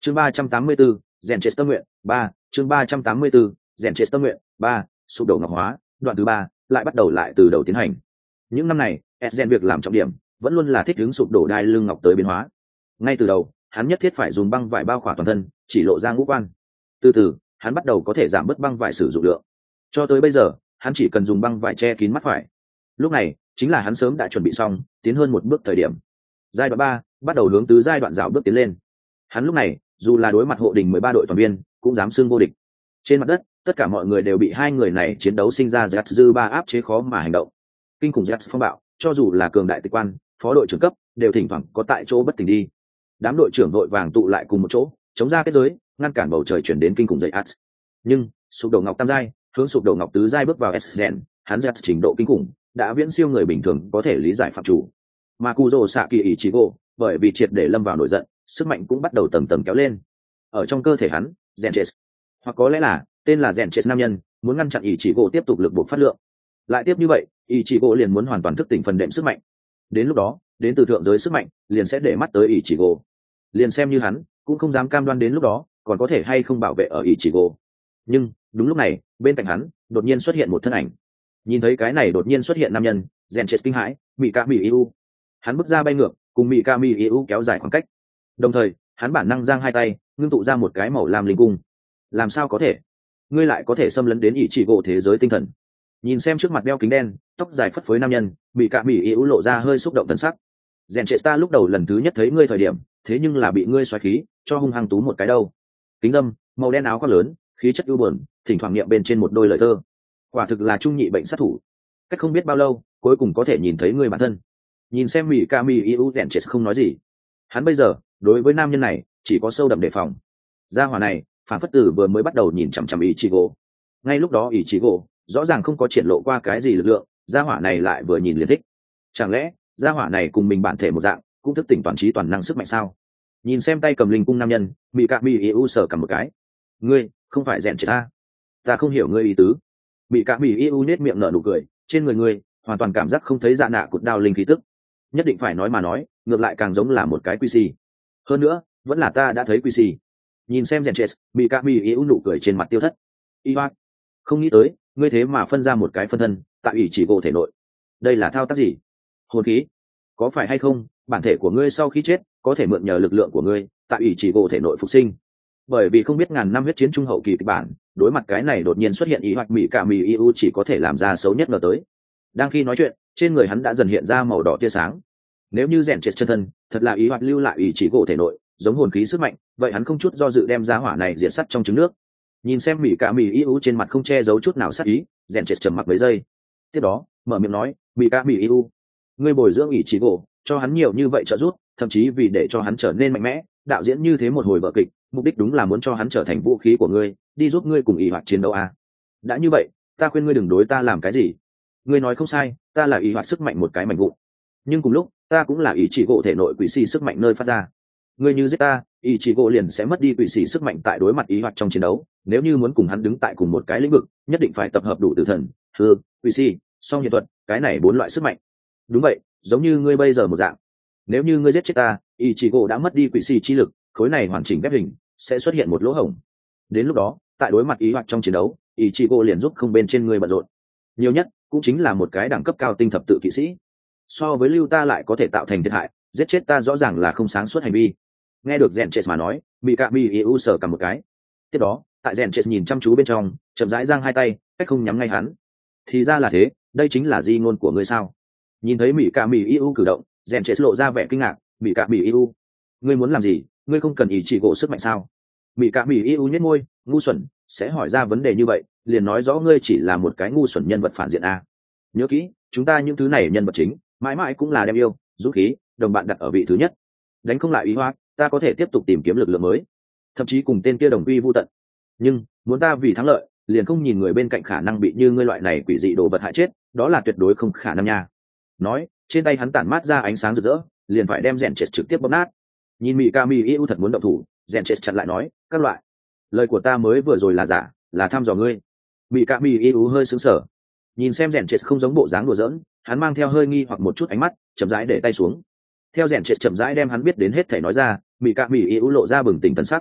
Chương 384, rèn chết tâm nguyện 3, chương 384, rèn chết tâm nguyện 3, sụp đổ ngọc hóa, đoạn thứ 3, lại bắt đầu lại từ đầu tiến hành. Những năm này, Esgen việc làm trọng điểm vẫn luôn là thích ứng sụp đổ đai lưng ngọc tới biến hóa. Ngay từ đầu, hắn nhất thiết phải dùng băng vải bao khỏa toàn thân, chỉ lộ ra ngũ quan. Từ từ, hắn bắt đầu có thể giảm bớt băng vải sử dụng lượng. Cho tới bây giờ, hắn chỉ cần dùng băng vải che kín mắt phải. Lúc này, chính là hắn sớm đã chuẩn bị xong, tiến hơn một bước thời điểm. Giai đoạn 3, bắt đầu hướng từ giai đoạn dạo bước tiến lên. Hắn lúc này, dù là đối mặt hộ đình 13 đội toàn viên, cũng dám xưng vô địch. Trên mặt đất, tất cả mọi người đều bị hai người này chiến đấu sinh ra Jet dư ba áp chế khó mà hành động. Kinh khủng Jet phong bạo, cho dù là cường đại tịch quan, phó đội trưởng cấp, đều thỉnh thoảng có tại chỗ bất tỉnh đi. Đám đội trưởng đội vàng tụ lại cùng một chỗ, chống ra kết giới, ngăn cản bầu trời chuyển đến kinh khủng dậy ats. Nhưng sụp đổ ngọc tam giai, hướng sụp đổ ngọc tứ giai bước vào Esgen, hắn Jet trình độ kinh khủng, đã viễn siêu người bình thường có thể lý giải phạm chủ. Mà Kuzo Saki Ichigo, bởi vì triệt để lâm vào nổi giận, sức mạnh cũng bắt đầu tầng tầng kéo lên. Ở trong cơ thể hắn, Genches, hoặc có lẽ là tên là Genches nam nhân, muốn ngăn chặn Ichigo tiếp tục lực buộc phát lượng. Lại tiếp như vậy, Ichigo liền muốn hoàn toàn thức tỉnh phần đệm sức mạnh. Đến lúc đó, đến từ thượng giới sức mạnh liền sẽ để mắt tới Ichigo. Liền xem như hắn, cũng không dám cam đoan đến lúc đó còn có thể hay không bảo vệ ở Ichigo. Nhưng đúng lúc này, bên cạnh hắn đột nhiên xuất hiện một thân ảnh. Nhìn thấy cái này đột nhiên xuất hiện nam nhân, Genches kinh hãi, Mikami Iu. Hắn bước ra bay ngược, cùng Mikami Iu kéo dài khoảng cách. Đồng thời, hắn bản năng giang hai tay, ngưng tụ ra một cái màu lam linh cung. Làm sao có thể? Ngươi lại có thể xâm lấn đến Ichigo thế giới tinh thần? Nhìn xem trước mặt đeo kính đen, tóc dài phất phới nam nhân, Mikami Iu lộ ra hơi xúc động thần sắc. Genches ta lúc đầu lần thứ nhất thấy ngươi thời điểm, thế nhưng là bị ngươi xoáy khí, cho hung hăng tú một cái đâu. Kính dâm, màu đen áo khoác lớn, khí chất ưu buồn, thỉnh thoảng niệm bên trên một đôi lời thơ. Quả thực là trung nhị bệnh sát thủ. Cách không biết bao lâu, cuối cùng có thể nhìn thấy ngươi bản thân. Nhìn xem Mikami Iu, Genches không nói gì. Hắn bây giờ, đối với nam nhân này, chỉ có sâu đậm đề phòng. Gia hỏa này, phản phất tử vừa mới bắt đầu nhìn chằm chằm Ichigo. Ngay lúc đó Ichigo rõ ràng không có triển lộ qua cái gì lực lượng, gia hỏa này lại vừa nhìn liền thích. Chẳng lẽ gia hỏa này cùng mình bản thể một dạng, cũng thức tỉnh toàn trí toàn năng sức mạnh sao? Nhìn xem tay cầm linh cung nam nhân, Mikami Iu sờ cầm một cái. Ngươi không phải rèn chết ta không hiểu ngươi ý tứ. Mikami Iu nét miệng nở nụ cười, trên người ngươi hoàn toàn cảm giác không thấy dạ nạ cụt đao linh khí tức. Nhất định phải nói mà nói, ngược lại càng giống là một cái quy xì. Hơn nữa, vẫn là ta đã thấy quy xì. Nhìn xem Genches, Mikami Iu nụ cười trên mặt tiêu thất. Iwa, không nghĩ tới, ngươi thế mà phân ra một cái phân thân, tại Ichigo thể nội. Đây là thao tác gì? Hồn khí? Có phải hay không, bản thể của ngươi sau khi chết, có thể mượn nhờ lực lượng của ngươi, tại Ichigo thể nội phục sinh. Bởi vì không biết ngàn năm huyết chiến trung hậu kỳ kịch bản, đối mặt cái này đột nhiên xuất hiện ý hoặc Mikami Iu chỉ có thể làm ra xấu nhất ngờ tới. Đang khi nói chuyện, trên người hắn đã dần hiện ra màu đỏ tia sáng. Nếu như rèn triệt chân thân, thật là ý hoặc lưu lại ý chỉ gỗ thể nội, giống hồn khí sức mạnh, vậy hắn không chút do dự đem giá hỏa này diệt sắt trong trứng nước. Nhìn xem Mikami Iu trên mặt không che giấu chút nào sát ý, rèn triệt trầm mặc mấy giây. Tiếp đó, mở miệng nói, Mikami Iu, ngươi bồi dưỡng ý chỉ gỗ, cho hắn nhiều như vậy trợ giúp, thậm chí vì để cho hắn trở nên mạnh mẽ, đạo diễn như thế một hồi vở kịch, mục đích đúng là muốn cho hắn trở thành vũ khí của ngươi, đi giúp ngươi cùng ý hoặc chiến đấu à? Đã như vậy, ta khuyên ngươi đừng đối ta làm cái gì. Ngươi nói không sai, ta là ý hoặc sức mạnh một cái mạnh vụn, nhưng cùng lúc ta cũng là ý chỉ gỗ thể nội quỷ xì sức mạnh nơi phát ra. Ngươi như giết ta, ý chỉ gỗ liền sẽ mất đi quỷ xì sức mạnh tại đối mặt ý hoặc trong chiến đấu. Nếu như muốn cùng hắn đứng tại cùng một cái lĩnh vực, nhất định phải tập hợp đủ tử thần, hư, quỷ xì, song nhiệt thuật, cái này 4 loại sức mạnh. Đúng vậy, giống như ngươi bây giờ một dạng. Nếu như ngươi giết chết ta, ý chỉ gỗ đã mất đi quỷ xì chi lực, khối này hoàn chỉnh ghép hình sẽ xuất hiện một lỗ hổng. Đến lúc đó, tại đối mặt ý hoặc trong chiến đấu, ý chỉ gỗ liền giúp không bên trên ngươi bận rộn. Nhiều nhất cũng chính là một cái đẳng cấp cao tinh thập tự kỵ sĩ. So với lưu ta lại có thể tạo thành thiệt hại, giết chết ta rõ ràng là không sáng suốt hành vi. Nghe được Genches mà nói, Mikami Iu sờ cầm một cái. Tiếp đó, tại Genches nhìn chăm chú bên trong, chậm rãi giang hai tay, cách không nhắm ngay hắn. Thì ra là thế, đây chính là di ngôn của ngươi sao? Nhìn thấy Mikami Iu cử động, Genches lộ ra vẻ kinh ngạc. Mikami Iu, ngươi muốn làm gì? Ngươi không cần ý chỉ gỗ sức mạnh sao? Mikami Iu nhếch môi, ngu xuẩn, sẽ hỏi ra vấn đề như vậy, liền nói rõ ngươi chỉ là một cái ngu xuẩn nhân vật phản diện a. Nhớ kỹ, chúng ta những thứ này nhân vật chính, mãi mãi cũng là đem yêu, dũng khí, đồng bạn đặt ở vị thứ nhất. Đánh không lại ý hoa, ta có thể tiếp tục tìm kiếm lực lượng mới, thậm chí cùng tên kia đồng quy vu tận. Nhưng muốn ta vì thắng lợi, liền không nhìn người bên cạnh khả năng bị như ngươi loại này quỷ dị đồ vật hại chết, đó là tuyệt đối không khả năng nha. Nói, trên tay hắn tản mát ra ánh sáng rực rỡ, liền phải đem rèn chết trực tiếp bóp nát. Nhìn Mikami Iu thật muốn động thủ, rèn chết chặn lại nói, các loại, lời của ta mới vừa rồi là giả, là thăm dò ngươi. Mikami Iu hơi sững sờ, nhìn xem rèn chết không giống bộ dáng đùa giỡn, hắn mang theo hơi nghi hoặc một chút ánh mắt, chậm rãi để tay xuống. Theo rèn chết chậm rãi đem hắn biết đến hết thể nói ra, Mikami Iu lộ ra bừng tỉnh thần sắc.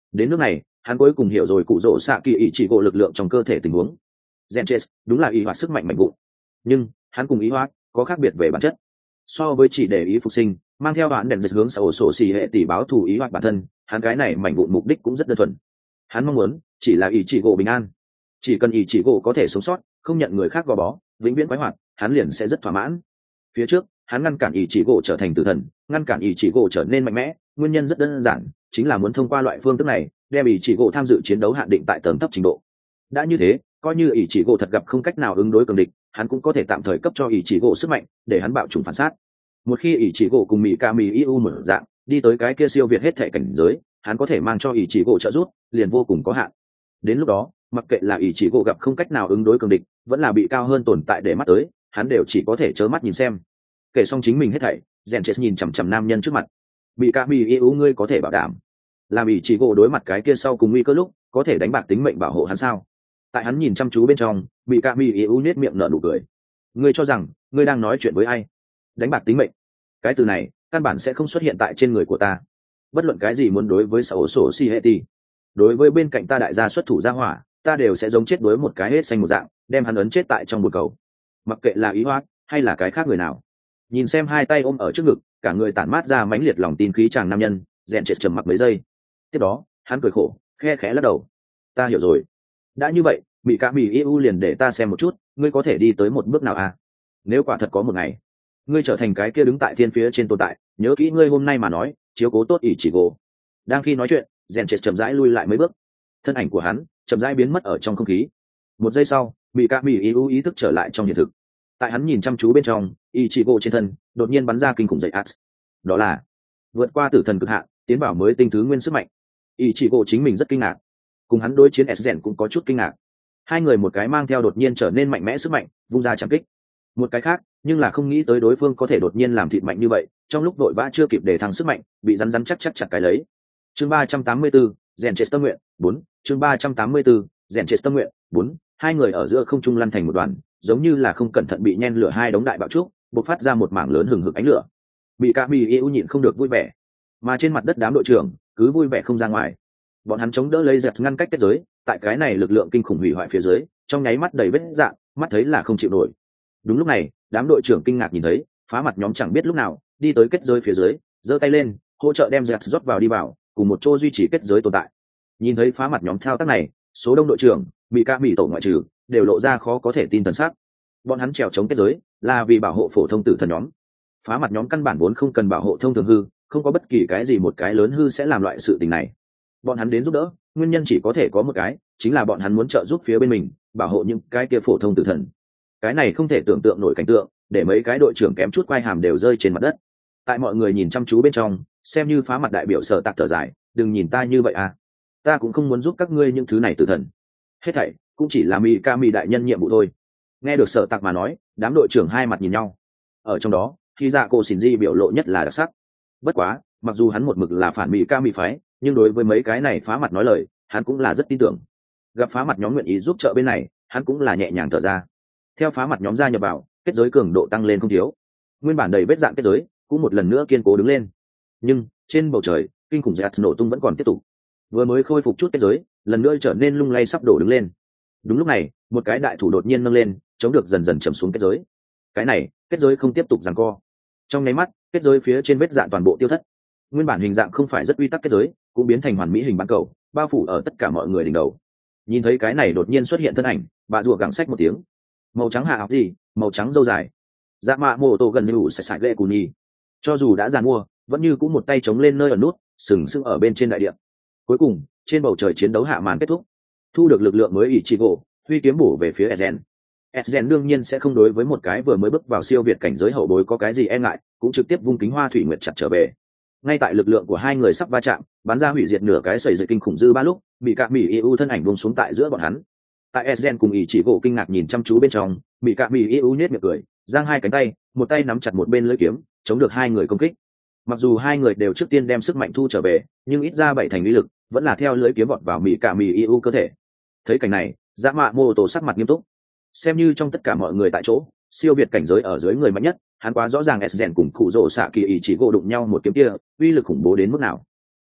Đến nước này hắn cuối cùng hiểu rồi cụ rỗ xạ kỳ ý chỉ gỗ lực lượng trong cơ thể tình huống. Genchet đúng là ý hoạt sức mạnh mạnh vụn, nhưng hắn cùng ý hoạt có khác biệt về bản chất. So với chỉ để ý phục sinh mang theo đoạn đèn dịch hướng sổ sổ xì hệ tỷ báo thù ý hoạt bản thân, hắn cái này mạnh vụn mục đích cũng rất đơn thuần. Hắn mong muốn chỉ là ý chỉ gỗ bình an, chỉ cần ý chỉ gỗ có thể sống sót, không nhận người khác gò bó, vĩnh viễn khoái hoạt, hắn liền sẽ rất thỏa mãn. Phía trước hắn ngăn cản ý chỉ gỗ trở thành tử thần, ngăn cản ý chỉ gỗ trở nên mạnh mẽ, nguyên nhân rất đơn giản, chính là muốn thông qua loại phương thức này đem ý chỉ gỗ tham dự chiến đấu hạn định tại tầng thấp trình độ. Đã như thế, coi như ý chỉ gỗ thật gặp không cách nào ứng đối cường địch, hắn cũng có thể tạm thời cấp cho ý chỉ gỗ sức mạnh để hắn bạo trùng phản sát. Một khi ý chỉ gỗ cùng mỹ ca mỹ iu mở dạng đi tới cái kia siêu việt hết thể cảnh giới, hắn có thể mang cho ý chỉ gỗ trợ giúp liền vô cùng có hạn. Đến lúc đó mặc kệ là ý chỉ gỗ gặp không cách nào ứng đối cường địch, vẫn là bị cao hơn tồn tại để mắt tới, hắn đều chỉ có thể trơ mắt nhìn xem. Kể xong chính mình hết thảy, Genchet nhìn chằm chằm nam nhân trước mặt. Bị ca mỹ iu ngươi có thể bảo đảm làm ý chỉ gỗ đối mặt cái kia sau cùng nguy cơ lúc có thể đánh bạc tính mệnh bảo hộ hắn sao? Tại hắn nhìn chăm chú bên trong, bị ca mỹ iu nết miệng nở nụ cười. Ngươi cho rằng ngươi đang nói chuyện với ai? Đánh bạc tính mệnh, cái từ này căn bản sẽ không xuất hiện tại trên người của ta. Bất luận cái gì muốn đối với sổ sổ si hệ ti, đối với bên cạnh ta đại gia xuất thủ ra hỏa, ta đều sẽ giống chết đối một cái hết xanh một dạng, đem hắn ấn chết tại trong bồn cầu. Mặc kệ là ý hoác hay là cái khác người nào. Nhìn xem hai tay ôm ở trước ngực, cả người tản mát ra mãnh liệt lòng tin khí chàng nam nhân, Genchet trầm mặc mấy giây. Tiếp đó hắn cười khổ, khe khẽ lắc đầu. Ta hiểu rồi. Đã như vậy, mỹ ca mỹ iu liền để ta xem một chút ngươi có thể đi tới một bước nào à? Nếu quả thật có một ngày ngươi trở thành cái kia đứng tại thiên phía trên tồn tại, nhớ kỹ ngươi hôm nay mà nói, chiếu cố tốt ỷ chỉ gỗ. Đang khi nói chuyện, Genchet chậm rãi lui lại mấy bước, thân ảnh của hắn chậm rãi biến mất ở trong không khí. Một giây sau, mỹ ca mỹ iu ý thức trở lại trong hiện thực. Tại hắn nhìn chăm chú bên trong, ỷ chỉ gỗ trên thân đột nhiên bắn ra kinh khủng dậy ác, đó là vượt qua tử thần cực hạn, tiến vào mới tinh thứ nguyên sức mạnh. Ỷ chỉ gỗ chính mình rất kinh ngạc, cùng hắn đối chiến Sden cũng có chút kinh ngạc. Hai người một cái mang theo đột nhiên trở nên mạnh mẽ sức mạnh vung ra chạm kích, một cái khác nhưng là không nghĩ tới đối phương có thể đột nhiên làm thịt mạnh như vậy, trong lúc vội vã chưa kịp để thăng sức mạnh bị rắn rắn chắc chặt cái lấy. Chương 384, Genchet tâm nguyện 4. Chương 384, Genchet tâm nguyện 4. Hai người ở giữa không trung lăn thành một đoàn, giống như là không cẩn thận bị nhen lửa hai đống đại bạo trúc, bộc phát ra một mảng lớn hừng hực ánh lửa. Bị cả bị yêu nhịn không được vui vẻ, mà trên mặt đất đám đội trưởng cứ vui vẻ không ra ngoài. Bọn hắn chống đỡ lấy dẹp ngăn cách kết giới, tại cái này lực lượng kinh khủng hủy hoại phía dưới, trong nháy mắt đầy vết rạn, mắt thấy là không chịu nổi. Đúng lúc này, đám đội trưởng kinh ngạc nhìn thấy, phá mặt nhóm chẳng biết lúc nào đi tới kết giới phía dưới, giơ tay lên hỗ trợ đem dẹp rót vào đi vào, cùng một chỗ duy trì kết giới tồn tại. Nhìn thấy phá mặt nhóm thao tác này, số đông đội trưởng bị ca bị tổ ngoại trừ đều lộ ra khó có thể tin thần sắc. Bọn hắn trèo chống kết giới là vì bảo hộ phổ thông tử thần nhóm. Phá mặt nhóm căn bản vốn không cần bảo hộ thông thường hư, không có bất kỳ cái gì một cái lớn hư sẽ làm loại sự tình này. Bọn hắn đến giúp đỡ, nguyên nhân chỉ có thể có một cái, chính là bọn hắn muốn trợ giúp phía bên mình bảo hộ những cái kia phổ thông tử thần. Cái này không thể tưởng tượng nổi cảnh tượng, để mấy cái đội trưởng kém chút quai hàm đều rơi trên mặt đất. Tại mọi người nhìn chăm chú bên trong, xem như phá mặt đại biểu sở tạc thở dài, đừng nhìn ta như vậy à, ta cũng không muốn giúp các ngươi những thứ này tử thần, hết thảy cũng chỉ là mỹ ca mỹ đại nhân nhiệm vụ thôi. Nghe được sở tạc mà nói, đám đội trưởng hai mặt nhìn nhau. Ở trong đó, khi dạ cô xỉn di biểu lộ nhất là đặc sắc. Bất quá, mặc dù hắn một mực là phản mỹ ca mỹ phái, nhưng đối với mấy cái này phá mặt nói lời, hắn cũng là rất tin tưởng. Gặp phá mặt nhóm nguyện ý giúp trợ bên này, hắn cũng là nhẹ nhàng thở ra. Theo phá mặt nhóm gia nhập vào, kết giới cường độ tăng lên không thiếu. Nguyên bản đầy vết dạn kết giới cũng một lần nữa kiên cố đứng lên. Nhưng trên bầu trời, kinh khủng giặc nổ tung vẫn còn tiếp tục. Vừa mới khôi phục chút kết giới, lần nữa trở nên lung lay sắp đổ đứng lên. Đúng lúc này, một cái đại thủ đột nhiên nâng lên, chống được dần dần chầm xuống kết giới. Cái này, kết giới không tiếp tục giằng co. Trong nháy mắt, kết giới phía trên vết dạn toàn bộ tiêu thất. Nguyên bản hình dạng không phải rất uy tắc kết giới, cũng biến thành hoàn mỹ hình bán cầu, bao phủ ở tất cả mọi người đỉnh đầu. Nhìn thấy cái này đột nhiên xuất hiện thân ảnh, bà rùa gặng sách một tiếng. Màu trắng hạ áo gì, màu trắng râu dài. Dạ mạ mô tô gần như đủ sải sải lệ cù nhì. Cho dù đã giàn mua, vẫn như cũng một tay chống lên nơi ở nút, sừng sững ở bên trên đại địa. Cuối cùng, trên bầu trời chiến đấu hạ màn kết thúc. Thu được lực lượng mới Ichigo, huy kiếm bổ về phía Ezen. Ezen đương nhiên sẽ không đối với một cái vừa mới bước vào siêu việt cảnh giới hậu bối có cái gì e ngại, cũng trực tiếp vung kính hoa thủy nguyệt chặt trở về. Ngay tại lực lượng của hai người sắp va chạm, bắn ra hủy diệt nửa cái sợi dây kinh khủng dư ba lúc, bị cạ mỹ iu thân ảnh buông xuống tại giữa bọn hắn. Tại Ezen cùng Ichigo kinh ngạc nhìn chăm chú bên trong, bị cạ mỹ iu nhếch miệng cười, giang hai cánh tay, một tay nắm chặt một bên lưỡi kiếm, chống được hai người công kích. Mặc dù hai người đều trước tiên đem sức mạnh thu trở về, nhưng ít ra bảy thành uy lực vẫn là theo lưỡi kiếm vọt vào mỹ cạ mỹ iu cơ thể. Thấy cảnh này, Dạ Mạ Mô Tô sắc mặt nghiêm túc. Xem như trong tất cả mọi người tại chỗ, siêu việt cảnh giới ở dưới người mạnh nhất, hắn quá rõ ràng Ezen cùng cụ rồ xạ kỳ ý chỉ gỗ đụng nhau một kiếm kia, uy lực khủng bố đến mức nào.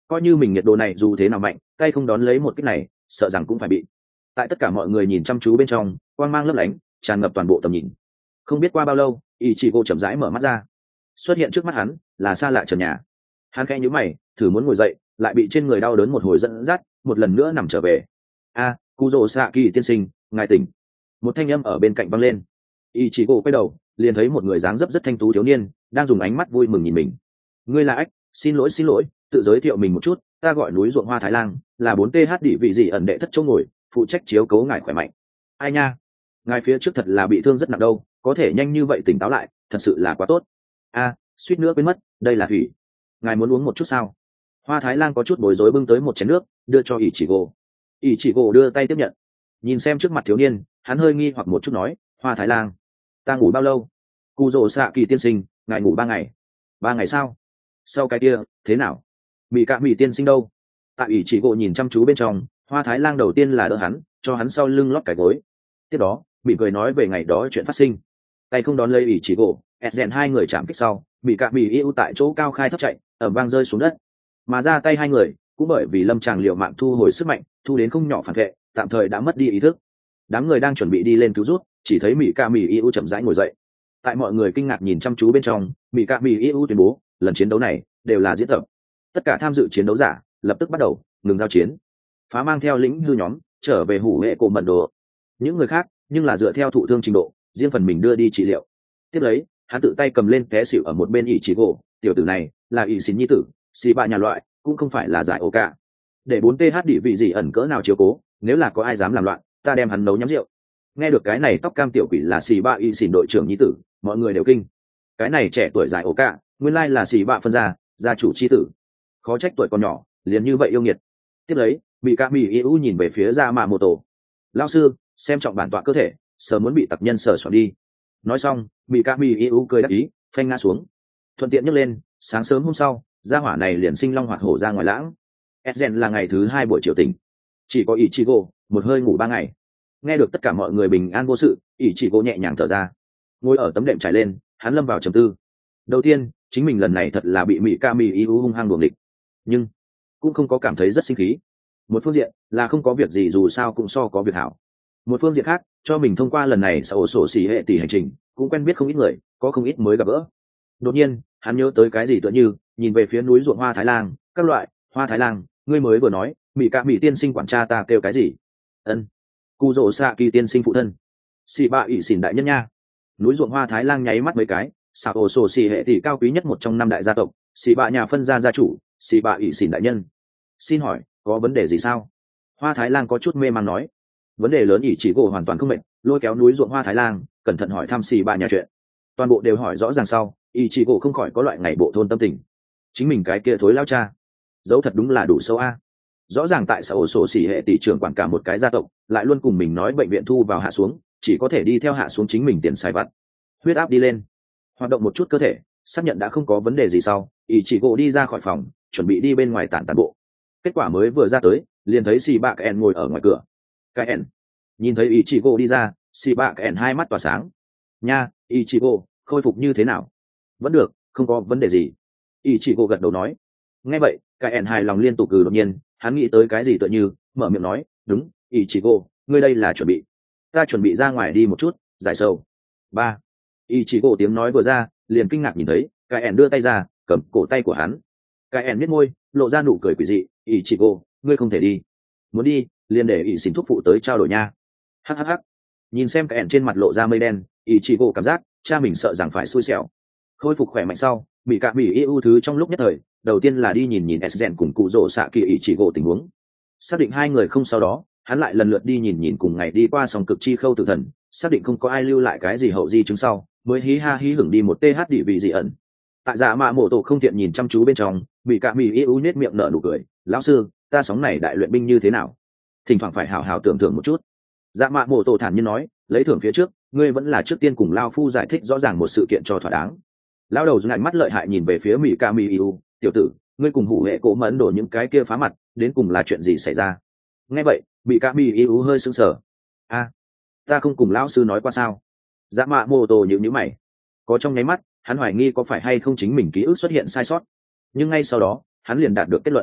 coi như mình nhiệt độ này dù thế nào mạnh, tay không đón lấy một kích này sợ rằng cũng phải bị. Tại tất cả mọi người nhìn chăm chú bên trong, quang mang lấp lánh tràn ngập toàn bộ tầm nhìn. Không biết qua bao lâu, Ichigo chậm rãi mở mắt ra. Xuất hiện trước mắt hắn là xa lạ trần nhà. Hắn khẽ nhíu mày, thử muốn ngồi dậy, lại bị trên người đau đớn một hồi dẫn dắt, một lần nữa nằm trở về. A, Kurosaki tiên sinh, ngài tỉnh. Một thanh âm ở bên cạnh vang lên. Ichigo quay đầu, liền thấy một người dáng dấp rất thanh tú thiếu niên đang dùng ánh mắt vui mừng nhìn mình. Ngươi là ách, xin lỗi, tự giới thiệu mình một chút, ta gọi núi ruộng hoa Thái Lang, là 4TH đỉ vị gì ẩn đệ thất chỗ ngồi, phụ trách chiếu cố ngài khỏe mạnh. Ai nha, ngài phía trước thật là bị thương rất nặng đâu, có thể nhanh như vậy tỉnh táo lại, thật sự là quá tốt. A, suýt nữa quên mất, đây là thủy, ngài muốn uống một chút sao? Hoa Thái Lang có chút bối rối bưng tới một chén nước, đưa cho Ichigo. Ichigo đưa tay tiếp nhận, nhìn xem trước mặt thiếu niên, hắn hơi nghi hoặc một chút nói, Hoa Thái Lang, ta ngủ bao lâu? Kurosaki tiên sinh, ngài ngủ 3 ngày. 3 ngày sao? Sau cái kia thế nào? Mị Cạ Mị tiên sinh đâu? Tại Ichigo nhìn chăm chú bên trong, Hoa Thái Lang đầu tiên là đỡ hắn, cho hắn sau lưng lót cái gối. Tiếp đó Mị cười nói về ngày đó chuyện phát sinh. Tay không đón lấy Ichigo, Ezen hai người chạm kích sau, Mị Cạ Mị yêu tại chỗ cao khai thấp chạy, ầm vang rơi xuống đất. Mà ra tay hai người cũng bởi vì lâm tràng liều mạng thu hồi sức mạnh, thu đến không nhỏ phản vệ, tạm thời đã mất đi ý thức. Đám người đang chuẩn bị đi lên cứu rút, chỉ thấy Mị Cạ Mị yêu chậm rãi ngồi dậy. Tại mọi người kinh ngạc nhìn chăm chú bên trong, Mị Cạ Mị yêu tuyên bố, lần chiến đấu này đều là diễn tập. Tất cả tham dự chiến đấu giả lập tức bắt đầu ngừng giao chiến, phá mang theo lĩnh hư nhóm trở về hủ hệ cổ mật đồ. Những người khác nhưng là dựa theo thụ thương trình độ riêng phần mình đưa đi trị liệu. Tiếp lấy hắn tự tay cầm lên té xỉu ở một bên Ichigo, tiểu tử này là ỷ xín nhi tử, xì bạ nhà loại, cũng không phải là giải ổ cả. Để 4TH đỉ vị gì ẩn cỡ nào chiếu cố, nếu là có ai dám làm loạn, ta đem hắn nấu nhắm rượu. Nghe được cái này tóc cam tiểu quỷ là xì bạ ỷ xín đội trưởng nhi tử, mọi người đều kinh. Cái này trẻ tuổi giải ổ cả, nguyên lai là xì bạ phân gia chủ chi tử. Khó trách tuổi còn nhỏ liền như vậy yêu nghiệt. Tiếp lấy bị Cạ Mị yêu nhìn về phía Yamamoto. Lão sư, xem trọng bản tọa cơ thể, sớm muốn bị tặc nhân sờ soạn đi. Nói xong bị Cạ Mị yêu cười đáp ý, phanh ngã xuống. Thuận tiện nhấc lên, sáng sớm hôm sau gia hỏa này liền sinh long hoạt hổ ra ngoài lãng. Ezen là ngày thứ 2 buổi chiều tỉnh, chỉ có Ichigo một hơi ngủ 3 ngày. Nghe được tất cả mọi người bình an vô sự, Ichigo nhẹ nhàng thở ra, ngồi ở tấm đệm trải lên, hắn lâm vào trầm tư. Đầu tiên chính mình lần này thật là bị Mị Cạ Mị yêu hung hăng đuổi địch, nhưng cũng không có cảm thấy rất sinh khí. Một phương diện là không có việc gì dù sao cũng so có việc hảo. Một phương diện khác, cho mình thông qua lần này sổ sổ xỉ hệ tỷ hành trình, cũng quen biết không ít người, có không ít mới gặp gỡ. Đột nhiên hắn nhớ tới cái gì tựa như nhìn về phía núi ruộng hoa Thái Lang, các loại hoa Thái Lang, ngươi mới vừa nói Mị Cạ Mị tiên sinh quản cha ta kêu cái gì? Ân, Kurosaki tiên sinh phụ thân, xì bạ ỷ xỉn đại nhân nha. Núi ruộng hoa Thái Lang nháy mắt mấy cái, sổ sổ xỉ hệ tỷ cao quý nhất một trong 5 đại gia tộc, xì bạ nhà phân gia gia chủ, xì bạ ỷ xỉn đại nhân, xin hỏi có vấn đề gì sao? Hoa Thái Lang có chút mê man nói. Vấn đề lớn Ichigo hoàn toàn không mệt, lôi kéo núi ruộng hoa Thái Lang cẩn thận hỏi thăm xì bạ nhà chuyện. Toàn bộ đều hỏi rõ ràng sau, Ichigo không khỏi có loại ngày bộ thôn tâm tình. Chính mình cái kia thối lao cha, dấu thật đúng là đủ sâu a. Rõ ràng tại xã sổ xỉ hệ tỷ trưởng quản cả một cái gia tộc, lại luôn cùng mình nói bệnh viện thu vào hạ xuống, chỉ có thể đi theo hạ xuống chính mình tiền xài vặt. Huyết áp đi lên, hoạt động một chút cơ thể, xác nhận đã không có vấn đề gì sau, Ichigo đi ra khỏi phòng, chuẩn bị đi bên ngoài tản bộ. Kết quả mới vừa ra tới, liền thấy xì bạ kẹn ngồi ở ngoài cửa. Kẹn nhìn thấy Ichigo đi ra, xì bạ kẹn hai mắt tỏa sáng. Nha, Ichigo, khôi phục như thế nào? Vẫn được, không có vấn đề gì. Ichigo gật đầu nói. Nghe vậy kẹn hài lòng liên tục đột nhiên hắn nghĩ tới cái gì tựa như mở miệng nói, đúng, Ichigo, ngươi đây là chuẩn bị? Ta chuẩn bị ra ngoài đi một chút, giải sầu. 3. Ichigo tiếng nói vừa ra, liền kinh ngạc nhìn thấy kẹn đưa tay ra, cầm cổ tay của hắn. Kẹn nhếch môi, lộ ra nụ cười quỷ dị. Ichigo, ngươi không thể đi. Muốn đi liền để ỷ xỉn thúc phụ tới trao đổi nha. Hắc. Nhìn xem kẹn trên mặt lộ ra mây đen, Ichigo cảm giác cha mình sợ rằng phải xui xẻo. Khôi phục khỏe mạnh sau, Mị Cạ Mị yêu thứ trong lúc nhất thời, đầu tiên là đi nhìn Ezen cùng cụ rồ xạ kỳ Ichigo tình huống. Xác định hai người không, sau đó hắn lại lần lượt đi nhìn cùng ngày đi qua sòng cực chi khâu tử thần, xác định không có ai lưu lại cái gì hậu di chứng sau, mới hí hưởng đi một TH địa vị dị ẩn. Tại dạ mạ mổ tổ không thiện nhìn chăm chú bên trong, Mị Cạ Mị yêu nết miệng nở nụ cười, lão sư, ta sóng này đại luyện binh như thế nào? Thỉnh thoảng phải hào hào tưởng thưởng một chút. Dạ mạ mổ tổ thản nhiên nói, lấy thưởng phía trước, ngươi vẫn là trước tiên cùng lao phu giải thích rõ ràng một sự kiện cho thỏa đáng. Lão đầu dừng mắt lợi hại nhìn về phía Mị Cạ Mị yêu, tiểu tử, ngươi cùng hủ hệ cổ mẫn đổ những cái kia phá mặt, đến cùng là chuyện gì xảy ra? Nghe vậy Mị Cạ Mị yêu hơi sững sờ. A, ta không cùng lão sư nói qua sao? Dạ mạ mổ tổ nhíu mày. Có trong nháy mắt hắn hoài nghi có phải hay không chính mình ký ức xuất hiện sai sót, nhưng ngay sau đó hắn liền đạt được kết luận.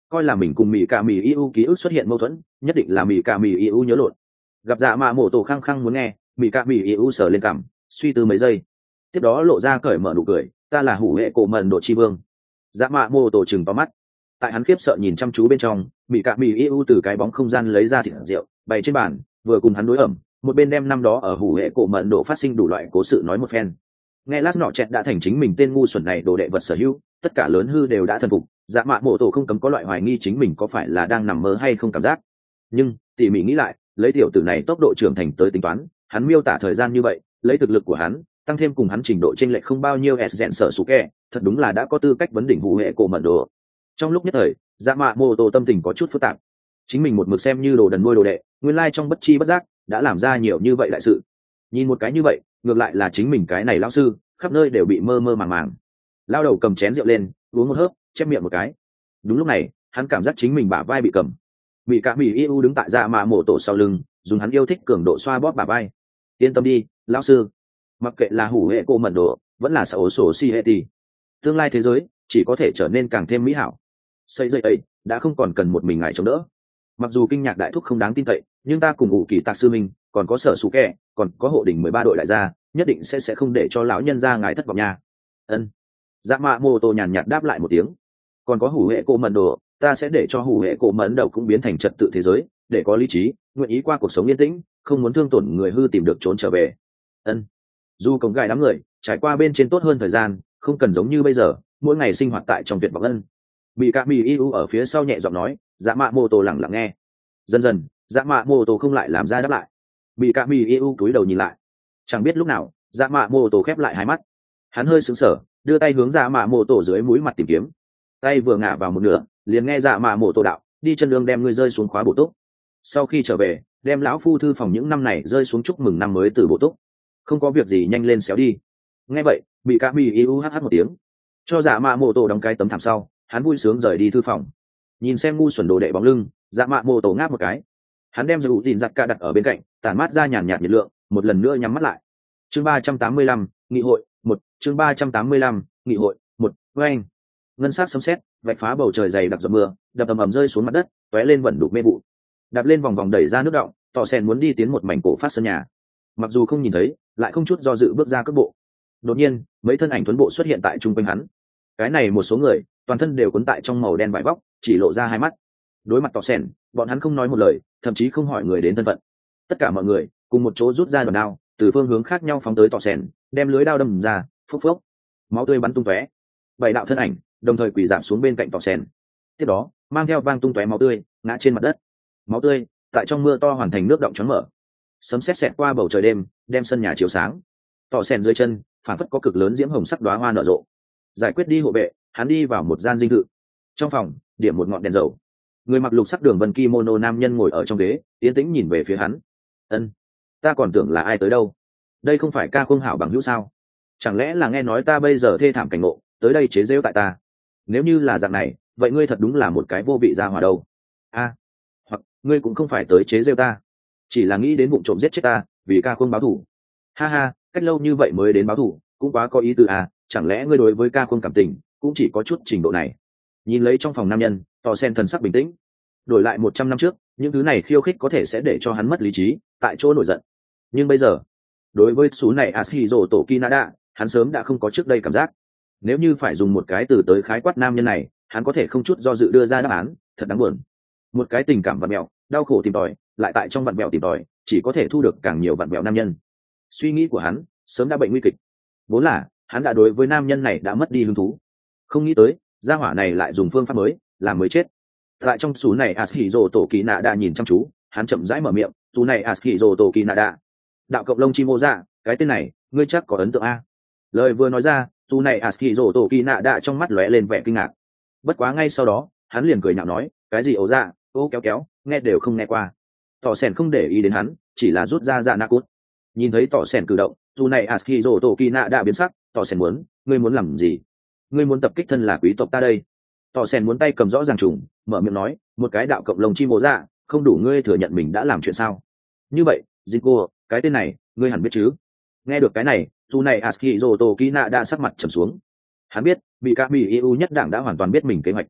coi là mình cùng mỹ cả mỹ yêu ký ức xuất hiện mâu thuẫn, nhất định là mỹ cả mỹ yêu nhớ lộn. Gặp dạ mạ mổ tổ khăng khăng muốn nghe, mỹ cả mỹ yêu sờ lên cằm, suy tư mấy giây, tiếp đó lộ ra cởi mở nụ cười, ta là hủ hệ cổ mần độ chi vương. Dạ mạ mổ tổ chừng to mắt, tại hắn khiếp sợ nhìn chăm chú bên trong, mỹ cả mỹ yêu từ cái bóng không gian lấy ra thịt rượu bày trên bàn, vừa cùng hắn đối ẩm, một bên đem năm đó ở hủ hệ cổ mận độ phát sinh đủ loại cố sự nói một phen. Nghe lát nọ chẹt đã thành chính mình tên ngu xuẩn này đồ đệ vật sở hữu, tất cả lớn hư đều đã thần phục. Dạ mạ mổ tổ không cấm có loại hoài nghi chính mình có phải là đang nằm mơ hay không cảm giác. Nhưng tỉ mỉ nghĩ lại, lấy tiểu tử này tốc độ trưởng thành tới tính toán, hắn miêu tả thời gian như vậy, lấy thực lực của hắn tăng thêm cùng hắn trình độ chênh lệch không bao nhiêu s dẹn sở sủ kẹ, thật đúng là đã có tư cách vấn đỉnh hủ hệ cổ mận độ. Trong lúc nhất thời, dạ mạ mổ tổ tâm tình có chút phức tạp. Chính mình một mực xem như đồ đần nuôi đồ đệ, nguyên lai trong bất chi bất giác đã làm ra nhiều như vậy đại sự. Nhìn một cái như vậy, ngược lại là chính mình cái này lão sư khắp nơi đều bị mơ mơ màng màng. Lao đầu cầm chén rượu lên, uống một hớp, chép miệng một cái. Đúng lúc này, hắn cảm giác chính mình bả vai bị cầm. Bị cả mỹ yêu đứng tại dạ mạ mổ tổ sau lưng, dùng hắn yêu thích cường độ xoa bóp bả vai. Yên tâm đi, lão sư. Mặc kệ là hủ hệ cô mận độ, vẫn là sở sổ si hệ tì, tương lai thế giới chỉ có thể trở nên càng thêm mỹ hảo. Xây dây ấy đã không còn cần một mình ngài chống đỡ. Mặc dù kinh nhạc đại thúc không đáng tin cậy, nhưng ta cùng ủ kỳ tạc sư minh, còn có sở sủ kẹ, còn có hộ đỉnh 13 đội đại gia, nhất định sẽ không để cho lão nhân gia ngài thất vọng nha. Ân. Dạ mạ mô tô nhàn nhạt đáp lại một tiếng. Còn có hủ hệ cổ mận đồ, ta sẽ để cho hủ hệ cổ mận đầu cũng biến thành trật tự thế giới, để có lý trí, nguyện ý qua cuộc sống yên tĩnh, không muốn thương tổn người hư tìm được trốn trở về. Ân. Dù cổng gài đám người trải qua bên trên tốt hơn thời gian, không cần giống như bây giờ mỗi ngày sinh hoạt tại trong tuyệt vọng. Ân. Bị cả mỹ yêu ở phía sau nhẹ giọng nói, dạ mạ mô tô lặng lặng nghe. Dần dần dạ mạ mô tô không lại làm ra đáp lại. Bị cả mỹ yêu cúi đầu nhìn lại, chẳng biết lúc nào dạ mạ mô tô khép lại hai mắt. Hắn hơi sững sờ, đưa tay hướng dạ mạ mô tô dưới mũi mặt tìm kiếm. Tay vừa ngả vào một nửa, liền nghe dạ mạ mô tô đạo, đi chân lương đem ngươi rơi xuống khóa bổ túc. Sau khi trở về, đem lão phu thư phòng những năm này rơi xuống chúc mừng năm mới từ bổ túc. Không có việc gì nhanh lên xéo đi. Nghe vậy, bị cả mỹ yêu hh một tiếng, cho dạ mạ mô tô đóng cái tấm thảm sau, hắn vui sướng rời đi thư phòng. Nhìn xem ngu xuẩn đồ đệ bóng lưng, dạ mạ mô tô ngáp một cái. Hắn đem dầu dìn giặt ca đặt ở bên cạnh, tản mát ra nhàn nhạt nhiệt lượng, một lần nữa nhắm mắt lại. Chương 385, nghị hội một. Chương 385, nghị hội một. Oanh. Ngân sắc sấm sét vạch phá bầu trời dày đặc giọt mưa, đập ầm ầm rơi xuống mặt đất, tóe lên vẩn đục mê vụ. Đạp lên vòng vòng đẩy ra nước động, tỏ sen muốn đi tiến một mảnh cổ phát sân nhà. Mặc dù không nhìn thấy, lại không chút do dự bước ra cước bộ. Đột nhiên, mấy thân ảnh tuấn bộ xuất hiện tại trung quanh hắn. Cái này một số người, toàn thân đều cuốn tại trong màu đen vải vóc, chỉ lộ ra hai mắt. Đối mặt tỏ sen, bọn hắn không nói một lời, thậm chí không hỏi người đến thân phận. Tất cả mọi người cùng một chỗ rút ra đòn đao, từ phương hướng khác nhau phóng tới tỏ sen, đem lưới đao đâm ra, phốc phốc, máu tươi bắn tung tóe. Bảy đạo thân ảnh đồng thời quỳ giảm xuống bên cạnh tỏ sen. Tiếp đó, mang theo vang tung tóe máu tươi, ngã trên mặt đất. Máu tươi tại trong mưa to hoàn thành nước động choáng mở. Sấm sét xẹt qua bầu trời đêm, đem sân nhà chiếu sáng. Tỏ sen dưới chân, phản phất có cực lớn diễm hồng sắc đóa hoa nở rộ. Giải quyết đi hộ vệ, hắn đi vào một gian dinh thự. Trong phòng, điểm một ngọn đèn dầu. Người mặc lục sắc đường vân kimono nam nhân ngồi ở trong ghế, yên tĩnh nhìn về phía hắn. Ân, ta còn tưởng là ai tới đâu. Đây không phải ca khung hảo bằng hữu sao? Chẳng lẽ là nghe nói ta bây giờ thê thảm cảnh ngộ, tới đây chế giễu tại ta? Nếu như là dạng này, vậy ngươi thật đúng là một cái vô vị gia hỏa đâu. A, hoặc ngươi cũng không phải tới chế giễu ta, chỉ là nghĩ đến vụ trộm giết chết ta, vì ca khung báo thù. Ha ha, cách lâu như vậy mới đến báo thù, cũng quá có ý tứ à? Chẳng lẽ ngươi đối với ca khung cảm tình cũng chỉ có chút trình độ này? Nhìn lấy trong phòng nam nhân, tỏ sen thần sắc bình tĩnh. Đổi lại 100 năm trước, những thứ này khiêu khích có thể sẽ để cho hắn mất lý trí, tại chỗ nổi giận. Nhưng bây giờ, đối với số này Ashiro Tokinada, hắn sớm đã không có trước đây cảm giác. Nếu như phải dùng một cái từ tới khái quát nam nhân này, hắn có thể không chút do dự đưa ra đáp án, thật đáng buồn. Một cái tình cảm vặn vẹo, đau khổ tìm tòi, lại tại trong vặn vẹo tìm tòi, chỉ có thể thu được càng nhiều vặn vẹo nam nhân. Suy nghĩ của hắn sớm đã bệnh nguy kịch. Vốn là hắn đã đối với nam nhân này đã mất đi hứng thú, không nghĩ tới gia hỏa này lại dùng phương pháp mới làm mới chết. Tại trong số này Ashiro Tokinada nhìn chăm chú, hắn chậm rãi mở miệng, "Số này Ashiro Tokinada, đạo cộng lông chim ô dạ, cái tên này, ngươi chắc có ấn tượng a?" Lời vừa nói ra, số này Ashiro Tokinada trong mắt lóe lên vẻ kinh ngạc. Bất quá ngay sau đó, hắn liền cười nhạo nói, "Cái gì ô dạ, ô kéo kéo, nghe đều không nghe qua." Tỏ sèn không để ý đến hắn, chỉ là rút ra dạ na cút. Nhìn thấy tỏ sèn cử động, số này Ashiro Tokinada biến sắc, "Tỏ sèn muốn, ngươi muốn làm gì? Ngươi muốn tập kích thân là quý tộc ta đây?" Tỏ sen muốn tay cầm rõ ràng trùng, mở miệng nói, "Một cái đạo cộng lông chim mồ dạ, không đủ ngươi thừa nhận mình đã làm chuyện sao? Như vậy, Jinko, cái tên này, ngươi hẳn biết chứ?" Nghe được cái này, dù này Ashiro Tokina đã sắc mặt trầm xuống. Hắn biết, bị các bị EU nhất đảng đã hoàn toàn biết mình kế hoạch.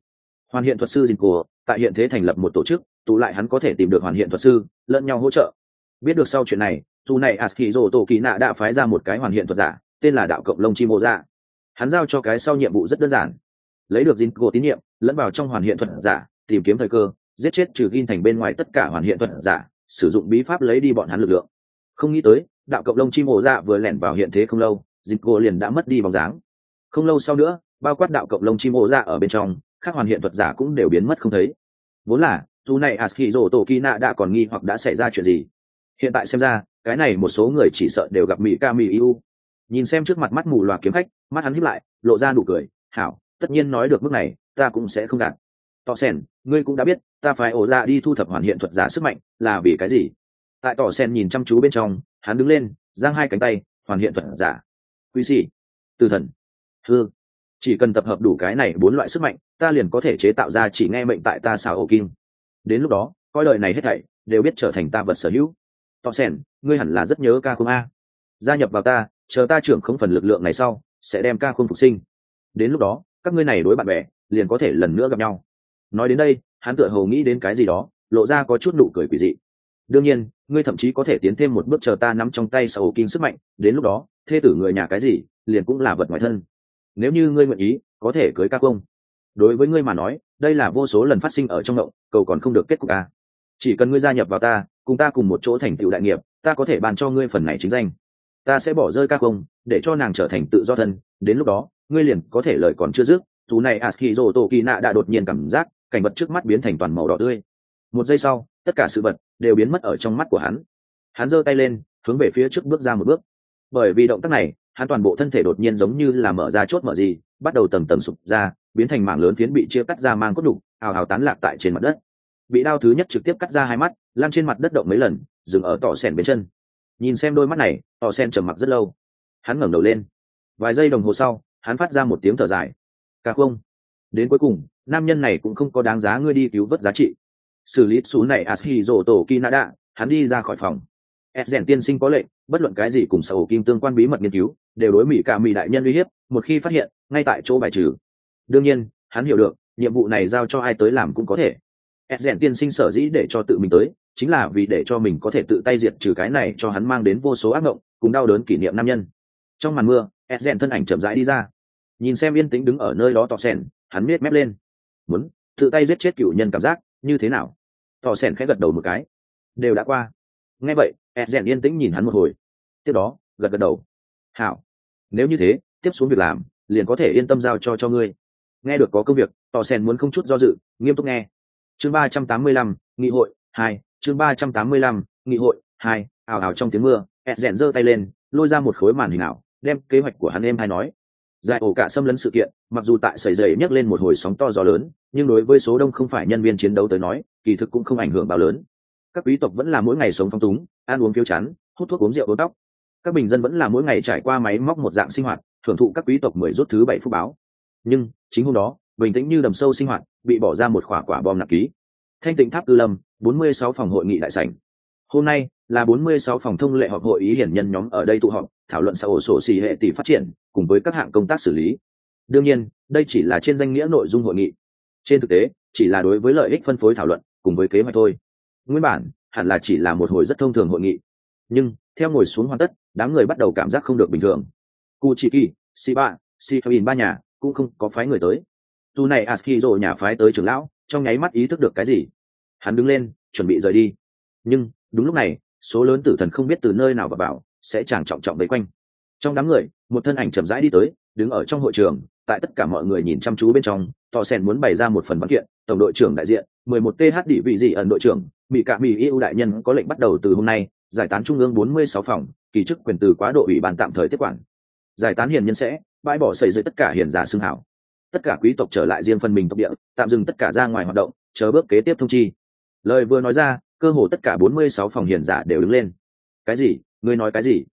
Hoàn hiện thuật sư Jinko tại hiện thế thành lập một tổ chức, tụ lại hắn có thể tìm được hoàn hiện thuật sư, lẫn nhau hỗ trợ. Biết được sau chuyện này, dù này Askizo Tổ Kỳ Nạ đã phái ra một cái hoàn hiện thuật giả, tên là đạo cộng lông chim mô dạ. Hắn giao cho cái sau nhiệm vụ rất đơn giản, lấy được Jinko tín nhiệm, lẫn vào trong hoàn hiện thuật giả, tìm kiếm thời cơ, giết chết trừ Gin thành bên ngoài tất cả hoàn hiện thuật giả, sử dụng bí pháp lấy đi bọn hắn lực lượng. Không nghĩ tới, đạo cộng lông chim mô dạ vừa lẻn vào hiện thế không lâu, Jinko liền đã mất đi bóng dáng. Không lâu sau nữa, bao quát đạo cộng lông chim mô dạ ở bên trong, các hoàn hiện thuật giả cũng đều biến mất không thấy. Vốn là dù này Askizo Tổ Kỳ Nạ đã còn nghi hoặc đã xảy ra chuyện gì. Hiện tại xem ra, cái này một số người chỉ sợ đều gặp Mikami Yu. Nhìn xem trước mặt mắt mù loà kiếm khách, mắt hắn híp lại, lộ ra nụ cười. Hảo, tất nhiên nói được mức này, ta cũng sẽ không gạt. Tỏ sen, ngươi cũng đã biết, ta phải ổ ra đi thu thập hoàn hiện thuật giả sức mạnh, là vì cái gì? Tại tỏ sen nhìn chăm chú bên trong, hắn đứng lên, giang hai cánh tay, hoàn hiện thuật giả. Quý sĩ, từ thần, hư, chỉ cần tập hợp đủ cái này 4 loại sức mạnh, ta liền có thể chế tạo ra chỉ nghe mệnh tại ta xào ổ kim. Đến lúc đó, coi đời này hết thảy đều biết trở thành ta vật sở hữu. Tọ sen, ngươi hẳn là rất nhớ ca khung a. Gia nhập vào ta, chờ ta trưởng không phần lực lượng này sau, sẽ đem ca khung phục sinh. Đến lúc đó, các ngươi này đối bạn bè liền có thể lần nữa gặp nhau. Nói đến đây, hắn tựa hồ nghĩ đến cái gì đó, lộ ra có chút nụ cười quỷ dị. Đương nhiên, ngươi thậm chí có thể tiến thêm một bước, chờ ta nắm trong tay sầu kinh sức mạnh, đến lúc đó, thê tử người nhà cái gì, liền cũng là vật ngoài thân. Nếu như ngươi nguyện ý, có thể cưới ca khung. Đối với ngươi mà nói, đây là vô số lần phát sinh ở trong mộng, cầu còn không được kết cục a. Chỉ cần ngươi gia nhập vào ta, cùng ta cùng một chỗ thành tựu đại nghiệp, ta có thể bàn cho ngươi phần này chính danh. Ta sẽ bỏ rơi ca khung, để cho nàng trở thành tự do thân, đến lúc đó, ngươi liền có thể lời còn chưa dứt. Chú này Askizo Tổ Kỳ Nạ đã đột nhiên cảm giác, cảnh vật trước mắt biến thành toàn màu đỏ tươi. Một giây sau, tất cả sự vật đều biến mất ở trong mắt của hắn. Hắn giơ tay lên, hướng về phía trước bước ra một bước. Bởi vì động tác này, hắn toàn bộ thân thể đột nhiên giống như là mở ra chốt mở gì, bắt đầu tầng tầng sụp ra, biến thành mảng lớn phiến bị chia cắt ra mang cốt đục, ào ào tán lạc tại trên mặt đất. Bị đao thứ nhất trực tiếp cắt ra hai mắt, lan trên mặt đất động mấy lần, dừng ở tỏ sen bên chân. Nhìn xem đôi mắt này, tỏ sen trầm mặc rất lâu. Hắn ngẩng đầu lên. Vài giây đồng hồ sau, hắn phát ra một tiếng thở dài. Cả không. Đến cuối cùng, nam nhân này cũng không có đáng giá ngươi đi cứu vớt giá trị. Xử lý số này Askizo Tổ Kinada, hắn đi ra khỏi phòng. Rèn tiên sinh có lệnh, bất luận cái gì cùng sầu kim tương quan bí mật nghiên cứu, đều đối mỹ cả mỹ đại nhân uy hiếp, một khi phát hiện, ngay tại chỗ bài trừ. Đương nhiên, hắn hiểu được, nhiệm vụ này giao cho ai tới làm cũng có thể. Rèn tiên sinh sở dĩ để cho tự mình tới, chính là vì để cho mình có thể tự tay diệt trừ cái này cho hắn mang đến vô số ác mộng, cùng đau đớn kỷ niệm nam nhân. Trong màn mưa, Rèn thân ảnh chậm rãi đi ra, nhìn xem yên tĩnh đứng ở nơi đó tỏ sèn, hắn miết mép lên. Muốn tự tay giết chết cựu nhân cảm giác như thế nào? Tỏ sèn khẽ gật đầu một cái. Đều đã qua. Nghe vậy, Rèn yên tĩnh nhìn hắn một hồi. Tiếp đó, gật gật đầu. Hảo. Nếu như thế, tiếp xuống việc làm, liền có thể yên tâm giao cho ngươi. Nghe được có công việc, tỏ sèn muốn không chút do dự, nghiêm túc nghe. Chương 385, nghị hội 2, chương 385, nghị hội 2, ào ào trong tiếng mưa, Rèn giơ tay lên, lôi ra một khối màn hình ảo, đem kế hoạch của hắn em hay nói. Giải ổ cả xâm lấn sự kiện, mặc dù tại sẩy dậy nhấc lên một hồi sóng to gió lớn, nhưng đối với số đông không phải nhân viên chiến đấu tới nói, kỳ thực cũng không ảnh hưởng bao lớn. Các quý tộc vẫn là mỗi ngày sống phong túng, ăn uống phiếu chán, hút thuốc uống rượu uống tóc. Các bình dân vẫn là mỗi ngày trải qua máy móc một dạng sinh hoạt, thưởng thụ các quý tộc mười rút thứ 7 phúc báo. Nhưng chính hôm đó, bình tĩnh như đầm sâu sinh hoạt, bị bỏ ra một quả bom nặng ký. Thanh Tịnh Tháp Tư Lâm, 46 phòng hội nghị đại sảnh. Hôm nay là 46 phòng thông lệ họp hội ý hiển nhân nhóm ở đây tụ họp, thảo luận xã hội sổ xì hệ tỷ phát triển, cùng với các hạng công tác xử lý. Đương nhiên, đây chỉ là trên danh nghĩa nội dung hội nghị. Trên thực tế, chỉ là đối với lợi ích phân phối thảo luận, cùng với kế hoạch thôi. Nguyên bản, hẳn là chỉ là một hồi rất thông thường hội nghị. Nhưng, theo ngồi xuống hoàn tất, đám người bắt đầu cảm giác không được bình thường. Kuchiki, Shiba, Shifin ba nhà, cũng không có phái người tới. Tu này Askizo nhà phái tới trưởng lão, trong nháy mắt ý thức được cái gì. Hắn đứng lên, chuẩn bị rời đi. Nhưng, đúng lúc này, số lớn tử thần không biết từ nơi nào vào bảo, sẽ chàng trọng vây quanh. Trong đám người, một thân ảnh chậm rãi đi tới, đứng ở trong hội trường, tại tất cả mọi người nhìn chăm chú bên trong, tỏ sen muốn bày ra một phần văn kiện, tổng đội trưởng đại diện, 11 TH đỉ vị gì ẩn đội trưởng, mỹ cả mỹ yêu đại nhân có lệnh bắt đầu từ hôm nay, giải tán trung ương 46 phòng, kỳ chức quyền từ quá độ ủy ban tạm thời tiếp quản. Giải tán hiền nhân sẽ bãi bỏ xây dựng tất cả hiền giả xưng hảo. Tất cả quý tộc trở lại riêng phần mình tộc địa, tạm dừng tất cả ra ngoài hoạt động, chờ bước kế tiếp thông chi. Lời vừa nói ra, cơ hồ tất cả 46 phòng hiền giả đều đứng lên. Cái gì? Ngươi nói cái gì?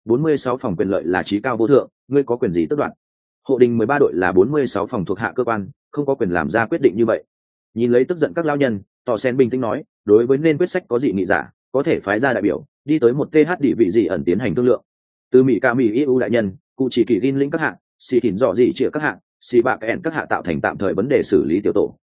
46 phòng quyền lợi là trí cao vô thượng, ngươi có quyền gì tước đoạt? Hộ đình 13 đội là 46 phòng thuộc hạ cơ quan, không có quyền làm ra quyết định như vậy. Nhìn lấy tức giận các lao nhân, tỏ sen bình tĩnh nói, đối với nên quyết sách có dị nghị giả, có thể phái ra đại biểu, đi tới một TH địa vị gì ẩn tiến hành thương lượng. Từ mỹ ca mỹ yêu đại nhân, cụ chỉ kỳ gin lĩnh các hạng, xì thìn dọ dị chĩa các hạng, xì bạc ẹn các hạ tạo thành tạm thời vấn đề xử lý tiểu tổ,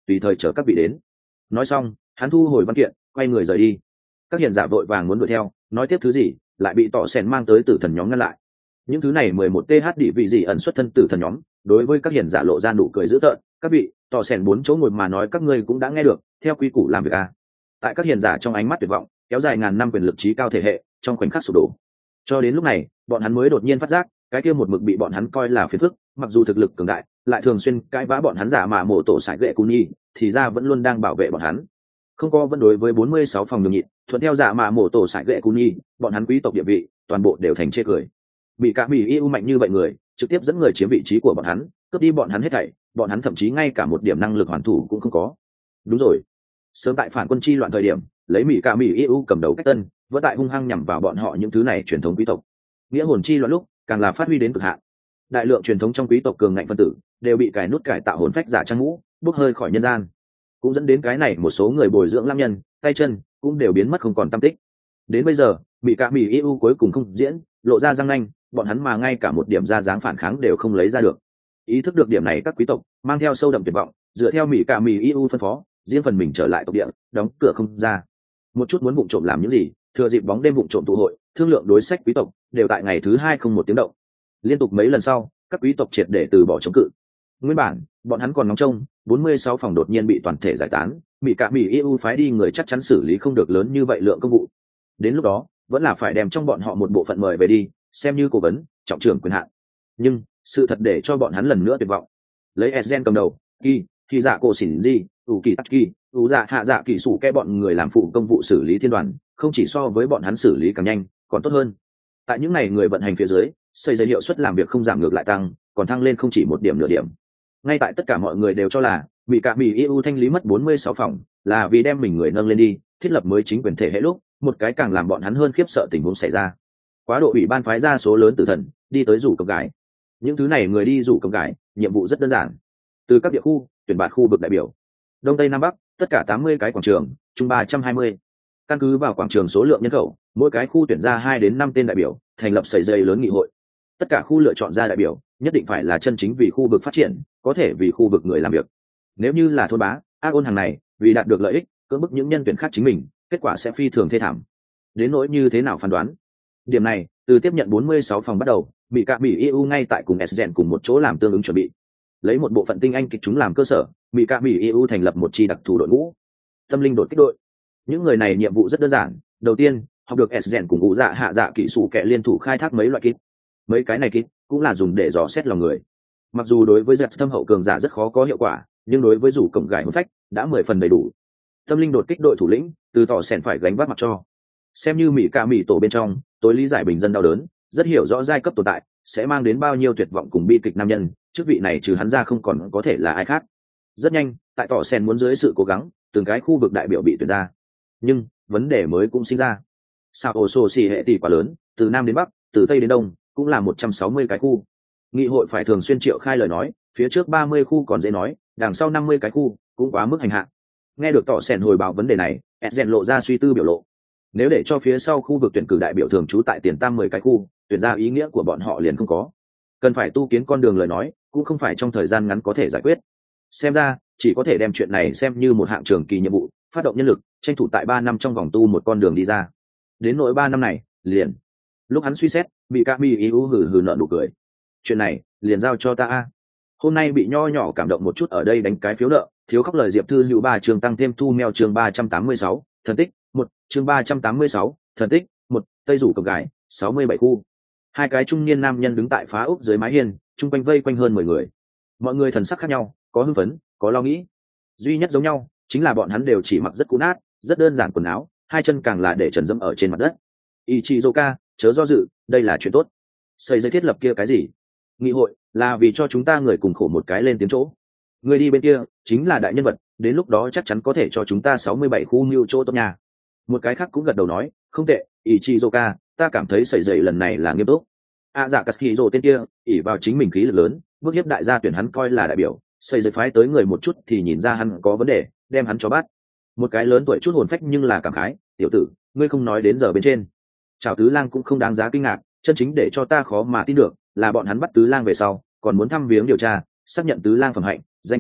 tùy thời chở các vị đến. Nói xong hắn thu hồi văn kiện, quay người rời đi. Các hiền giả vội vàng muốn đuổi theo, nói tiếp thứ gì lại bị tỏ sèn mang tới tử thần nhóm ngăn lại. Những thứ này 11 th địa vị gì ẩn xuất thân tử thần nhóm, đối với các hiền giả lộ ra nụ cười dữ tợn. Các vị, tỏ sèn 4 chỗ ngồi mà nói các ngươi cũng đã nghe được, theo quy củ làm việc à. Tại các hiền giả trong ánh mắt tuyệt vọng, kéo dài ngàn năm quyền lực trí cao thể hệ trong khoảnh khắc sụp đổ. Cho đến lúc này bọn hắn mới đột nhiên phát giác, cái kia một mực bị bọn hắn coi là phiền phức, mặc dù thực lực cường đại lại thường xuyên cãi vã bọn hắn giả mà mổ tổ sải gậy cù nhi, thì ra vẫn luôn đang bảo vệ bọn hắn. Không có vẫn đối với 46 phòng nhường nhịn, thuận theo giả mà mổ tổ sải gậy cù nhi, bọn hắn quý tộc địa vị toàn bộ đều thành chê cười. Bị cả bị yêu mạnh như vậy người trực tiếp dẫn người chiếm vị trí của bọn hắn, cướp đi bọn hắn hết thảy, bọn hắn thậm chí ngay cả một điểm năng lực hoàn thủ cũng không có. Đúng rồi, sớm tại phản quân chi loạn thời điểm, lấy mỹ cả mỹ yêu cầm đầu cách tân vẫn tại hung hăng nhằm vào bọn họ những thứ này truyền thống quý tộc. Nghĩa hồn chi loạn lúc càng là phát huy đến cực hạn, đại lượng truyền thống trong quý tộc cường ngạnh phân tử đều bị cải nút cải tạo hồn phách giả trang ngũ bốc hơi khỏi nhân gian, cũng dẫn đến cái này một số người bồi dưỡng lam nhân tay chân cũng đều biến mất không còn tâm tích. Đến bây giờ bị cả mỹ yêu cuối cùng không diễn lộ ra răng nanh, bọn hắn mà ngay cả một điểm ra dáng phản kháng đều không lấy ra được. Ý thức được điểm này, các quý tộc mang theo sâu đậm tuyệt vọng, dựa theo mỹ cả mỹ yêu phân phó, riêng phần mình trở lại tộc địa, đóng cửa không ra. Một chút muốn vụng trộm làm những gì, thừa dịp bóng đêm vụng trộm tụ hội, thương lượng đối sách quý tộc, đều tại ngày thứ 2 không một tiếng động. Liên tục mấy lần sau, các quý tộc triệt để từ bỏ chống cự. Nguyên bản bọn hắn còn nóng trông 46 phòng đột nhiên bị toàn thể giải tán, mỹ cả mỹ yêu phái đi người chắc chắn xử lý không được lớn như vậy lượng công vụ. Đến lúc đó vẫn là phải đem trong bọn họ một bộ phận mời về đi, xem như cố vấn trọng trưởng quyền hạn. Nhưng sự thật để cho bọn hắn lần nữa tuyệt vọng. Lấy Esgen cầm đầu, khi dạ cổ xỉn gì ủ kỳ tắc kỳ ủ dạ hạ dạ kỳ sủ kẽ bọn người làm phụ công vụ xử lý thiên đoàn, không chỉ so với bọn hắn xử lý càng nhanh còn tốt hơn. Tại những ngày người vận hành phía dưới, xây dựng hiệu suất làm việc không giảm ngược lại tăng, còn thăng lên không chỉ một điểm nửa điểm. Ngay tại tất cả mọi người đều cho là bị cả mỹ eu thanh lý mất 46 phòng là vì đem mình người nâng lên đi thiết lập mới chính quyền thể hệ lúc, một cái càng làm bọn hắn hơn khiếp sợ tình huống xảy ra. Quá độ ủy ban phái ra số lớn tử thần đi tới rủ cầm gái. Những thứ này người đi rủ cầm gái nhiệm vụ rất đơn giản, từ các địa khu tuyển bạt khu vực đại biểu, đông tây nam bắc tất cả 80 cái quảng trường, chung 320. Căn cứ vào quảng trường số lượng nhân khẩu, mỗi cái khu tuyển ra 2 đến 5 tên đại biểu, thành lập sẩy dây lớn nghị hội. Tất cả khu lựa chọn ra đại biểu nhất định phải là chân chính vì khu vực phát triển, có thể vì khu vực người làm việc. Nếu như là thôn bá ác ôn hàng này vì đạt được lợi ích cưỡng bức những nhân tuyển khác chính mình, kết quả sẽ phi thường thê thảm. Đến nỗi như thế nào phán đoán điểm này, từ tiếp nhận 46 phòng bắt đầu, bị cả mỹ eu ngay tại cùng Esgen cùng một chỗ làm tương ứng chuẩn bị. Lấy một bộ phận tinh anh kịch chúng làm cơ sở, bị cả mỹ eu thành lập một chi đặc thù đội ngũ tâm linh đột kích đội. Những người này nhiệm vụ rất đơn giản, đầu tiên học được Esgen cùng ngũ dạ hạ dạ kỹ sủ kẻ liên thủ khai thác mấy loại kit. Mấy cái này kit cũng là dùng để dò xét lòng người. Mặc dù đối với giặc thâm hậu cường giả rất khó có hiệu quả, nhưng đối với rủ cổng gài hồn phách đã 10 phần đầy đủ. Tâm linh đột kích đội thủ lĩnh từ tỏ sèn phải gánh vác mặc cho, xem như mỹ ca mỹ tổ bên trong tối lý giải bình dân đau đớn, rất hiểu rõ giai cấp tồn tại sẽ mang đến bao nhiêu tuyệt vọng cùng bi kịch nam nhân, chức vị này trừ hắn ra không còn có thể là ai khác. Rất nhanh tại tỏ sèn muốn dưới sự cố gắng, từng cái khu vực đại biểu bị tuyển ra. Nhưng vấn đề mới cũng sinh ra. Sao ổ sổ xì hệ tỷ quá lớn, từ nam đến bắc, từ tây đến đông cũng là 160 cái khu. Nghị hội phải thường xuyên triệu khai lời nói, phía trước 30 khu còn dễ nói, đằng sau 50 cái khu cũng quá mức hành hạ. Nghe được tỏ sèn hồi báo vấn đề này, Esgen lộ ra suy tư biểu lộ. Nếu để cho phía sau khu vực tuyển cử đại biểu thường trú tại tiền tam 10 cái khu, tuyển ra ý nghĩa của bọn họ liền không có. Cần phải tu kiến con đường lời nói, cũng không phải trong thời gian ngắn có thể giải quyết. Xem ra chỉ có thể đem chuyện này xem như một hạng trường kỳ nhiệm vụ, phát động nhân lực, tranh thủ tại 3 năm trong vòng tu một con đường đi ra. Đến nỗi 3 năm này, liền. Lúc hắn suy xét, bị các mi hừ hừ nợ nụ cười. Chuyện này, liền giao cho ta a. Hôm nay bị nho nhỏ cảm động một chút ở đây đánh cái phiếu nợ, thiếu khóc lời Diệp Thư Hữu 3 chương tăng thêm thu meo chương 386, thần tích, 1, chương 386, thần tích, 1, Tây rủ cầm gái, 67 khu. Hai cái trung niên nam nhân đứng tại phá ốc dưới mái hiên, chung quanh vây quanh hơn 10 người. Mọi người thần sắc khác nhau, có hưng phấn, có lo nghĩ. Duy nhất giống nhau, chính là bọn hắn đều chỉ mặc rất cũ nát, rất đơn giản quần áo, hai chân càng là để trần dẫm ở trên mặt đất. Ichizoka, chớ do dự, đây là chuyện tốt. Xây dây thiết lập kia cái gì? Nghị hội là vì cho chúng ta người cùng khổ một cái lên tiếng chỗ. Người đi bên kia chính là đại nhân vật, đến lúc đó chắc chắn có thể cho chúng ta 67 khu mưu chỗ tốt nhà. Một cái khác cũng gật đầu nói, không tệ, Ichizoka, ta cảm thấy sẩy dậy lần này là nghiêm túc. Dạ Katsuhiro tên kia ỉ vào chính mình khí lực lớn, bước hiếp đại gia tuyển hắn coi là đại biểu, sẩy dậy phái tới người một chút thì nhìn ra hắn có vấn đề, đem hắn cho bắt. Một cái lớn tuổi chút hồn phách nhưng là cảm khái, tiểu tử, ngươi không nói đến giờ bên trên. Chào tứ lang cũng không đáng giá kinh ngạc, chân chính để cho ta khó mà tin được là bọn hắn bắt tứ lang về sau còn muốn thăm viếng điều tra, xác nhận tứ lang phẩm hạnh danh tiếng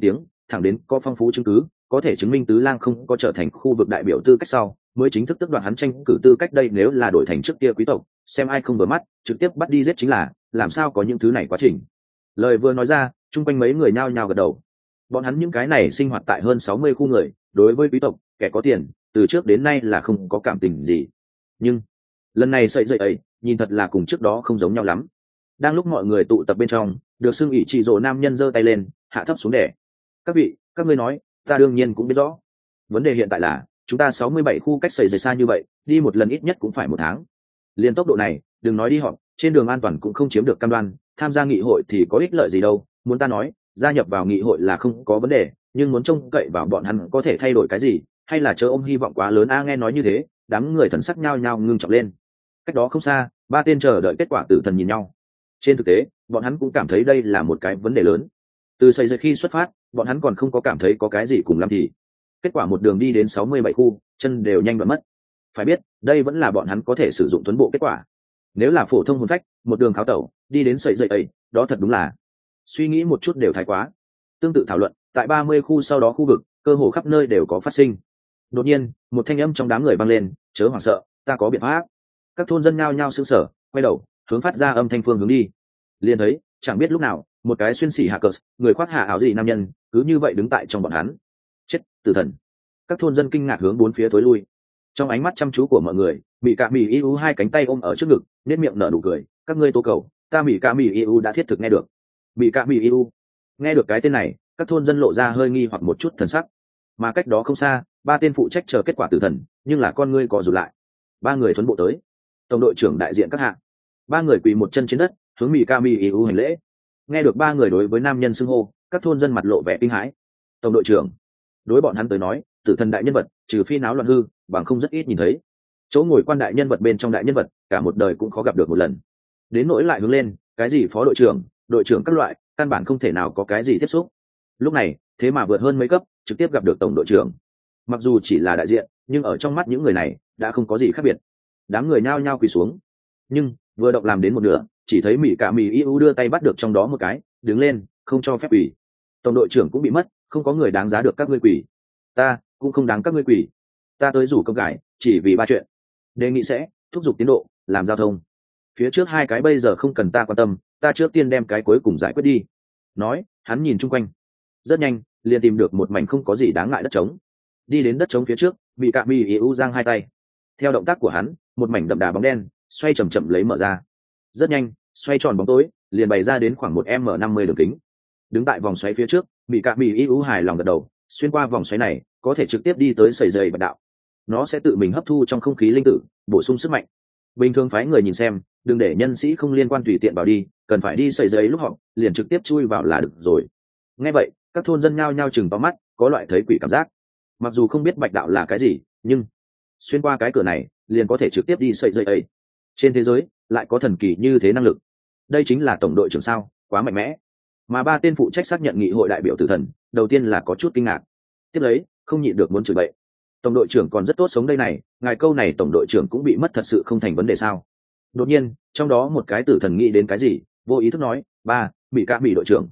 thẳng đến có phong phú chứng cứ có thể chứng minh Tứ Lang không có trở thành khu vực đại biểu tư cách sau mới chính thức tước đoạt hắn tranh cử tư cách. Đây nếu là đổi thành trước kia quý tộc xem ai không vừa mắt trực tiếp bắt đi giết chính là, làm sao có những thứ này quá trình. Lời vừa nói ra chung quanh mấy người nhao nhao gật đầu. Bọn hắn những cái này sinh hoạt tại hơn 60 khu người, đối với quý tộc kẻ có tiền từ trước đến nay là không có cảm tình gì, nhưng lần này sợi dậy ấy nhìn thật là cùng trước đó không giống nhau lắm. Đang lúc mọi người tụ tập bên trong, được xưng ỷ chỉ rồ nam nhân giơ tay lên hạ thấp xuống để: các vị, các ngươi nói ta đương nhiên cũng biết rõ, vấn đề hiện tại là chúng ta 67 khu cách sợi dậy xa như vậy, đi một lần ít nhất cũng phải 1 tháng. Liên tốc độ này đừng nói đi họp, trên đường an toàn cũng không chiếm được cam đoan, tham gia nghị hội thì có ích lợi gì đâu. Muốn ta nói gia nhập vào nghị hội là không có vấn đề, nhưng muốn trông cậy vào bọn hắn có thể thay đổi cái gì, hay là chớ ôm hy vọng quá lớn a. Nghe nói như thế đám người thần sắc nhao nhao ngưng trọng lên. Cách đó không xa 3 tên chờ đợi kết quả tử thần nhìn nhau. Trên thực tế bọn hắn cũng cảm thấy đây là một cái vấn đề lớn. Từ xây dựng khi xuất phát bọn hắn còn không có cảm thấy có cái gì cùng lắm thì kết quả một đường đi đến 67 khu chân đều nhanh đoạn mất. Phải biết đây vẫn là bọn hắn có thể sử dụng tuấn bộ kết quả, nếu là phổ thông hồn phách một đường kháo tẩu đi đến sợi dậy ấy, đó thật đúng là suy nghĩ một chút đều thái quá. Tương tự thảo luận tại 30 khu sau đó khu vực cơ hồ khắp nơi đều có phát sinh. Đột nhiên một thanh âm trong đám người vang lên: chớ hoảng sợ, ta có biện pháp. Các thôn dân nhao nhao sững sờ, quay đầu hướng phát ra âm thanh phương hướng đi. Liền thấy chẳng biết lúc nào một cái xuyên xỉ hạ cờ, người khoác hạ áo gì nam nhân cứ như vậy đứng tại trong bọn hắn. Chết, tử thần! Các thôn dân kinh ngạc hướng bốn phía thối lui. Trong ánh mắt chăm chú của mọi người, Mị Cạ Mị Iu hai cánh tay ôm ở trước ngực, nét miệng nở nụ cười: các ngươi tố cầu, ta Mị Cạ Mị Iu đã thiết thực nghe được. Mị Cạ Mị Iu. Nghe được cái tên này, các thôn dân lộ ra hơi nghi hoặc một chút thần sắc. Mà cách đó không xa 3 tên phụ trách chờ kết quả tử thần, nhưng là con ngươi co rụt lại. 3 người thuấn bộ tới. Tổng đội trưởng đại diện các hạng. 3 người quỳ một chân trên đất hướng Mị Cạ Mị Iu hành lễ. Nghe được 3 người đối với nam nhân xưng hô, các thôn dân mặt lộ vẻ kinh hãi. Tổng đội trưởng, đối bọn hắn tới nói tử thần đại nhân vật trừ phi náo loạn hư bằng không rất ít nhìn thấy. Chỗ ngồi quan đại nhân vật bên trong đại nhân vật cả một đời cũng khó gặp được một lần. Đến nỗi lại hướng lên cái gì phó đội trưởng các loại, căn bản không thể nào có cái gì tiếp xúc. Lúc này thế mà vượt hơn mấy cấp trực tiếp gặp được tổng đội trưởng. Mặc dù chỉ là đại diện nhưng ở trong mắt những người này đã không có gì khác biệt. Đám người nhao nhao quỳ xuống, nhưng vừa động làm đến một nửa chỉ thấy Mị Cạ Mị Iu đưa tay bắt được trong đó một cái, đứng lên không cho phép quỳ. Tổng đội trưởng cũng bị mất, không có người đáng giá được các ngươi quỳ. Ta cũng không đáng các ngươi quỳ. Ta tới rủ công cải chỉ vì 3 chuyện. Đề nghị sẽ thúc giục tiến độ làm giao thông, phía trước 2 cái bây giờ không cần ta quan tâm, ta trước tiên đem cái cuối cùng giải quyết đi. Nói hắn nhìn chung quanh rất nhanh liền tìm được một mảnh không có gì đáng ngại đất trống. Đi đến đất trống phía trước, Mị Cạ Mị Iu giang 2 tay, theo động tác của hắn một mảnh đậm đà bóng đen xoay chậm chậm lấy mở ra. Rất nhanh xoay tròn bóng tối liền bày ra đến khoảng 1m50 đường kính. Đứng tại vòng xoáy phía trước, Mị Cạ Mị Iu hài lòng gật đầu, xuyên qua vòng xoáy này có thể trực tiếp đi tới sợi dây bạch đạo. Nó sẽ tự mình hấp thu trong không khí linh tử bổ sung sức mạnh. Bình thường phái người nhìn xem, đừng để nhân sĩ không liên quan tùy tiện vào đi, cần phải đi sợi dây lúc họ liền trực tiếp chui vào là được rồi. Nghe vậy các thôn dân nhao nhao chừng to mắt, có loại thấy quỷ cảm giác. Mặc dù không biết bạch đạo là cái gì, nhưng xuyên qua cái cửa này liền có thể trực tiếp đi sợi dây ấy. Trên thế giới lại có thần kỳ như thế năng lực, đây chính là tổng đội trưởng sao, quá mạnh mẽ. Mà 3 tên phụ trách xác nhận nghị hội đại biểu tử thần đầu tiên là có chút kinh ngạc, tiếp lấy không nhịn được muốn chửi bậy: tổng đội trưởng còn rất tốt sống đây này, ngài câu này tổng đội trưởng cũng bị mất thật sự không thành vấn đề sao? Đột nhiên trong đó một cái tử thần nghĩ đến cái gì, vô ý thức nói: Mị Cạ Mị đội trưởng,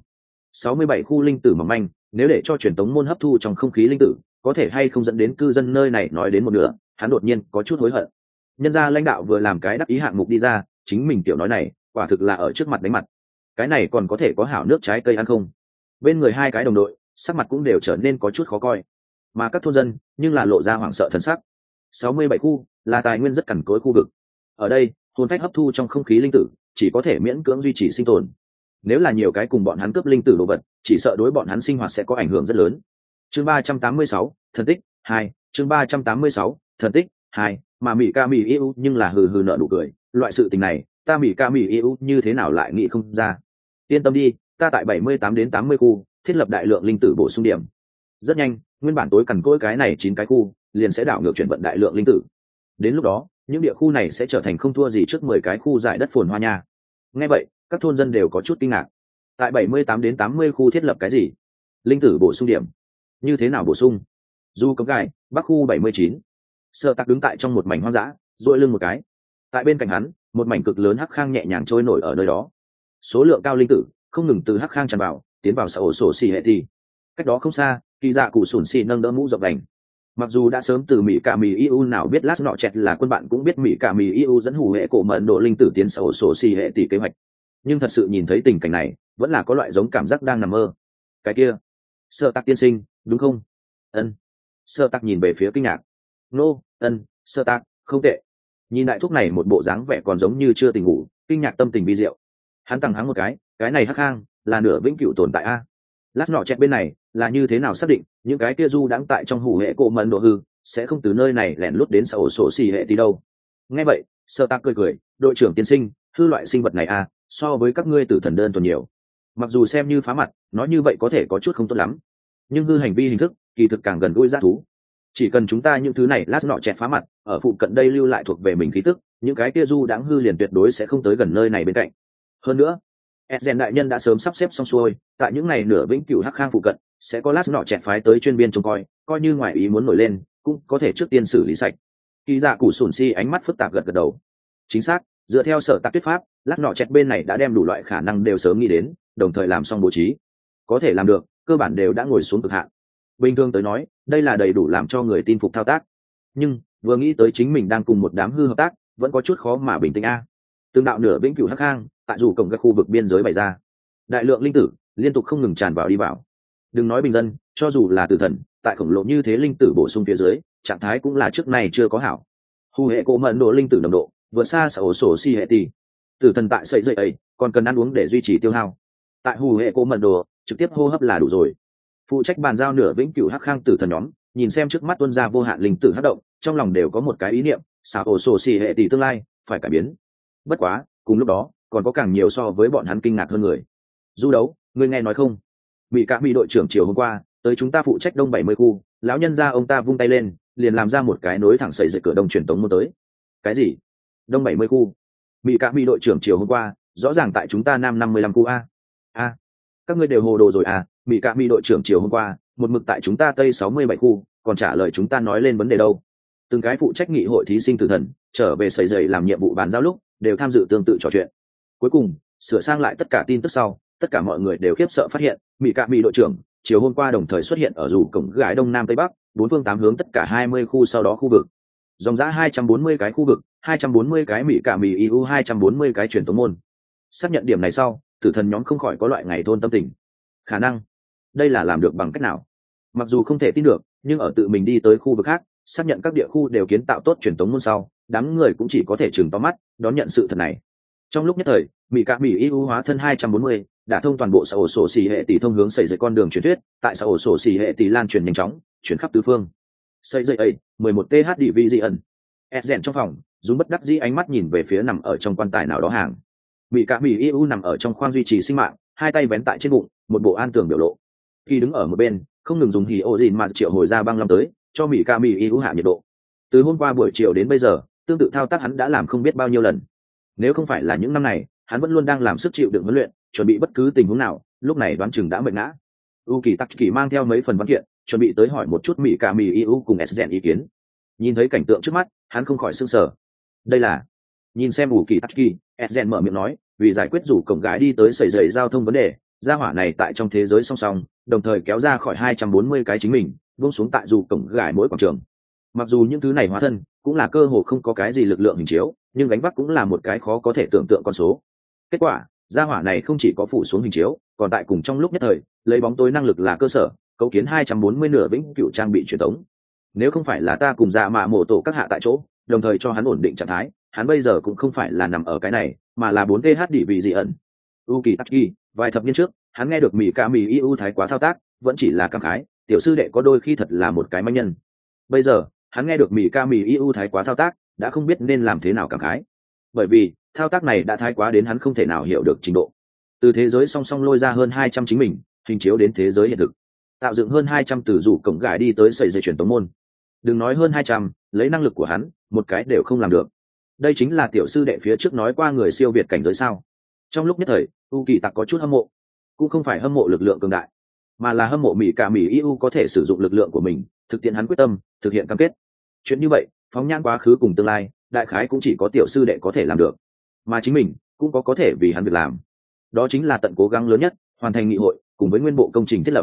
67 khu linh tử mỏng manh, nếu để cho truyền tống môn hấp thu trong không khí linh tử có thể hay không dẫn đến cư dân nơi này nói đến một nửa, hắn đột nhiên có chút hối hận. Nhân gia lãnh đạo vừa làm cái đắc ý hạng mục đi ra, chính mình tiểu nói này quả thực là ở trước mặt đánh mặt. Cái này còn có thể có hảo nước trái cây ăn không? Bên người 2 cái đồng đội sắc mặt cũng đều trở nên có chút khó coi, mà các thôn dân nhưng là lộ ra hoảng sợ thần sắc. 67 khu là tài nguyên rất cằn cỗi khu vực, ở đây hồn phách hấp thu trong không khí linh tử chỉ có thể miễn cưỡng duy trì sinh tồn. Nếu là nhiều cái cùng bọn hắn cướp linh tử đồ vật, chỉ sợ đối bọn hắn sinh hoạt sẽ có ảnh hưởng rất lớn. Chương 386, thần tích 2, chương 386, thần tích 2, mà Mị Cạ Mị Iu nhưng là hừ hừ nở nụ cười, loại sự tình này ta Mị Cạ Mị Iu như thế nào lại nghĩ không ra. Yên tâm đi, ta tại 78 đến 80 khu thiết lập đại lượng linh tử bổ sung điểm. Rất nhanh, nguyên bản tối cằn cỗi cái này 9 cái khu liền sẽ đảo ngược chuyển vận đại lượng linh tử. Đến lúc đó những địa khu này sẽ trở thành không thua gì trước 10 cái khu giải đất phồn hoa nha. Nghe vậy các thôn dân đều có chút kinh ngạc. Tại 78 đến 80 khu thiết lập cái gì? Linh tử bổ sung điểm? Như thế nào bổ sung? Du Cấm Gai, Bắc khu 79. Sợ Tặc đứng tại trong một mảnh hoang dã, duỗi lưng một cái. Tại bên cạnh hắn, một mảnh cực lớn hắc khang nhẹ nhàng trôi nổi ở nơi đó. Số lượng cao linh tử không ngừng từ hắc khang tràn vào, tiến vào xã ổ sổ xì hệ thì. Cách đó không xa, kỳ dạ cụ sủn xì nâng đỡ mũ rộng đành. Mặc dù đã sớm từ mỹ cả mì eu nào biết lát nọ chẹt là quân bạn cũng biết mỹ cả mì eu dẫn hủ hệ cổ mận độ linh tử tiến sổ sổ xì hệ tỷ kế hoạch, nhưng thật sự nhìn thấy tình cảnh này vẫn là có loại giống cảm giác đang nằm mơ. Cái kia, Sơ Tạc tiên sinh đúng không? Ân. Sơ Tạc nhìn về phía kinh ngạc. Nô, ân, Sơ Tạc, không tệ. Nhìn đại thúc này một bộ dáng vẻ còn giống như chưa tỉnh ngủ, kinh ngạc tâm tình vi diệu. Hắn tăng hắng một cái này hắc hang là nửa vĩnh cửu tồn tại a. Lát nọ chẹt bên này là như thế nào xác định những cái kia du đãng tại trong hủ hệ cổ mận độ hư sẽ không từ nơi này lẻn lút đến sổ sổ xì hệ tí đâu. Nghe vậy, Sơ Tạc cười cười, đội trưởng tiên sinh, hư loại sinh vật này a, so với các ngươi tử thần đơn thuần nhiều. Mặc dù xem như phá mặt, nói như vậy có thể có chút không tốt lắm, nhưng hư hành vi hình thức kỳ thực càng gần gũi g thú. Chỉ cần chúng ta những thứ này lát nọ chẹt phá mặt ở phụ cận đây lưu lại thuộc về mình khí tức, những cái kia du đáng hư liền tuyệt đối sẽ không tới gần nơi này bên cạnh. Hơn nữa, Esgen đại nhân đã sớm sắp xếp xong xuôi, tại những ngày nửa vĩnh cửu hắc khang phụ cận sẽ có lát nọ chẹt phái tới chuyên biên trông coi như ngoại ý muốn nổi lên cũng có thể trước tiên xử lý sạch. Kỳ dạ cụ sủn si ánh mắt phức tạp gật gật đầu. Chính xác, dựa theo Sở Tạc thuyết pháp, lát nọ chẹt bên này đã đem đủ loại khả năng đều sớm nghĩ đến, đồng thời làm xong bố trí. Có thể làm được, cơ bản đều đã ngồi xuống cực hạn. Bình thường tới nói, đây là đầy đủ làm cho người tin phục thao tác. Nhưng vừa nghĩ tới chính mình đang cùng một đám hư hợp tác, vẫn có chút khó mà bình tĩnh a. Từng đạo nửa vĩnh cửu hắc hang tại dù cổng các khu vực biên giới bày ra, đại lượng linh tử liên tục không ngừng tràn vào đi vào. Đừng nói bình dân, cho dù là tử thần, tại khổng lồ như thế linh tử bổ sung phía dưới, trạng thái cũng là trước này chưa có hảo. Hù hệ cổ mận độ linh tử nồng độ vượt xa sổ sổ si hệ tỷ. Tử thần tại sợi dây ấy còn cần ăn uống để duy trì tiêu hao. Tại hù hệ cổ mận độ trực tiếp hô hấp là đủ rồi. Phụ trách bàn giao nửa vĩnh cửu hắc khang tử thần nhóm nhìn xem trước mắt tuân ra vô hạn linh tử hắc động, trong lòng đều có một cái ý niệm, sổ sổ si hệ tỷ tương lai phải cải biến. Bất quá cùng lúc đó còn có càng nhiều so với bọn hắn kinh ngạc hơn người. Du đấu, ngươi nghe nói không? Bị cả bị đội trưởng chiều hôm qua tới chúng ta phụ trách đông 70 khu, lão nhân gia ông ta vung tay lên liền làm ra một cái nối thẳng sẩy dậy cửa đông truyền tống môn tới. Cái gì? Đông 70 khu? Bị cả bị đội trưởng chiều hôm qua rõ ràng tại chúng ta nam 55 khu a. Các ngươi đều hồ đồ rồi à? Bị cả bị đội trưởng chiều hôm qua một mực tại chúng ta tây 67 khu, còn trả lời chúng ta nói lên vấn đề đâu? Từng cái phụ trách nghị hội thí sinh tử thần trở về sẩy dậy làm nhiệm vụ bàn giao lúc đều tham dự tương tự trò chuyện. Cuối cùng sửa sang lại tất cả tin tức sau, tất cả mọi người đều khiếp sợ phát hiện mỹ cạ mỹ đội trưởng chiều hôm qua đồng thời xuất hiện ở dù cổng gái đông nam tây bắc bốn phương tám hướng tất cả 20 khu, sau đó khu vực dòng giã 240 cái khu vực, 240 cái mỹ cạ mỹ eu, 240 cái truyền tống môn. Xác nhận điểm này sau, tử thần nhóm không khỏi có loại ngày thôn tâm tình. Khả năng đây là làm được bằng cách nào? Mặc dù không thể tin được, nhưng ở tự mình đi tới khu vực khác xác nhận các địa khu đều kiến tạo tốt truyền tống môn sau, đám người cũng chỉ có thể chừng to mắt đón nhận sự thật này. Trong lúc nhất thời, mỹ cạ mỹ eu hóa thân 240 đã thông toàn bộ xã ổ sổ xì hệ tỷ thông hướng xây dựng con đường truyền thuyết, tại xã ổ sổ xì hệ tỷ lan truyền nhanh chóng, chuyển khắp tứ phương. Xây dựng ấy 11 th division. Esgen trong phòng dùng bất đắc dĩ ánh mắt nhìn về phía nằm ở trong quan tài nào đó hàng. Mỹ cạ mỹ eu nằm ở trong khoang duy trì sinh mạng, hai tay vén tại trên bụng, một bộ an tường biểu lộ. Khi đứng ở một bên không ngừng dùng hì ô dìn mà triệu hồi ra băng lâm tới cho mỹ cạ mỹ eu hạ nhiệt độ. Từ hôm qua buổi chiều đến bây giờ, tương tự thao tác hắn đã làm không biết bao nhiêu lần. Nếu không phải là những năm này hắn vẫn luôn đang làm sức chịu đựng huấn luyện, chuẩn bị bất cứ tình huống nào, lúc này đoán chừng đã mệt ngã. U kỳ tắc kỳ mang theo mấy phần văn kiện chuẩn bị tới hỏi một chút mỹ cả mỹ eu cùng Esgen ý kiến. Nhìn thấy cảnh tượng trước mắt hắn không khỏi sưng sờ. Đây là nhìn xem U kỳ tắc kỳ, Esgen mở miệng nói, vì giải quyết rủ cổng gái đi tới sẩy dậy giao thông vấn đề, gia hỏa này tại trong thế giới song song đồng thời kéo ra khỏi 240 cái chính mình buông xuống tại rủ cổng gái mỗi quảng trường. Mặc dù những thứ này hóa thân cũng là cơ hồ không có cái gì lực lượng hình chiếu, nhưng gánh vác cũng là một cái khó có thể tưởng tượng con số. Kết quả gia hỏa này không chỉ có phủ xuống hình chiếu, còn tại cùng trong lúc nhất thời lấy bóng tối năng lực là cơ sở cấu kiến 240 nửa vĩnh cửu trang bị truyền tống. Nếu không phải là ta cùng dạ mạ mổ tổ các hạ tại chỗ đồng thời cho hắn ổn định trạng thái, hắn bây giờ cũng không phải là nằm ở cái này, mà là 4 th đỉ vị dị ẩn. Uki Taki vài thập niên trước hắn nghe được mỹ ca mỹ eu thái quá thao tác vẫn chỉ là cảm khái, tiểu sư đệ có đôi khi thật là một cái manh nhân. Bây giờ hắn nghe được mỹ ca mỹ eu thái quá thao tác đã không biết nên làm thế nào cảm khái, bởi vì thao tác này đã thái quá đến hắn không thể nào hiểu được trình độ. Từ thế giới song song lôi ra hơn 200 chính mình hình chiếu đến thế giới hiện thực, tạo dựng hơn 200 từ rủ cổng gải đi tới sẩy dây truyền tống môn. Đừng nói hơn 200, lấy năng lực của hắn một cái đều không làm được. Đây chính là tiểu sư đệ phía trước nói qua người siêu việt cảnh giới sao? Trong lúc nhất thời u kỳ tặc có chút hâm mộ, cũng không phải hâm mộ lực lượng cường đại, mà là hâm mộ mỹ cả mỹ eu có thể sử dụng lực lượng của mình thực hiện hắn quyết tâm thực hiện cam kết. Chuyện như vậy phóng nhan quá khứ cùng tương lai, đại khái cũng chỉ có tiểu sư đệ có thể làm được, mà chính mình cũng có thể vì hắn việc làm, đó chính là tận cố gắng lớn nhất hoàn thành nghị hội cùng với nguyên bộ công trình thiết lập.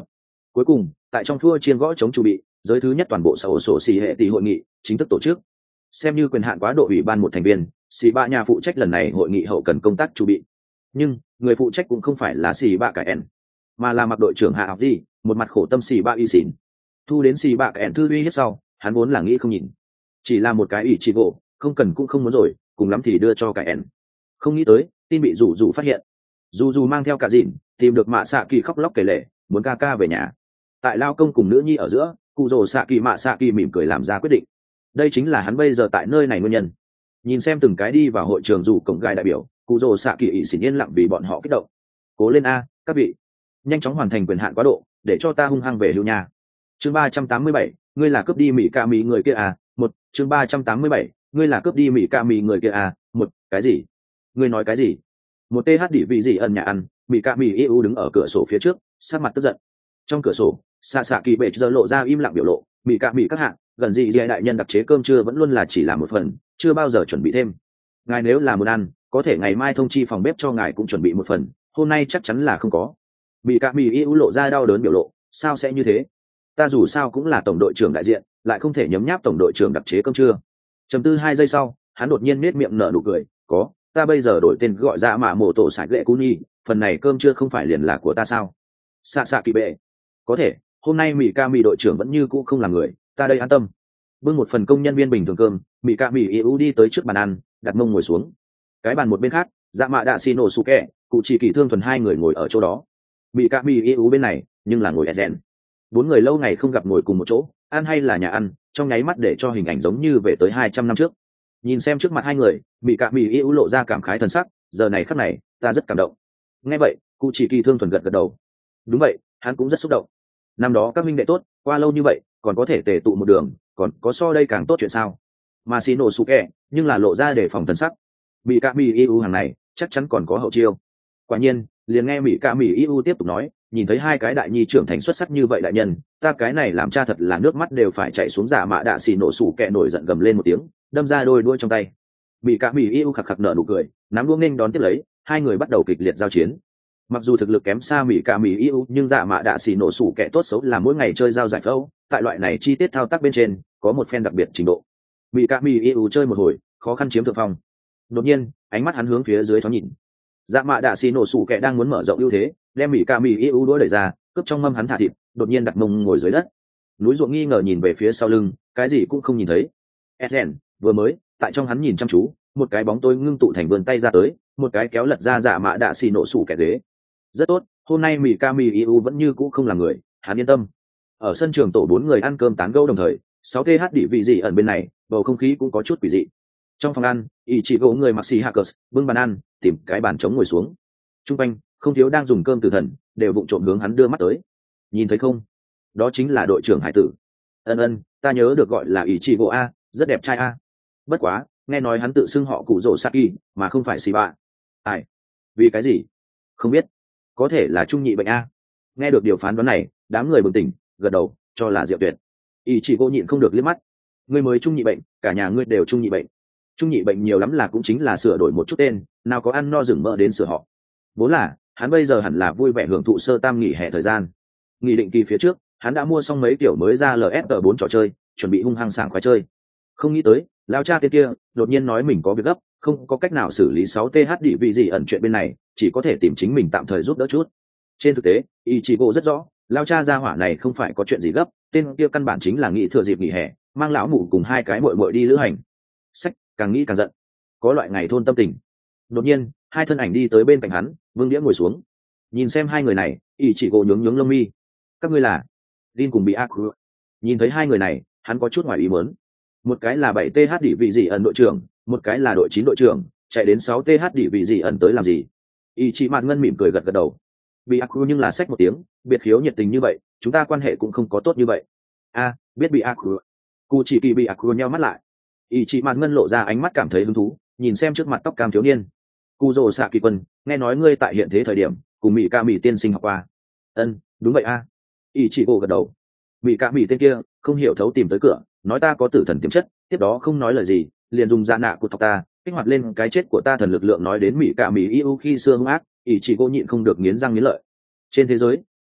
Cuối cùng tại trong thua chiên gõ chống chủ bị, giới thứ nhất toàn bộ xã hội sổ xì hệ tỷ hội nghị chính thức tổ chức. Xem như quyền hạn quá độ ủy ban một thành viên, xì bạ nhà phụ trách lần này hội nghị hậu cần công tác chuẩn bị. Nhưng người phụ trách cũng không phải là xì bạ cả ẻn, mà là mặc đội trưởng hạ học gì, một mặt khổ tâm xì bạ y xỉn. Thu đến xì bạ cả ẻn thư uy hiếp sau, hắn vốn là nghĩ không nhìn, chỉ là một cái ủy chỉ gỗ, không cần cũng không muốn rồi, cùng lắm thì đưa cho cả ẻn. Không nghĩ tới tin bị rủ rủ phát hiện, rủ rủ mang theo cả dịn tìm được mạ xạ kỳ khóc lóc kể lể muốn ca ca về nhà. Tại lao công cùng nữ nhi ở giữa, cụ rồ xạ kỳ mạ xạ kỳ mỉm cười làm ra quyết định. Đây chính là hắn bây giờ tại nơi này nguyên nhân. Nhìn xem từng cái đi vào hội trường dù cổng gai đại biểu, cụ rồ xạ kỳ ỉ xỉn yên lặng vì bọn họ kích động. Cố lên a các vị, nhanh chóng hoàn thành quyền hạn quá độ để cho ta hung hăng về hưu nhà. Chương 387, ngươi là cướp đi mỹ ca mỹ người kia à? Một. Chương 387, ngươi là cướp đi mỹ ca mỹ người kia à? Một. Cái gì? Ngươi nói cái gì? Một th đỉ vị gì ẩn nhà ăn, mỹ ca mỹ eu đứng ở cửa sổ phía trước, sát mặt tức giận. Trong cửa sổ xạ xạ kỳ bệ giờ lộ ra im lặng biểu lộ, mỹ ca mỹ các hạng gần gì dì đại nhân đặc chế cơm trưa vẫn luôn là chỉ làm một phần, chưa bao giờ chuẩn bị thêm. Ngài nếu là muốn ăn, có thể ngày mai thông chi phòng bếp cho ngài cũng chuẩn bị một phần, hôm nay chắc chắn là không có. Mỹ ca mỹ eu lộ ra đau đớn biểu lộ, sao sẽ như thế? Ta dù sao cũng là tổng đội trưởng đại diện, lại không thể nhấm nháp tổng đội trưởng đặc chế cơm trưa. Chầm tư 2 giây sau, hắn đột nhiên nết miệng nở nụ cười, có, ta bây giờ đổi tên gọi ra mạ mổ tổ sải lệ cuni, phần này cơm trưa không phải liền là của ta sao? Xạ xạ kỳ bệ, có thể, hôm nay mỹ ca mỹ đội trưởng vẫn như cũ không làm người, ta đây an tâm. Bưng một phần công nhân viên bình thường cơm, mỹ ca mỹ eu đi tới trước bàn ăn, đặt mông ngồi xuống. Cái bàn một bên khác, dạ mạ đạ xì nổ sụ kẹ, cụ chỉ kỳ thương thuần 2 người ngồi ở chỗ đó. Mỹ ca mỹ eu bên này nhưng là ngồi ezen. 4 người lâu ngày không gặp ngồi cùng một chỗ, ăn hay là nhà ăn, trong nháy mắt để cho hình ảnh giống như về tới 200 năm trước. Nhìn xem trước mặt 2 người, mỹ ca mỹ eu lộ ra cảm khái thần sắc, giờ này khắc này ta rất cảm động. Nghe vậy cụ chỉ kỳ thương thuần gật gật đầu. Đúng vậy, hắn cũng rất xúc động. Năm đó các minh đệ tốt, qua lâu như vậy còn có thể tề tụ một đường, còn có so đây càng tốt chuyện sao? Mà xì nổ sụ kẹ nhưng là lộ ra để phòng thần sắc. Mỹ ca mỹ eu hàng này chắc chắn còn có hậu chiêu. Quả nhiên liền nghe mỹ ca mỹ eu tiếp tục nói, nhìn thấy 2 cái đại nhi trưởng thành xuất sắc như vậy đại nhân, ta cái này làm cha thật là nước mắt đều phải chảy xuống. Giả mạ đạ xì nổ sụ kẹ nổi giận gầm lên một tiếng, đâm ra đôi đuôi trong tay. Mỹ ca mỹ eu khạc khạc nở nụ cười, nắm đuông nghênh đón tiếp lấy, 2 người bắt đầu kịch liệt giao chiến. Mặc dù thực lực kém xa mỹ ca mỹ eu, nhưng dạ mạ đạ xì nổ sủ kẻ tốt xấu là mỗi ngày chơi giao giải phẫu, tại loại này chi tiết thao tác bên trên có một phen đặc biệt trình độ. Mỹ ca mỹ eu chơi một hồi khó khăn chiếm thượng phong. Đột nhiên ánh mắt hắn hướng phía dưới thoáng nhìn, dạ mạ đạ xì nổ sủ kẻ đang muốn mở rộng ưu thế, đem mỹ ca mỹ eu đuổi đẩy ra, cướp trong mâm hắn thả thịt, đột nhiên đặt mông ngồi dưới đất. Núi ruộng nghi ngờ nhìn về phía sau lưng, cái gì cũng không nhìn thấy. Eden vừa mới tại trong hắn nhìn chăm chú, một cái bóng tối ngưng tụ thành vươn tay ra tới, một cái kéo lật ra dạ mạ đạ xì nổ sủ kẻ ghế. Rất tốt, hôm nay mỹ ca mỹ eu vẫn như cũ không là người, hắn yên tâm. Ở sân trường tổ 4 người ăn cơm tán gẫu đồng thời, 6 th đỉ vị gì ẩn bên này, bầu không khí cũng có chút quỷ dị. Trong phòng ăn, ý chỉ gỗ người mặc xì hackers bưng bàn ăn, tìm cái bàn trống ngồi xuống. Trung quanh không thiếu đang dùng cơm tử thần, đều vụng trộm hướng hắn đưa mắt tới. Nhìn thấy không, đó chính là đội trưởng hải tử. Ân, ta nhớ được gọi là ý chỉ gỗ a, rất đẹp trai a. Bất quá nghe nói hắn tự xưng họ cụ rỗ saki mà không phải xì bạ. Ai? Vì cái gì? Không biết, có thể là trung nhị bệnh a. Nghe được điều phán đoán này, đám người bừng tỉnh gật đầu cho là diệu tuyệt. Ý chỉ cô nhịn không được liếc mắt, ngươi mới trung nhị bệnh, cả nhà ngươi đều trung nhị bệnh. Trung nhị bệnh nhiều lắm là cũng chính là sửa đổi một chút tên, nào có ăn no rừng mỡ đến sửa họ. Vốn là hắn bây giờ hẳn là vui vẻ hưởng thụ sơ tam nghỉ hè thời gian. Nghỉ định kỳ phía trước hắn đã mua xong mấy kiểu mới ra LFG4 trò chơi, chuẩn bị hung hăng sảng khoái chơi. Không nghĩ tới lao cha tên kia đột nhiên nói mình có việc gấp, không có cách nào xử lý 6 th đỉ vị gì ẩn chuyện bên này, chỉ có thể tìm chính mình tạm thời giúp đỡ chút. Trên thực tế Ichigo rất rõ, lao cha gia hỏa này không phải có chuyện gì gấp, tên kia căn bản chính là nghĩ thừa dịp nghỉ hè mang lão mụ cùng 2 cái muội muội đi lữ hành. Sách, càng nghĩ càng giận, có loại ngày thôn tâm tình. Đột nhiên 2 thân ảnh đi tới bên cạnh hắn, Vương Đĩa ngồi xuống. Nhìn xem 2 người này, Ichigo nhướng lông mi. Các ngươi là Jin cùng bị Aku. Nhìn thấy 2 người này, hắn có chút ngoài ý muốn. Một cái là 7 th đỉ vị gì ẩn đội trưởng, một cái là đội 9 đội trưởng, chạy đến 6 th đỉ vị gì ẩn tới làm gì? Ichigo ngân mỉm cười gật gật đầu. Bị Aku nhưng là xách một tiếng, biệt khiếu nhiệt tình như vậy, chúng ta quan hệ cũng không có tốt như vậy. A, biết bị Aku. Cụ chỉ kỳ bị Aku nheo mắt lại. Ichigo ngân lộ ra ánh mắt cảm thấy hứng thú, nhìn xem trước mặt tóc cam thiếu niên. Kuzo xạ kỳ quân, nghe nói ngươi tại hiện thế thời điểm cùng mỹ ca mỹ tiên sinh học qua. Ân, đúng vậy a. Ichigo gật đầu. Mỹ ca mỹ tên kia không hiểu thấu tìm tới cửa, nói ta có tử thần tiềm chất, tiếp đó không nói lời gì, liền dùng dạ nạ của tộc ta kích hoạt lên cái chết của ta thần lực lượng. Nói đến mỹ ca mỹ yêu khi xưa hung ác, Ichigo nhịn không được nghiến răng nghiến lợi. Trên thế giới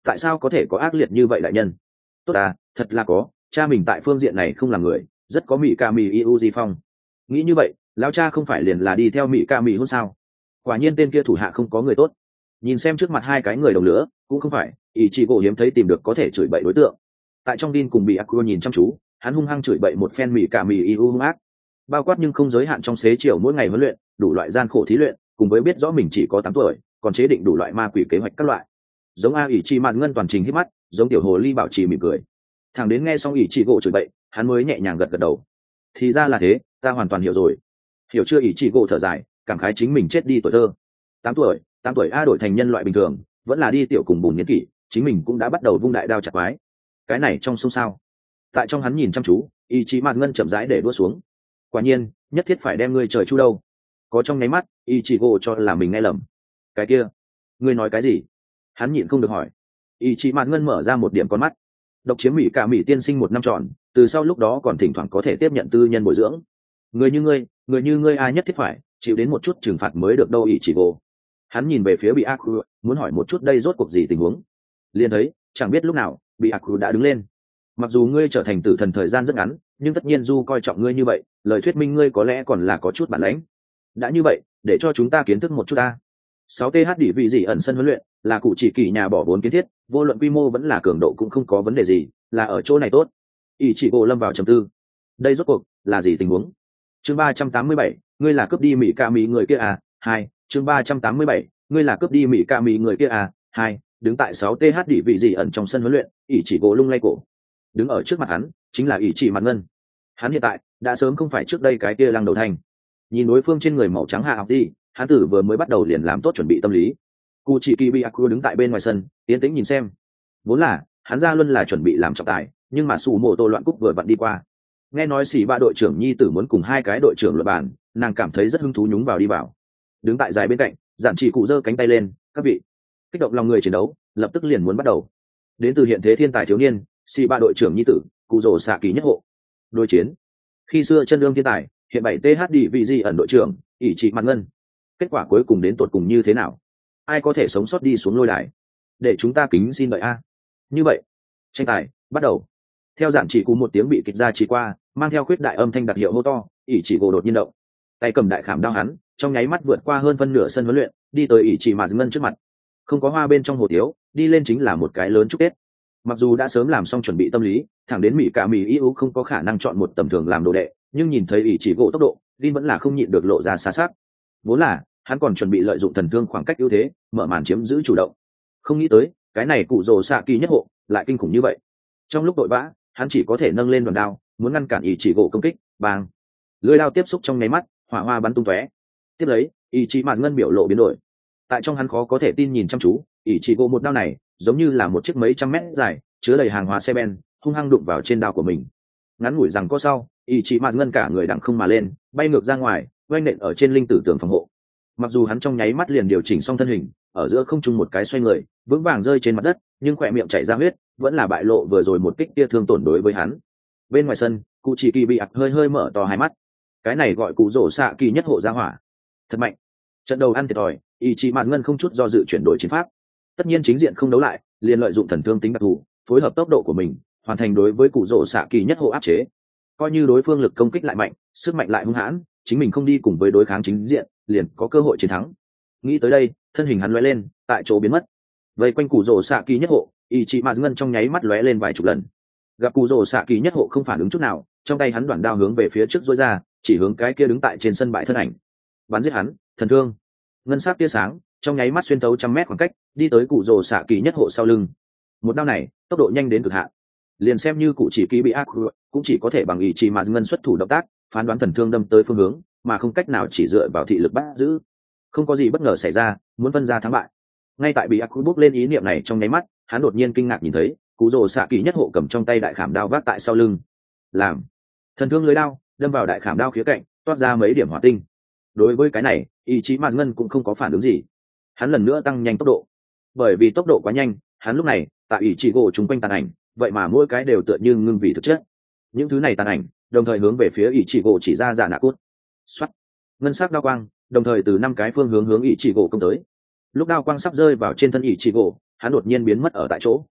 tại sao có thể có ác liệt như vậy đại nhân? Tốt à, thật là có, cha mình tại phương diện này không làm người, rất có mỹ ca mỹ yêu di phong. Nghĩ như vậy, lão cha không phải liền là đi theo mỹ ca mỹ hôn sao? Quả nhiên tên kia thủ hạ không có người tốt. Nhìn xem trước mặt hai cái người đồng lửa, cũng không phải ý chị gỗ hiếm thấy tìm được có thể chửi bậy đối tượng. Tại trong đin cùng bị Akio nhìn chăm chú, hắn hung hăng chửi bậy một phen mỹ ca mỹ yêu hung ác, bao quát nhưng không giới hạn trong xế chiều mỗi ngày huấn luyện, đủ loại gian khổ thí luyện, cùng với biết rõ mình chỉ có 8 tuổi, còn chế định đủ loại ma quỷ kế hoạch các loại. Giống a ỷ chi mạt ngân toàn trình hít mắt, giống tiểu hồ ly bảo trì mỉm cười. Thằng đến nghe xong ỷ chi gỗ chửi bậy, hắn mới nhẹ nhàng gật gật đầu. Thì ra là thế, ta hoàn toàn hiểu rồi. Hiểu chưa? Ỷ chi gỗ thở dài, cảm khái chính mình chết đi tuổi thơ. 8 tuổi a đổi thành nhân loại bình thường, vẫn là đi tiểu cùng bùn niên kỷ, chính mình cũng đã bắt đầu vung đại đao chặt quái. Cái này trong sông sao? Tại trong hắn nhìn chăm chú, ỷ chi mạt ngân chậm rãi để đua xuống. Quả nhiên, nhất thiết phải đem ngươi trời chu đâu. Có trong nháy mắt, ỷ chi gỗ cho là mình nghe lầm. Cái kia, ngươi nói cái gì? Hắn nhịn không được hỏi. Ý chí mạt ngân mở ra một điểm con mắt. Độc chiếm mỹ cả mỹ tiên sinh 1 năm tròn, từ sau lúc đó còn thỉnh thoảng có thể tiếp nhận tư nhân bồi dưỡng. Người như ngươi ai nhất thiết phải chịu đến một chút trừng phạt mới được đâu. Ý chỉ gỗ. Hắn nhìn về phía bị Aku, muốn hỏi một chút đây rốt cuộc gì tình huống. Liền thấy, chẳng biết lúc nào bị Aku đã đứng lên. Mặc dù ngươi trở thành tử thần thời gian rất ngắn, nhưng tất nhiên Du coi trọng ngươi như vậy, lời thuyết minh ngươi có lẽ còn là có chút bản lĩnh. Đã như vậy, để cho chúng ta kiến thức một chút ta. 6th đỉ vị gì ẩn sân huấn luyện là cụ chỉ kỳ nhà bỏ vốn kiến thiết, vô luận quy mô vẫn là cường độ cũng không có vấn đề gì, là ở chỗ này tốt. Ý chỉ gỗ lâm vào trầm tư. Đây rốt cuộc là gì tình huống? Chương 387, ngươi là cướp đi mỹ ca mỹ người kia à? 2. Chương 387, ngươi là cướp đi mỹ ca mỹ người kia à? 2. Đứng tại 6th đỉ vị gì ẩn trong sân huấn luyện, Ý chỉ gỗ lung lay cổ. Đứng ở trước mặt hắn chính là Ý chỉ mặt ngân. Hắn hiện tại đã sớm không phải trước đây cái kia lăng đầu thành. Nhìn đối phương trên người màu trắng hạ học đi, hắn tử vừa mới bắt đầu liền làm tốt chuẩn bị tâm lý. Cụ chỉ kỳ bị Aku đứng tại bên ngoài sân, tiến tĩnh nhìn xem. Vốn là hắn ra luôn là chuẩn bị làm trọng tài, nhưng mà sủ mổ tô loạn cúc vừa vặn đi qua, nghe nói xỉ ba đội trưởng nhi tử muốn cùng hai cái đội trưởng luận bàn, nàng cảm thấy rất hứng thú nhúng vào đi vào. Đứng tại dài bên cạnh, giản chỉ cụ giơ cánh tay lên, các vị, kích động lòng người chiến đấu lập tức liền muốn bắt đầu. Đến từ hiện thế thiên tài thiếu niên, xỉ ba đội trưởng nhi tử, cụ rồ xạ kỳ nhất hộ. Đối chiến khi xưa chân đương thiên tài, hiện 7th đi vị gì ẩn đội trưởng, ỷ trị mặt ngân. Kết quả cuối cùng đến tột cùng như thế nào? Ai có thể sống sót đi xuống lôi đài? Để chúng ta kính xin đợi a. Như vậy, tranh tài bắt đầu. Theo giản chỉ cụ một tiếng bị kịch ra chỉ qua, mang theo khuyết đại âm thanh đặc hiệu hô to, ỷ chỉ gỗ đột nhiên động, tay cầm đại khảm đao hắn, trong nháy mắt vượt qua hơn phân nửa sân huấn luyện, đi tới ỷ chỉ mà ngân trước mặt. Không có hoa bên trong hồ tiếu, đi lên chính là một cái lớn chúc tết. Mặc dù đã sớm làm xong chuẩn bị tâm lý, thẳng đến mỹ cả mỹ yêu không có khả năng chọn một tầm thường làm đồ đệ, nhưng nhìn thấy ỷ chỉ gỗ tốc độ, Vin vẫn là không nhịn được lộ ra xa sắc. Vốn là hắn còn chuẩn bị lợi dụng thần thương khoảng cách ưu thế, mở màn chiếm giữ chủ động. Không nghĩ tới, cái này cụ rồ xạ kỳ nhất hộ lại kinh khủng như vậy. Trong lúc đội vã, hắn chỉ có thể nâng lên đòn đao, muốn ngăn cản ý chỉ gỗ công kích. Bang! Lưỡi đao tiếp xúc trong nháy mắt, hỏa hoa bắn tung tóe. Tiếp lấy, ý chỉ mạt ngân biểu lộ biến đổi. Tại trong hắn khó có thể tin nhìn chăm chú, ý chỉ gỗ một đao này, giống như là một chiếc mấy trăm mét dài, chứa đầy hàng hóa xe ben, hung hăng đụng vào trên đao của mình. Ngắn ngủi rằng có sau, ý chỉ mạt ngân cả người đằng không mà lên, bay ngược ra ngoài, oanh nện ở trên linh tử tường phòng hộ. Mặc dù hắn trong nháy mắt liền điều chỉnh xong thân hình, ở giữa không trung một cái xoay người, vững vàng rơi trên mặt đất, nhưng khỏe miệng chảy ra huyết, vẫn là bại lộ vừa rồi một kích kia thương tổn đối với hắn. Bên ngoài sân, cụ chỉ kỳ bị hơi hơi mở to hai mắt. Cái này gọi cụ rổ xạ kỳ nhất hộ gia hỏa, thật mạnh. Trận đầu ăn thiệt thòi, ý chí mạt ngân không chút do dự chuyển đổi chiến pháp. Tất nhiên chính diện không đấu lại, liền lợi dụng thần thương tính đặc thù, phối hợp tốc độ của mình, hoàn thành đối với cụ rổ xạ kỳ nhất hộ áp chế. Coi như đối phương lực công kích lại mạnh, sức mạnh lại hung hãn, chính mình không đi cùng với đối kháng chính diện, liền có cơ hội chiến thắng. Nghĩ tới đây, thân hình hắn lóe lên, tại chỗ biến mất. Vây quanh cụ rồ xạ kỳ nhất hộ, ý chí mạt ngân trong nháy mắt lóe lên vài chục lần. Gặp cụ rồ xạ kỳ nhất hộ không phản ứng chút nào, trong tay hắn đoạn đao hướng về phía trước duỗi ra, chỉ hướng cái kia đứng tại trên sân bãi thân ảnh. Bắn giết hắn, thần thương. Ngân sắc tia sáng, trong nháy mắt xuyên thấu trăm mét khoảng cách, đi tới cụ rồ xạ kỳ nhất hộ sau lưng. Một đao này, tốc độ nhanh đến cực hạn. Liền xem như cụ chỉ kỳ bị ác, cũng chỉ có thể bằng ý chí mạt ngân xuất thủ động tác, phán đoán thần thương đâm tới phương hướng, mà không cách nào chỉ dựa vào thị lực bắt giữ. Không có gì bất ngờ xảy ra, muốn phân ra thắng bại. Ngay tại bị Aku bốc lên ý niệm này trong nháy mắt, hắn đột nhiên kinh ngạc nhìn thấy cụ rồ xạ kỳ nhất hộ cầm trong tay đại khảm đao vác tại sau lưng. Làm thần thương lưới đao đâm vào đại khảm đao khía cạnh, toát ra mấy điểm hỏa tinh. Đối với cái này, ý chí mạt ngân cũng không có phản ứng gì. Hắn lần nữa tăng nhanh tốc độ. Bởi vì tốc độ quá nhanh, hắn lúc này tại ý chỉ gỗ chung quanh tàn ảnh, vậy mà mỗi cái đều tựa như ngưng vì thực chất. Những thứ này tàn ảnh đồng thời hướng về phía ý chỉ gỗ chỉ ra giả nạ cốt. Xoát, ngân sắc đao quang đồng thời từ 5 cái phương hướng hướng ý chỉ gỗ công tới. Lúc đao quang sắp rơi vào trên thân ý chỉ gỗ, hắn đột nhiên biến mất ở tại chỗ.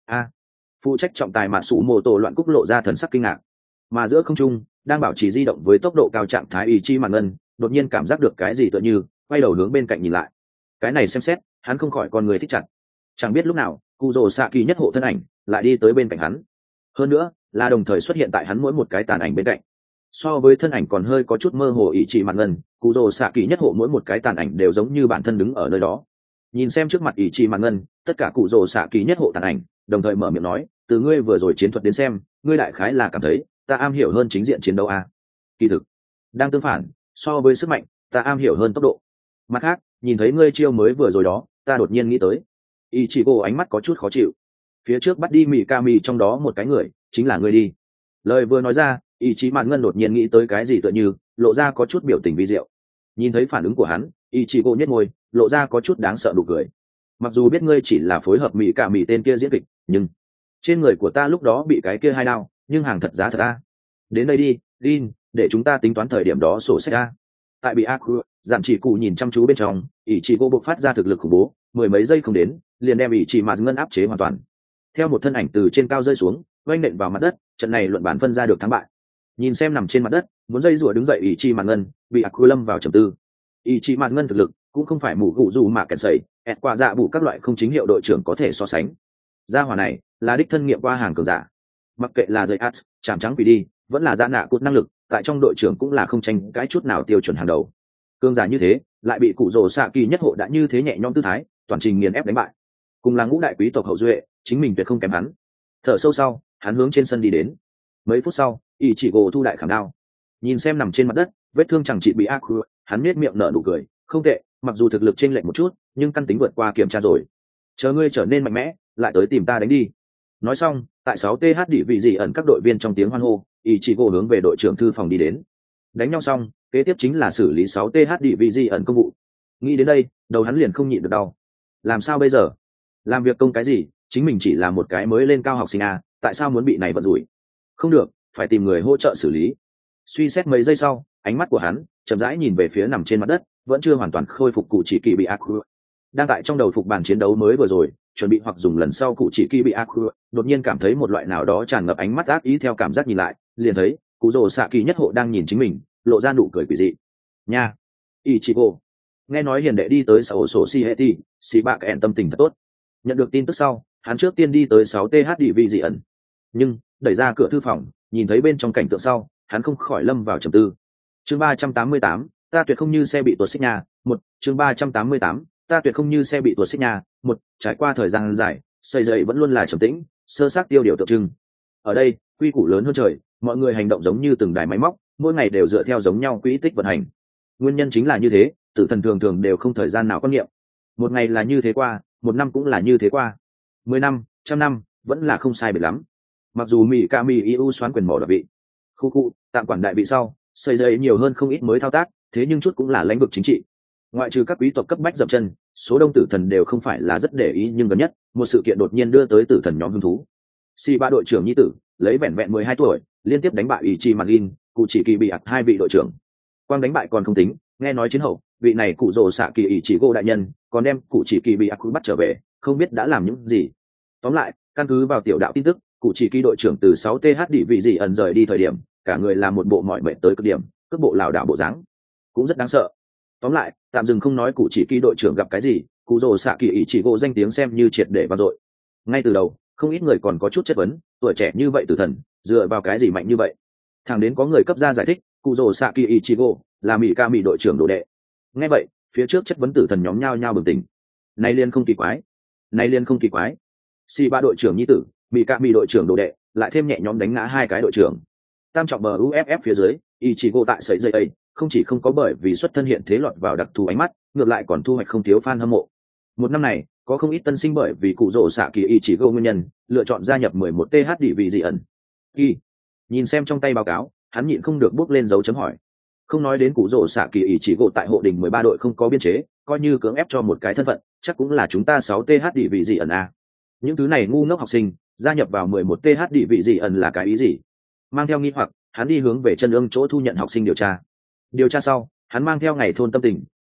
Phụ trách trọng tài mạ sủ mô tô loạn cúc lộ ra thần sắc kinh ngạc, mà giữa không trung đang bảo trì di động với tốc độ cao trạng thái ý chi mạn ngân đột nhiên cảm giác được cái gì tựa như quay đầu hướng bên cạnh nhìn lại. Cái này xem xét hắn không khỏi con người thích chặt, chẳng biết lúc nào cụ rồ xạ kỳ nhất hộ thân ảnh lại đi tới bên cạnh hắn, hơn nữa là đồng thời xuất hiện tại hắn mỗi một cái tàn ảnh bên cạnh. So với thân ảnh còn hơi có chút mơ hồ ý chỉ mạn ngân, cụ rồ xạ kỳ nhất hộ mỗi một cái tàn ảnh đều giống như bản thân đứng ở nơi đó. Nhìn xem trước mặt ý chỉ mạn ngân, tất cả cụ rồ xạ kỳ nhất hộ tàn ảnh đồng thời mở miệng nói, từ ngươi vừa rồi chiến thuật đến xem, ngươi đại khái là cảm thấy ta am hiểu hơn chính diện chiến đấu à? Kỳ thực đang tương phản, so với sức mạnh ta am hiểu hơn tốc độ. Mặt khác, nhìn thấy ngươi chiêu mới vừa rồi đó, ta đột nhiên nghĩ tới. Ichigo ánh mắt có chút khó chịu. Phía trước bắt đi Mikami trong đó một cái người chính là ngươi đi. Lời vừa nói ra, Ichi Mạn Ngân đột nhiên nghĩ tới cái gì tựa như lộ ra có chút biểu tình vi diệu. Nhìn thấy phản ứng của hắn, Ichigo nhếch môi, lộ ra có chút đáng sợ nụ cười. Mặc dù biết ngươi chỉ là phối hợp Mikami tên kia diễn kịch, nhưng trên người của ta lúc đó bị cái kia hai đao, nhưng hàng thật giá thật a. Đến đây đi, Lin, để chúng ta tính toán thời điểm đó sổ sách a. Tại bị Aku, giảm chỉ cụ nhìn chăm chú bên trong, Ichigo bộc phát ra thực lực khủng bố, mười mấy giây không đến, liền đem Ichi Mạn Ngân áp chế hoàn toàn. Theo một thân ảnh từ trên cao rơi xuống, oanh nện vào mặt đất, trận này luận bản phân ra được thắng bại. Nhìn xem nằm trên mặt đất, muốn dây rủa đứng dậy Ichi Mạn Ngân, bị Aku lâm vào trầm tư. Ichi Mạn Ngân thực lực cũng không phải mù gụ dù mà kẹt sẩy, ẹt qua dạ bù các loại không chính hiệu đội trưởng có thể so sánh. Gia hỏa này là đích thân nghiệm qua hàng cường giả, mặc kệ là dây ats chạm trắng quỷ đi vẫn là dạ nạ cụt năng lực tại trong đội trưởng cũng là không tranh cái chút nào tiêu chuẩn hàng đầu. Cường giả như thế lại bị cụ rồ xạ kỳ nhất hộ đã như thế nhẹ nhõm tư thái toàn trình nghiền ép đánh bại, cùng là ngũ đại quý tộc hậu duệ, chính mình tuyệt không kém hắn. Thở sâu sau, hắn hướng trên sân đi đến. Mấy phút sau, Ichigo thu đại khảm đao, nhìn xem nằm trên mặt đất vết thương chẳng trị bị ác, hắn nết miệng nở nụ cười, không tệ, mặc dù thực lực chênh lệch một chút nhưng căn tính vượt qua kiểm tra rồi, chờ ngươi trở nên mạnh mẽ lại tới tìm ta đánh đi. Nói xong, tại 6 th đỉ vị gì ẩn các đội viên trong tiếng hoan hô, Ichigo hướng về đội trưởng thư phòng đi đến. Đánh nhau xong, kế tiếp chính là xử lý 6 th đỉ vị gì ẩn công vụ. Nghĩ đến đây, đầu hắn liền không nhịn được đau. Làm sao bây giờ? Làm việc công cái gì, chính mình chỉ là một cái mới lên cao học sinh à, tại sao muốn bị này vận rủi? Không được, phải tìm người hỗ trợ xử lý. Suy xét mấy giây sau, ánh mắt của hắn chậm rãi nhìn về phía nằm trên mặt đất, vẫn chưa hoàn toàn khôi phục cụ chỉ kỳ bị Aku. Đang tại trong đầu phục bàn chiến đấu mới vừa rồi, chuẩn bị hoặc dùng lần sau cụ chỉ kỳ bị Aku, đột nhiên cảm thấy một loại nào đó tràn ngập ánh mắt ác ý, theo cảm giác nhìn lại, liền thấy cụ rồ xạ kỳ nhất hộ đang nhìn chính mình, lộ ra nụ cười quỷ dị. Nha, Ichigo, nghe nói hiền đệ đi tới sổ sổ Shieti, xì bạc ẹn tâm tình thật tốt. Nhận được tin tức sau, hắn trước tiên đi tới 6 th đỉ vị dị ẩn, nhưng đẩy ra cửa thư phòng, nhìn thấy bên trong cảnh tượng sau, hắn không khỏi lâm vào trầm tư. Chương 388, ta tuyệt không như xe bị tuột xích nhà. Một, chương 388, ta tuyệt không như xe bị tuột xích nhà. Một, trải qua thời gian dài, xây dậy vẫn luôn là trầm tĩnh, sơ xác tiêu điều tượng trưng. Ở đây, quy củ lớn hơn trời, mọi người hành động giống như từng đài máy móc, mỗi ngày đều dựa theo giống nhau quỹ tích vận hành. Nguyên nhân chính là như thế, tử thần thường thường đều không thời gian nào quan niệm. Một ngày là như thế qua, một năm cũng là như thế qua, 10 năm, trăm năm, vẫn là không sai biệt lắm. Mặc dù Mikami Iu xoán quyền mỏ đoạt vị, khu tạm quản đại vị sau, xây dậy nhiều hơn không ít mới thao tác, thế nhưng chút cũng là lĩnh vực chính trị. Ngoại trừ các quý tộc cấp bách dậm chân, số đông tử thần đều không phải là rất để ý, nhưng gần nhất một sự kiện đột nhiên đưa tới tử thần nhóm hứng thú. Ba đội trưởng nhi tử lấy vẹn vẹn 12 tuổi liên tiếp đánh bại Ichi Magin, cụ chỉ kỳ bị ạc hai vị đội trưởng. Quang đánh bại còn không tính, nghe nói chiến hậu vị này cụ rồ xạ kỳ Ichigo đại nhân còn đem cụ chỉ kỳ bị ạc bắt trở về, không biết đã làm những gì. Tóm lại, căn cứ vào tiểu đạo tin tức, cụ chỉ kỳ đội trưởng từ 6 th đỉ vị gì ẩn rời đi thời điểm, cả người làm một bộ mỏi mệt tới cực điểm, cước bộ lảo đảo bộ dáng cũng rất đáng sợ. Tóm lại, tạm dừng không nói cụ chỉ kỳ đội trưởng gặp cái gì, cụ rồ xạ kỳ Ichigo danh tiếng xem như triệt để vang dội. Ngay từ đầu, không ít người còn có chút chất vấn, tuổi trẻ như vậy tử thần dựa vào cái gì mạnh như vậy. Thằng đến có người cấp ra giải thích, cụ rồ xạ kỳ Ichigo là Mikami đội trưởng đồ đệ. Nghe vậy, phía trước chất vấn tử thần nhóm nhao nhao bừng tỉnh. Này liên không kỳ quái, này liên không kỳ quái. Ba đội trưởng nhi tử, Mikami đội trưởng đồ đệ, lại thêm nhẹ nhóm đánh ngã hai cái đội trưởng. Tam trọng bờ UFF phía dưới, Ichigo tại sợi dây ấy, không chỉ không có bởi vì xuất thân hiện thế lọt vào đặc thù ánh mắt, ngược lại còn thu hoạch không thiếu fan hâm mộ. Một năm này, có không ít tân sinh bởi vì cụ rồ xạ kỳ Ichigo nguyên nhân, lựa chọn gia nhập 11 th đỉ vị dị ẩn. Nhìn xem trong tay báo cáo, hắn nhịn không được bước lên dấu chấm hỏi. Không nói đến cụ rồ xạ kỳ Ichigo tại hộ đình 13 đội không có biên chế, coi như cưỡng ép cho một cái thân phận, chắc cũng là chúng ta 6 th đỉ vị dị ẩn a. Những thứ này ngu ngốc học sinh gia nhập vào 11 th đỉ vị dị ẩn là cái ý gì? Mang theo nghi hoặc, hắn đi hướng về chân ương chỗ thu nhận học sinh điều tra. Điều tra sau, hắn mang theo ngày thôn tâm tình,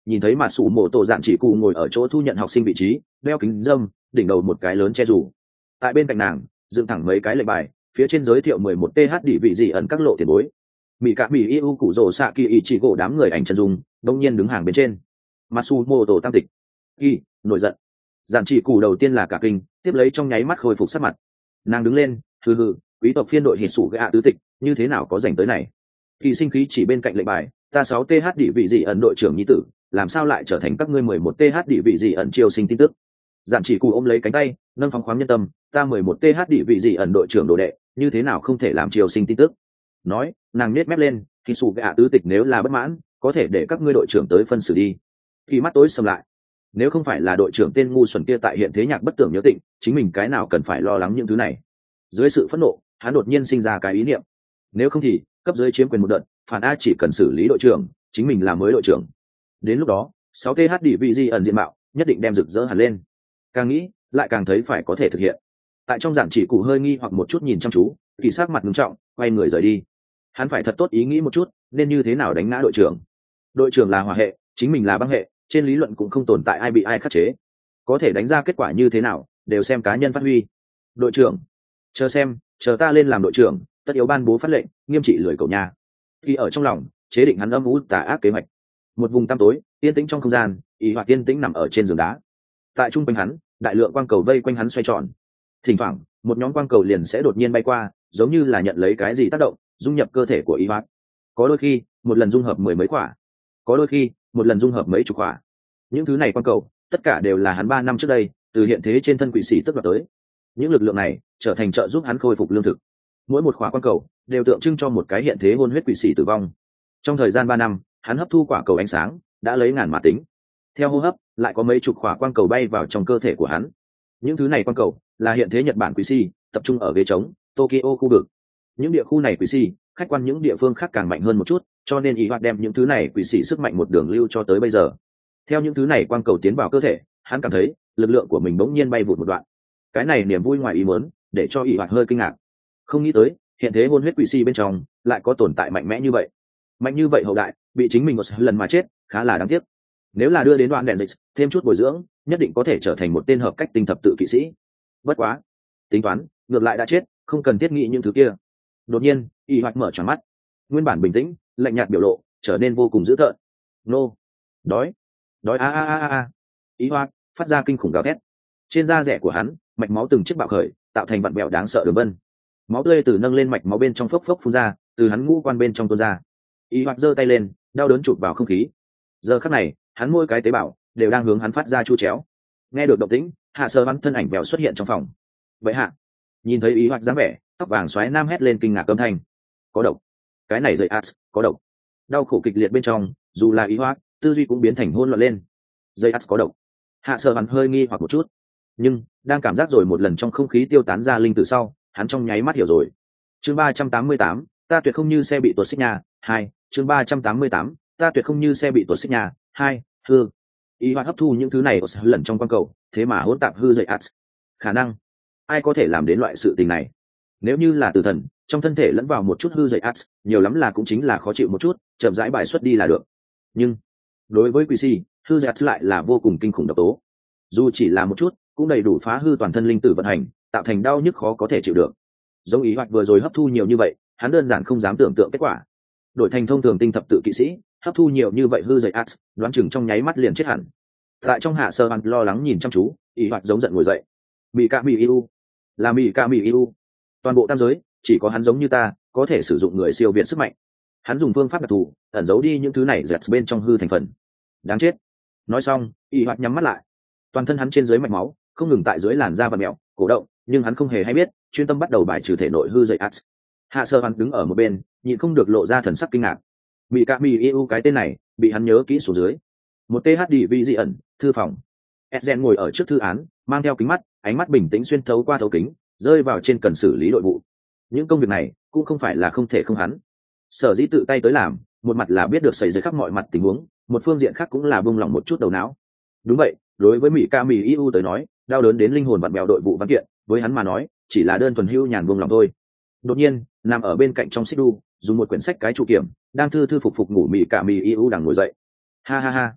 nhìn thấy mặt sủ mộ tổ dạn chỉ cụ ngồi ở chỗ thu nhận học sinh vị trí, đeo kính dâm, đỉnh đầu một cái lớn che rủ. Tại bên cạnh nàng dựng thẳng mấy cái lệnh bài, phía trên giới thiệu 11 th đỉ vị gì ẩn các lộ tiền bối. Mỹ cả Mỹ yêu cụ rồ xạ kỳ ý chỉ gỗ đám người ảnh chân dung đông nhiên đứng hàng bên trên. Matsumoto tam tịch kỳ nổi giận, giản chỉ cụ đầu tiên là cả kinh, tiếp lấy trong nháy mắt khôi phục sắc mặt. Nàng đứng lên, hừ hừ, quý tộc phiên đội hít sủ gạ tứ tịch như thế nào có dành tới này. Kỳ sinh khí chỉ bên cạnh lệnh bài, ta 6 th đỉ vị gì ẩn đội trưởng nhi tử, làm sao lại trở thành các ngươi 11 th đỉ vị gì ẩn triều sinh tin tức. Giản chỉ cụ ôm lấy cánh tay, nâng phóng khoáng nhân tâm, ta 11 th đỉ vị gì ẩn đội trưởng đồ đệ, như thế nào không thể làm triều sinh tin tức. Nói, nàng nhếch mép lên, hít sủ gạ tứ tịch nếu là bất mãn, có thể để các ngươi đội trưởng tới phân xử đi. Kỳ mắt tối sầm lại, nếu không phải là đội trưởng tên ngu xuẩn kia tại hiện thế nhạc bất tưởng nhớ tịnh, chính mình cái nào cần phải lo lắng những thứ này. Dưới sự phẫn nộ, hắn đột nhiên sinh ra cái ý niệm, nếu không thì cấp dưới chiếm quyền một đợt, phản a chỉ cần xử lý đội trưởng, chính mình là mới đội trưởng. Đến lúc đó 6 th đỉ vị di ẩn diện mạo nhất định đem rực rỡ hẳn lên. Càng nghĩ lại càng thấy phải có thể thực hiện. Tại trong giản chỉ cụ hơi nghi hoặc một chút nhìn chăm chú, Kỳ sắc mặt nghiêm trọng, quay người rời đi. Hắn phải thật tốt ý nghĩ một chút, nên như thế nào đánh ngã đội trưởng. Đội trưởng là hỏa hệ, chính mình là băng hệ, trên lý luận cũng không tồn tại ai bị ai khắc chế, có thể đánh ra kết quả như thế nào đều xem cá nhân phát huy. Đội trưởng, chờ xem, chờ ta lên làm đội trưởng, tất yếu ban bố phát lệnh nghiêm trị lười cậu nhà. Khi ở trong lòng chế định hắn âm u tà ác kế hoạch. Một vùng tăm tối yên tĩnh trong không gian, ý hoặc yên tĩnh nằm ở trên giường đá. Tại trung quanh hắn đại lượng quang cầu vây quanh hắn xoay tròn, thỉnh thoảng một nhóm quang cầu liền sẽ đột nhiên bay qua, giống như là nhận lấy cái gì tác động dung nhập cơ thể của ý hoạt. Có đôi khi một lần dung hợp 10 mấy quả, có đôi khi một lần dung hợp mấy chục quả. Những thứ này quang cầu tất cả đều là hắn 3 năm trước đây từ hiện thế trên thân quỷ sĩ tức đoạt tới. Những lực lượng này trở thành trợ giúp hắn khôi phục lương thực. Mỗi một quả quang cầu đều tượng trưng cho một cái hiện thế hôn huyết quỷ sĩ tử vong. Trong thời gian 3 năm, hắn hấp thu quả cầu ánh sáng đã lấy ngàn mà tính. Theo hô hấp, lại có mấy chục quả quang cầu bay vào trong cơ thể của hắn. Những thứ này quang cầu là hiện thế Nhật Bản quỷ sĩ tập trung ở ghế trống Tokyo khu vực. Những địa khu này quỷ sĩ khách quan những địa phương khác càng mạnh hơn một chút, cho nên ý hoạt đem những thứ này quỷ sĩ sức mạnh một đường lưu cho tới bây giờ. Theo những thứ này quang cầu tiến vào cơ thể, hắn cảm thấy lực lượng của mình bỗng nhiên bay vụt một đoạn. Cái này niềm vui ngoài ý muốn để cho ý hoạt hơi kinh ngạc. Không nghĩ tới hiện thế hôn huyết quỷ sĩ bên trong lại có tồn tại mạnh mẽ như vậy. Mạnh như vậy hậu đại bị chính mình một lần mà chết, khá là đáng tiếc. Nếu là đưa đến đoạn đèn lịch thêm chút bồi dưỡng, nhất định có thể trở thành một tên hợp cách tinh thập tự kỵ sĩ. Bất quá tính toán ngược lại đã chết, không cần thiết nghĩ những thứ kia. Đột nhiên y hoạt mở tròn mắt, nguyên bản bình tĩnh lạnh nhạt biểu lộ trở nên vô cùng dữ tợn. Nô, đói a. Y hoạt phát ra kinh khủng gào thét. Trên da rẻ của hắn mạch máu từng chiếc bạo khởi, tạo thành vặn vẹo đáng sợ đường vân. Máu tươi từ nâng lên mạch máu bên trong phốc phốc phun ra, từ hắn ngũ quan bên trong tuôn ra. Y hoạt giơ tay lên, đau đớn chụp vào không khí. Giờ khắc này hắn mỗi cái tế bào đều đang hướng hắn phát ra chu chéo. Nghe được động tĩnh, hạ sơ bắn thân ảnh vẹo xuất hiện trong phòng. Vậy hạ nhìn thấy ý hoạt dáng vẻ, tóc vàng xoáy nam hét lên kinh ngạc âm thanh. Có độc, cái này dậy ats có độc. Đau khổ kịch liệt bên trong, dù là ý hoạt tư duy cũng biến thành hỗn loạn lên. Dây ats có độc. Hạ sơ bắn hơi nghi hoặc một chút, nhưng đang cảm giác rồi một lần trong không khí tiêu tán ra linh từ sau, hắn trong nháy mắt hiểu rồi. Chương 388, ta tuyệt không như xe bị tuột xích nhà. 2. Chương 388, ta tuyệt không như xe bị tuột xích nhà. 2. Hư. Ý hoạt hấp thu những thứ này ở lần trong quang cầu, thế mà hỗn tạp hư dậy ats. Khả năng ai có thể làm đến loại sự tình này? Nếu như là tử thần, trong thân thể lẫn vào một chút hư dậy ats, nhiều lắm là cũng chính là khó chịu một chút, chậm rãi bài xuất đi là được. Nhưng đối với quỷ si, hư dậy ats lại là vô cùng kinh khủng độc tố. Dù chỉ là một chút, cũng đầy đủ phá hư toàn thân linh tử vận hành, tạo thành đau nhức khó có thể chịu được. Giống ý hoạt vừa rồi hấp thu nhiều như vậy, hắn đơn giản không dám tưởng tượng kết quả. Đổi thành thông thường tinh thập tự kỵ sĩ, hấp thu nhiều như vậy hư dậy ats, đoán chừng trong nháy mắt liền chết hẳn. Tại trong hạ sơ hắn lo lắng nhìn chăm chú, ý hoạt giống giận ngồi dậy. Mị ca mị yêu, là mị ca mị yêu. Toàn bộ tam giới chỉ có hắn giống như ta có thể sử dụng người siêu việt sức mạnh. Hắn dùng phương pháp đặc thù ẩn giấu đi những thứ này dẹt bên trong hư thành phần. Đáng chết. Nói xong ý hoạt nhắm mắt lại. Toàn thân hắn trên dưới mạch máu không ngừng tại dưới làn da và mẹo cổ động, nhưng hắn không hề hay biết, chuyên tâm bắt đầu bài trừ thể nội hư dậy ats. Hạ sơ hắn đứng ở một bên nhịn không được lộ ra thần sắc kinh ngạc. Mị ca mị yêu cái tên này bị hắn nhớ kỹ xuống dưới. Một th đi vi dị ẩn thư phòng. Esgen ngồi ở trước thư án, mang theo kính mắt, ánh mắt bình tĩnh xuyên thấu qua thấu kính, rơi vào trên cần xử lý nội vụ. Những công việc này cũng không phải là không thể không hắn. Sở dĩ tự tay tới làm, một mặt là biết được xảy ra khắp mọi mặt tình huống, một phương diện khác cũng là buông lỏng một chút đầu não. Đúng vậy, đối với Mỹ ca Mỹ yêu tới nói, đau đớn đến linh hồn vặn bèo đội vụ văn kiện, với hắn mà nói, chỉ là đơn thuần hưu nhàn buông lỏng thôi. Đột nhiên, nằm ở bên cạnh trong xích đu, dùng một quyển sách cái trụ kiểm, đang thư thư phục phục ngủ Mỹ ca Mỹ yêu đang ngồi dậy. Ha ha ha.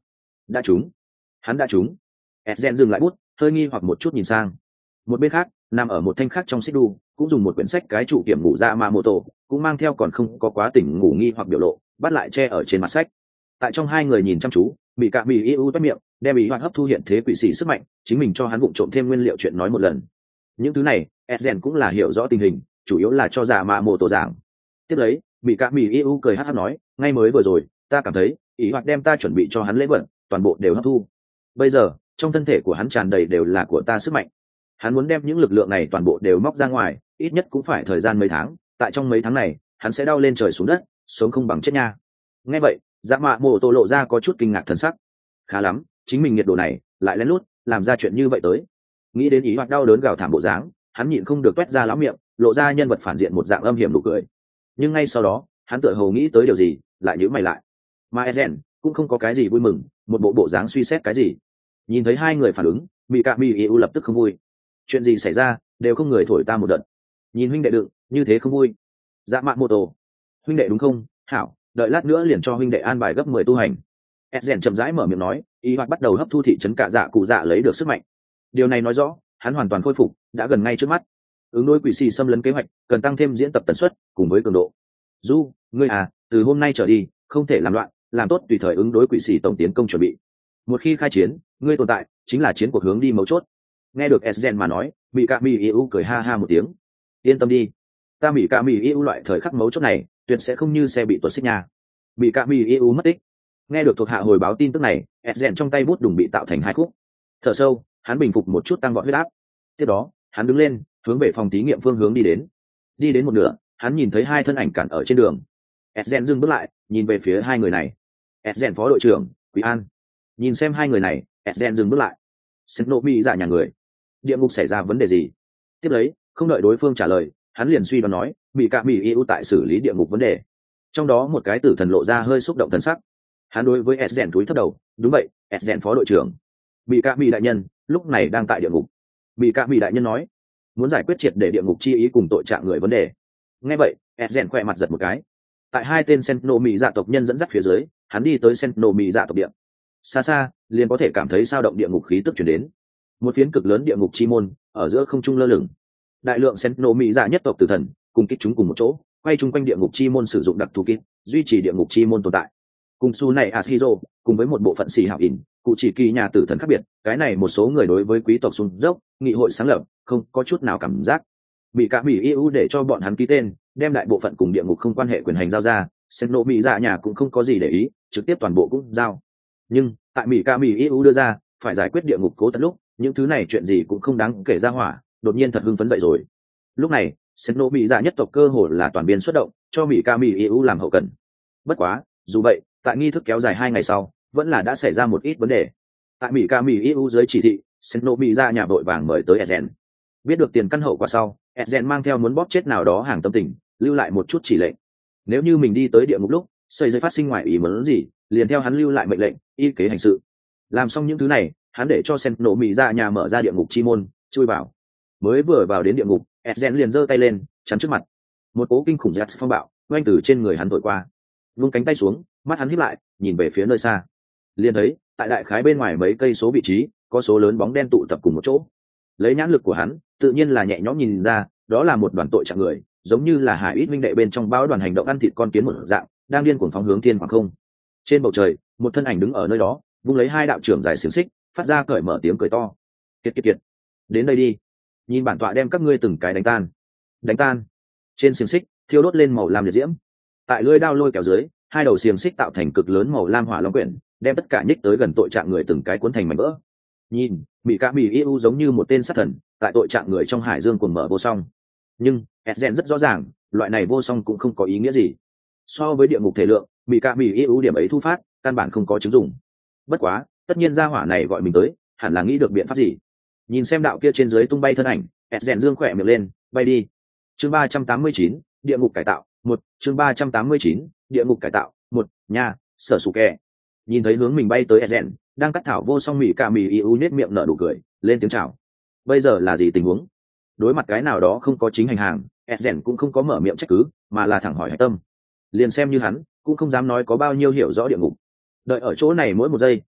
đã trúng, hắn đã trúng. Esgen dừng lại bút, hơi nghi hoặc một chút nhìn sang một bên khác, nằm ở một thanh khác trong xích đu cũng dùng một quyển sách cái trụ kiểm ngủ ra mà mô tổ cũng mang theo còn không có quá tỉnh ngủ nghi hoặc biểu lộ bắt lại che ở trên mặt sách. Tại trong hai người nhìn chăm chú, bị cạ bị yêu toét miệng đem ý hoạt hấp thu hiện thế quỷ sĩ sức mạnh, chính mình cho hắn vụng trộm thêm nguyên liệu chuyện nói một lần. Những thứ này Esgen cũng là hiểu rõ tình hình, chủ yếu là cho giả mạ mô tổ giảng. Tiếp lấy bị cạ bị yêu cười hát hát nói, ngay mới vừa rồi ta cảm thấy ý hoạt đem ta chuẩn bị cho hắn lễ vật toàn bộ đều hấp thu. Bây giờ trong thân thể của hắn tràn đầy đều là của ta sức mạnh, hắn muốn đem những lực lượng này toàn bộ đều móc ra ngoài, ít nhất cũng phải thời gian mấy tháng. Tại trong mấy tháng này hắn sẽ đau lên trời xuống đất, sống không bằng chết nha. Nghe vậy dạ mạ mô tô lộ ra có chút kinh ngạc thần sắc. Khá lắm, chính mình nhiệt độ này lại lén lút làm ra chuyện như vậy tới. Nghĩ đến ý hoạt đau đớn gào thảm bộ dáng, hắn nhịn không được toét ra láo miệng, lộ ra nhân vật phản diện một dạng âm hiểm nụ cười. Nhưng ngay sau đó hắn tựa hồ nghĩ tới điều gì, lại nhíu mày lại. Mà Ezen cũng không có cái gì vui mừng, một bộ dáng suy xét cái gì. Nhìn thấy hai người phản ứng, mỹ cạ mỹ yêu lập tức không vui. Chuyện gì xảy ra, đều không người thổi ta một đợt. Nhìn huynh đệ đựng như thế không vui. Dạ mạ mô tô, huynh đệ đúng không? Hảo, đợi lát nữa liền cho huynh đệ an bài gấp 10 tu hành. Esgen chậm rãi mở miệng nói, ý hoạt bắt đầu hấp thu thị trấn cả dạ cụ dạ lấy được sức mạnh. Điều này nói rõ hắn hoàn toàn khôi phục đã gần ngay trước mắt. Ứng đối quỷ xì xâm lấn kế hoạch cần tăng thêm diễn tập tần suất cùng với cường độ. Du, ngươi à, từ hôm nay trở đi không thể làm loạn, làm tốt tùy thời ứng đối quỷ xì tổng tiến công chuẩn bị. Một khi khai chiến, ngươi tồn tại chính là chiến cuộc hướng đi mấu chốt. Nghe được Esgen mà nói, mỹ cạ mỹ yêu cười ha ha một tiếng. Yên tâm đi, ta mỹ cạ mỹ yêu loại thời khắc mấu chốt này tuyệt sẽ không như xe bị tuột xích nhà. Mỹ cạ mỹ yêu mất tích. Nghe được thuộc hạ hồi báo tin tức này, Esgen trong tay bút đùng bị tạo thành hai khúc. Thở sâu, hắn bình phục một chút tăng vọt huyết áp. Tiếp đó hắn đứng lên, hướng về phòng thí nghiệm phương hướng đi đến. Đi đến một nửa, hắn nhìn thấy hai thân ảnh cản ở trên đường. Esgen dừng bước lại, nhìn về phía hai người này. Esgen phó đội trưởng Quý An. Nhìn xem hai người này, Esgen dừng bước lại. Senno mỹ dạ nhà người, địa ngục xảy ra vấn đề gì? Tiếp lấy không đợi đối phương trả lời, hắn liền suy đoán nói, mỹ cạ mỹ yêu tại xử lý địa ngục vấn đề. Trong đó một cái tử thần lộ ra hơi xúc động thần sắc. Hắn đối với Esgen túi thấp đầu, đúng vậy, Esgen phó đội trưởng. Mỹ cạ mỹ đại nhân lúc này đang tại địa ngục. Mỹ cạ mỹ đại nhân nói, muốn giải quyết triệt để địa ngục chi ý cùng tội trạng người vấn đề. Nghe vậy Esgen khoe mặt giật một cái. Tại hai tên Senno mỹ dạ tộc nhân dẫn dắt phía dưới, hắn đi tới Senno mỹ dạ tộc địa. Xa xa liền có thể cảm thấy sao động địa ngục khí tức chuyển đến. Một phiến cực lớn địa ngục chi môn ở giữa không trung lơ lửng. Đại lượng Senno mỹ dạ nhất tộc tử thần cùng kích chúng cùng một chỗ, quay chung quanh địa ngục chi môn sử dụng đặc thù kit duy trì địa ngục chi môn tồn tại. Cùng su này Ashiro cùng với một bộ phận xì hảo ỉn cụ chỉ kỳ nhà tử thần khác biệt, cái này một số người đối với quý tộc sung dốc nghị hội sáng lập không có chút nào cảm giác. Bị cả mỹ yêu để cho bọn hắn ký tên, đem đại bộ phận cùng địa ngục không quan hệ quyền hành giao ra. Senno mỹ dạ nhà cũng không có gì để ý, trực tiếp toàn bộ cũng giao. Nhưng tại mỹ ca mỹ yêu đưa ra phải giải quyết địa ngục cố tận lúc, những thứ này chuyện gì cũng không đáng kể ra hỏa đột nhiên thật hưng phấn dậy rồi. Lúc này Senno mỹ dạ nhất tộc cơ hồ là toàn biên xuất động cho mỹ ca mỹ yêu làm hậu cần. Bất quá dù vậy, tại nghi thức kéo dài 2 ngày sau vẫn là đã xảy ra một ít vấn đề. Tại mỹ ca mỹ yêu dưới chỉ thị, Senno mỹ dạ nhà vội vàng mời tới Esgen. Biết được tiền căn hậu quả sau, Esgen mang theo muốn bóp chết nào đó hàng tâm tình, lưu lại một chút chỉ lệnh. Nếu như mình đi tới địa ngục lúc xảy ra phát sinh ngoài ý muốn gì, liền theo hắn lưu lại mệnh lệnh, y kế hành sự. Làm xong những thứ này, hắn để cho Senno mỹ dạ nhà mở ra địa ngục chi môn, chui vào. Mới vừa vào đến địa ngục, Esgen liền giơ tay lên chắn trước mặt. Một cỗ kinh khủng giật phong bạo oanh từ trên người hắn thổi qua. Vung cánh tay xuống, mắt hắn híp lại, nhìn về phía nơi xa. Liền thấy tại đại khái bên ngoài mấy cây số vị trí có số lớn bóng đen tụ tập cùng một chỗ. Lấy nhãn lực của hắn tự nhiên là nhẹ nhõm nhìn ra đó là một đoàn tội trạng người, giống như là hải ít minh đệ bên trong báo đoàn hành động ăn thịt con kiến một dạng, đang điên cuồng phóng hướng thiên hoàng không. Trên bầu trời một thân ảnh đứng ở nơi đó, vung lấy hai đạo trưởng dài xiềng xích, phát ra cởi mở tiếng cười to. Kiệt kiệt kiệt, đến đây đi, nhìn bản tọa đem các ngươi từng cái đánh tan. Đánh tan. Trên xiềng xích thiêu đốt lên màu lam liệt diễm. Tại lưỡi đao lôi kéo dưới, hai đầu xiềng xích tạo thành cực lớn màu lam hỏa long quyển, đem tất cả nhích tới gần tội trạng người từng cái cuốn thành mảnh vỡ. Nhìn mỹ ca mỹ yêu giống như một tên sát thần tại tội trạng người trong hải dương cuồng mở vô song. Nhưng Esgen rất rõ ràng loại này vô song cũng không có ý nghĩa gì. So với địa ngục thể lượng, mỹ ca mỹ yêu điểm ấy thu phát căn bản không có chứng dụng. Bất quá tất nhiên gia hỏa này gọi mình tới, hẳn là nghĩ được biện pháp gì. Nhìn xem đạo kia trên dưới tung bay thân ảnh, Esgen dương khỏe miệng lên, bay đi. Chương 389, địa ngục cải tạo 1. Chương 389, địa ngục cải tạo 1. Nha, sở sủ kẹ. Nhìn thấy hướng mình bay tới Esgen đang cắt thảo vô song mỹ ca mỹ yêu nết miệng nở nụ cười, lên tiếng chào. Bây giờ là gì tình huống? Đối mặt cái nào đó không có chính hành hàng, Esgen cũng không có mở miệng trách cứ, mà là thẳng hỏi hạch tâm. Liền xem như hắn cũng không dám nói có bao nhiêu hiểu rõ địa ngục. Đợi ở chỗ này mỗi một giây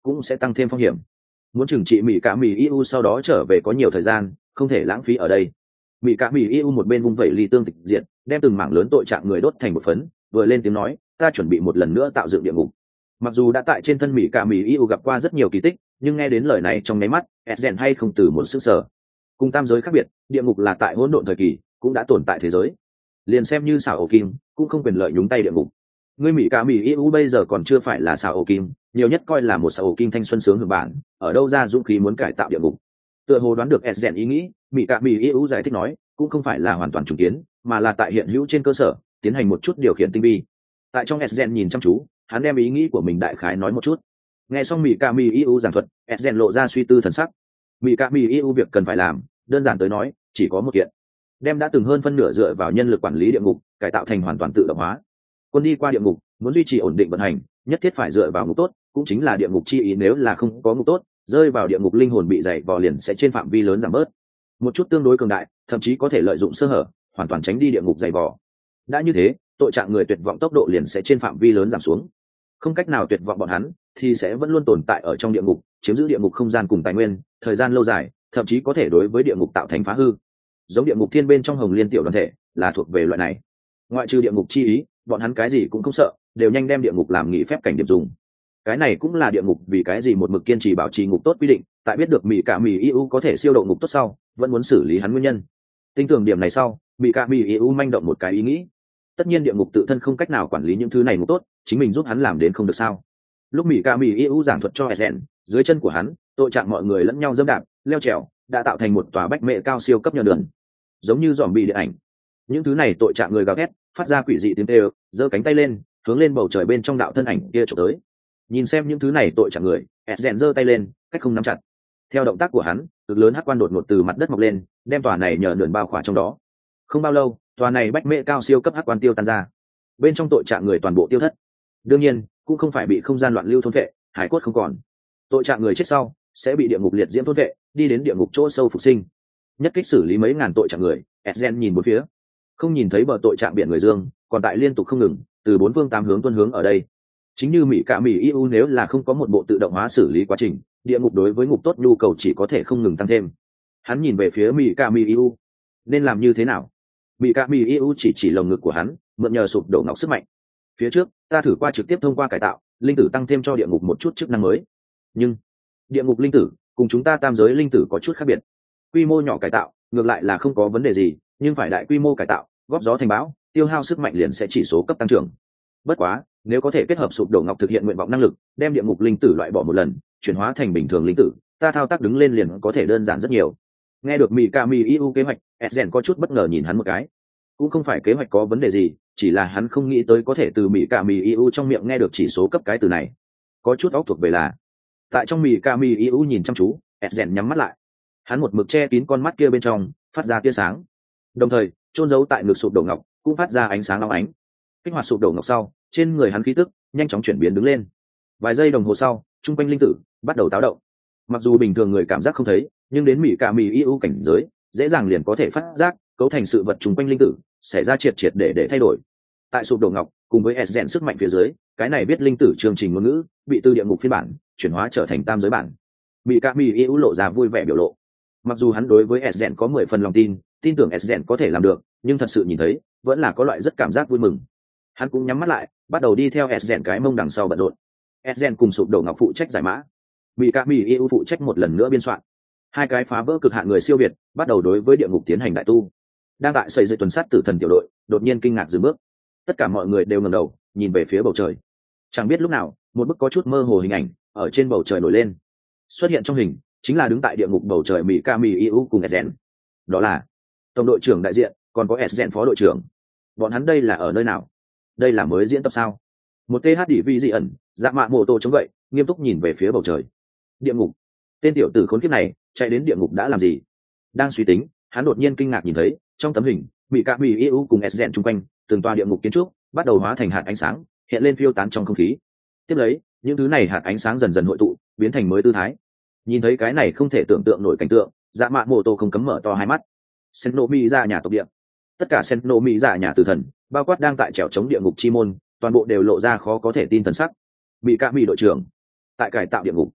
cũng sẽ tăng thêm phong hiểm. Muốn trừng trị mỹ cả mỹ eu sau đó trở về có nhiều thời gian, không thể lãng phí ở đây. Mỹ cả mỹ eu một bên vung vẩy ly tương tịch diệt, đem từng mảng lớn tội trạng người đốt thành một phấn, vừa lên tiếng nói, ta chuẩn bị một lần nữa tạo dựng địa ngục. Mặc dù đã tại trên thân mỹ cả mỹ eu gặp qua rất nhiều kỳ tích, nhưng nghe đến lời này trong nháy mắt, Ezen hay không từ một sức sở. Cùng tam giới khác biệt, địa ngục là tại hỗn độn thời kỳ, cũng đã tồn tại thế giới. Liền xem như xảo ổ kim, cũng không quyền lợi nhúng tay địa ngục. Ngươi mỹ cả mỹ eu bây giờ còn chưa phải là xảo ổ kim, nhiều nhất coi là một xảo ổ kim thanh xuân sướng hưởng bản, ở đâu ra dũng khí muốn cải tạo địa ngục. Tựa hồ đoán được Ezen ý nghĩ, mỹ cả mỹ eu giải thích nói, cũng không phải là hoàn toàn trùng kiến, mà là tại hiện hữu trên cơ sở tiến hành một chút điều khiển tinh vi. Tại trong Ezen nhìn chăm chú, hắn đem ý nghĩ của mình đại khái nói một chút. Nghe xong mỹ cả mỹ eu giảng thuật, Ezen lộ ra suy tư thần sắc. Mỹ cả mỹ eu việc cần phải làm, đơn giản tới nói, chỉ có một kiện: đem đã từng hơn phân nửa dựa vào nhân lực quản lý địa ngục cải tạo thành hoàn toàn tự động hóa. Quân đi qua địa ngục muốn duy trì ổn định vận hành, nhất thiết phải dựa vào ngục tốt, cũng chính là địa ngục chi ý. Nếu là không có ngục tốt, rơi vào địa ngục linh hồn bị dày vò liền sẽ trên phạm vi lớn giảm bớt. Một chút tương đối cường đại, thậm chí có thể lợi dụng sơ hở, hoàn toàn tránh đi địa ngục dày vò. Đã như thế, tội trạng người tuyệt vọng tốc độ liền sẽ trên phạm vi lớn giảm xuống. Không cách nào tuyệt vọng bọn hắn, thì sẽ vẫn luôn tồn tại ở trong địa ngục, chiếm giữ địa ngục không gian cùng tài nguyên, thời gian lâu dài, thậm chí có thể đối với địa ngục tạo thành phá hư. Giống địa ngục thiên bên trong Hồng Liên tiểu đoàn thể là thuộc về loại này. Ngoại trừ địa ngục chi ý, bọn hắn cái gì cũng không sợ, đều nhanh đem địa ngục làm nghỉ phép cảnh điểm dùng. Cái này cũng là địa ngục vì cái gì một mực kiên trì bảo trì ngục tốt quy định, tại biết được mỹ cả mỹ eu có thể siêu độ ngục tốt sau, vẫn muốn xử lý hắn nguyên nhân. Tin tưởng điểm này sau, mỹ cả mỹ eu manh động một cái ý nghĩ. Tất nhiên địa ngục tự thân không cách nào quản lý những thứ này ngục tốt, chính mình giúp hắn làm đến không được sao? Lúc mỹ cả mỹ eu giảng thuật cho Ezen, dưới chân của hắn, tội trạng mọi người lẫn nhau dẫm đạp, leo trèo, đã tạo thành một tòa bách mệ cao siêu cấp nhờ đường, giống như dòm bị điện ảnh. Những thứ này tội trạng người gào thét, phát ra quỷ dị tiếng kêu, giơ cánh tay lên, hướng lên bầu trời bên trong đạo thân ảnh kia chụp tới. Nhìn xem những thứ này tội trạng người, Ezen giơ tay lên, cách không nắm chặt. Theo động tác của hắn, cực lớn hắc quan đột ngột từ mặt đất mọc lên, đem tòa này nhờ nườn bao khỏa trong đó. Không bao lâu, tòa này bách mệ cao siêu cấp hắc quan tiêu tan ra, bên trong tội trạng người toàn bộ tiêu thất. Đương nhiên, cũng không phải bị không gian loạn lưu thôn vệ, hải cốt không còn. Tội trạng người chết sau sẽ bị địa ngục liệt diễm thôn vệ, đi đến địa ngục chỗ sâu phục sinh. Nhất kích xử lý mấy ngàn tội trạng người, Ezen nhìn bốn phía, không nhìn thấy bờ tội trạng biển người dương, còn tại liên tục không ngừng từ bốn phương tám hướng tuôn hướng ở đây. Chính như mỹ cả mỹ eu nếu là không có một bộ tự động hóa xử lý quá trình, địa ngục đối với ngục tốt nhu cầu chỉ có thể không ngừng tăng thêm. Hắn nhìn về phía mỹ cả mỹ eu, nên làm như thế nào? Mỹ cả mỹ eu chỉ lồng ngực của hắn, mượn nhờ sụp đổ ngọc sức mạnh. Phía trước ta thử qua trực tiếp thông qua cải tạo linh tử tăng thêm cho địa ngục một chút chức năng mới, nhưng địa ngục linh tử cùng chúng ta tam giới linh tử có chút khác biệt. Quy mô nhỏ cải tạo ngược lại là không có vấn đề gì, nhưng phải đại quy mô cải tạo, góp gió thành bão, tiêu hao sức mạnh liền sẽ chỉ số cấp tăng trưởng. Bất quá nếu có thể kết hợp sụp đổ ngọc thực hiện nguyện vọng năng lực, đem địa ngục linh tử loại bỏ một lần, chuyển hóa thành bình thường linh tử, ta thao tác đứng lên liền có thể đơn giản rất nhiều. Nghe được mỹ ca mỹ eu kế hoạch, Ezen có chút bất ngờ nhìn hắn một cái. Cũng không phải kế hoạch có vấn đề gì, chỉ là hắn không nghĩ tới có thể từ mỹ ca mỹ eu trong miệng nghe được chỉ số cấp cái từ này. Có chút óc thuộc về là. Tại trong mỹ ca mỹ eu nhìn chăm chú, Ezen nhắm mắt lại. Hắn một mực che kín con mắt kia bên trong, phát ra tia sáng. Đồng thời, chôn giấu tại ngực sụp đổ ngọc cũng phát ra ánh sáng long ánh. Kích hoạt sụp đổ ngọc sau, trên người hắn khí tức nhanh chóng chuyển biến đứng lên. Vài giây đồng hồ sau, trung quanh linh tử bắt đầu táo động. Mặc dù bình thường người cảm giác không thấy, nhưng đến mỹ cả mỹ eu cảnh giới, dễ dàng liền có thể phát giác cấu thành sự vật trung quanh linh tử xảy ra triệt để thay đổi. Tại sụp đổ ngọc cùng với Ezen sức mạnh phía dưới, cái này biết linh tử chương trình ngôn ngữ bị từ địa ngục phiên bản chuyển hóa trở thành tam giới bản. Mỹ cả mỹ eu lộ ra vui vẻ biểu lộ. Mặc dù hắn đối với Ezen có 10 phần lòng tin tưởng Ezen có thể làm được, nhưng thật sự nhìn thấy vẫn là có loại rất cảm giác vui mừng. Hắn cũng nhắm mắt lại, bắt đầu đi theo Ezen cái mông đằng sau bận rộn. Ezen cùng sụp đổ ngọc phụ trách giải mã, mỹ cả mỹ eu phụ trách một lần nữa biên soạn. Hai cái phá vỡ cực hạn người siêu việt bắt đầu đối với địa ngục tiến hành đại tu. Đang tại xây dựng tuần sát tử thần tiểu đội đột nhiên kinh ngạc dừng bước. Tất cả mọi người đều ngẩng đầu nhìn về phía bầu trời. Chẳng biết lúc nào, một bức có chút mơ hồ hình ảnh ở trên bầu trời nổi lên. Xuất hiện trong hình chính là đứng tại địa ngục bầu trời mỹ ca mỹ eu cùng Ezen. Đó là tổng đội trưởng đại diện, còn có Ezen phó đội trưởng. Bọn hắn đây là ở nơi nào? Đây là mới diễn tập sao? Một th đỉ vi dị ẩn dạ mạ mô tô chống gậy, nghiêm túc nhìn về phía bầu trời. Địa ngục, tên tiểu tử khốn kiếp này chạy đến địa ngục đã làm gì? Đang suy tính, hắn đột nhiên kinh ngạc nhìn thấy trong tấm hình mỹ ca mỹ eu cùng Ezen chung quanh từng tòa địa ngục kiến trúc bắt đầu hóa thành hạt ánh sáng, hiện lên phiêu tán trong không khí. Tiếp lấy, những thứ này hạt ánh sáng dần dần hội tụ, biến thành mới tư thái. Nhìn thấy cái này không thể tưởng tượng nổi cảnh tượng, dạ mạ mô tô không cấm mở to hai mắt. Sennomi ra nhà tộc địa, tất cả Sennomi ra nhà tử thần, bao quát đang tại trèo chống địa ngục chi môn, toàn bộ đều lộ ra khó có thể tin thần sắc. Mỹ ca mỹ đội trưởng tại cải tạo địa ngục,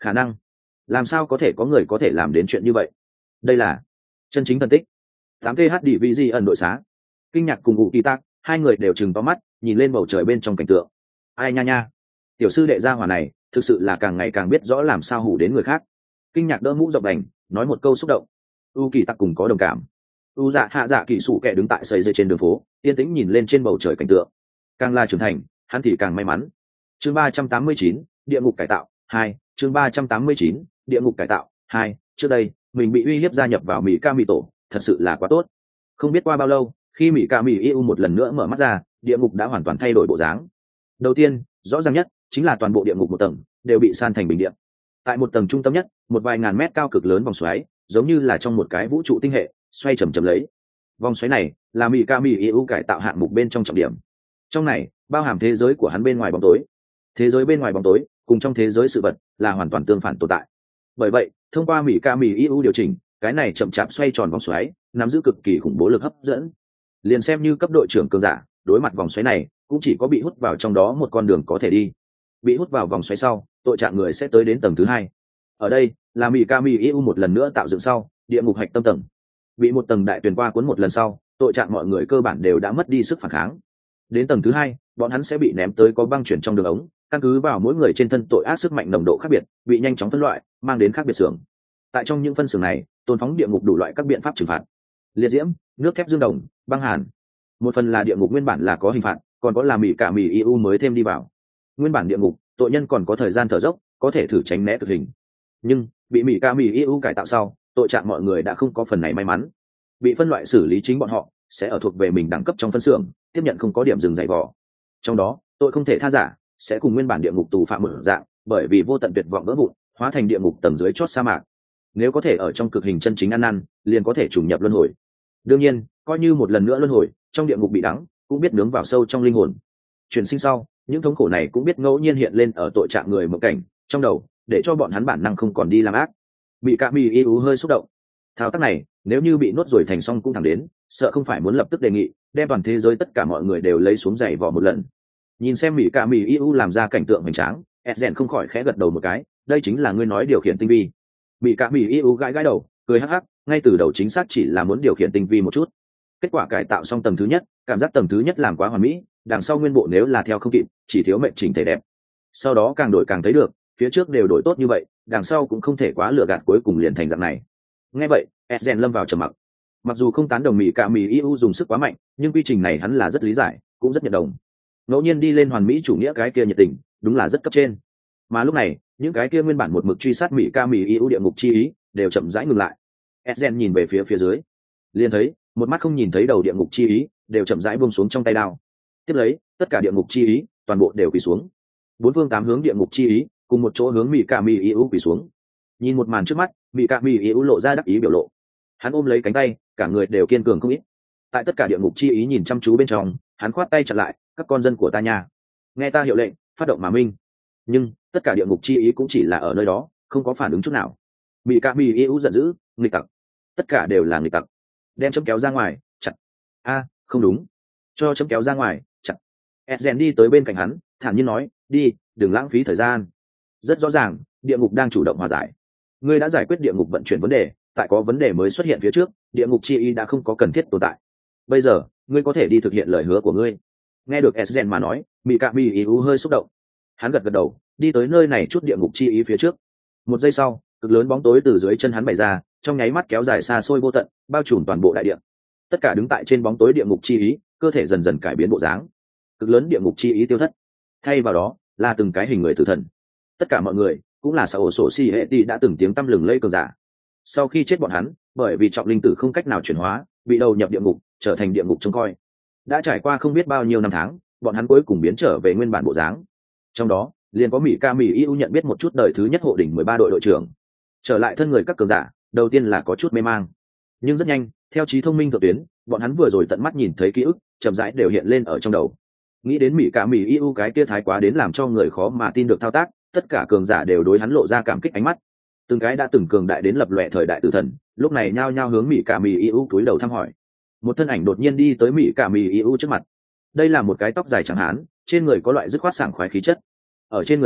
khả năng. Làm sao có thể có người có thể làm đến chuyện như vậy? Đây là chân chính phân tích. 8 th đi vị di ẩn đội xá. Kinh Nhạc cùng Ngụ Kỳ Tác, hai người đều trừng to mắt nhìn lên bầu trời bên trong cảnh tượng. Ai nha nha, tiểu sư đệ gia hỏa này thực sự là càng ngày càng biết rõ làm sao hủ đến người khác. Kinh Nhạc đỡ mũ rộng đành nói một câu xúc động. U Kỳ Tắc cùng có đồng cảm. U Dạ Hạ Dạ Kỳ Sụ kẻ đứng tại sợi dây trên đường phố yên tĩnh nhìn lên trên bầu trời cảnh tượng. Càng là trưởng thành hắn thì càng may mắn. Chương 389, địa ngục cải tạo 2. Chương 389, địa ngục cải tạo 2. Trước đây mình bị uy hiếp gia nhập vào Mỹ Ca Mỹ tổ thật sự là quá tốt. Không biết qua bao lâu khi Mỹ Ca Mỹ yêu một lần nữa mở mắt ra, địa ngục đã hoàn toàn thay đổi bộ dáng. Đầu tiên rõ ràng nhất chính là toàn bộ địa ngục một tầng đều bị san thành bình địa. Tại một tầng trung tâm nhất một vài ngàn mét cao cực lớn vòng xoáy giống như là trong một cái vũ trụ tinh hệ xoay chầm chầm lấy. Vòng xoáy này là Mỹ Ca Mỹ yêu cải tạo hạng mục bên trong trọng điểm. Trong này bao hàm thế giới của hắn bên ngoài bóng tối. Thế giới bên ngoài bóng tối cùng trong thế giới sự vật là hoàn toàn tương phản tồn tại. Bởi vậy thông qua Mỹ Ca Mỹ yêu điều chỉnh cái này chậm chạp xoay tròn vòng xoáy nắm giữ cực kỳ khủng bố lực hấp dẫn. Liền xem như cấp đội trưởng cường giả đối mặt vòng xoáy này cũng chỉ có bị hút vào trong đó một con đường có thể đi. Bị hút vào vòng xoáy sau tội trạng người sẽ tới đến tầng thứ 2. Ở đây là Mỹ Ca Mỹ yêu một lần nữa tạo dựng sau địa ngục hạch tâm tầng. Bị một tầng đại tuyển qua cuốn một lần sau tội trạng mọi người cơ bản đều đã mất đi sức phản kháng. Đến tầng thứ 2 bọn hắn sẽ bị ném tới có băng chuyển trong đường ống, căn cứ vào mỗi người trên thân tội ác sức mạnh nồng độ khác biệt bị nhanh chóng phân loại mang đến khác biệt xưởng. Tại trong những phân xưởng này tôn phóng địa ngục đủ loại các biện pháp trừng phạt: liệt diễm, nước thép dương đồng, băng hàn. Một phần là địa ngục nguyên bản là có hình phạt, còn có là Mỹ Ca Mỹ yêu mới thêm đi vào. Nguyên bản địa ngục tội nhân còn có thời gian thở dốc có thể thử tránh né cực hình, nhưng bị Mỹ Ca Mỹ yêu cải tạo sau tội trạng mọi người đã không có phần này may mắn. Bị phân loại xử lý chính bọn họ sẽ ở thuộc về mình đẳng cấp trong phân xưởng tiếp nhận không có điểm dừng dày vò. Trong đó tội không thể tha giả sẽ cùng nguyên bản địa ngục tù phạm một dạng, bởi vì vô tận tuyệt vọng vỡ vụn hóa thành địa ngục tầng dưới chót sa mạc. Nếu có thể ở trong cực hình chân chính ăn năn liền có thể trùng nhập luân hồi. Đương nhiên coi như một lần nữa luân hồi trong địa ngục bị đắng cũng biết nướng vào sâu trong linh hồn. Chuyển sinh sau những thống khổ này cũng biết ngẫu nhiên hiện lên ở tội trạng người mộng cảnh trong đầu để cho bọn hắn bản năng không còn đi làm ác. Bị Ca Mỹ yêu hơi xúc động. Thao tác này nếu như bị nuốt rồi thành xong cũng thẳng đến sợ không phải muốn lập tức đề nghị đem toàn thế giới tất cả mọi người đều lấy xuống giày vò một lần. Nhìn xem Mỹ Ca Mỹ yêu làm ra cảnh tượng hoành tráng, Ezen không khỏi khẽ gật đầu một cái. Đây chính là ngươi nói điều khiển tinh vi. Mỹ Ca Mỹ yêu gãi gãi đầu cười hắc hắc, ngay từ đầu chính xác chỉ là muốn điều khiển tinh vi một chút. Kết quả cải tạo xong tầng thứ nhất cảm giác tầng thứ nhất làm quá hoàn mỹ, đằng sau nguyên bộ nếu là theo không kịp chỉ thiếu mệnh chỉnh thể đẹp. Sau đó càng đổi càng thấy được phía trước đều đổi tốt như vậy, đằng sau cũng không thể quá lừa gạt cuối cùng liền thành dạng này. Nghe vậy Ezen lâm vào trầm mặc. Mặc dù không tán đồng Mỹ Ca Mỹ yêu dùng sức quá mạnh, nhưng quy trình này hắn là rất lý giải cũng rất nhận đồng. Ngẫu nhiên đi lên hoàn mỹ chủ nghĩa cái kia nhiệt tình đúng là rất cấp trên. Mà lúc này những cái kia nguyên bản một mực truy sát Mỹ Ca Mỹ yêu địa ngục chi ý đều chậm rãi ngừng lại. Ezen nhìn về phía dưới liền thấy một mắt không nhìn thấy đầu địa ngục chi ý đều chậm rãi buông xuống trong tay đao. Tiếp lấy tất cả địa ngục chi ý toàn bộ đều quỳ xuống. 4 phương 8 hướng địa ngục chi ý cùng một chỗ hướng Mỹ Ca Mỹ yêu quỳ xuống. Nhìn một màn trước mắt Mỹ Ca Mỹ yêu lộ ra đắc ý biểu lộ. Hắn ôm lấy cánh tay cả người đều kiên cường không ít. Tại tất cả địa ngục chi ý nhìn chăm chú bên trong hắn khoát tay chặn lại: các con dân của ta nha, nghe ta hiệu lệnh phát động mà minh. Nhưng tất cả địa ngục chi ý cũng chỉ là ở nơi đó không có phản ứng chút nào. Mỹ Ca Mỹ yêu giận dữ: nghịch tặc, tất cả đều là nghịch tặc, đem chấm kéo ra ngoài chặt. Không đúng, cho chấm kéo ra ngoài chặt. Ezen đi tới bên cạnh hắn thản nhiên nói: đi, đừng lãng phí thời gian. Rất rõ ràng địa ngục đang chủ động hòa giải. Ngươi đã giải quyết địa ngục vận chuyển vấn đề, tại có vấn đề mới xuất hiện phía trước địa ngục chi ý đã không có cần thiết tồn tại. Bây giờ ngươi có thể đi thực hiện lời hứa của ngươi. Nghe được Ezen mà nói Mỹ Ca Mỹ yêu hơi xúc động. Hắn gật gật đầu đi tới nơi này chút địa ngục chi ý phía trước. Một giây sau cực lớn bóng tối từ dưới chân hắn bày ra, trong nháy mắt kéo dài xa xôi vô tận bao trùm toàn bộ đại địa. Tất cả đứng tại trên bóng tối địa ngục chi ý cơ thể dần dần cải biến bộ dáng. Cực lớn địa ngục chi ý tiêu thất, thay vào đó là từng cái hình người tử thần. Tất cả mọi người cũng là Sao Sổ Si Hệ Ti đã từng tiếng tăm lừng lẫy cường giả. Sau khi chết bọn hắn bởi vì trọng linh tử không cách nào chuyển hóa bị đầu nhập địa ngục trở thành địa ngục trông coi. Đã trải qua không biết bao nhiêu năm tháng bọn hắn cuối cùng biến trở về nguyên bản bộ dáng. Trong đó liền có Mỹ Ca Mỹ yêu nhận biết một chút đời thứ nhất hộ đỉnh 13 đội đội trưởng. Trở lại thân người các cường giả đầu tiên là có chút mê mang, nhưng rất nhanh theo trí thông minh thượng tuyến bọn hắn vừa rồi tận mắt nhìn thấy ký ức chậm rãi đều hiện lên ở trong đầu. Nghĩ đến Mỹ Ca Mỹ yêu cái kia thái quá đến làm cho người khó mà tin được thao tác, tất cả cường giả đều đối hắn lộ ra cảm kích ánh mắt. Từng cái đã từng cường đại đến lập lòe thời đại tử thần lúc này nhao nhao hướng Mỹ Ca Mỹ yêu cúi đầu thăm hỏi. Một thân ảnh đột nhiên đi tới Mỹ Ca Mỹ yêu trước mặt. Đây là một cái tóc dài trắng hán, trên người có loại dứt khoát sảng khoái khí chất. Ở trên người hắn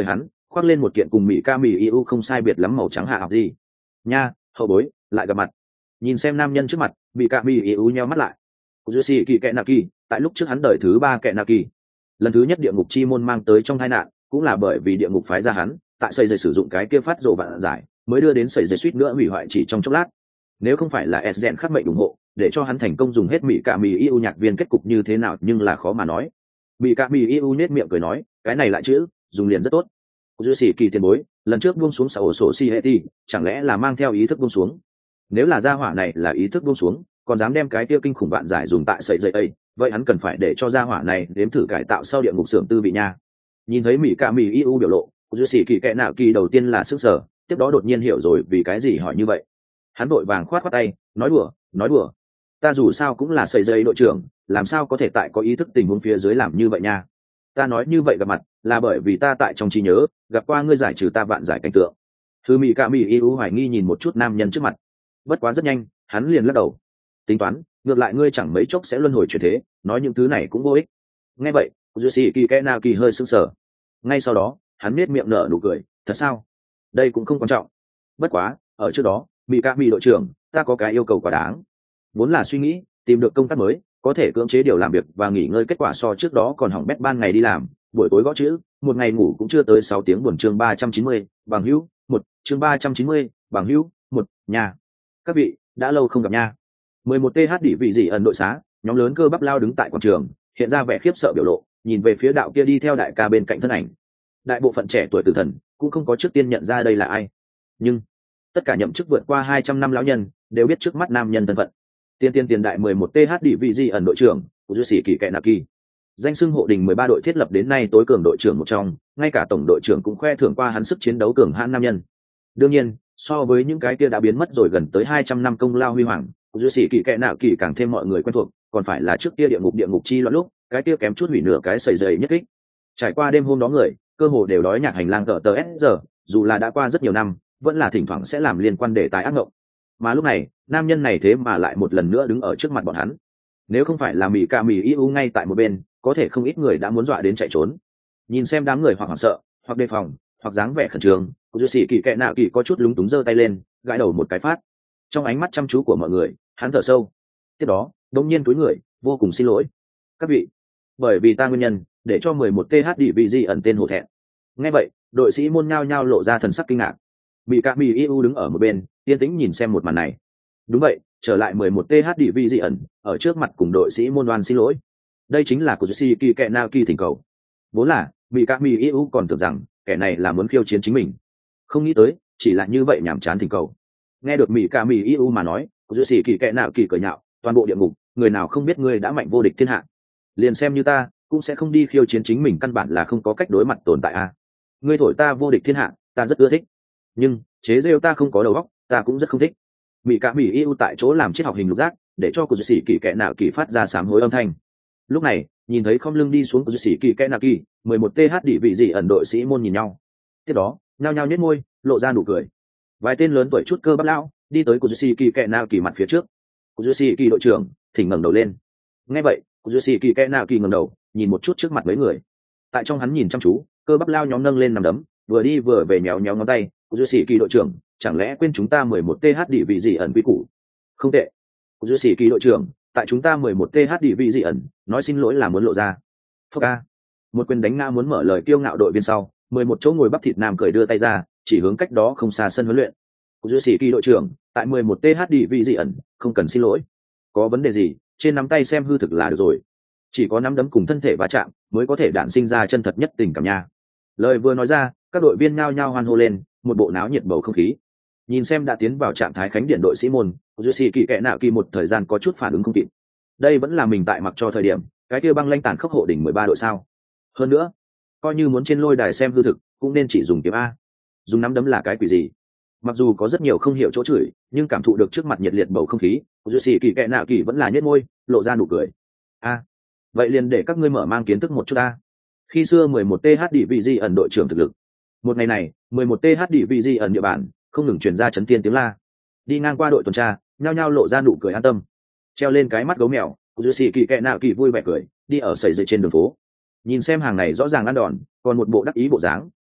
khoác lên một kiện cùng mỹ ca mỹ iu không sai biệt lắm màu trắng hạ học gì nha. Hậu bối lại gặp mặt. Nhìn xem nam nhân trước mặt, mỹ ca mỹ iu nheo mắt lại. Kuzushi kỳ kẹ nạ kỳ, tại lúc trước hắn đời thứ 3 kẹ nạ kỳ, lần thứ nhất địa ngục chi môn mang tới trong tai nạn cũng là bởi vì địa ngục phái ra hắn tại xây dây sử dụng cái kia phát rồ vạn giải mới đưa đến xây dây suýt nữa hủy hoại chỉ trong chốc lát. Nếu không phải là Sden khắc mệnh ủng hộ để cho hắn thành công dùng hết mỹ cả mỹ yêu nhạc viên, kết cục như thế nào nhưng là khó mà nói. Mỹ cả mỹ yêu nhếch miệng cười nói, cái này lại chữ dùng liền rất tốt. Kuzushi kỳ tiền bối, lần trước buông xuống sổ sổ si hệ ti chẳng lẽ là mang theo ý thức buông xuống? Nếu là gia hỏa này là ý thức buông xuống còn dám đem cái kia kinh khủng vạn giải dùng tại sợi dây ấy, vậy hắn cần phải để cho gia hỏa này đếm thử cải tạo sau địa ngục xưởng tư vị nha. Nhìn thấy mỹ cả mỹ iu biểu lộ, Kuzushi kỳ kệ nạo kỳ đầu tiên là sức sở, tiếp đó đột nhiên hiểu rồi vì cái gì hỏi như vậy. Hắn vội vàng khoát khoát tay, nói đùa, ta dù sao cũng là sợi dây đội trưởng, làm sao có thể tại có ý thức tình huống phía dưới làm như vậy nha. Ta nói như vậy gặp mặt là bởi vì ta tại trong trí nhớ gặp qua ngươi giải trừ ta vạn giải cảnh tượng. Thư mỹ cả mỹ iu hoài nghi nhìn một chút nam nhân trước mặt, bất quá rất nhanh hắn liền lắc đầu, tính toán ngược lại ngươi chẳng mấy chốc sẽ luân hồi chuyển thế, nói những thứ này cũng vô ích. Nghe vậy Kuzushi kỳ kẽ nào kỳ hơi sững sờ, ngay sau đó hắn nết miệng nở nụ cười, thật sao, đây cũng không quan trọng. Bất quá ở trước đó mỹ ca mỹ đội trưởng, ta có cái yêu cầu quá đáng. Vốn là suy nghĩ tìm được công tác mới có thể cưỡng chế điều làm việc và nghỉ ngơi, kết quả so trước đó còn hỏng bét. Ban ngày đi làm, buổi tối gõ chữ, một ngày ngủ cũng chưa tới 6 tiếng. Buồn chương 390, bằng hữu một, chương 390, bằng hữu một, nhà. Các vị đã lâu không gặp nha. 11 th đỉ vị gì ẩn đội xá, nhóm lớn cơ bắp lao đứng tại quảng trường, hiện ra vẻ khiếp sợ biểu lộ, nhìn về phía đạo kia đi theo đại ca bên cạnh thân ảnh. Đại bộ phận trẻ tuổi tử thần cũng không có trước tiên nhận ra đây là ai, nhưng tất cả nhậm chức vượt qua 200 năm lão nhân đều biết trước mắt nam nhân thân phận. Tiền đại 11 th đỉ vị gì ẩn đội trưởng của duy sĩ kỳ kệ nạ kỳ, danh xưng hộ đình 13 đội thiết lập đến nay tối cường đội trưởng một trong, ngay cả tổng đội trưởng cũng khoe thưởng qua hắn sức chiến đấu cường hãn nam nhân. Đương nhiên so với những cái kia đã biến mất rồi gần tới 200 năm công lao huy hoàng, của duy sĩ kỳ kệ nạ kỳ càng thêm mọi người quen thuộc, còn phải là trước kia địa ngục chi loạn lúc cái kia kém chút hủy nửa cái sầy dày nhất kích. Trải qua đêm hôm đó người cơ hồ đều đói nhạc hành lang tờ s giờ, dù là đã qua rất nhiều năm vẫn là thỉnh thoảng sẽ làm liên quan đề tài ác mộng. Mà lúc này nam nhân này thế mà lại một lần nữa đứng ở trước mặt bọn hắn. Nếu không phải là mỹ ca mỹ iu ngay tại một bên, có thể không ít người đã muốn dọa đến chạy trốn. Nhìn xem đám người hoặc hoảng sợ hoặc đề phòng hoặc dáng vẻ khẩn trương, của duy sĩ kỳ kệ nạ kỳ có chút lúng túng giơ tay lên gãi đầu một cái phát. Trong ánh mắt chăm chú của mọi người hắn thở sâu, tiếp đó đống nhiên túi người, vô cùng xin lỗi các vị, bởi vì ta nguyên nhân để cho 11 th đỉ vị di ẩn tên hổ thẹn. Nghe vậy đội sĩ môn nhao nhao lộ ra thần sắc kinh ngạc. Mỹ ca mỹ iu đứng ở một bên yên tĩnh nhìn xem một màn này. Đúng vậy, trở lại 11 th đỉ vị di ẩn ở trước mặt cùng đội sĩ môn đoan xin lỗi, đây chính là của Jesse kỳ kệ nào kỳ thỉnh cầu. Vốn là Mỹ ca mỹ iu còn tưởng rằng kẻ này là muốn khiêu chiến chính mình, không nghĩ tới chỉ là như vậy nhảm chán thỉnh cầu. Nghe được Mỹ ca mỹ iu mà nói, của Jesse kỳ kệ nào kỳ cười nhạo, toàn bộ địa ngục người nào không biết ngươi đã mạnh vô địch thiên hạ, liền xem như ta cũng sẽ không đi khiêu chiến chính mình, căn bản là không có cách đối mặt tồn tại a. Ngươi thổi ta vô địch thiên hạ ta rất ưa thích, nhưng chế rêu ta không có đầu óc ta cũng rất không thích. Mỹ cả mỹ yêu tại chỗ làm triết học hình lục giác để cho của dư sĩ kỳ kẽ nào kỳ phát ra sám hối âm thanh. Lúc này nhìn thấy không lưng đi xuống của dư sĩ kỳ kẽ nào kỳ, 11 th đỉ vị gì ẩn đội sĩ môn nhìn nhau, tiếp đó nhao nhao nhếch môi lộ ra nụ cười. Vài tên lớn tuổi chút cơ bắp lão đi tới của dư sĩ kỳ kẽ nào kỳ mặt phía trước. Của dư sĩ kỳ đội trưởng thỉnh ngẩng đầu lên. Nghe vậy của dư sĩ kỳ kẽ nào kỳ ngẩng đầu nhìn một chút trước mặt mấy người, tại trong hắn nhìn chăm chú, cơ bắp lao nhóm nâng lên nằm đấm, vừa đi vừa về nhéo nhéo ngón tay. Của duy sĩ kỳ đội trưởng chẳng lẽ quên chúng ta 11 th đỉ vị gì ẩn quy củ? Không tệ. Của duy sĩ kỳ đội trưởng, tại chúng ta 11 th đỉ vị gì ẩn nói xin lỗi là muốn lộ ra. Phốc a. Một quyền đánh ngã muốn mở lời kiêu ngạo đội viên sau, 11 chỗ ngồi bắp thịt nam cười đưa tay ra chỉ hướng cách đó không xa sân huấn luyện. Của duy sĩ kỳ đội trưởng, tại 11 th đỉ vị gì ẩn không cần xin lỗi, có vấn đề gì trên nắm tay xem hư thực là được rồi, chỉ có nắm đấm cùng thân thể va chạm mới có thể đản sinh ra chân thật nhất tình cảm nha. Lời vừa nói ra, các đội viên nhao nhao hoan hô lên, một bộ náo nhiệt bầu không khí. Nhìn xem đã tiến vào trạng thái khánh điện đội sĩ môn, duy sĩ kỳ kệ nạo kỳ một thời gian có chút phản ứng không kịp. Đây vẫn là mình tại mặc cho thời điểm cái kia băng lanh tàn khốc hộ đỉnh 13 đội sao? Hơn nữa coi như muốn trên lôi đài xem hư thực cũng nên chỉ dùng kiếm a, dùng nắm đấm là cái quỷ gì? Mặc dù có rất nhiều không hiểu chỗ chửi, nhưng cảm thụ được trước mặt nhiệt liệt bầu không khí, duy sĩ kỳ kệ nạo kỳ vẫn là nhếch môi lộ ra nụ cười. A, vậy liền để các ngươi mở mang kiến thức một chút ta. Khi xưa 11 th đỉ vị di ẩn đội trưởng thực lực. Một ngày này 11 th đỉ vị di ẩn địa bàn không ngừng truyền ra chấn tiên tiếng la. Đi ngang qua đội tuần tra nhao nhao lộ ra nụ cười an tâm, treo lên cái mắt gấu mèo, duy sĩ kỳ kệ nạo kỳ vui vẻ cười đi ở sẩy dậy trên đường phố. Nhìn xem hàng này rõ ràng ăn đòn còn một bộ đắc ý bộ dáng,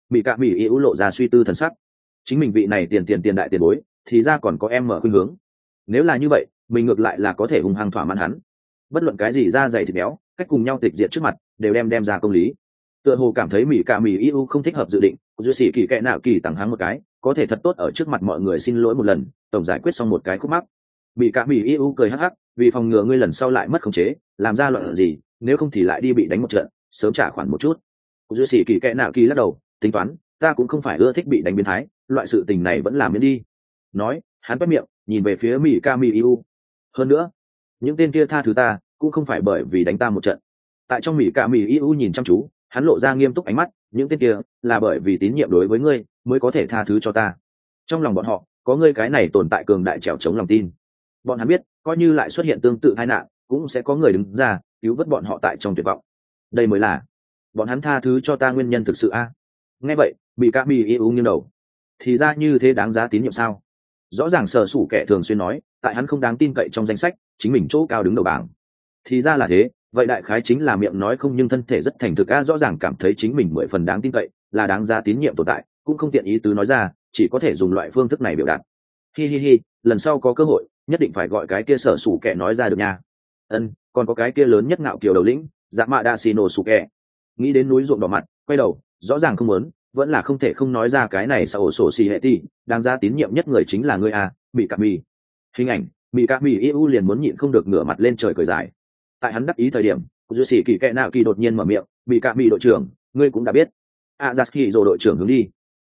mỹ cạ mỹ yêu lộ ra suy tư thần sắc. Chính mình vị này tiền đại tiền bối thì ra còn có em mở khuynh hướng. Nếu là như vậy mình ngược lại là có thể hung hăng thỏa mãn hắn. Bất luận cái gì da dày thịt béo cách cùng nhau tịch diệt trước mặt đều đem ra công lý. Tựa hồ cảm thấy mỹ cạ mỹ yêu không thích hợp dự định, duy sĩ kỳ kệ nào kỳ tặng hắn một cái có thể thật tốt ở trước mặt mọi người xin lỗi một lần, tổng giải quyết xong một cái khúc mắc. Mỹ cạ mỹ yêu cười hắc hắc, vì phòng ngừa ngươi lần sau lại mất khống chế làm ra loạn gì, nếu không thì lại đi bị đánh một trận, sớm trả khoản một chút. Duy sĩ kỳ kệ nào kỳ lắc đầu, tính toán ta cũng không phải ưa thích bị đánh biến thái, loại sự tình này vẫn làm miễn đi. Nói hắn quét miệng nhìn về phía mỹ cạ mỹ yêu. Hơn nữa những tên kia tha thứ ta cũng không phải bởi vì đánh ta một trận. Tại trong mỹ cạ mỹ yêu nhìn chăm chú, hắn lộ ra nghiêm túc ánh mắt, những tên kia là bởi vì tín nhiệm đối với ngươi mới có thể tha thứ cho ta. Trong lòng bọn họ có ngươi cái này tồn tại cường đại trèo chống lòng tin. Bọn hắn biết coi như lại xuất hiện tương tự tai nạn cũng sẽ có người đứng ra cứu vớt bọn họ tại trong tuyệt vọng. Đây mới là bọn hắn tha thứ cho ta nguyên nhân thực sự a. Nghe vậy bị ca mi yêu nghiêng đầu, thì ra như thế đáng giá tín nhiệm sao? Rõ ràng sở sủ kẻ thường xuyên nói tại hắn không đáng tin cậy trong danh sách chính mình chỗ cao đứng đầu bảng. Thì ra là thế, vậy đại khái chính là miệng nói không nhưng thân thể rất thành thực a. Rõ ràng cảm thấy chính mình 10 phần đáng tin cậy, là đáng giá tín nhiệm tồn tại, cũng không tiện ý tứ nói ra, chỉ có thể dùng loại phương thức này biểu đạt. Hi, lần sau có cơ hội nhất định phải gọi cái kia sở sủ kẻ nói ra được nha. Còn có cái kia lớn nhất ngạo kiều đầu lĩnh dạ mạ đa xì nổ sủ kẻ. Nghĩ đến núi ruộng đỏ mặt quay đầu, rõ ràng không muốn vẫn là không thể không nói ra cái này sao ổ sổ xì hệ ti, đáng giá tín nhiệm nhất người chính là ngươi a, bị cà mì. Hình ảnh bị cà mì yêu liền muốn nhịn không được ngửa mặt lên trời cười dài. Tại hắn đắc ý thời điểm, dư sĩ kỳ kệ nào kỳ đột nhiên mở miệng, bị cà mì đội trưởng ngươi cũng đã biết giặc kỳ rồi đội trưởng hướng đi.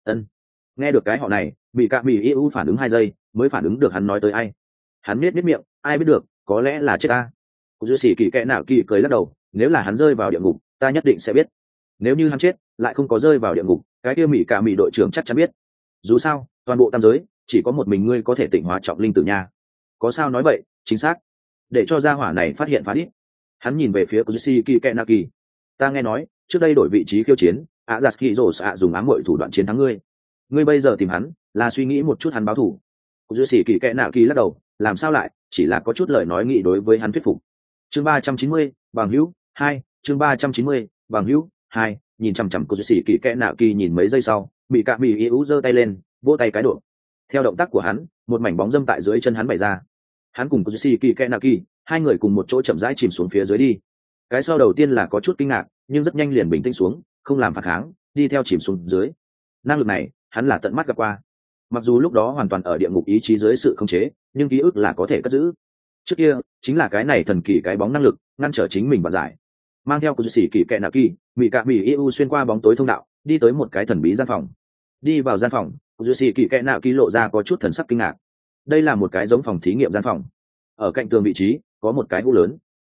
Nghe được cái họ này, bị cà mì yêu phản ứng 2 giây mới phản ứng được hắn nói tới ai. Hắn biết miệng, ai biết được, có lẽ là chết ta. Dư sĩ kỳ kệ nào kỳ cười lắc đầu, nếu là hắn rơi vào địa ngục ta nhất định sẽ biết, nếu như hắn chết lại không có rơi vào địa ngục, cái kia mỹ cả mỹ đội trưởng chắc chắn biết. Dù sao toàn bộ tam giới chỉ có một mình ngươi có thể tịnh hóa trọng linh tử nha. Có sao nói vậy, chính xác. Để cho gia hỏa này phát hiện phá đít. Hắn nhìn về phía Kuzushi Kenaki. Ta nghe nói trước đây đổi vị trí khiêu chiến, Azaki Rosa dùng ám muội thủ đoạn chiến thắng ngươi. Ngươi bây giờ tìm hắn là suy nghĩ một chút hắn báo thù. Kuzushi Kenaki lắc đầu, làm sao lại, chỉ là có chút lời nói nghị đối với hắn thuyết phục. Chương 390, bằng hữu 2, chương 390, bằng hữu 2. Nhìn chằm chằm Kuzushi Kenaki nhìn mấy giây sau, bị cạ bị yếu giơ tay lên, vỗ tay cái độ. Theo động tác của hắn, một mảnh bóng dâm tại dưới chân hắn bày ra. Hắn cùng Kuzushi Kenaki, hai người cùng một chỗ chậm rãi chìm xuống phía dưới đi. Cái sau đầu tiên là có chút kinh ngạc, nhưng rất nhanh liền bình tĩnh xuống, không làm phản kháng, đi theo chìm xuống dưới. Năng lực này, hắn là tận mắt gặp qua. Mặc dù lúc đó hoàn toàn ở địa ngục ý chí dưới sự khống chế, nhưng ký ức là có thể cất giữ. Trước kia, chính là cái này thần kỳ cái bóng năng lực, ngăn trở chính mình và giải. Mang theo Kuzushi Kenaki, mỹ cạ mỹ yêu xuyên qua bóng tối thông đạo, đi tới một cái thần bí gian phòng. Đi vào gian phòng, Kuzushi Kenaki lộ ra có chút thần sắc kinh ngạc. Đây là một cái giống phòng thí nghiệm gian phòng. Ở cạnh tường vị trí có một cái hũ lớn.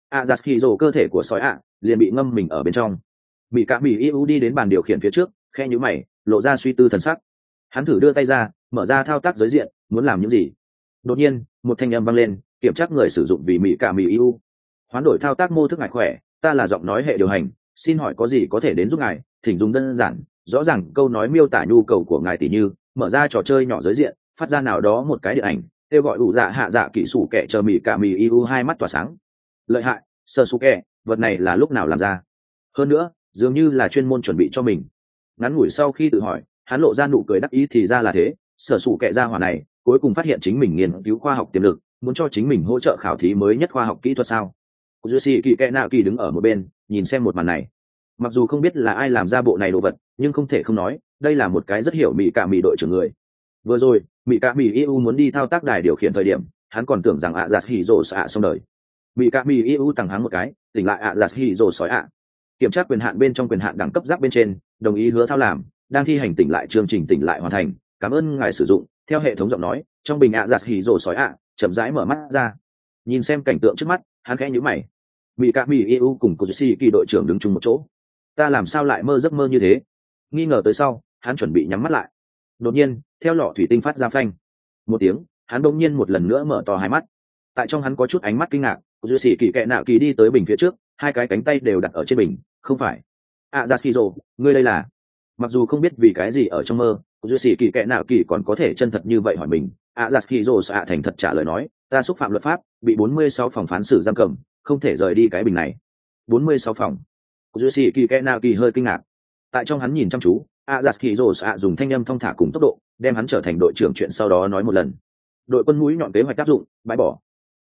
Azaki cơ thể của sói liền bị ngâm mình ở bên trong. Mỹ cạ mỹ yêu đi đến bàn điều khiển phía trước, khe nhíu mày, lộ ra suy tư thần sắc. Hắn thử đưa tay ra, mở ra thao tác giới diện, muốn làm những gì. Đột nhiên, một thanh âm vang lên, kiểm tra người sử dụng vì mỹ cạ mỹ yêu. Hoán đổi thao tác mô thức ngài khỏe, ta là giọng nói hệ điều hành, xin hỏi có gì có thể đến giúp ngài, thỉnh dùng đơn giản rõ ràng câu nói miêu tả nhu cầu của ngài, tỉ như mở ra trò chơi nhỏ giới diện, phát ra nào đó một cái điện ảnh, kêu gọi ủ dạ hạ dạ kỹ sủ kẻ chờ mỹ cả mỹ yêu. Hai mắt tỏa sáng. Lợi hại, sơ su kẻ, vật này là lúc nào làm ra? Hơn nữa dường như là chuyên môn chuẩn bị cho mình. Ngắn ngủi sau khi tự hỏi, hắn lộ ra nụ cười đắc ý, thì ra là thế, sở sủ kẻ ra hỏa này cuối cùng phát hiện chính mình nghiên cứu khoa học tiềm lực, muốn cho chính mình hỗ trợ khảo thí mới nhất khoa học kỹ thuật sao? Kuzushi Kenaki đứng ở một bên nhìn xem một màn này. Mặc dù không biết là ai làm ra bộ này đồ vật, nhưng không thể không nói đây là một cái rất hiểu mỹ cả mỹ đội trưởng người. Vừa rồi mỹ cả mỹ yêu muốn đi thao tác đài điều khiển thời điểm, hắn còn tưởng rằng Azaki xạ xong đời. Mỹ cả mỹ yêu tặng hắn một cái, tỉnh lại Azaki sói kiểm tra quyền hạn bên trong quyền hạn đẳng cấp giáp bên trên, đồng ý hứa thao làm, đang thi hành tỉnh lại chương trình tỉnh lại hoàn thành, cảm ơn ngài sử dụng. Theo hệ thống giọng nói, trong bình Azaki sói chậm rãi mở mắt ra, nhìn xem cảnh tượng trước mắt, hắn khẽ nhíu mày. Mỹ cạ mỹ yêu cùng Kuzushi đội trưởng đứng chung một chỗ. Ta làm sao lại mơ giấc mơ như thế? Nghi ngờ tới sau, hắn chuẩn bị nhắm mắt lại. Đột nhiên, theo lọ thủy tinh phát ra phanh một tiếng, hắn đột nhiên một lần nữa mở to hai mắt. Tại trong hắn có chút ánh mắt kinh ngạc, Kuzushi Kenaki đi tới bình phía trước, hai cái cánh tay đều đặt ở trên bình. Không phải Azaki, ngươi đây là? Mặc dù không biết vì cái gì ở trong mơ, Kuzushi Kenaki còn có thể chân thật như vậy hỏi mình. Azaki thành thật trả lời nói, ta xúc phạm luật pháp, bị 46 phòng phán xử giam cầm, không thể rời đi cái bình này. 46 phòng. Kuzushi Kenaki hơi kinh ngạc. Tại trong hắn nhìn chăm chú, Azakizo dùng thanh âm thong thả cùng tốc độ đem hắn trở thành đội trưởng chuyện sau đó nói một lần. Đội quân mũi nhọn kế hoạch áp dụng, bãi bỏ.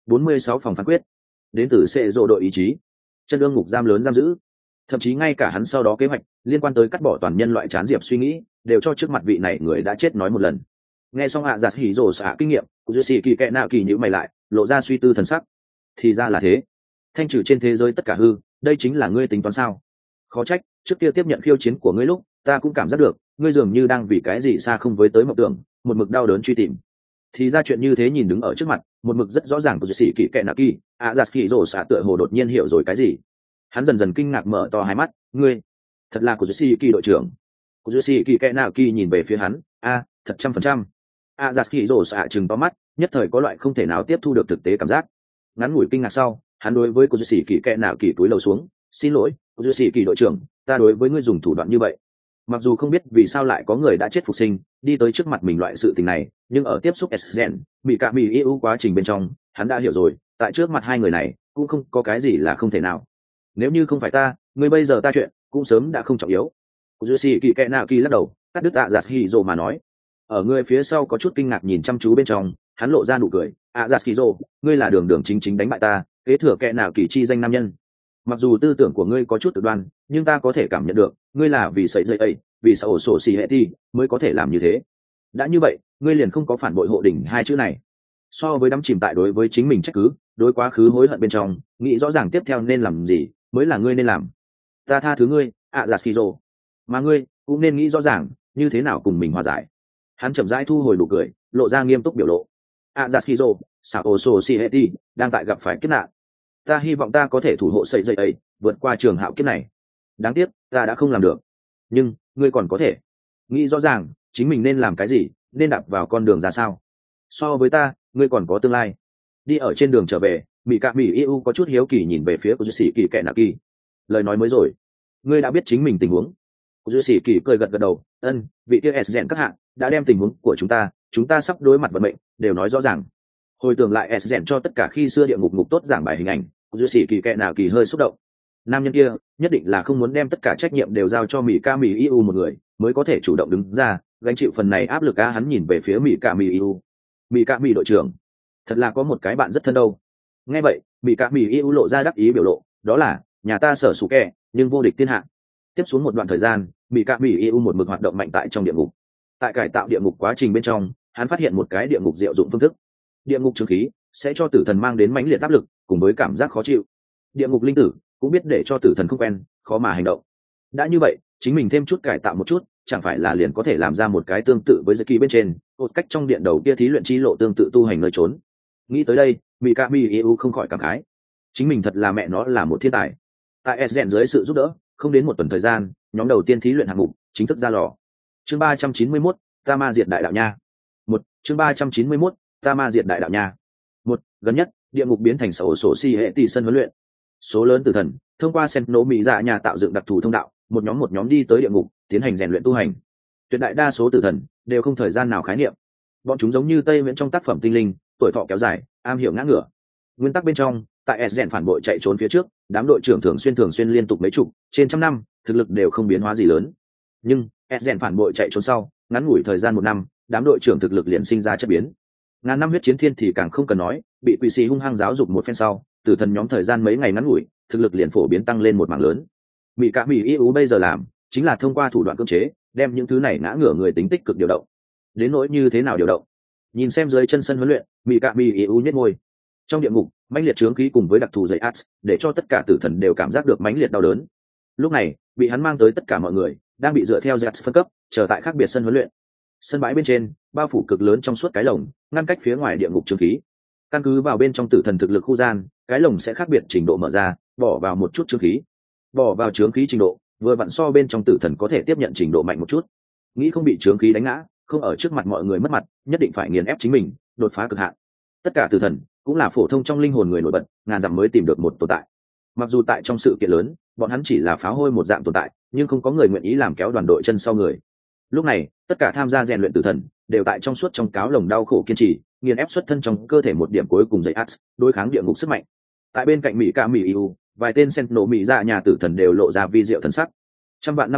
46 phòng phán quyết đến từ sẽ rộ đội ý chí, chân ương ngục giam lớn giam giữ, thậm chí ngay cả hắn sau đó kế hoạch liên quan tới cắt bỏ toàn nhân loại chán diệp suy nghĩ đều cho trước mặt vị này người đã chết nói một lần. Nghe xong Azakizo kinh nghiệm của Jesse kỳ kệ nào kỳ nhíu mày lại, lộ ra suy tư thần sắc. Thì ra là thế, thanh trừ trên thế giới tất cả hư, đây chính là ngươi tính toán sao? Khó trách trước kia tiếp nhận khiêu chiến của ngươi lúc ta cũng cảm giác được ngươi dường như đang vì cái gì xa không với tới mộng tưởng, một mực đau đớn truy tìm. Thì ra chuyện như thế nhìn đứng ở trước mặt một mực rất rõ ràng của sĩ kỳ kệ nạ kỳ Azakizo tựa hồ đột nhiên hiểu rồi cái gì. Hắn dần dần kinh ngạc mở to hai mắt, ngươi thật là của sĩ kỳ đội trưởng. Của sĩ kỳ kệ nạ kỳ nhìn về phía hắn, thật 100%. Azakizo chừng to mắt, nhất thời có loại không thể nào tiếp thu được thực tế cảm giác. Ngắn ngủi kinh ngạc sau, hắn đối với của sĩ kỳ kệ nạ kỳ cúi đầu xuống, xin lỗi của sĩ kỳ đội trưởng, ta đối với ngươi dùng thủ đoạn như vậy. Mặc dù không biết vì sao lại có người đã chết phục sinh đi tới trước mặt mình loại sự tình này, nhưng ở tiếp xúc Sgen bị cả bị yêu quá trình bên trong hắn đã hiểu rồi, tại trước mặt hai người này cũng không có cái gì là không thể nào. Nếu như không phải ta, ngươi bây giờ ta chuyện cũng sớm đã không trọng yếu. Kuzushi kỳ kệ nào kỳ lắc đầu cắt đứt Azakizo mà nói. Ở người phía sau có chút kinh ngạc nhìn chăm chú bên trong, hắn lộ ra nụ cười. Azakizo, ngươi là đường đường chính chính đánh bại ta, kế thừa kệ nào kỳ chi danh nam nhân. Mặc dù tư tưởng của ngươi có chút cực đoan, nhưng ta có thể cảm nhận được ngươi là vì sợi dây ấy, vì sao ổ sổ xì hệ ti mới có thể làm như thế. Đã như vậy, ngươi liền không có phản bội hộ đỉnh hai chữ này. So với đắm chìm tại đối với chính mình trách cứ, đối quá khứ hối hận bên trong, nghĩ rõ ràng tiếp theo nên làm gì mới là ngươi nên làm. Ta tha thứ ngươi, Azakizo, mà ngươi cũng nên nghĩ rõ ràng như thế nào cùng mình hòa giải. Hắn chậm rãi thu hồi nụ cười, lộ ra nghiêm túc biểu lộ. Azakizo, sao ổ sổ xì hệ ti đang tại gặp phải kiếp nạn. Ta hy vọng ta có thể thủ hộ sợi dây ấy, vượt qua trường hạo kiếp này. Đáng tiếc ta đã không làm được, nhưng ngươi còn có thể nghĩ rõ ràng chính mình nên làm cái gì, nên đạp vào con đường ra sao. So với ta, ngươi còn có tương lai. Đi ở trên đường trở về, mỹ cạ mỹ yêu có chút hiếu kỳ nhìn về phía của dư sĩ kỳ kệ nạ kỳ. Lời nói mới rồi, ngươi đã biết chính mình tình huống. Của dư sĩ kỳ cười gật gật đầu, vị kia s các hạng đã đem tình huống của chúng ta sắp đối mặt vận mệnh đều nói rõ ràng. Hồi tưởng lại s cho tất cả khi xưa địa ngục ngục tốt giảng bài hình ảnh, của dư sĩ kỳ kệ nạ kỳ hơi xúc động. Nam nhân kia nhất định là không muốn đem tất cả trách nhiệm đều giao cho mỹ ca mỹ yêu một người, mới có thể chủ động đứng ra gánh chịu phần này áp lực. Hắn nhìn về phía mỹ ca mỹ yêu, mỹ ca mỹ đội trưởng, thật là có một cái bạn rất thân đâu. Nghe vậy, mỹ ca mỹ yêu lộ ra đắc ý biểu lộ, đó là nhà ta sở sủ kẹ nhưng vô địch thiên hạ. Tiếp xuống một đoạn thời gian, mỹ ca mỹ yêu một mực hoạt động mạnh tại trong địa ngục. Tại cải tạo địa ngục quá trình bên trong, hắn phát hiện một cái địa ngục diệu dụng phương thức. Địa ngục chứng khí sẽ cho tử thần mang đến mãnh liệt áp lực cùng với cảm giác khó chịu. Địa ngục linh tử cũng biết để cho tử thần không quen, khó mà hành động. Đã như vậy, chính mình thêm chút cải tạo một chút, chẳng phải là liền có thể làm ra một cái tương tự với giấy kỳ bên trên, một cách trong điện đầu kia thí luyện chi lộ tương tự tu hành nơi trốn. Nghĩ tới đây, Mikami Yu không khỏi cảm khái, chính mình thật là mẹ nó là một thiên tài. Tại Sgen dưới sự giúp đỡ, không đến một tuần thời gian, nhóm đầu tiên thí luyện hạng mục chính thức ra lò. Chương 391, Tama diệt đại đạo nha. Chương 391, Tama diệt đại đạo nha. Gần nhất, địa ngục biến thành sổ si hệ tỷ sân huấn luyện. Số lớn tử thần thông qua sen nổ mỹ dạ nhà tạo dựng đặc thù thông đạo, một nhóm đi tới địa ngục tiến hành rèn luyện tu hành. Tuyệt đại đa số tử thần đều không thời gian nào khái niệm, bọn chúng giống như tây miễn trong tác phẩm tinh linh, tuổi thọ kéo dài, am hiểu ngã ngửa. Nguyên tắc bên trong, tại Sgen phản bội chạy trốn phía trước, đám đội trưởng thường xuyên liên tục mấy chục trên trăm năm, thực lực đều không biến hóa gì lớn. Nhưng Sgen phản bội chạy trốn sau, ngắn ngủi thời gian 1 năm, đám đội trưởng thực lực liền sinh ra chất biến. Ngàn năm huyết chiến thiên thì càng không cần nói, bị quỷ sĩ hung hăng giáo dục một phen sau, tử thần nhóm thời gian mấy ngày ngắn ngủi, thực lực liền phổ biến tăng lên một mảng lớn. Mỹ cả mỹ yêu bây giờ làm chính là thông qua thủ đoạn cưỡng chế, đem những thứ này ngã ngửa người tính tích cực điều động. Đến nỗi như thế nào điều động, nhìn xem dưới chân sân huấn luyện, Mỹ cả mỹ yêu nhếch môi. Trong địa ngục, mãnh liệt chướng khí cùng với đặc thù dày ats, để cho tất cả tử thần đều cảm giác được mãnh liệt đau đớn. Lúc này, bị hắn mang tới tất cả mọi người đang bị dựa theo ats phân cấp, chờ tại khác biệt sân huấn luyện. Sân bãi bên trên, bao phủ cực lớn trong suốt cái lồng, ngăn cách phía ngoài địa ngục chướng khí. Căn cứ vào bên trong tử thần thực lực khu gian, cái lồng sẽ khác biệt trình độ mở ra, bỏ vào một chút chướng khí. Bỏ vào chướng khí trình độ, vừa vặn so bên trong tử thần có thể tiếp nhận trình độ mạnh một chút. Nghĩ không bị chướng khí đánh ngã, không ở trước mặt mọi người mất mặt, nhất định phải nghiền ép chính mình, đột phá cực hạn. Tất cả tử thần cũng là phổ thông trong linh hồn người nổi bật, ngàn dặm mới tìm được một tồn tại. Mặc dù tại trong sự kiện lớn, bọn hắn chỉ là pháo hôi một dạng tồn tại, nhưng không có người nguyện ý làm kéo đoàn đội chân sau người. Lúc này, tất cả tham gia rèn luyện tử thần đều tại trong suốt trong cáo lồng đau khổ kiên trì, nghiền ép xuất thân trong cơ thể một điểm cuối cùng dày ats, đối kháng địa ngục sức mạnh. Tại bên cạnh mỹ ca mỹ yêu, vài tên sen nổ mỹ dạ nhà tử thần đều lộ ra vi diệu thần sắc. Trăm vạn năm tới,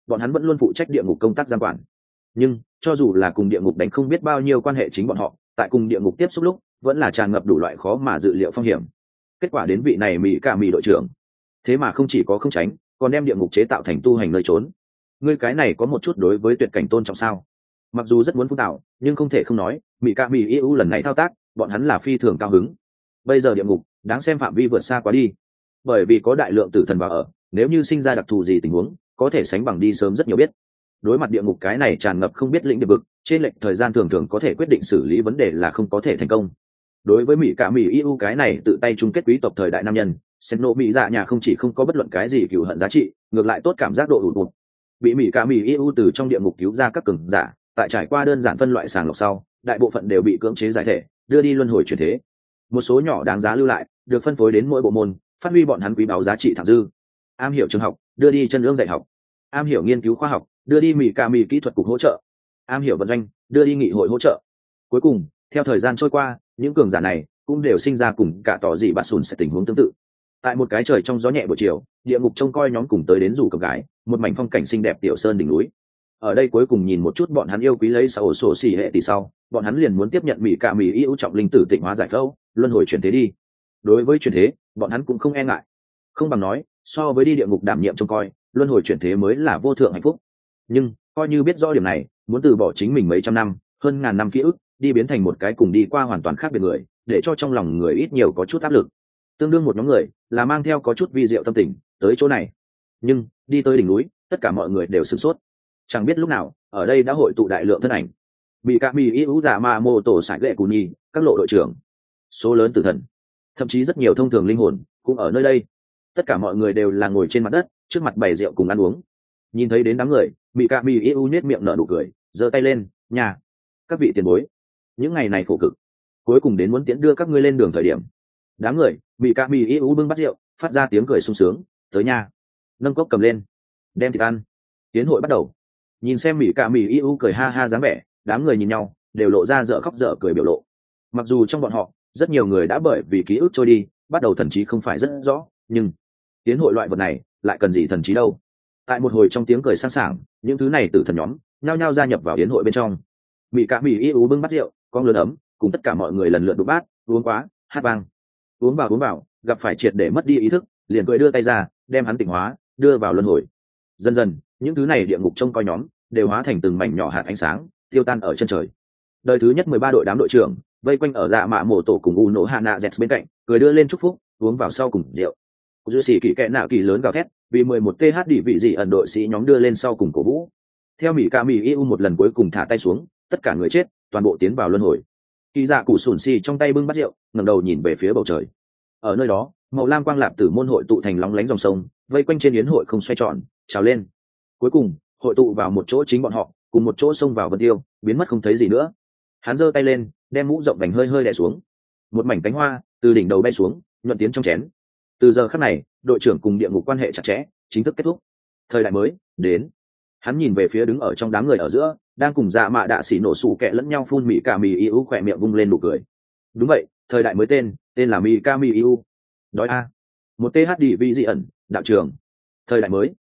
bọn hắn vẫn luôn phụ trách địa ngục công tác giam quản. Nhưng cho dù là cùng địa ngục đánh không biết bao nhiêu quan hệ chính bọn họ, tại cùng địa ngục tiếp xúc lúc vẫn là tràn ngập đủ loại khó mà dự liệu phong hiểm. Kết quả đến vị này mỹ cả mỹ đội trưởng, thế mà không chỉ có không tránh, còn đem địa ngục chế tạo thành tu hành nơi trốn. Ngươi cái này có một chút đối với tuyệt cảnh tôn trọng sao? Mặc dù rất muốn phun tạo, nhưng không thể không nói, mỹ cả mỹ yêu lần này thao tác, bọn hắn là phi thường cao hứng. Bây giờ địa ngục đáng xem phạm vi vượt xa quá đi, bởi vì có đại lượng tử thần vào ở, nếu như sinh ra đặc thù gì tình huống, có thể sánh bằng đi sớm rất nhiều biết. Đối mặt địa ngục cái này tràn ngập không biết lĩnh địa vực, trên lệch thời gian thường thường có thể quyết định xử lý vấn đề là không có thể thành công. Đối với mỹ cả mỹ yêu cái này tự tay chung kết quý tộc thời đại nam nhân, Senno mỹ dạ nhà không chỉ không có bất luận cái gì cừu hận giá trị, ngược lại tốt cảm giác độ hụt hụt. Bị mỹ cả mỹ yêu từ trong địa ngục cứu ra các cường giả, tại trải qua đơn giản phân loại sàng lọc sau, đại bộ phận đều bị cưỡng chế giải thể, đưa đi luân hồi chuyển thế. Một số nhỏ đáng giá lưu lại, được phân phối đến mỗi bộ môn, phát huy bọn hắn quý báu giá trị thẳng dư. Am hiểu trường học, đưa đi chân ương dạy học. Am hiểu nghiên cứu khoa học, đưa đi mỹ cả mỹ kỹ thuật cục hỗ trợ. Am hiểu vận doanh, đưa đi nghị hội hỗ trợ. Cuối cùng, theo thời gian trôi qua, những cường giả này cũng đều sinh ra cùng cả tỏ dị bạt sùn sẽ tình huống tương tự. Tại một cái trời trong gió nhẹ buổi chiều, địa ngục trông coi nhóm cùng tới đến rủ cặp gái, một mảnh phong cảnh xinh đẹp tiểu sơn đỉnh núi. Ở đây cuối cùng nhìn một chút bọn hắn yêu quý lấy sau sổ xỉ hệ tỷ sau, bọn hắn liền muốn tiếp nhận mỹ cả mỹ yêu trọng linh tử tịnh hóa giải phẫu, luân hồi chuyển thế đi. Đối với chuyển thế, bọn hắn cũng không e ngại. Không bằng nói, so với đi địa ngục đảm nhiệm trông coi, luân hồi chuyển thế mới là vô thượng hạnh phúc. Nhưng coi như biết rõ điểm này, muốn từ bỏ chính mình mấy trăm năm, hơn ngàn năm ký ức, đi biến thành một cái cùng đi qua hoàn toàn khác biệt người, để cho trong lòng người ít nhiều có chút áp lực. Tương đương một nhóm người là mang theo có chút vi diệu tâm tình tới chỗ này, nhưng đi tới đỉnh núi, tất cả mọi người đều sửng sốt. Chẳng biết lúc nào ở đây đã hội tụ đại lượng thân ảnh, bị cả mỹ yêu giả ma mô tổ sải lệ cù nhi, các lộ đội trưởng, số lớn tử thần, thậm chí rất nhiều thông thường linh hồn cũng ở nơi đây. Tất cả mọi người đều là ngồi trên mặt đất, trước mặt bày rượu cùng ăn uống. Nhìn thấy đến đám người, bị cả mỹ yêu nhếch miệng nở nụ cười, giơ tay lên, nhà các vị tiền bối, những ngày này khổ cực, cuối cùng đến muốn tiễn đưa các ngươi lên đường thời điểm. Đám người bị cả mỹ yêu bưng bát rượu, phát ra tiếng cười sung sướng, tới nhà, nâng cốc cầm lên, đem thịt ăn. Tiến hội bắt đầu. Nhìn xem mỹ cả mỹ yêu cười ha ha dáng vẻ, đám người nhìn nhau đều lộ ra dở khóc dở cười biểu lộ. Mặc dù trong bọn họ rất nhiều người đã bởi vì ký ức trôi đi, bắt đầu thần trí không phải rất rõ, nhưng tiến hội loại vật này lại cần gì thần trí đâu. Tại một hồi trong tiếng cười sang sảng, những thứ này từ thần nhóm nhao nhao gia nhập vào yến hội bên trong. Mỹ cả mỹ yêu bưng bát rượu, con lớn ấm, cùng tất cả mọi người lần lượt đụng bát, uống quá, hát vang. Uống vào, gặp phải triệt để mất đi ý thức, liền cười đưa tay ra, đem hắn tỉnh hóa, đưa vào luân hồi. Dần dần, những thứ này địa ngục trông coi nhóm đều hóa thành từng mảnh nhỏ hạt ánh sáng, tiêu tan ở chân trời. Đời thứ nhất 13 đội đám đội trưởng vây quanh ở dạ mạ mổ tổ cùng u nổ hạ nạ dẹt bên cạnh, cười đưa lên chúc phúc, uống vào sau cùng rượu. Dư sĩ kỳ kệ nạo kỳ lớn gào thét, vì 11 th đi vị gì ẩn đội sĩ nhóm đưa lên sau cùng cổ vũ. Theo mỹ ca mỹ yêu một lần cuối cùng thả tay xuống, tất cả người chết toàn bộ tiến vào luân hồi. Kỳ dạ cụ sùn xì trong tay bưng bát rượu, ngẩng đầu nhìn về phía bầu trời. Ở nơi đó, màu lam quang lạp tử môn hội tụ thành lóng lánh dòng sông, vây quanh trên yến hội không xoay tròn, trào lên. Cuối cùng hội tụ vào một chỗ chính bọn họ, cùng một chỗ xông vào vân tiêu, biến mất không thấy gì nữa. Hắn giơ tay lên, đem mũ rộng vành hơi hơi đè xuống. Một mảnh cánh hoa từ đỉnh đầu bay xuống, nhuận tiến trong chén. Từ giờ khắc này, đội trưởng cùng địa ngục quan hệ chặt chẽ chính thức kết thúc. Thời đại mới đến. Hắn nhìn về phía đứng ở trong đám người ở giữa, đang cùng dạ mạ đạ xỉ nổ sủ kẹ lẫn nhau phun mỹ ca mì yêu, khỏe miệng vung lên nụ cười. Đúng vậy, thời đại mới tên là mỹ ca mì yêu. Đói a. Một th đi vị dị ẩn, đạo trưởng. Thời đại mới.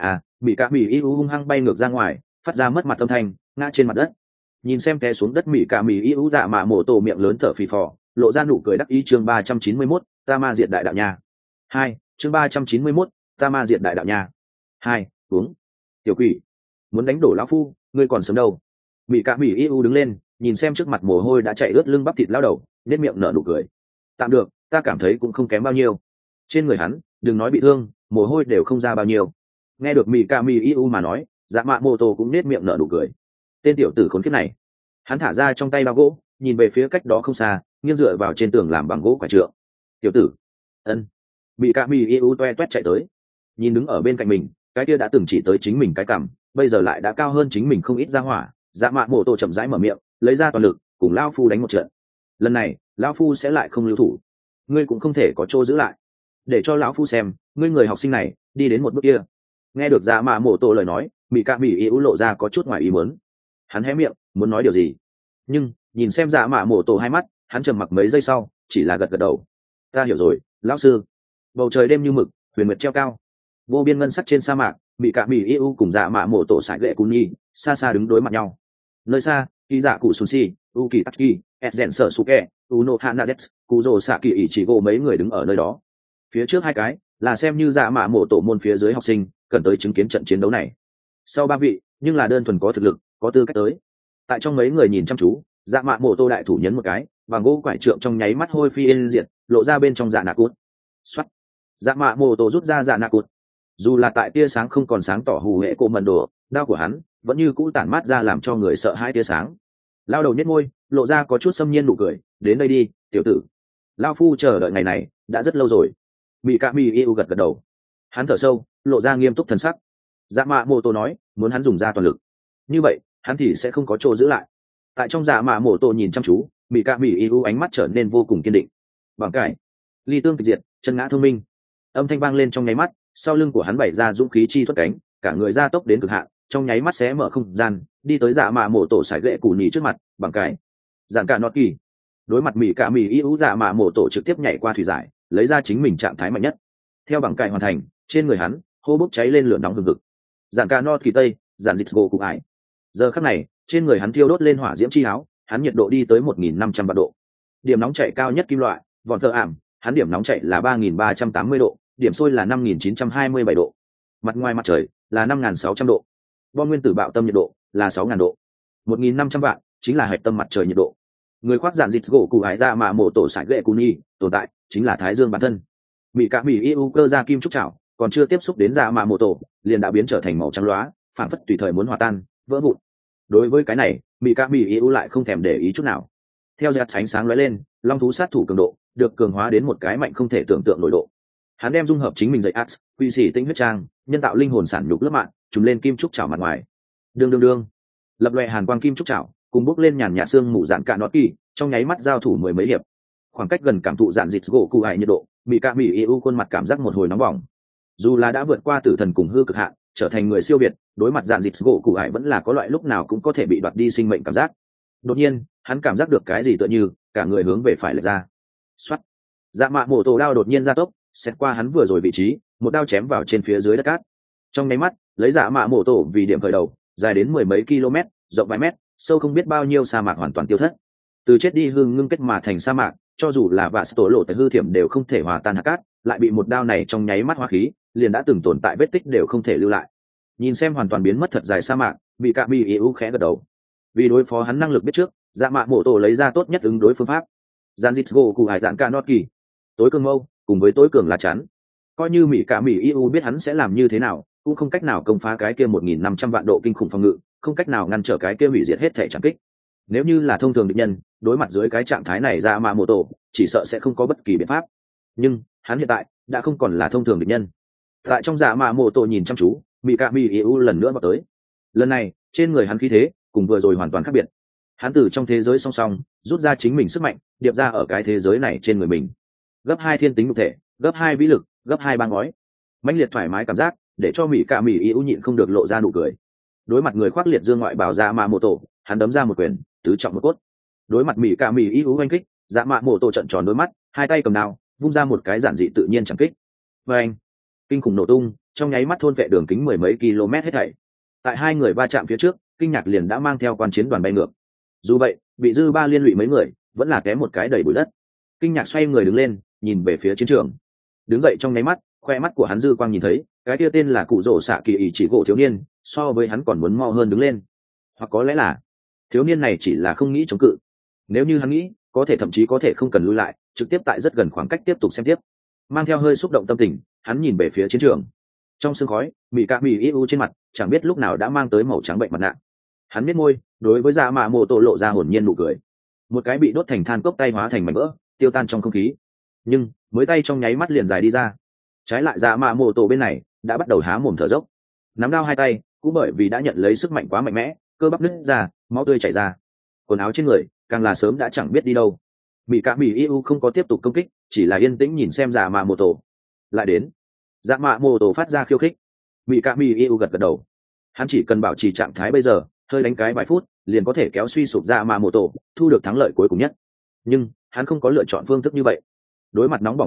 Mỹ ca mì yêu hung hăng bay ngược ra ngoài, phát ra mất mặt âm thanh, ngã trên mặt đất. Nhìn xem té xuống đất mỹ ca mì yêu, dạ mạ mổ tổ miệng lớn thở phì phò, lộ ra nụ cười đắc ý. Chương 391, ta ma diệt đại đạo nha. 2, chương 391, ta ma diệt đại đạo nha. 2, uống. Tiểu quỷ, muốn đánh đổ lão phu, ngươi còn sớm đâu. Mỹ ca mỹ yêu đứng lên, nhìn xem trước mặt mồ hôi đã chảy ướt lưng bắp thịt lao đầu, nét miệng nở nụ cười. Tạm được, ta cảm thấy cũng không kém bao nhiêu. Trên người hắn, đừng nói bị thương, mồ hôi đều không ra bao nhiêu. Nghe được mỹ ca mỹ yêu mà nói, dạ mạ mô tô cũng nét miệng nở nụ cười. Tên tiểu tử khốn kiếp này. Hắn thả ra trong tay bao gỗ, nhìn về phía cách đó không xa, nghiêng dựa vào trên tường làm bằng gỗ quả trượng. Tiểu tử. Ân. Mỹ ca mỹ yêu toe toét chạy tới, nhìn đứng ở bên cạnh mình, cái kia đã từng chỉ tới chính mình cái cằm, bây giờ lại đã cao hơn chính mình không ít ra hỏa. Dạ mạ mổ tổ chậm rãi mở miệng, lấy ra toàn lực cùng lao phu đánh một trận. Lần này lao phu sẽ lại không lưu thủ, ngươi cũng không thể có chỗ giữ lại, để cho lão phu xem ngươi người học sinh này đi đến một bước kia. Nghe được dạ mạ mổ tổ lời nói, mỹ ca mỹ yêu lộ ra có chút ngoài ý muốn. Hắn hé miệng muốn nói điều gì, nhưng nhìn xem dạ mạ mổ tổ hai mắt, hắn trầm mặc mấy giây sau chỉ là gật gật đầu. Ta hiểu rồi lão sư. Bầu trời đêm như mực, huyền nguyệt treo cao, vô biên ngân sắc trên sa mạc, mỹ cạ mỹ yêu cùng dạ mạ mổ tổ sải lệ cù nhi xa xa đứng đối mặt nhau. Nơi xa y dạ cụ sunshi uki taki edgen sở suke uno hanazetsu cụ rồ xạ kỳ ỷ chỉ gỗ mấy người đứng ở nơi đó. Phía trước hai cái là xem như dạ mạ mổ tổ môn phía dưới học sinh cần tới chứng kiến trận chiến đấu này. Sau ba vị nhưng là đơn thuần có thực lực có tư cách tới. Tại trong mấy người nhìn chăm chú, dạ mạ mổ tổ đại thủ nhấn một cái, và gỗ quải trượng trong nháy mắt hôi phi yên diệt, lộ ra bên trong dạ nạ cút. Xoắt, dạ mạ mổ tổ rút ra dạ nạ cút. Dù là tại tia sáng không còn sáng tỏ hù hệ cổ mần đồ, đao của hắn vẫn như cũ tản mát ra làm cho người sợ hãi tia sáng. Lao đầu nhếch môi, lộ ra có chút xâm nhiên nụ cười, đến đây đi tiểu tử, lao phu chờ đợi ngày này đã rất lâu rồi. Bị cạ mỹ yêu gật gật đầu, hắn thở sâu, lộ ra nghiêm túc thần sắc. Dạ mạ mổ tổ nói muốn hắn dùng ra toàn lực, như vậy hắn thì sẽ không có chỗ giữ lại. Tại trong dạ mạ mổ tổ nhìn chăm chú, bị cạ mỹ yêu ánh mắt trở nên vô cùng kiên định. Bằng cải ly tương tịch diệt, chân ngã thông minh, âm thanh vang lên trong nháy mắt, sau lưng của hắn bày ra dũng khí chi thoát cánh, cả người ra tốc đến cực hạn, trong nháy mắt xé mở không gian, đi tới dạ mạ mổ tổ sải gậy cù nhì trước mặt. Bằng cái giản cả nọt kỳ, đối mặt mỹ cả mỹ yêu, dạ mạ mổ tổ trực tiếp nhảy qua thủy giải, lấy ra chính mình trạng thái mạnh nhất. Theo bằng cải hoàn thành, trên người hắn hô bốc cháy lên lửa nóng hừng hực. Giản cả nọt kỳ tây, giản dịch gỗ cụ ải. Giờ khắc này trên người hắn thiêu đốt lên hỏa diễm chi áo, hắn nhiệt độ đi tới 1.500 vạn độ. Điểm nóng chạy cao nhất kim loại vòn thợ ảm, hắn điểm nóng chạy là 3.380 độ, điểm sôi là 5.927 độ, mặt ngoài mặt trời là 5.600 độ, bom nguyên tử bạo tâm nhiệt độ là 6.000 độ. 1.500 vạn chính là hạch tâm mặt trời nhiệt độ. Người khoác giản dịch gỗ cụ ải ra mà mổ tổ sải gậy cù nhi tồn tại chính là thái dương bản thân. Mỹ cả mỹ yêu cơ ra kim trúc chảo, còn chưa tiếp xúc đến dạ mạ mổ tổ liền đã biến trở thành màu trắng loá, phản phất tùy thời muốn hòa tan vỡ vụn. Đối với cái này mỹ cả mỹ yêu lại không thèm để ý chút nào. Theo giật ánh sáng lóe lên, long thú sát thủ cường độ được cường hóa đến một cái mạnh không thể tưởng tượng nổi độ. Hắn đem dung hợp chính mình dạy ax quy sĩ tinh huyết trang, nhân tạo linh hồn sản nhục lớp mạng trùm lên kim trúc chảo mặt ngoài. Đương lập loè hàn quang kim trúc chảo cùng bước lên nhàn nhạt xương mù dạn cạn nọt kỳ, trong nháy mắt giao thủ mười mấy hiệp. Khoảng cách gần cảm thụ dạn dịch gỗ cụ hại nhiệt độ, mỹ cả mỹ yêu khuôn mặt cảm giác một hồi nóng bỏng. Dù là đã vượt qua tử thần cùng hư cực hạn, trở thành người siêu việt, đối mặt dạn dịch gỗ cụ hại vẫn là có loại lúc nào cũng có thể bị đoạt đi sinh mệnh cảm giác. Đột nhiên hắn cảm giác được cái gì tựa như cả người hướng về phải lệch ra. Xoắt, dạ mạ mổ tổ đao đột nhiên gia tốc, xét qua hắn vừa rồi vị trí, một đao chém vào trên phía dưới đất cát. Trong nháy mắt lấy dạ mạ mổ tổ vì điểm khởi đầu, dài đến mười mấy km, rộng vài mét, sâu không biết bao nhiêu sa mạc hoàn toàn tiêu thất. Từ chết đi hương ngưng kết mà thành sa mạc, cho dù là vạ tổ lộ tại hư thiểm đều không thể hòa tan hạt cát, lại bị một đao này trong nháy mắt hóa khí, liền đã từng tồn tại vết tích đều không thể lưu lại. Nhìn xem hoàn toàn biến mất thật dài sa mạc, bị cạ bị yếu khẽ gật đầu. Vì đối phó hắn năng lực biết trước, dạ mạ mổ tổ lấy ra tốt nhất ứng đối phương pháp. Giản dịch gỗ cụ hải dạn ca nốt kỳ, tối cường mâu cùng với tối cường lá chắn. Coi như mỹ cả mỹ yêu biết hắn sẽ làm như thế nào, cũng không cách nào công phá cái kia 1.500 vạn độ kinh khủng phòng ngự, không cách nào ngăn trở cái kia hủy diệt hết thể trảm kích. Nếu như là thông thường địch nhân, đối mặt dưới cái trạng thái này dạ mạ mổ tổ chỉ sợ sẽ không có bất kỳ biện pháp. Nhưng hắn hiện tại đã không còn là thông thường địch nhân. Tại trong dạ mạ mổ tổ nhìn chăm chú, mỹ cả mỹ yêu lần nữa vào tới. Lần này trên người hắn khí thế cùng vừa rồi hoàn toàn khác biệt. Hắn từ trong thế giới song song rút ra chính mình sức mạnh, điệp ra ở cái thế giới này trên người mình. Gấp 2 thiên tính nhục thể, gấp 2 vĩ lực, gấp 2 băng ngói. Mãnh liệt thoải mái cảm giác để cho mỹ cả mỹ yêu nhịn không được lộ ra nụ cười. Đối mặt người khoác liệt dương ngoại bảo dạ mạ mổ tổ, hắn đấm ra một quyền tứ trọng một cốt. Đối mặt mỹ cả mỹ yêu oanh kích, dạ mạ mổ tổ trận tròn đôi mắt, hai tay cầm đao vung ra một cái giản dị tự nhiên chẳng kích. Và anh kinh khủng nổ tung, trong nháy mắt thôn vệ đường kính mười mấy km hết thảy. Tại hai người va chạm phía trước, kinh nhạc liền đã mang theo quan chiến đoàn bay ngược. Dù vậy bị dư ba liên lụy mấy người vẫn là kém một cái đầy bụi đất. Kinh nhạc xoay người đứng lên nhìn về phía chiến trường, đứng dậy trong nháy mắt khoe mắt của hắn dư quang nhìn thấy cái kia tên là cụ rổ xạ kỳ ỷ chỉ gỗ thiếu niên so với hắn còn muốn mo hơn đứng lên. Hoặc có lẽ là thiếu niên này chỉ là không nghĩ chống cự, nếu như hắn nghĩ có thể thậm chí có thể không cần lui lại, trực tiếp tại rất gần khoảng cách tiếp tục xem tiếp. Mang theo hơi xúc động tâm tình, hắn nhìn về phía chiến trường. Trong sương khói mỹ cạ mỹ yêu trên mặt chẳng biết lúc nào đã mang tới màu trắng bệnh mặt nạ. Hắn biết môi đối với dạ mạ mổ tổ lộ ra hồn nhiên nụ cười. Một cái bị đốt thành than cốc tay hóa thành mảnh vỡ tiêu tan trong không khí, nhưng mới tay trong nháy mắt liền dài đi ra. Trái lại dạ mạ mổ tổ bên này đã bắt đầu há mồm thở dốc, nắm đao hai tay cũng bởi vì đã nhận lấy sức mạnh quá mạnh mẽ, cơ bắp nứt ra, máu tươi chảy ra, quần áo trên người càng là sớm đã chẳng biết đi đâu. Mỹ cạ mỹ yêu không có tiếp tục công kích, chỉ là yên tĩnh nhìn xem dạ mạ mổ tổ. Lại đến, dạ mạ mổ tổ phát ra khiêu khích. Mỹ cạ mỹ yêu gật gật đầu. Hắn chỉ cần bảo trì trạng thái bây giờ, hơi đánh cái vài phút liền có thể kéo suy sụp dạ mạ mổ tổ, thu được thắng lợi cuối cùng nhất. Nhưng hắn không có lựa chọn phương thức như vậy. Đối mặt nóng bỏng thiêu đốt,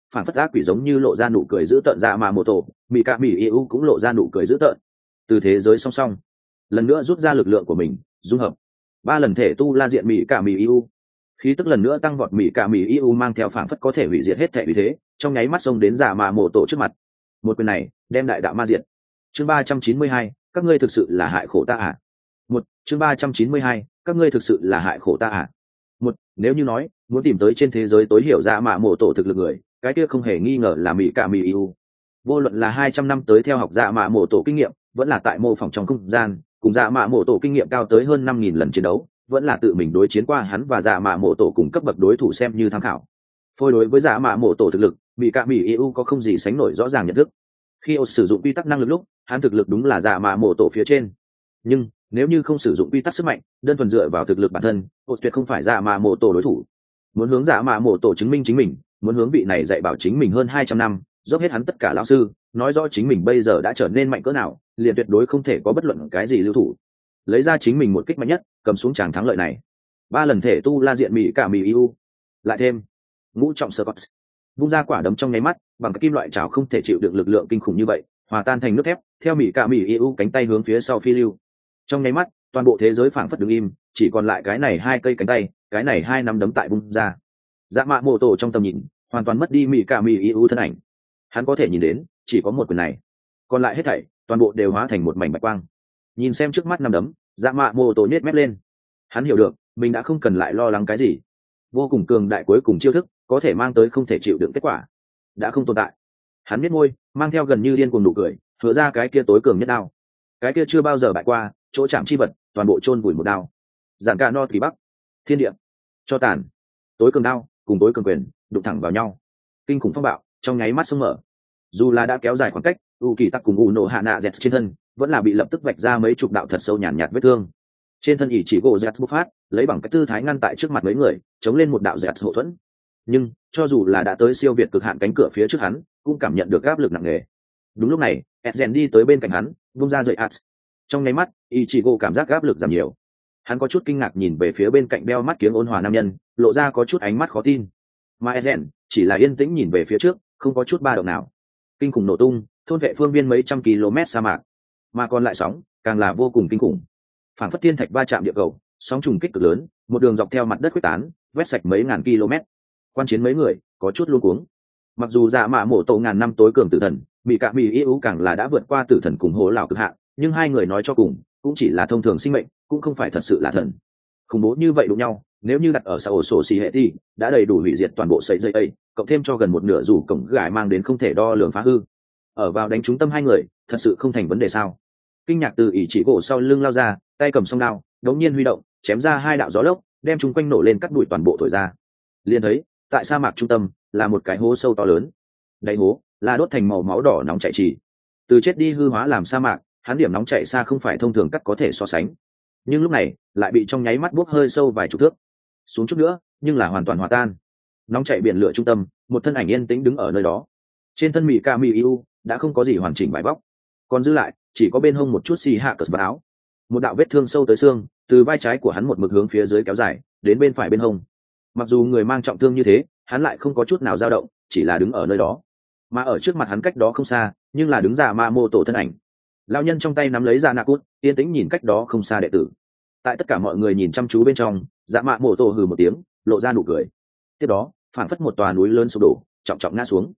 phản phất ác quỷ giống như lộ ra nụ cười dữ tợn dạ mạ mộ tổ, mỹ cạ mỹ yêu cũng lộ ra nụ cười dữ tợn. Từ thế giới song song lần nữa rút ra lực lượng của mình, dung hợp 3 lần thể tu la diện mỹ cạ mỹ yêu, khí tức lần nữa tăng vọt, mỹ cạ mỹ yêu mang theo phản phất có thể hủy diệt hết thể vì thế trong nháy mắt xông đến dạ mạ mộ tổ trước mặt. Một quyền này đem đại đạo ma diệt. Chương 392, các ngươi thực sự là hại khổ ta à? Chương 392, các ngươi thực sự là hại khổ ta à? Nếu như nói muốn tìm tới trên thế giới tối hiểu dạ mạ mộ tổ thực lực người, cái kia không hề nghi ngờ là mỹ cạ mỹ yêu. Vô luận là 200 năm tới theo học dạ mạ mộ tổ kinh nghiệm, vẫn là tại mô phỏng trong không gian cùng dạ mạ mộ tổ kinh nghiệm cao tới hơn 5.000 lần chiến đấu, vẫn là tự mình đối chiến qua hắn và dạ mạ mộ tổ cùng cấp bậc đối thủ xem như tham khảo. Phôi đối với dạ mạ mộ tổ thực lực, mỹ cạ mỹ yêu có không gì sánh nổi rõ ràng nhận thức. Khi sử dụng quy tắc năng lực lúc, hắn thực lực đúng là dạ mạ mộ tổ phía trên, nhưng nếu như không sử dụng quy tắc sức mạnh, đơn thuần dựa vào thực lực bản thân, tuyệt không phải dạ mạ mộ tổ đối thủ. Muốn hướng dạ mạ mộ tổ chứng minh chính mình, muốn hướng vị này dạy bảo chính mình hơn 200 năm, dốc hết hắn tất cả lão sư, nói rõ chính mình bây giờ đã trở nên mạnh cỡ nào, liền tuyệt đối không thể có bất luận cái gì lưu thủ. Lấy ra chính mình một kích mạnh nhất, cầm xuống tràng thắng lợi này. 3 lần thể tu la diện mỹ cả mỹ yêu, lại thêm ngũ trọng sơ cọt, vung ra quả đấm trong nháy mắt, bằng cái kim loại chảo không thể chịu được lực lượng kinh khủng như vậy, hòa tan thành nước thép, theo mỹ cả mỹ yêu cánh tay hướng phía sau phi lưu. Trong nháy mắt, toàn bộ thế giới phảng phất đứng im, chỉ còn lại cái này 2 cây cánh tay, cái này 2 nắm đấm tại vung ra. Dạ mạ mộ tổ trong tầm nhìn, hoàn toàn mất đi mỹ cả mỹ yêu thân ảnh. Hắn có thể nhìn đến chỉ có một quyền này, còn lại hết thảy toàn bộ đều hóa thành một mảnh bạch quang. Nhìn xem trước mắt nắm đấm, dạ mạ mộ tổ nhếch mép lên. Hắn hiểu được mình đã không cần lại lo lắng cái gì, vô cùng cường đại cuối cùng chiêu thức có thể mang tới không thể chịu đựng kết quả đã không tồn tại. Hắn biết môi, mang theo gần như điên cuồng nụ cười, hứa ra cái kia tối cường nhất đao, cái kia chưa bao giờ bại qua, chỗ chạm chi vật toàn bộ chôn vùi một đao. Giản cả no thủy bắc, thiên địa cho tàn, tối cường đao cùng tối cường quyền đụng thẳng vào nhau, kinh khủng phong bạo trong nháy mắt sông mở. Dù là đã kéo dài khoảng cách, u kỳ tắc cùng u nổ hạ nạ dẹt trên thân vẫn là bị lập tức vạch ra mấy chục đạo thật sâu nhàn nhạt vết thương. Trên thân ỷ chỉ gỗ dẹt bộc phát, lấy bằng cách tư thái ngăn tại trước mặt mấy người, chống lên một đạo dẹt hậu thuẫn. Nhưng cho dù là đã tới siêu việt cực hạn cánh cửa phía trước hắn, cũng cảm nhận được áp lực nặng nề. Đúng lúc này, Ezen đi tới bên cạnh hắn, vung ra dậy Ats. Trong nháy mắt, Ichigo cảm giác áp lực giảm nhiều. Hắn có chút kinh ngạc nhìn về phía bên cạnh đeo mắt kiếng ôn hòa nam nhân, lộ ra có chút ánh mắt khó tin. Mà Ezen chỉ là yên tĩnh nhìn về phía trước, không có chút ba động nào. Kinh khủng nổ tung, thôn vệ phương viên mấy trăm km sa mạc, mà còn lại sóng, càng là vô cùng kinh khủng. Phản phất thiên thạch va chạm địa cầu, sóng trùng kích cực lớn, một đường dọc theo mặt đất quyết tán, quét sạch mấy ngàn km. Quan chiến mấy người có chút luống cuống. Mặc dù dạ mạ mổ tổ ngàn năm tối cường tử thần, mỹ cạ mỹ yêu càng là đã vượt qua tử thần cùng hố lão cực hạn, nhưng hai người nói cho cùng cũng chỉ là thông thường sinh mệnh, cũng không phải thật sự là thần. Khủng bố như vậy đụng nhau, nếu như đặt ở xã ổ sổ xì hệ thì đã đầy đủ hủy diệt toàn bộ sợi dây ấy, cộng thêm cho gần một nửa dù cổng gài mang đến không thể đo lường phá hư. Ở vào đánh trúng tâm hai người, thật sự không thành vấn đề sao? Kinh ngạc từ ỷ chỉ gỗ sau lưng lao ra, tay cầm song đao, đống nhiên huy động, chém ra 2 đạo gió lốc, đem chúng quanh nổ lên cắt đuổi toàn bộ thổi ra. Liền thấy, tại sa mạc trung tâm là một cái hố sâu to lớn. Đáy hố là đốt thành màu máu đỏ nóng chảy trì. Từ chết đi hư hóa làm sa mạc, hắn điểm nóng chảy xa không phải thông thường cắt có thể so sánh. Nhưng lúc này, lại bị trong nháy mắt bốc hơi sâu vài chục thước. Xuống chút nữa, nhưng là hoàn toàn hòa tan. Nóng chảy biển lửa trung tâm, một thân ảnh yên tĩnh đứng ở nơi đó. Trên thân mỹ ca mỹ yêu đã không có gì hoàn chỉnh vải bóc, còn dư lại chỉ có bên hông một chút xì hạ cờ áo. Một đạo vết thương sâu tới xương, từ vai trái của hắn một mực hướng phía dưới kéo dài đến bên phải bên hông. Mặc dù người mang trọng thương như thế, hắn lại không có chút nào dao động, chỉ là đứng ở nơi đó. Mà ở trước mặt hắn cách đó không xa, nhưng là đứng dạ mạ mô tổ thân ảnh. Lão nhân trong tay nắm lấy ra nạ cút, yên tĩnh nhìn cách đó không xa đệ tử. Tại tất cả mọi người nhìn chăm chú bên trong, dạ mạ mô tổ hừ một tiếng, lộ ra nụ cười. Tiếp đó, phảng phất một tòa núi lớn sụp đổ, trọng trọng ngã xuống.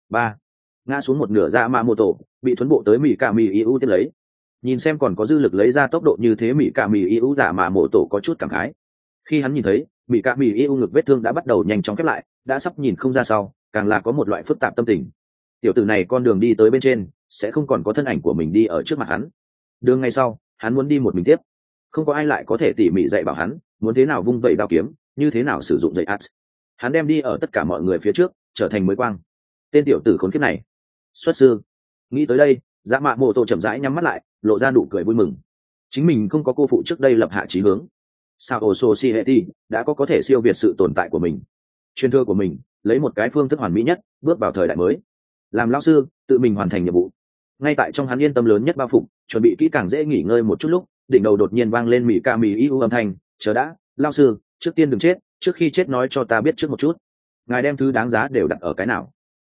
Ngã xuống một nửa dạ mạ mô tổ, bị thuấn bộ tới mỹ cả mỹ yêu tiếp lấy. Nhìn xem còn có dư lực lấy ra tốc độ như thế, mỹ cả mỹ yêu dạ mạ mô tổ có chút cảm khái. Khi hắn nhìn thấy mỹ cạ mỹ yêu ngực vết thương đã bắt đầu nhanh chóng khép lại, đã sắp nhìn không ra sau, càng là có một loại phức tạp tâm tình. Tiểu tử này con đường đi tới bên trên sẽ không còn có thân ảnh của mình đi ở trước mặt hắn. Đường ngay sau hắn muốn đi một mình tiếp, không có ai lại có thể tỉ mỉ dạy bảo hắn muốn thế nào vung vẩy đao kiếm, như thế nào sử dụng dây ats. Hắn đem đi ở tất cả mọi người phía trước, trở thành mới quang. Tên tiểu tử khốn kiếp này xuất sư. Nghĩ tới đây, dạ mạ mô tô chậm rãi nhắm mắt lại, lộ ra nụ cười vui mừng. Chính mình không có cô phụ trước đây lập hạ chí hướng. Sao Society đã có thể siêu việt sự tồn tại của mình, truyền thừa của mình, lấy một cái phương thức hoàn mỹ nhất bước vào thời đại mới. Làm lão sư, tự mình hoàn thành nhiệm vụ. Ngay tại trong hắn yên tâm lớn nhất bao phục, chuẩn bị kỹ càng dễ nghỉ ngơi một chút lúc, đỉnh đầu đột nhiên vang lên mỹ ca mỹ yêu âm thanh, "Chờ đã, lão sư, trước tiên đừng chết, trước khi chết nói cho ta biết trước một chút. Ngài đem thứ đáng giá đều đặt ở cái nào?"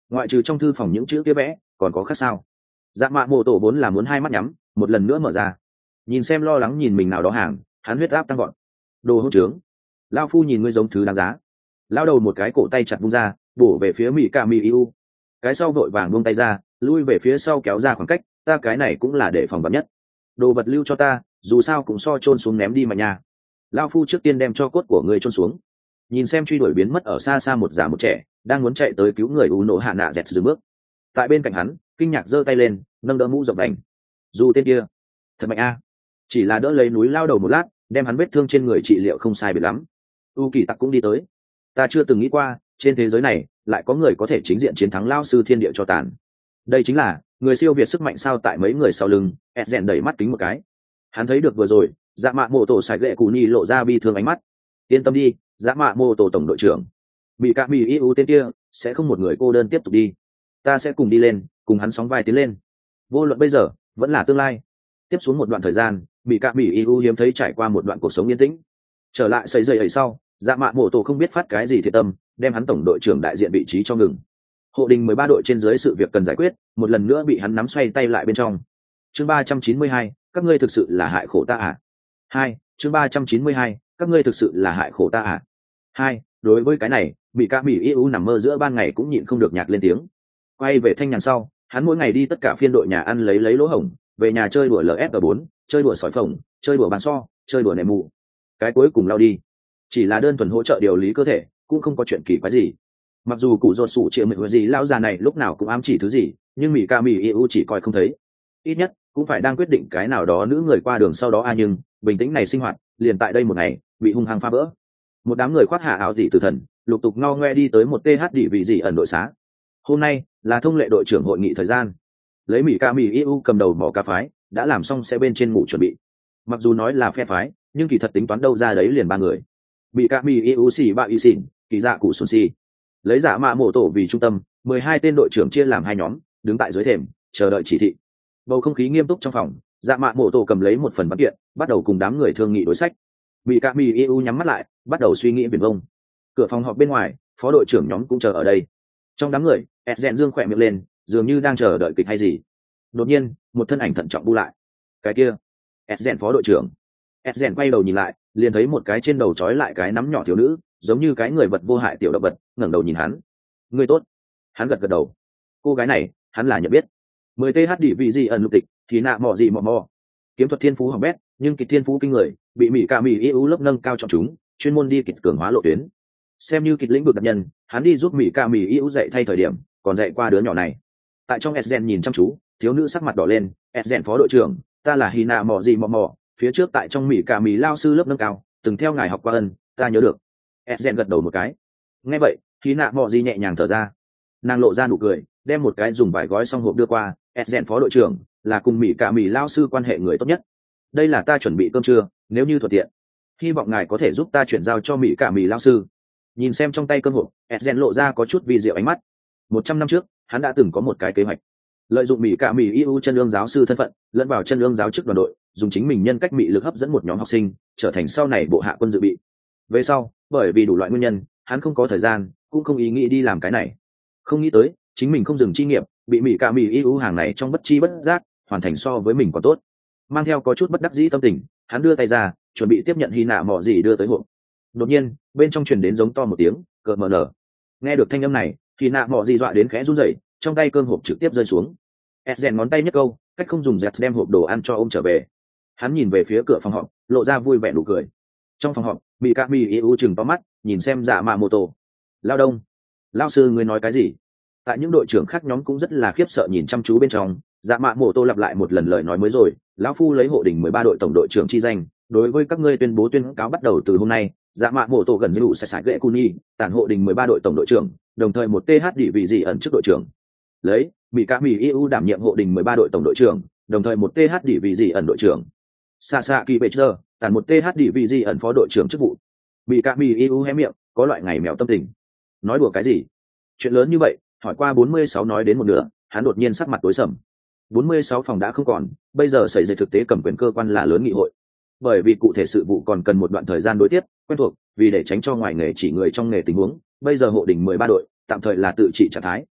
ngoại trừ trong thư phòng những chữ kia vẽ còn có khác sao? Dạ mạ mộ tổ vốn là muốn hai mắt nhắm một lần nữa mở ra, nhìn xem lo lắng nhìn mình nào đó hàng, hắn huyết áp tăng gọn. Đồ hỗn trướng, lao phu nhìn ngươi giống thứ đáng giá. Lao đầu một cái cổ tay chặt vung ra, bổ về phía mỹ ca mỹ yêu. Cái sau vội vàng buông tay ra, lui về phía sau kéo ra khoảng cách, ta cái này cũng là để phòng vật nhất. Đồ vật lưu cho ta, dù sao cũng so chôn xuống ném đi mà nha. Lao phu trước tiên đem cho cốt của ngươi chôn xuống. Nhìn xem truy đuổi biến mất ở xa xa một già một trẻ, đang muốn chạy tới cứu người u nổ hạ nạ dẹt dừng bước. Tại bên cạnh hắn, kinh ngạc giơ tay lên, nâng đỡ mũ rộng đành. Dù tên kia thật mạnh a, chỉ là đỡ lấy núi lao đầu một lát, đem hắn vết thương trên người trị liệu không sai biệt lắm. U kỳ tặc cũng đi tới. Ta chưa từng nghĩ qua trên thế giới này lại có người có thể chính diện chiến thắng lao sư thiên địa cho tàn. Đây chính là người siêu việt sức mạnh sao? Tại mấy người sau lưng, Ezen đẩy mắt kính một cái. Hắn thấy được vừa rồi dạ mạ mô tổ sải gậy cù nhi lộ ra bi thương ánh mắt. Yên tâm đi, dạ mạ mô tổ tổng đội trưởng, bị cạ bị iu tên kia sẽ không một người cô đơn tiếp tục đi, ta sẽ cùng đi lên, cùng hắn sóng vai tiến lên, vô luận bây giờ vẫn là tương lai. Tiếp xuống một đoạn thời gian, bị cạ bị iu hiếm thấy trải qua một đoạn cuộc sống yên tĩnh. Trở lại xây dây ấy sau, dạ mạ mô tổ không biết phát cái gì thiệt tâm, đem hắn tổng đội trưởng đại diện vị trí cho ngừng. Hộ đình 13 đội trên dưới sự việc cần giải quyết, một lần nữa bị hắn nắm xoay tay lại bên trong. Chương 392, các ngươi thực sự là hại khổ ta à? 2, chương 392, các ngươi thực sự là hại khổ ta à? 2, đối với cái này, bị ca mỹ yêu nằm mơ giữa ban ngày cũng nhịn không được nhạc lên tiếng. Quay về thanh nhàn sau, hắn mỗi ngày đi tất cả phiên đội nhà ăn lấy lỗ hổng, về nhà chơi đùa LF4, chơi đùa sỏi phồng, chơi đùa bàn so, chơi đùa nệm mù. Cái cuối cùng lao đi, chỉ là đơn thuần hỗ trợ điều lý cơ thể, cũng không có chuyện kỳ quái gì. Mặc dù cụ ruột sủ triệu mệnh gì lão già này lúc nào cũng ám chỉ thứ gì, nhưng mỹ ca mỹ yêu chỉ coi không thấy. Ít nhất cũng phải đang quyết định cái nào đó nữ người qua đường sau đó nhưng bình tĩnh này sinh hoạt liền tại đây một ngày bị hung hăng phá vỡ. Một đám người khoác hạ áo dị tử thần lục tục ngo ngoe đi tới một th địa vị dị ẩn đội xá. Hôm nay là thông lệ đội trưởng hội nghị thời gian, lấy mỹ ca mỹ yêu cầm đầu bỏ ca phái đã làm xong sẽ bên trên ngủ chuẩn bị. Mặc dù nói là phe phái nhưng kỳ thật tính toán đâu ra đấy liền ba người: mỹ ca mỹ yêu xì bạ y xỉn, kỳ dạ cụ xuân xì. Lấy giả mạ mổ tổ vì trung tâm, 12 tên đội trưởng chia làm hai nhóm, đứng tại dưới thềm chờ đợi chỉ thị. Bầu không khí nghiêm túc trong phòng, dạ mạ mổ tổ cầm lấy một phần văn kiện, bắt đầu cùng đám người thương nghị đối sách. Bị cả mỹ yêu nhắm mắt lại, bắt đầu suy nghĩ viển vông. Cửa phòng họp bên ngoài, phó đội trưởng nhóm cũng chờ ở đây. Trong đám người, Ezen dương khỏe miệng lên, dường như đang chờ đợi kịch hay gì. Đột nhiên, một thân ảnh thận trọng bu lại. Cái kia, Ezen phó đội trưởng. Ezen quay đầu nhìn lại, liền thấy một cái trên đầu trói lại cái nắm nhỏ thiếu nữ, giống như cái người vật vô hại tiểu động vật, ngẩng đầu nhìn hắn. Ngươi tốt. Hắn gật gật đầu. Cô gái này, hắn là nhận biết. 10 th địa vị gì ẩn lục tịch thì nạ mò gì mò mò, kiếm thuật thiên phú hỏng bét nhưng kịch thiên phú kinh người, bị mỹ ca mỹ yêu lớp nâng cao trọng chúng, chuyên môn đi kịch cường hóa lộ tuyến. Xem như kịch lĩnh vực đặc nhân, hắn đi giúp mỹ ca mỹ yêu dạy thay thời điểm còn dạy qua đứa nhỏ này. Tại trong Ezen nhìn chăm chú, thiếu nữ sắc mặt đỏ lên. Ezen phó đội trưởng, ta là Hina mò gì mò mò, phía trước tại trong mỹ ca mỹ lao sư lớp nâng cao từng theo ngài học qua ân, ta nhớ được. Ezen gật đầu một cái. Nghe vậy, Hina mò gì nhẹ nhàng thở ra, nàng lộ ra nụ cười, đem một cái dùng vải gói xong hộp đưa qua. Ezen phó đội trưởng là cùng mỹ cả mỹ lao sư quan hệ người tốt nhất, đây là ta chuẩn bị cơm trưa, nếu như thuận tiện hy vọng ngài có thể giúp ta chuyển giao cho mỹ cả mỹ lao sư. Nhìn xem trong tay cơm hộp, Ezen lộ ra có chút vi diệu ánh mắt. 100 năm trước hắn đã từng có một cái kế hoạch, lợi dụng mỹ cả mỹ yêu chân lương giáo sư thân phận lẫn vào chân lương giáo chức đoàn đội, dùng chính mình nhân cách mỹ lực hấp dẫn một nhóm học sinh trở thành sau này bộ hạ quân dự bị. Về sau bởi vì đủ loại nguyên nhân, hắn không có thời gian cũng không ý nghĩ đi làm cái này. Không nghĩ tới chính mình không dừng chi nghiệp, bị mỹ cả mỹ yêu hàng này trong bất chi bất giác hoàn thành so với mình còn tốt. Mang theo có chút bất đắc dĩ tâm tình, hắn đưa tay ra chuẩn bị tiếp nhận hy nạ mọ gì đưa tới hộp. Đột nhiên bên trong truyền đến giống to một tiếng cợt mờ nở. Nghe được thanh âm này, hy nạ mọ gì dọa đến khẽ run rẩy, trong tay cơm hộp trực tiếp rơi xuống. Ezen ngón tay nhấc câu, cách không dùng dẹt đem hộp đồ ăn cho ôm trở về. Hắn nhìn về phía cửa phòng họp, lộ ra vui vẻ nụ cười. Trong phòng họp, mỹ cả mỹ yêu chừng to mắt nhìn xem dạ mạ mô tô. Lao đông, lao sư ngươi nói cái gì? Tại những đội trưởng khác nhóm cũng rất là khiếp sợ nhìn chăm chú bên trong. Dạ mạ mô tô lặp lại một lần lời nói mới rồi. Lão phu lấy hộ đỉnh 13 đội tổng đội trưởng chi danh, đối với các ngươi tuyên bố tuyên cáo bắt đầu từ hôm nay, dạ mạ mô tô gần như sẽ sải gậy cuni tản hộ đỉnh 13 đội tổng đội trưởng, đồng thời một th địa vị gì ẩn chức đội trưởng. Lấy mỹ cả mỹ yêu đảm nhiệm hộ đỉnh 13 đội tổng đội trưởng, đồng thời một th địa vị gì ẩn đội trưởng. Sasaki Becher tản một th địa vị gì ẩn phó đội trưởng chức vụ. Mỹ cả mỹ yêu hé miệng, có loại ngày mèo tâm tình. Nói đùa cái gì? Chuyện lớn như vậy, hỏi qua 46 nói đến một nửa, hắn đột nhiên sắc mặt tối sầm. 46 phòng đã không còn, bây giờ xảy ra thực tế cầm quyền cơ quan là lớn nghị hội. Bởi vì cụ thể sự vụ còn cần một đoạn thời gian đối tiếp, quen thuộc, vì để tránh cho ngoài nghề chỉ người trong nghề tình huống, bây giờ hộ đỉnh 13 đội tạm thời là tự trị trạng thái.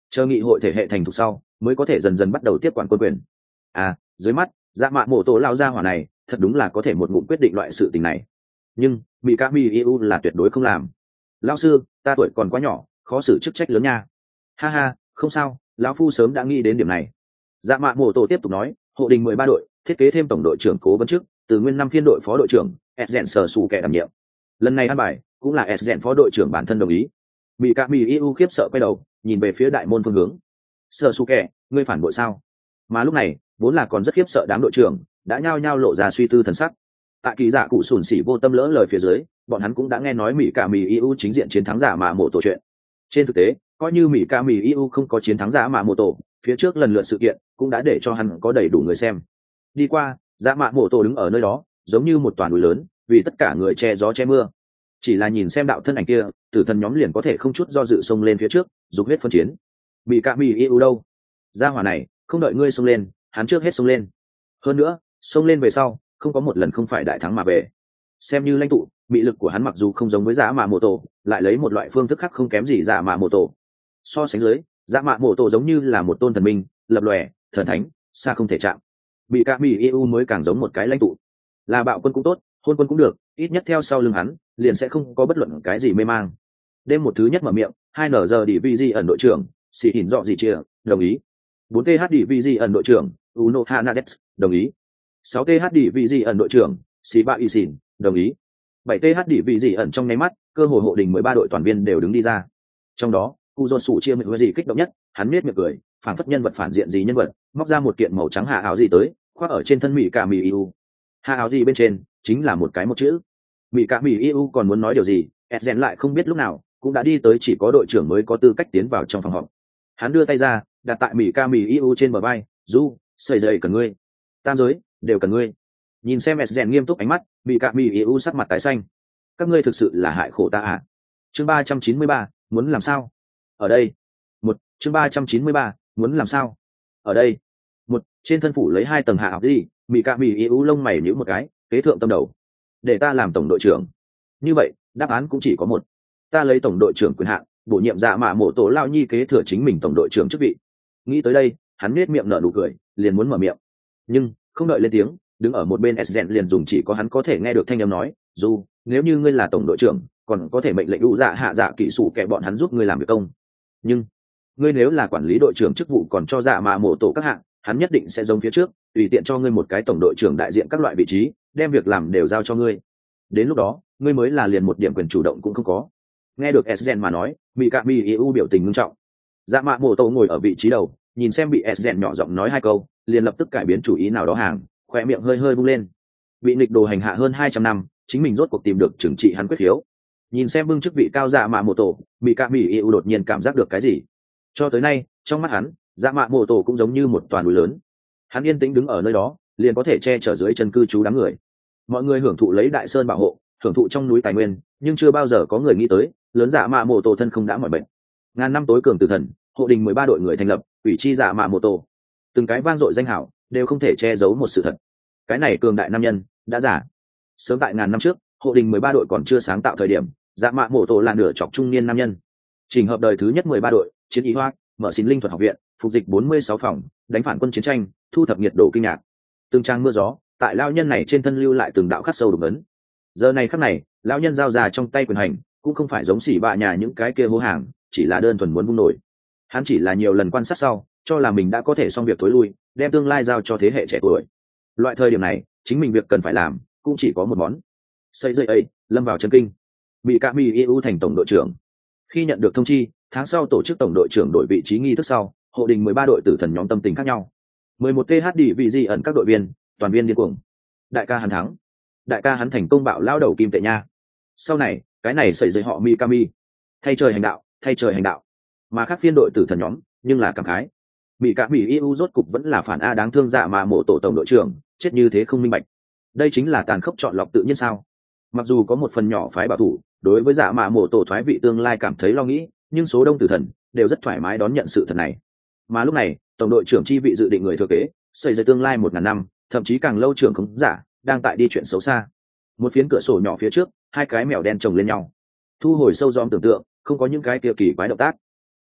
chờ nghị hội thể hệ thành thục sau mới có thể dần dần bắt đầu tiếp quản quân quyền. Dưới mắt dạ mạ mổ tổ lao ra hỏa này thật đúng là có thể một ngụm quyết định loại sự tình này, nhưng mỹ ca mi eu là tuyệt đối không làm. Lao sư, ta tuổi còn quá nhỏ, khó xử chức trách lớn nha. Ha ha, không sao, lão phu sớm đã nghĩ đến điểm này. Dạ mạ mổ tổ tiếp tục nói, hộ đình 13 đội thiết kế thêm tổng đội trưởng cố vấn chức, từ nguyên năm phiên đội phó đội trưởng Esgen sở sủ kẻ đảm nhiệm. Lần này an bài cũng là Esgen phó đội trưởng bản thân đồng ý. Mỹ ca mi eu khiếp sợ quay đầu nhìn về phía đại môn phương hướng. Sở sủ kẻ, ngươi phản bội sao? Mà lúc này vốn là còn rất khiếp sợ đám đội trưởng đã nhao nhao lộ ra suy tư thần sắc. Tại kỳ giả cụ sùn xỉ vô tâm lỡ lời phía dưới, bọn hắn cũng đã nghe nói mỹ ca mi eu chính diện chiến thắng giả mạ mổ tổ chuyện. Trên thực tế coi như mỹ ca mi eu không có chiến thắng giả mạ mổ tổ, phía trước lần lượt sự kiện cũng đã để cho hắn có đầy đủ người xem. Đi qua giả mạ mổ tổ đứng ở nơi đó giống như một toàn núi lớn, vì tất cả người che gió che mưa. Chỉ là nhìn xem đạo thân ảnh kia, tử thần nhóm liền có thể không chút do dự xông lên phía trước dục huyết phân chiến. Mỹ ca mi eu đâu? Gia hỏa này không đợi ngươi xông lên, hắn trước hết xông lên. Hơn nữa xông lên về sau không có một lần không phải đại thắng mà về. Xem như lãnh tụ, mị lực của hắn mặc dù không giống với giả mạ mổ tổ, lại lấy một loại phương thức khác không kém gì giả mạ mổ tổ. So sánh dưới, giả mạ mổ tổ giống như là một tôn thần minh lập lòe, thần thánh xa không thể chạm. Bị cả mỹ eu mới càng giống một cái lãnh tụ, là bạo quân cũng tốt, hôn quân cũng được, ít nhất theo sau lưng hắn liền sẽ không có bất luận cái gì mê mang. Đêm một thứ nhất mở miệng, 2 nở giờ đi vi ẩn đội trưởng xì hình dọ gì chia đồng ý. 4 th đi vi ẩn đội trưởng uno hanazet đồng ý. 6 th đi vi ẩn đội trưởng xì ba isin đồng ý. 7 th đi vi ẩn trong nháy mắt cơ hội hộ đình 13 đội toàn viên đều đứng đi ra. Trong đó Uzo sủ chia miệng gì kích động nhất, hắn miết miệng cười, phảng phất nhân vật phản diện gì nhân vật, móc ra một kiện màu trắng hạ áo gì tới, khoác ở trên thân mỹ cả mỹ eu. Hạ áo gì bên trên chính là một cái một chữ. Mỹ cả mỹ eu còn muốn nói điều gì, Esgen lại không biết lúc nào cũng đã đi tới, chỉ có đội trưởng mới có tư cách tiến vào trong phòng họp. Hắn đưa tay ra đặt tại mỹ ca mỹ eu trên bờ vai, du sợi dây cần ngươi, tam giới đều cần ngươi. Nhìn xem Esgen nghiêm túc ánh mắt, mỹ ca mỹ eu sắc mặt tái xanh. Các ngươi thực sự là hại khổ ta à? Chương 393, muốn làm sao? Ở đây. Chương 393, muốn làm sao? Ở đây. Trên thân phủ lấy 2 tầng hạ học gì, mỹ ca mỹ eu lông mày nhíu một cái, kế thượng tâm đầu. Để ta làm tổng đội trưởng. Như vậy đáp án cũng chỉ có một, ta lấy tổng đội trưởng quyền hạn bổ nhiệm dạ mạ mổ tổ lao nhi kế thừa chính mình tổng đội trưởng chức vị. Nghĩ tới đây hắn nết miệng nở nụ cười, liền muốn mở miệng, nhưng không đợi lên tiếng, đứng ở một bên Esgen liền dùng chỉ có hắn có thể nghe được thanh âm nói, dù nếu như ngươi là tổng đội trưởng còn có thể mệnh lệnh đủ dạ hạ dạ kỹ sủ kẻ bọn hắn giúp ngươi làm việc công, nhưng ngươi nếu là quản lý đội trưởng chức vụ còn cho dạ mạ mổ tổ các hạng, hắn nhất định sẽ giống phía trước tùy tiện cho ngươi một cái tổng đội trưởng đại diện các loại vị trí, đem việc làm đều giao cho ngươi. Đến lúc đó ngươi mới là liền một điểm quyền chủ động cũng không có. Nghe được Esgen mà nói, mỹ cạ mỹ eu biểu tình nghiêm trọng. Dạ mạ mổ tổ ngồi ở vị trí đầu, nhìn xem bị Esgen nhỏ giọng nói 2 câu, liền lập tức cải biến chủ ý nào đó hàng, khỏe miệng hơi hơi vung lên. Bị nghịch đồ hành hạ hơn 200 năm, chính mình rốt cuộc tìm được trừng trị hắn quyết hiếu. Nhìn xem bưng chức vị cao dạ mạ mổ tổ, mỹ cạ mỹ eu đột nhiên cảm giác được cái gì. Cho tới nay trong mắt hắn, dạ mạ mổ tổ cũng giống như một toàn núi lớn. Hắn yên tĩnh đứng ở nơi đó, liền có thể che chở dưới chân cư trú đám người. Mọi người hưởng thụ lấy đại sơn bảo hộ, hưởng thụ trong núi tài nguyên, nhưng chưa bao giờ có người nghĩ tới lớn dạ mạ mổ tổ thân không đã mỏi bệnh. Ngàn năm tối cường tử thần, hộ đình 13 đội người thành lập, ủy chi dạ mạ mổ tổ, từng cái vang dội danh hảo đều không thể che giấu một sự thật. Cái này cường đại nam nhân đã giả. Sớm tại ngàn năm trước, hộ đình 13 đội còn chưa sáng tạo thời điểm, dạ mạ mổ tổ là nửa chọc trung niên nam nhân. Trình hợp đời thứ nhất 13 đội, chiến ý hoa, mở xin linh thuật học viện, phục dịch 46 phòng, đánh phản quân chiến tranh, thu thập nhiệt độ kinh ngạc. Từng trang mưa gió, tại lao nhân này trên thân lưu lại từng đạo khắc sâu đục ấn. Giờ này khắc này, lão nhân giao ra trong tay quyền hành, cũng không phải giống xỉ bạ nhà những cái kia hô hàng, chỉ là đơn thuần muốn vung nổi. Hắn chỉ là nhiều lần quan sát sau, cho là mình đã có thể xong việc tối lui, đem tương lai giao cho thế hệ trẻ tuổi. Loại thời điểm này, chính mình việc cần phải làm cũng chỉ có một món. Xây dây ấy, lâm vào chân kinh. Bị cả mỹ EU thành tổng đội trưởng. Khi nhận được thông chi, tháng sau tổ chức tổng đội trưởng đổi vị trí nghi thức sau, hộ đình 13 đội tử thần nhóm tâm tình khác nhau. 11 th đi vị di ẩn các đội viên, toàn viên điên cuồng. Đại ca hắn thắng. Đại ca hắn thành công bạo lao đầu kim tệ nha. Sau này cái này xảy dưới họ Mikami, thay trời hành đạo, thay trời hành đạo. Mà khác phiên đội tử thần nhóm nhưng là cảm khái, mỹ cả mỹ eu rốt cục vẫn là phản a đáng thương dạ mà mộ tổ tổng đội trưởng chết như thế không minh bạch. Đây chính là tàn khốc chọn lọc tự nhiên sao? Mặc dù có một phần nhỏ phái bảo thủ đối với dạ mạ mộ tổ thoái vị tương lai cảm thấy lo nghĩ, nhưng số đông tử thần đều rất thoải mái đón nhận sự thật này. Mà lúc này tổng đội trưởng chi vị dự định người thừa kế xây dựng tương lai 1000 năm, thậm chí càng lâu trưởng khống giả đang tại đi chuyện xấu xa. Một phiến cửa sổ nhỏ phía trước, 2 cái mèo đen chồng lên nhau. Thu hồi sâu dòm tưởng tượng, không có những cái kia kỳ quái động tác.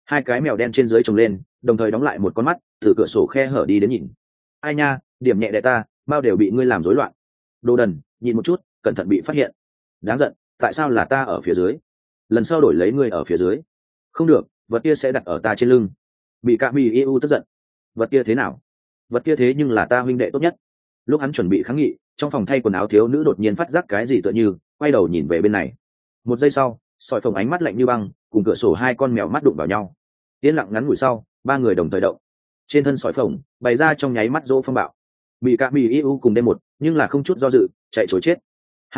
Hai cái mèo đen trên dưới chồng lên, đồng thời đóng lại một con mắt, từ cửa sổ khe hở đi đến nhìn. Ai nha, điểm nhẹ đệ ta, bao đều bị ngươi làm rối loạn. Đồ đần, nhìn một chút, cẩn thận bị phát hiện. Đáng giận, tại sao là ta ở phía dưới? Lần sau đổi lấy ngươi ở phía dưới. Không được, vật kia sẽ đặt ở ta trên lưng. Bị cạ mì yêu tức giận. Vật kia thế nào? Vật kia thế nhưng là ta huynh đệ tốt nhất. Lúc hắn chuẩn bị kháng nghị, trong phòng thay quần áo thiếu nữ đột nhiên phát giác cái gì tựa như, quay đầu nhìn về bên này. Một giây sau, sỏi phồng ánh mắt lạnh như băng, cùng cửa sổ hai con mèo mắt đụng vào nhau. Yên lặng ngắn ngủi sau, ba người đồng thời động. Trên thân sỏi phồng bày ra trong nháy mắt dỗ phong bạo. Bị cạ mì yêu cùng đêm một, nhưng là không chút do dự, chạy trối chết.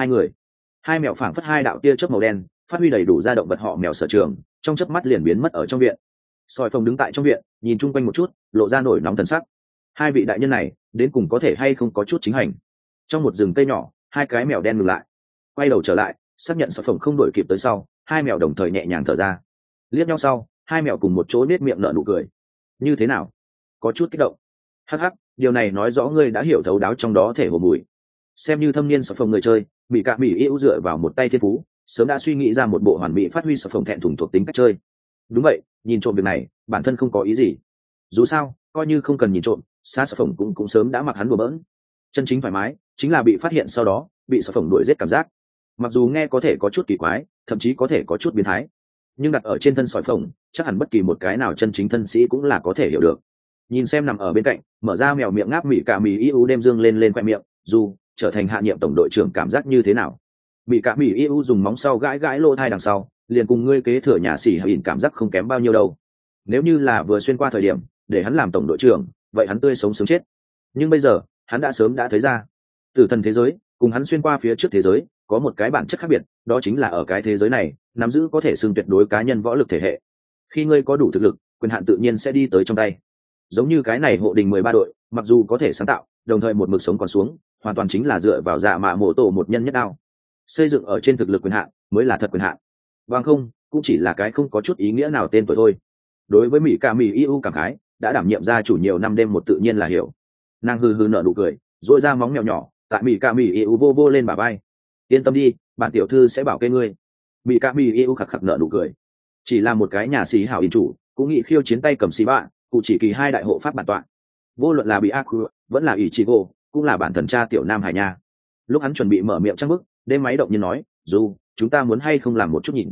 Hai mèo phảng phất hai đạo tia chớp màu đen, phát huy đầy đủ ra động vật họ mèo sở trường, trong chớp mắt liền biến mất ở trong viện. Sỏi phồng đứng tại trong viện, nhìn chung quanh một chút, lộ ra nổi nóng thần sắc. Hai vị đại nhân này, đến cùng có thể hay không có chút chính hành. Trong một rừng cây nhỏ, hai cái mèo đen ngừng lại, quay đầu trở lại, xác nhận sỏi phồng không đổi kịp tới sau, hai mèo đồng thời nhẹ nhàng thở ra. Liếc nhau sau, hai mèo cùng một chỗ nết miệng nở nụ cười. Như thế nào? Có chút kích động. Hắc hắc, điều này nói rõ ngươi đã hiểu thấu đáo trong đó thể hồ mùi. Xem như thâm niên sỏi phồng người chơi, bị cạ mỹ yêu dựa vào một tay thiên phú, sớm đã suy nghĩ ra một bộ hoàn mỹ phát huy sỏi phồng thẹn thùng thuộc tính cách chơi. Đúng vậy, nhìn trộm việc này, bản thân không có ý gì. Dù sao, coi như không cần nhìn trộm, xa sỏi phồng cũng sớm đã mặc hắn bừa bỡn. Chân chính thoải mái, chính là bị phát hiện sau đó, bị sỏi phồng đuổi giết cảm giác. Mặc dù nghe có thể có chút kỳ quái, thậm chí có thể có chút biến thái, nhưng đặt ở trên thân sỏi phồng, chắc hẳn bất kỳ một cái nào chân chính thân sĩ cũng là có thể hiểu được. Nhìn xem nằm ở bên cạnh, mở ra mèo miệng ngáp mỉ cả mỉ yêu đêm dương lên khoe miệng, dù trở thành hạ nhiệm tổng đội trưởng cảm giác như thế nào. Mỉ cả mỉ yêu dùng móng sau gãi gãi lỗ thai đằng sau, liền cùng ngươi kế thừa nhà xỉ hỉn cảm giác không kém bao nhiêu đâu. Nếu như là vừa xuyên qua thời điểm để hắn làm tổng đội trưởng, vậy hắn tươi sống sướng chết. Nhưng bây giờ hắn đã sớm đã thấy ra, tử thần thế giới cùng hắn xuyên qua phía trước thế giới có một cái bản chất khác biệt, đó chính là ở cái thế giới này nắm giữ có thể xưng tuyệt đối cá nhân võ lực thể hệ. Khi ngươi có đủ thực lực, quyền hạn tự nhiên sẽ đi tới trong tay. Giống như cái này hộ đình 13 đội, mặc dù có thể sáng tạo, đồng thời một mực sống còn xuống, hoàn toàn chính là dựa vào dạ mạ mổ tổ một nhân nhất đao. Xây dựng ở trên thực lực quyền hạn mới là thật quyền hạn. Bằng không, cũng chỉ là cái không có chút ý nghĩa nào tên tuổi thôi. Đối với mỹ ca mỹ yêu cảm khái, đã đảm nhiệm gia chủ nhiều năm đêm một tự nhiên là hiểu. Nàng hừ hừ nở nụ cười, duỗi ra móng mèo nhỏ, tại mỹ ca mỹ yêu vô vô lên bả vai. Yên tâm đi, bản tiểu thư sẽ bảo kê ngươi. Mỹ ca mỹ yêu khặc khặc nở nụ cười. Chỉ là một cái nhà sĩ hảo in chủ, cũng nghĩ khiêu chiến tay cầm xì bạ, cụ chỉ kỳ hai đại hộ pháp bản tọa. Vô luận là bị ác vẫn là ủy chỉ gỗ, cũng là bản thần cha tiểu nam hải nha. Lúc hắn chuẩn bị mở miệng trăng bức, đêm máy động nhiên nói, dù chúng ta muốn hay không làm một chút nhìn.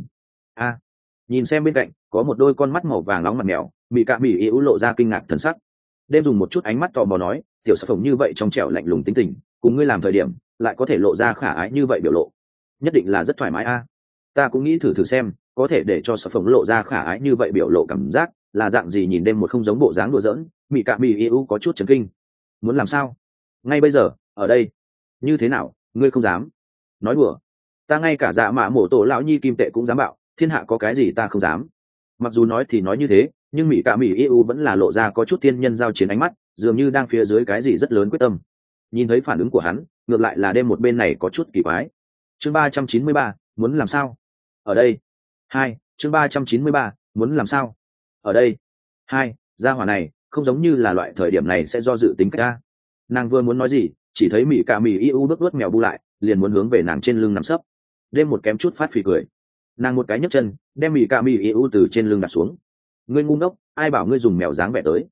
Nhìn xem bên cạnh có một đôi con mắt màu vàng nóng mặt mèo, mỹ cạ mỹ yếu lộ ra kinh ngạc thần sắc. Đêm dùng một chút ánh mắt tò mò nói, tiểu sắc phồng như vậy trong trẻo lạnh lùng tính tình, cùng ngươi làm thời điểm lại có thể lộ ra khả ái như vậy biểu lộ, nhất định là rất thoải mái a. Ta cũng nghĩ thử thử xem, có thể để cho sắc phồng lộ ra khả ái như vậy biểu lộ cảm giác là dạng gì. Nhìn đêm một không giống bộ dáng đùa giỡn, mỹ cạ mỹ yếu có chút chấn kinh. Muốn làm sao? Ngay bây giờ ở đây? Như thế nào, ngươi không dám? Nói đùa, ta ngay cả dạ mạ mổ tổ lão nhi kim tệ cũng dám bạo, thiên hạ có cái gì ta không dám. Mặc dù nói thì nói như thế, nhưng mỹ cạ mỹ yêu vẫn là lộ ra có chút tiên nhân giao chiến ánh mắt, dường như đang phía dưới cái gì rất lớn quyết tâm. Nhìn thấy phản ứng của hắn, ngược lại là đêm một bên này có chút kỳ quái. Chương 393, muốn làm sao? Ở đây. Chương 393, muốn làm sao? Ở đây. Gia hỏa này không giống như là loại thời điểm này sẽ do dự tính cách ta. Nàng vừa muốn nói gì, chỉ thấy mỹ cạ mỹ yêu bước mèo bu lại, liền muốn hướng về nàng trên lưng nằm sấp. Đêm một kém chút phát phì cười. Nàng một cái nhấc chân đem mỹ cạ mỹ yêu từ trên lưng đặt xuống. Ngươi ngu ngốc, ai bảo ngươi dùng mèo dáng vẻ tới?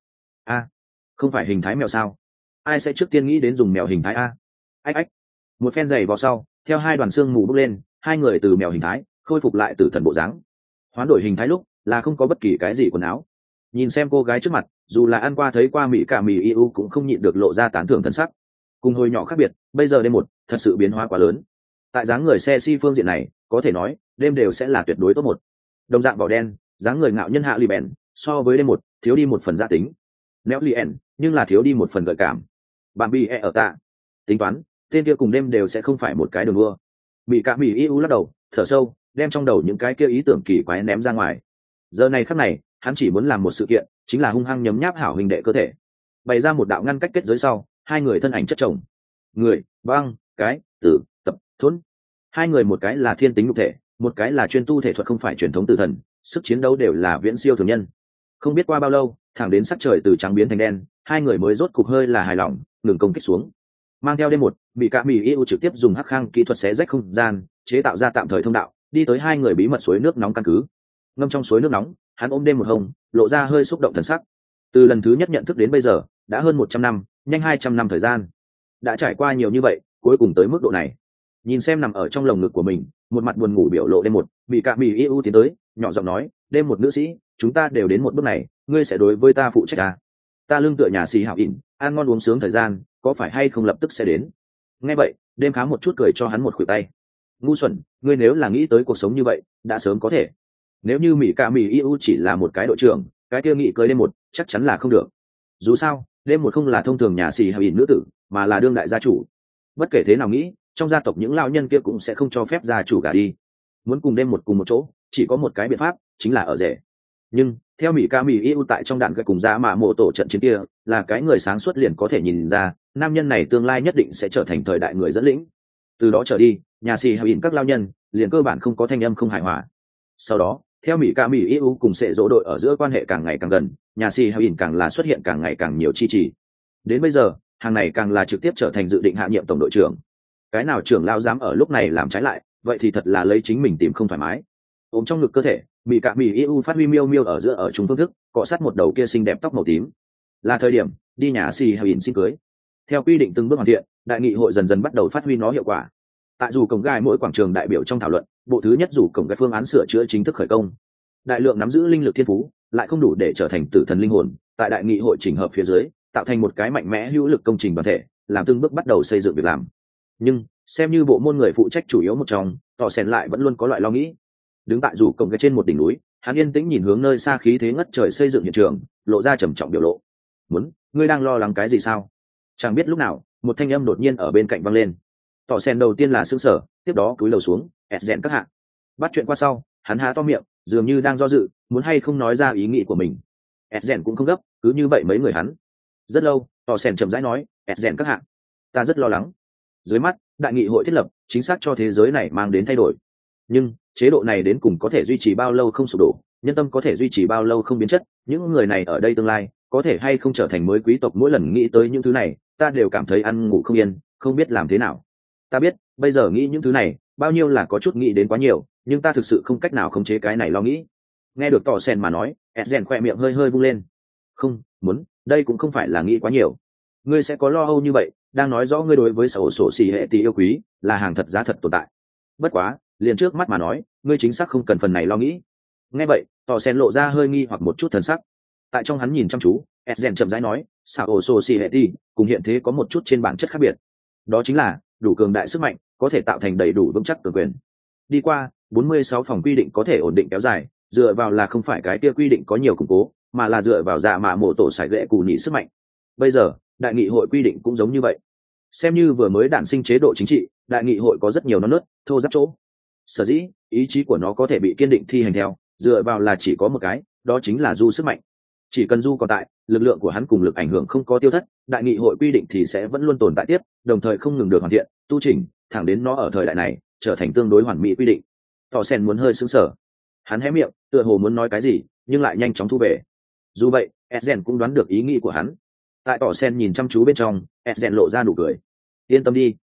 Không phải hình thái mèo sao? Ai sẽ trước tiên nghĩ đến dùng mèo hình thái a? Ách. Một phen giày vào sau, theo hai đoàn xương mù bốc lên, hai người từ mèo hình thái khôi phục lại từ thần bộ dáng. Hoán đổi hình thái lúc là không có bất kỳ cái gì quần áo. Nhìn xem cô gái trước mặt, dù là ăn qua thấy qua mỹ cạ mỹ yêu cũng không nhịn được lộ ra tán thưởng thân sắc. Cùng hồi nhỏ khác biệt, bây giờ đêm một thật sự biến hóa quá lớn. Tại dáng người sexy phương diện này, có thể nói đêm đều sẽ là tuyệt đối top một. Đồng dạng vỏ đen, dáng người ngạo nhân hạ lì bèn, so với đêm một thiếu đi một phần gia tính. Néo lien, nhưng là thiếu đi một phần gợi cảm. Bạn bị ở tạ. Tính toán, tên kia cùng đêm đều sẽ không phải một cái đường đua. Mỹ cạ mỹ yêu lắc đầu, thở sâu, đem trong đầu những cái kia ý tưởng kỳ quái ném ra ngoài. Giờ này khắc này, hắn chỉ muốn làm một sự kiện, chính là hung hăng nhấm nháp hảo huynh đệ cơ thể. Bày ra một đạo ngăn cách kết giới sau, hai người thân ảnh chất chồng. Người, băng, cái, tử, tập, thốn. Hai người một cái là thiên tính nhục thể, một cái là chuyên tu thể thuật không phải truyền thống tử thần, sức chiến đấu đều là viễn siêu thường nhân. Không biết qua bao lâu, thẳng đến sắc trời từ trắng biến thành đen, hai người mới rốt cục hơi là hài lòng, ngừng công kích xuống. Mang theo đêm một, bị cả mỹ yêu trực tiếp dùng hắc khang kỹ thuật xé rách không gian, chế tạo ra tạm thời thông đạo, đi tới hai người bí mật suối nước nóng căn cứ. Ngâm trong suối nước nóng, hắn ôm đêm một hông, lộ ra hơi xúc động thần sắc. Từ lần thứ nhất nhận thức đến bây giờ đã hơn 100 năm, nhanh 200 năm thời gian, đã trải qua nhiều như vậy, cuối cùng tới mức độ này. Nhìn xem nằm ở trong lồng ngực của mình, một mặt buồn ngủ biểu lộ đêm một, bị cạ mì yêu tiến tới nhỏ giọng nói, đêm một nữ sĩ, chúng ta đều đến một bước này, ngươi sẽ đối với ta phụ trách à? Ta lương tựa nhà xì hảo ỉn, ăn ngon uống sướng thời gian có phải hay không lập tức sẽ đến. Nghe vậy, đêm khá một chút cười cho hắn một khuỷu tay. Ngu xuẩn, ngươi nếu là nghĩ tới cuộc sống như vậy đã sớm có thể. Nếu như mỹ cạ mỹ yêu chỉ là một cái đội trưởng, cái kia nghị cưới đêm một chắc chắn là không được. Dù sao đêm một không là thông thường nhà xì hảo ỉn nữ tử, mà là đương đại gia chủ. Bất kể thế nào nghĩ, trong gia tộc những lão nhân kia cũng sẽ không cho phép gia chủ gả đi. Muốn cùng đêm một cùng một chỗ, chỉ có một cái biện pháp, chính là ở rể. Nhưng theo mỹ ca mỹ yêu tại trong đạn gạch cùng giá mạ mộ tổ trận chiến kia, là cái người sáng suốt liền có thể nhìn ra nam nhân này tương lai nhất định sẽ trở thành thời đại người dẫn lĩnh. Từ đó trở đi, nhà xì hào ỉn các lao nhân liền cơ bản không có thanh âm không hài hòa. Sau đó theo mỹ ca mỹ yêu cùng sệ dỗ đội ở giữa quan hệ càng ngày càng gần, nhà xì hào ỉn càng là xuất hiện càng ngày càng nhiều chi trì. Đến bây giờ hàng này càng là trực tiếp trở thành dự định hạ nhiệm tổng đội trưởng. Cái nào trưởng lao dám ở lúc này làm trái lại, vậy thì thật là lấy chính mình tìm không thoải mái. Ôm trong ngực cơ thể, mỹ cạ mỹ yêu phát huy miêu miêu ở giữa ở trung phương thức cọ sát một đầu kia xinh đẹp tóc màu tím. Là thời điểm đi nhà xì hào ỉn xin cưới. Theo quy định từng bước hoàn thiện, đại nghị hội dần dần bắt đầu phát huy nó hiệu quả. Tại dù cổng gai mỗi quảng trường đại biểu trong thảo luận, bộ thứ nhất dù cổng gai phương án sửa chữa chính thức khởi công. Đại lượng nắm giữ linh lực thiên phú lại không đủ để trở thành tử thần linh hồn, tại đại nghị hội chỉnh hợp phía dưới tạo thành một cái mạnh mẽ hữu lực công trình đoàn thể, làm từng bước bắt đầu xây dựng việc làm. Nhưng xem như bộ môn người phụ trách chủ yếu một trong, tỏ sèn lại vẫn luôn có loại lo nghĩ. Đứng tại rủ cổng cái trên một đỉnh núi, hắn yên tĩnh nhìn hướng nơi xa khí thế ngất trời xây dựng hiện trường, lộ ra trầm trọng biểu lộ. Ngươi đang lo lắng cái gì sao? Chẳng biết lúc nào một thanh âm đột nhiên ở bên cạnh vang lên. Tỏ sen đầu tiên là sững sờ, tiếp đó cúi đầu xuống, rèn các hạ. Bắt chuyện qua sau, hắn há to miệng, dường như đang do dự, muốn hay không nói ra ý nghĩ của mình. rèn cũng không gấp, cứ như vậy mấy người hắn. Rất lâu, tỏ sen chậm rãi nói, rèn các hạ, ta rất lo lắng. Dưới mắt đại nghị hội thiết lập chính xác cho thế giới này mang đến thay đổi, nhưng chế độ này đến cùng có thể duy trì bao lâu không sụp đổ, nhân tâm có thể duy trì bao lâu không biến chất, những người này ở đây tương lai có thể hay không trở thành mới quý tộc, mỗi lần nghĩ tới những thứ này ta đều cảm thấy ăn ngủ không yên, không biết làm thế nào. Ta biết bây giờ nghĩ những thứ này bao nhiêu là có chút nghĩ đến quá nhiều, nhưng ta thực sự không cách nào khống chế cái này lo nghĩ. Nghe được tỏ sen mà nói, rèn khoe miệng hơi hơi vung lên. Không muốn, đây cũng không phải là nghĩ quá nhiều. Ngươi sẽ có lo âu như vậy đang nói rõ ngươi đối với sở sổ xì hệ tỷ yêu quý là hàng thật giá thật tồn tại. Bất quá liền trước mắt mà nói, ngươi chính xác không cần phần này lo nghĩ. Nghe vậy tỏ sen lộ ra hơi nghi hoặc một chút thần sắc. Tại trong hắn nhìn chăm chú, rèn chậm rãi nói, sở sổ xì hệ tỷ cùng hiện thế có một chút trên bản chất khác biệt, đó chính là đủ cường đại sức mạnh có thể tạo thành đầy đủ vững chắc cường quyền. Đi qua 46 phòng quy định có thể ổn định kéo dài, dựa vào là không phải cái kia quy định có nhiều củng cố, mà là dựa vào dạ mạ mộ tổ sải lệ cù nhị sức mạnh. Bây giờ đại nghị hội quy định cũng giống như vậy. Xem như vừa mới đản sinh chế độ chính trị, đại nghị hội có rất nhiều non nớt thô ráp chỗ. Sở dĩ ý chí của nó có thể bị kiên định thi hành theo, dựa vào là chỉ có một cái, đó chính là du sức mạnh. Chỉ cần du còn tại, lực lượng của hắn cùng lực ảnh hưởng không có tiêu thất, đại nghị hội quy định thì sẽ vẫn luôn tồn tại tiếp, đồng thời không ngừng được hoàn thiện tu chỉnh, thẳng đến nó ở thời đại này trở thành tương đối hoàn mỹ quy định. Tỏ sen muốn hơi sững sờ, hắn hé miệng tựa hồ muốn nói cái gì, nhưng lại nhanh chóng thu về. Dù vậy Esgen cũng đoán được ý nghĩ của hắn. Tại tỏ sen nhìn chăm chú bên trong, Esgen lộ ra nụ cười. Yên tâm đi,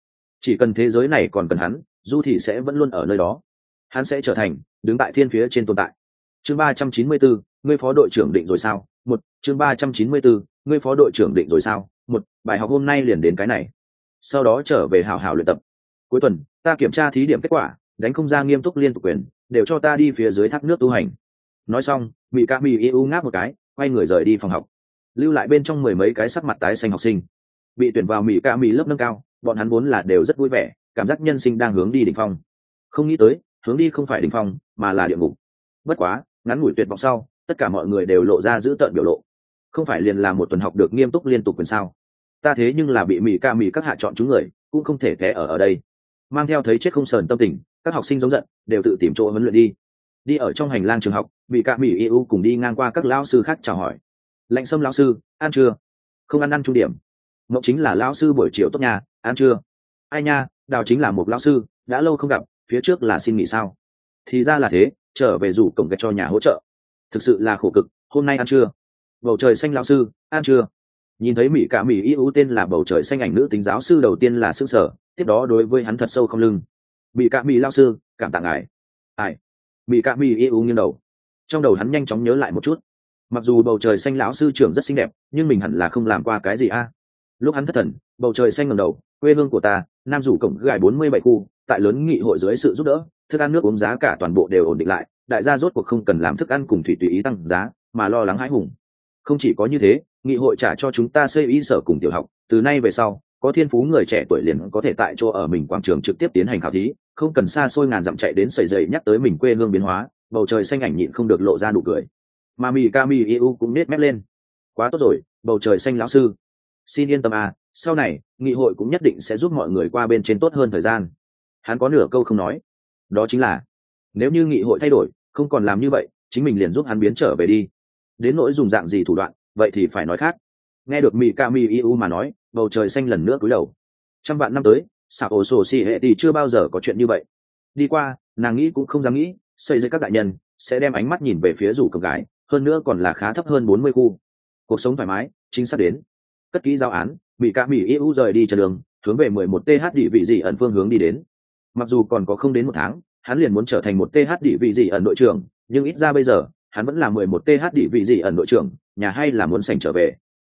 chỉ cần thế giới này còn cần hắn, du thì sẽ vẫn luôn ở nơi đó. Hắn sẽ trở thành đứng tại thiên phía trên tồn tại. Chương 394, ngươi phó đội trưởng định rồi sao? Chương 394, ngươi phó đội trưởng định rồi sao? Bài học hôm nay liền đến cái này. Sau đó trở về hào hào luyện tập. Cuối tuần ta kiểm tra thí điểm kết quả, đánh không ra nghiêm túc liên tục quyền, đều cho ta đi phía dưới thác nước tu hành. Nói xong, mỹ ca mỹ yêu ngáp một cái, quay người rời đi phòng học, lưu lại bên trong 10 mấy cái sắc mặt tái xanh học sinh. Bị tuyển vào mỹ ca mỹ lớp nâng cao, bọn hắn vốn là đều rất vui vẻ, cảm giác nhân sinh đang hướng đi đỉnh phong. Không nghĩ tới hướng đi không phải đỉnh phong, mà là địa ngục. Bất quá ngắn ngủi tuyệt vọng sau, tất cả mọi người đều lộ ra dữ tợn biểu lộ. Không phải liền là một tuần học được nghiêm túc liên tục quyền sao? Ta thế nhưng là bị mỹ ca mỹ các hạ chọn chúng người, cũng không thể té ở đây. Mang theo thấy chết không sờn tâm tình, các học sinh giống giận, đều tự tìm chỗ huấn luyện đi. Đi ở trong hành lang trường học, mỹ ca mỹ yêu cùng đi ngang qua các lão sư khác chào hỏi. Lạnh Sâm lão sư, ăn chưa? Không ăn trung điểm. Mộng chính là lão sư buổi chiều tốt nhà, ăn chưa? Ai nha, Đào chính là một lão sư, đã lâu không gặp, phía trước là xin nghỉ sao? Thì ra là thế, trở về rủ cổng gạch cho nhà hỗ trợ. Thực sự là khổ cực, hôm nay ăn chưa? Bầu trời xanh lão sư, ăn chưa? Nhìn thấy mỹ cả mỹ yêu tên là bầu trời xanh ảnh nữ tính giáo sư đầu tiên là sững sờ, tiếp đó đối với hắn thật sâu không lưng. Mỹ cả mỹ lão sư, cảm tạ ngài. Ai? Mỹ cả mỹ yêu nghiêng đầu. Trong đầu hắn nhanh chóng nhớ lại một chút, mặc dù bầu trời xanh lão sư trưởng rất xinh đẹp nhưng mình hẳn là không làm qua cái gì a. Lúc hắn thất thần, bầu trời xanh ngẩng đầu, quê hương của ta, Nam Dụ cổng gài 47 khu, tại lớn nghị hội dưới sự giúp đỡ, thức ăn nước uống giá cả toàn bộ đều ổn định lại, đại gia rốt cuộc không cần làm thức ăn cùng thủy tùy ý tăng giá, mà lo lắng hãi hùng. Không chỉ có như thế, nghị hội trả cho chúng ta xây y sở cùng tiểu học, từ nay về sau, có thiên phú người trẻ tuổi liền có thể tại chỗ ở mình quảng trường trực tiếp tiến hành khảo thí, không cần xa xôi ngàn dặm chạy đến sẩy dậy nhắc tới mình quê hương biến hóa. Bầu trời xanh ảnh nhịn không được lộ ra nụ cười, mà Mikami Iu cũng nết mép lên. Quá tốt rồi, bầu trời xanh lão sư, xin yên tâm à, sau này nghị hội cũng nhất định sẽ giúp mọi người qua bên trên tốt hơn thời gian. Hắn có nửa câu không nói, đó chính là nếu như nghị hội thay đổi, không còn làm như vậy, chính mình liền giúp hắn biến trở về đi. Đến nỗi dùng dạng gì thủ đoạn, vậy thì phải nói khác. Nghe được Mikami Iu mà nói, bầu trời xanh lần nữa cúi đầu. Trăm vạn năm tới, Sào Ổ Sổ Xì Hệ thì chưa bao giờ có chuyện như vậy. Đi qua, nàng nghĩ cũng không dám nghĩ, xây dựng các đại nhân sẽ đem ánh mắt nhìn về phía rủ cầm gái, hơn nữa còn là khá thấp hơn 40 khu. Cuộc sống thoải mái, chính xác đến. Cất kỹ giao án, Mikami Iu rời đi trên đường, hướng về 11 TH địa vị gì ẩn phương hướng đi đến. Mặc dù còn có không đến một tháng, hắn liền muốn trở thành một TH địa vị gì ẩn đội trưởng, nhưng ít ra bây giờ, hắn vẫn là 11 TH địa vị gì ẩn đội trưởng, nhà hay là muốn sành trở về.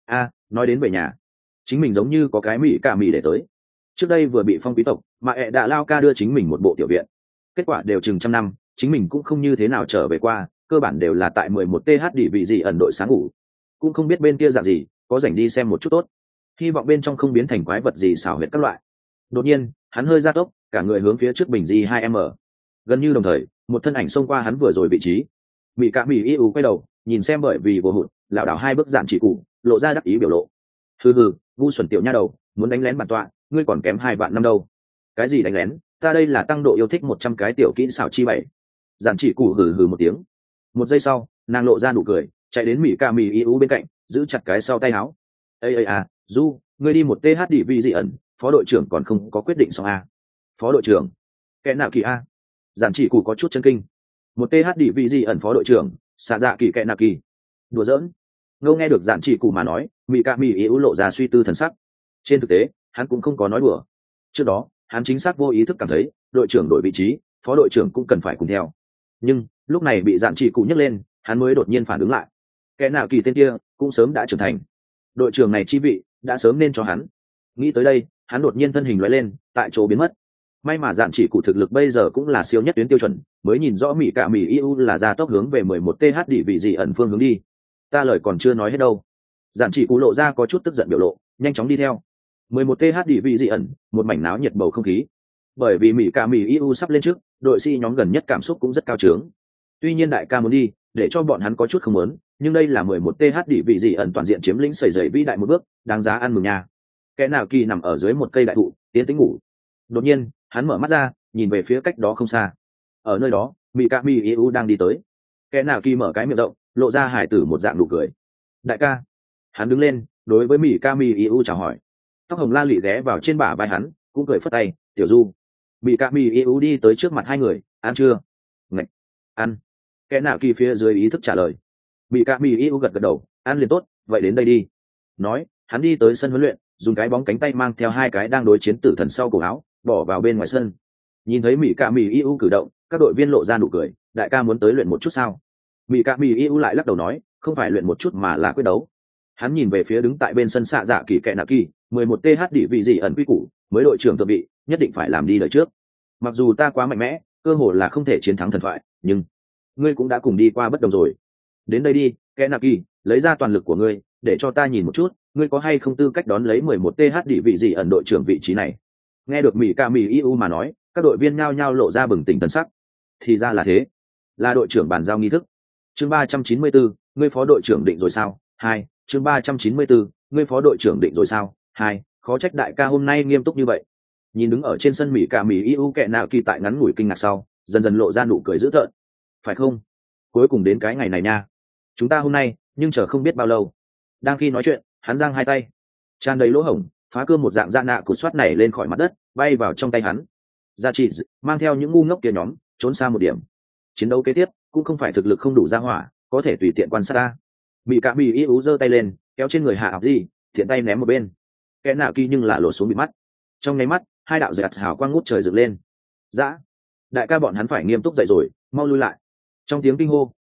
Nói đến về nhà, chính mình giống như có cái Mikami để tới. Trước đây vừa bị phong quý tộc, mà ẹ đã lao ca đưa chính mình một bộ tiểu viện. Kết quả đều chừng trăm năm, chính mình cũng không như thế nào trở về qua, cơ bản đều là tại 11 TH địa vị gì ẩn đội sáng ngủ. Cũng không biết bên kia dạng gì, có rảnh đi xem một chút tốt. Hy vọng bên trong không biến thành quái vật gì xảo huyệt các loại. Đột nhiên, hắn hơi gia tốc, cả người hướng phía trước bình di 2m. Gần như đồng thời, một thân ảnh xông qua hắn vừa rồi vị trí. Mikami Iu quay đầu, nhìn xem bởi vì vô hụt, lảo đảo hai bước dạn chỉ cụ, lộ ra đắc ý biểu lộ. Hừ, ngu xuẩn tiểu nha đầu, muốn đánh lén bản tọa, ngươi còn kém 2 vạn năm đâu. Cái gì đánh lén, ta đây là tăng độ yêu thích 100 cái tiểu kỹ xảo chi bảy. Dạn chỉ cụ hừ một tiếng. Một giây sau, nàng lộ ra nụ cười, chạy đến Mikami Iu bên cạnh, giữ chặt cái sau tay áo. Ê Du, ngươi đi một TH địa vị dị ẩn, phó đội trưởng còn không có quyết định xong a. Phó đội trưởng? Kẻ nào kỳ a? Giản chỉ cụ có chút chân kinh. Một TH địa vị dị ẩn phó đội trưởng, xạ dạ kỳ kẻ nào kỳ? Đùa giỡn. Ngô nghe được giản chỉ cụ mà nói, Mikami Iu lộ ra suy tư thần sắc. Trên thực tế, hắn cũng không có nói đùa. Trước đó, hắn chính xác vô ý thức cảm thấy, đội trưởng đổi vị trí, phó đội trưởng cũng cần phải cùng theo. Nhưng, lúc này bị giản chỉ cụ nhắc lên, hắn mới đột nhiên phản ứng lại. Kẻ nào kỳ tên kia, cũng sớm đã trưởng thành. Đội trưởng này chi vị đã sớm nên cho hắn. Nghĩ tới đây, hắn đột nhiên thân hình lóe lên, tại chỗ biến mất. May mà dạn chỉ cụ thực lực bây giờ cũng là siêu nhất tuyến tiêu chuẩn, mới nhìn rõ Mikami Iu là ra tốc hướng về 11 TH địa vị gì ẩn phương hướng đi. Ta lời còn chưa nói hết đâu. Dạn chỉ cụ lộ ra có chút tức giận biểu lộ, nhanh chóng đi theo. 11 TH địa vị gì ẩn, một mảnh náo nhiệt bầu không khí. Bởi vì Mikami Iu sắp lên trước, đội sĩ nhóm gần nhất cảm xúc cũng rất cao trướng. Tuy nhiên đại ca muốn đi, để cho bọn hắn có chút không muốn, nhưng đây là 11 TH địa vị gì ẩn toàn diện chiếm lĩnh sẩy dậy vĩ đại một bước, đáng giá ăn mừng nha. Kẻ nào kỳ nằm ở dưới một cây đại thụ, tiến tĩnh ngủ. Đột nhiên, hắn mở mắt ra, nhìn về phía cách đó không xa. Ở nơi đó, Mikami Iu đang đi tới. Kẻ nào kỳ mở cái miệng rộng, lộ ra hài tử một dạng nụ cười. Đại ca. Hắn đứng lên, đối với Mikami Iu chào hỏi. Tóc hồng la lị ghé vào trên bả vai hắn, cũng cười phất tay, tiểu Du. Mikami Iu đi tới trước mặt hai người, ăn chưa? Ngạch. Ăn. Kẻ nào kỳ phía dưới ý thức trả lời. Mikami Iu gật gật đầu, ăn liền tốt, vậy đến đây đi. Nói, hắn đi tới sân huấn luyện, dùng cái bóng cánh tay mang theo hai cái đang đối chiến tử thần sau cổ áo, bỏ vào bên ngoài sân. Nhìn thấy Mikami Iu cử động, các đội viên lộ ra nụ cười, đại ca muốn tới luyện một chút sao? Mikami Iu lại lắc đầu nói, không phải luyện một chút mà là quyết đấu. Hắn nhìn về phía đứng tại bên sân xạ dạ kỳ kẹ nạ kỳ, 11 TH địa vị gì ẩn quy củ, mới đội trưởng thượng vị, nhất định phải làm đi lời trước. Mặc dù ta quá mạnh mẽ, cơ hồ là không thể chiến thắng thần thoại, nhưng ngươi cũng đã cùng đi qua bất đồng rồi. Đến đây đi, kẹ nạ kỳ, lấy ra toàn lực của ngươi, để cho ta nhìn một chút, ngươi có hay không tư cách đón lấy 11 TH địa vị gì ẩn đội trưởng vị trí này. Nghe được Mikami Iu mà nói, các đội viên nhao nhao lộ ra bừng tỉnh thần sắc. Thì ra là thế, là đội trưởng bàn giao nghi thức. Chương 394, ngươi phó đội trưởng định rồi sao? 2. Chương 394, ngươi phó đội trưởng định rồi sao? 2. Khó trách đại ca hôm nay nghiêm túc như vậy. Nhìn đứng ở trên sân Mikami Iu kẹ nào kỳ tại ngắn ngủi kinh ngạc sau, dần dần lộ ra nụ cười dữ tợn. Phải không? Cuối cùng đến cái ngày này nha. Chúng ta hôm nay, nhưng chờ không biết bao lâu. Đang khi nói chuyện, hắn giang hai tay, tràn đầy lỗ hổng, phá cưa một dạng da nạ cụt xoát này lên khỏi mặt đất, bay vào trong tay hắn. Gia trị mang theo những ngu ngốc kia nhóm, trốn xa một điểm. Chiến đấu kế tiếp cũng không phải thực lực không đủ ra hỏa, có thể tùy tiện quan sát ta. Mikami Iu giơ tay lên, kéo trên người hạ học gì, thiện tay ném một bên. Kẻ nạ kỳ nhưng là lột xuống bị mắt. Trong nháy mắt, hai đạo giật hào quang ngút trời dựng lên. Dã, đại ca bọn hắn phải nghiêm túc dậy rồi, mau lui lại. Trong tiếng kinh hô,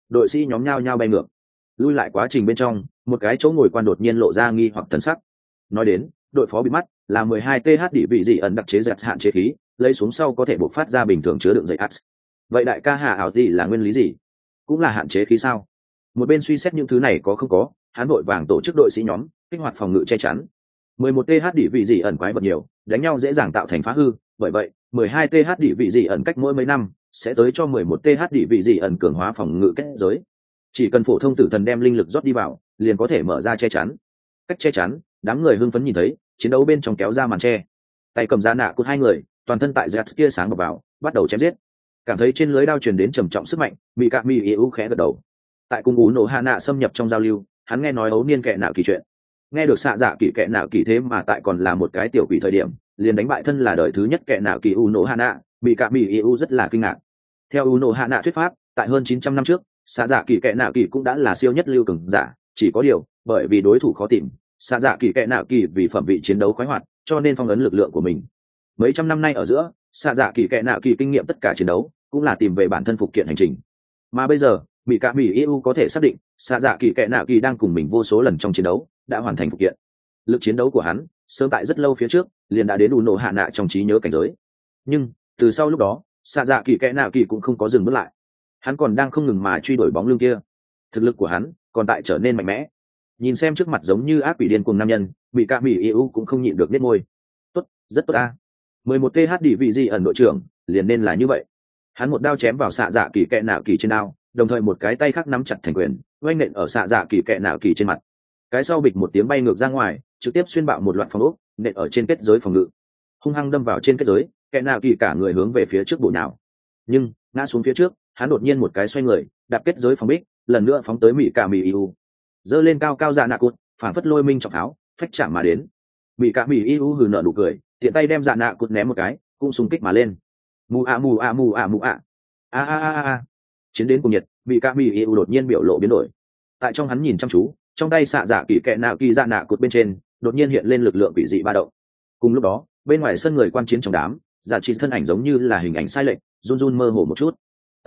đội sĩ nhóm nhao nhao bay ngược. Lui lại quá trình bên trong, một cái chỗ ngồi quan đột nhiên lộ ra nghi hoặc thần sắc. Nói đến, đội phó bị mắt là 12 th đỉ vị dị ẩn đặc chế giật hạn chế khí, lấy xuống sau có thể bộc phát ra bình thường chứa đựng dây ats. Vậy đại ca Hà ảo gì là nguyên lý gì? Cũng là hạn chế khí sao? Một bên suy xét những thứ này có không có, hắn vội vàng tổ chức đội sĩ nhóm kích hoạt phòng ngự che chắn. 11 th đỉ vị dị ẩn quái vật nhiều, đánh nhau dễ dàng tạo thành phá hư, bởi vậy 12 th đỉ vị dị ẩn cách mỗi mấy năm sẽ tới cho 11 th đỉ vị dị ẩn cường hóa phòng ngự kết giới. Chỉ cần phổ thông tử thần đem linh lực rót đi vào, liền có thể mở ra che chắn. Cách che chắn, đám người hưng phấn nhìn thấy chiến đấu bên trong kéo ra màn che, tay cầm ra nạ của hai người toàn thân tại giật kia sáng vào bắt đầu chém giết. Cảm thấy trên lưới đao truyền đến trầm trọng sức mạnh, mỹ cạ mỹ yêu khẽ gật đầu. Tại cung ú nổ hạ nạ xâm nhập trong giao lưu, hắn nghe nói ấu niên kệ nạo kỳ chuyện, nghe được xạ dạ kỳ kệ nạo kỳ thế mà tại còn là một cái tiểu quỷ thời điểm liền đánh bại thân là đời thứ nhất kệ nạo kỳ u nổ hạ nạ, mỹ cạ mỹ yêu rất là kinh ngạc. Theo u nổ hạ nạ thuyết pháp, tại hơn 900 năm trước xạ dạ kỳ kệ nạo kỳ cũng đã là siêu nhất lưu cường giả, chỉ có điều bởi vì đối thủ khó tìm, xạ dạ kỳ kệ nạo kỳ vì phẩm vị chiến đấu khoái hoạt cho nên phong ấn lực lượng của mình. Mấy trăm năm nay ở giữa, xạ dạ kỳ kệ nạo kỳ kinh nghiệm tất cả chiến đấu cũng là tìm về bản thân phục kiện hành trình, mà bây giờ mỹ cạ mỹ yêu có thể xác định xạ dạ kỳ kệ nạo kỳ đang cùng mình vô số lần trong chiến đấu đã hoàn thành phục kiện. Lực chiến đấu của hắn sớm tại rất lâu phía trước liền đã đến đủ nổ hạ nạ trong trí nhớ cảnh giới, nhưng từ sau lúc đó xạ dạ kỳ kệ nạo kỳ cũng không có dừng bước lại, hắn còn đang không ngừng mà truy đuổi bóng lưng kia. Thực lực của hắn còn tại trở nên mạnh mẽ. Nhìn xem trước mặt giống như ác quỷ điên cuồng nam nhân, mỹ cạ mỹ yêu cũng không nhịn được nết môi. Tốt, rất tốt a. 11 th đỉ vị dị ẩn đội trưởng liền nên là như vậy. Hắn một đao chém vào xạ dạ kỳ kệ nạo kỳ trên đao, đồng thời một cái tay khác nắm chặt thành quyền oanh nện ở xạ dạ kỳ kệ nạo kỳ trên mặt. Cái sau bịch một tiếng bay ngược ra ngoài, trực tiếp xuyên bạo một loạt phòng ốc, nện ở trên kết giới phòng ngự, hung hăng đâm vào trên kết giới. Kệ nạo kỳ cả người hướng về phía trước bổ nhào, nhưng ngã xuống phía trước, hắn đột nhiên một cái xoay người đạp kết giới phòng bích, lần nữa phóng tới mỹ cạ mỹ yêu, giơ lên cao cao dạ nạ cụt, phản phất lôi minh trọng pháo phách chạm mà đến. Mỹ cạ mỹ yêu hừ nở nụ cười, tiện tay đem dạ nạ cụt ném một cái, cũng xung kích mà lên. Mù a mù a mù a mù a a a a a. Chiến đến cùng nhiệt, mỹ cạ mỹ yêu đột nhiên biểu lộ biến đổi. Tại trong hắn nhìn chăm chú, trong tay xạ dạ kỳ kệ nạo kỳ dạ nạ cụt bên trên đột nhiên hiện lên lực lượng quỷ dị ba động. Cùng lúc đó, bên ngoài sân người quan chiến trong đám, dạ chỉ thân ảnh giống như là hình ảnh sai lệch, run run mơ hồ một chút.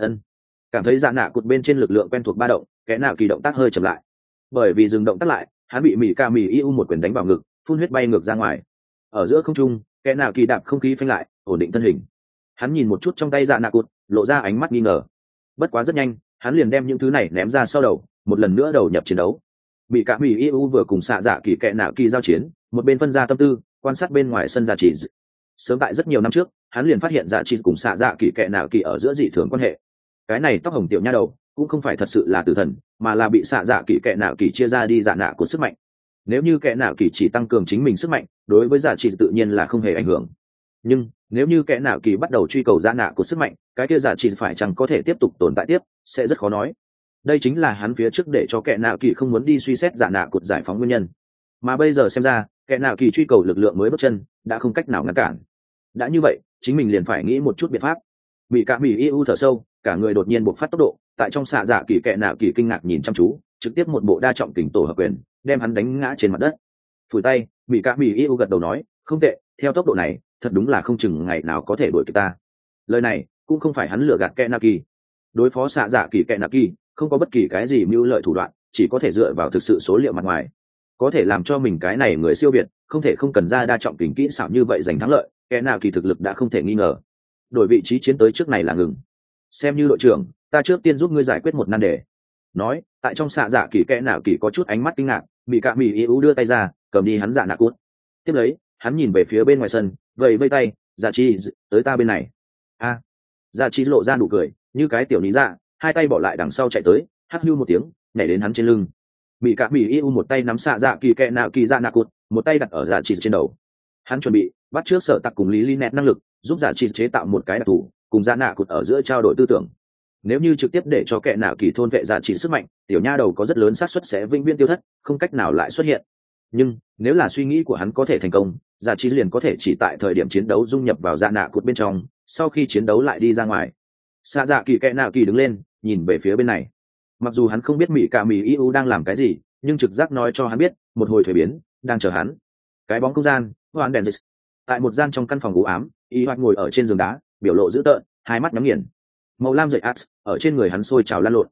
Cảm thấy dạ nạ cụt bên trên lực lượng quen thuộc ba động, kẻ nào kỳ động tác hơi chậm lại. Bởi vì dừng động tác lại, hắn bị mỹ ca mỹ yêu một quyền đánh vào ngực, phun huyết bay ngược ra ngoài. Ở giữa không trung, kẻ nào kỳ đạp không khí phanh lại, ổn định thân hình. Hắn nhìn một chút trong tay dạ nạ cụt, lộ ra ánh mắt nghi ngờ. Bất quá rất nhanh, hắn liền đem những thứ này ném ra sau đầu, một lần nữa đầu nhập chiến đấu. Mỹ ca mỹ yêu vừa cùng xạ dạ kỳ kẻ nào kỳ giao chiến, một bên phân ra tâm tư, quan sát bên ngoài sân dạ chỉ. Sớm tại rất nhiều năm trước, hắn liền phát hiện dạ chỉ cùng xạ dạ kỳ kẻ nào kỳ ở giữa dị thường quan hệ. Cái này tóc hồng tiểu nha đầu cũng không phải thật sự là tử thần, mà là bị xạ dạ kỳ kệ nạo kỳ chia ra đi dạ nạ của sức mạnh. Nếu như kệ nạo kỳ chỉ tăng cường chính mình sức mạnh, đối với dạ chỉ tự nhiên là không hề ảnh hưởng, nhưng nếu như kệ nạo kỳ bắt đầu truy cầu dạ nạ của sức mạnh, cái kia dạ chỉ phải chẳng có thể tiếp tục tồn tại tiếp, sẽ rất khó nói. Đây chính là hắn phía trước để cho kệ nạo kỳ không muốn đi suy xét dạ nạ cột giải phóng nguyên nhân. Mà bây giờ xem ra, kệ nạo kỳ truy cầu lực lượng mới bước chân đã không cách nào ngăn cản. Đã như vậy, chính mình liền phải nghĩ một chút biện pháp. Mỹ cạ mỹ yêu thở sâu, cả người đột nhiên bộc phát tốc độ, tại trong xạ dạ kỳ kệ nạo kỳ kinh ngạc nhìn chăm chú, trực tiếp một bộ đa trọng kình tổ hợp quyền đem hắn đánh ngã trên mặt đất. Phủi tay, mỹ cạ mỹ yêu gật đầu nói, không tệ, theo tốc độ này thật đúng là không chừng ngày nào có thể đuổi kịp ta. Lời này cũng không phải hắn lừa gạt kệ nạo kỳ. Đối phó xạ dạ kỳ kệ nạo kỳ không có bất kỳ cái gì mưu lợi thủ đoạn, chỉ có thể dựa vào thực sự số liệu mặt ngoài, có thể làm cho mình cái này người siêu việt, không thể không cần ra đa trọng kình kỹ xảo như vậy giành thắng lợi. Kệ nạo kỳ thực lực đã không thể nghi ngờ. Đổi vị trí chiến tới trước này là ngừng. Xem như đội trưởng, ta trước tiên giúp ngươi giải quyết một nan đề. Nói, tại trong xạ dạ kỳ kẽ nào kỳ có chút ánh mắt kinh ngạc, bị cạ mỹ yêu đưa tay ra, cầm đi hắn dạ nạ cút. Tiếp lấy, hắn nhìn về phía bên ngoài sân, vẫy vây tay, dạ chi, tới ta bên này. A, dạ chi lộ ra nụ cười, như cái tiểu lý dạ, hai tay bỏ lại đằng sau chạy tới, hắt hưu một tiếng, nhảy đến hắn trên lưng. Bị cạ mỹ yêu một tay nắm xạ dạ kỳ kẽ nào kỳ dạ nạ cút, một tay đặt ở dạ chi trên đầu. Hắn chuẩn bị bắt trước sở tặc cùng lý lý nẹt năng lực, giúp dạ chi chế tạo một cái đặc thù, cùng dạ nạ cút ở giữa trao đổi tư tưởng. Nếu như trực tiếp để cho kẻ nào kỳ thôn vệ dạ chỉ sức mạnh, tiểu nha đầu có rất lớn xác suất sẽ vĩnh viễn tiêu thất, không cách nào lại xuất hiện. Nhưng nếu là suy nghĩ của hắn có thể thành công, dạ chỉ liền có thể chỉ tại thời điểm chiến đấu dung nhập vào dạ nạ cút bên trong, sau khi chiến đấu lại đi ra ngoài. Xạ dạ kỳ kẻ nào kỳ đứng lên, nhìn về phía bên này. Mặc dù hắn không biết mỹ cả mỹ yêu đang làm cái gì, nhưng trực giác nói cho hắn biết một hồi thuế biến đang chờ hắn. Cái bóng không gian, hoàn đèn. Tại một gian trong căn phòng u ám, y hoạt ngồi ở trên giường đá, biểu lộ dữ tợn, hai mắt nhắm nghiền. Màu lam dậy ats ở trên người hắn sôi trào lan lộn.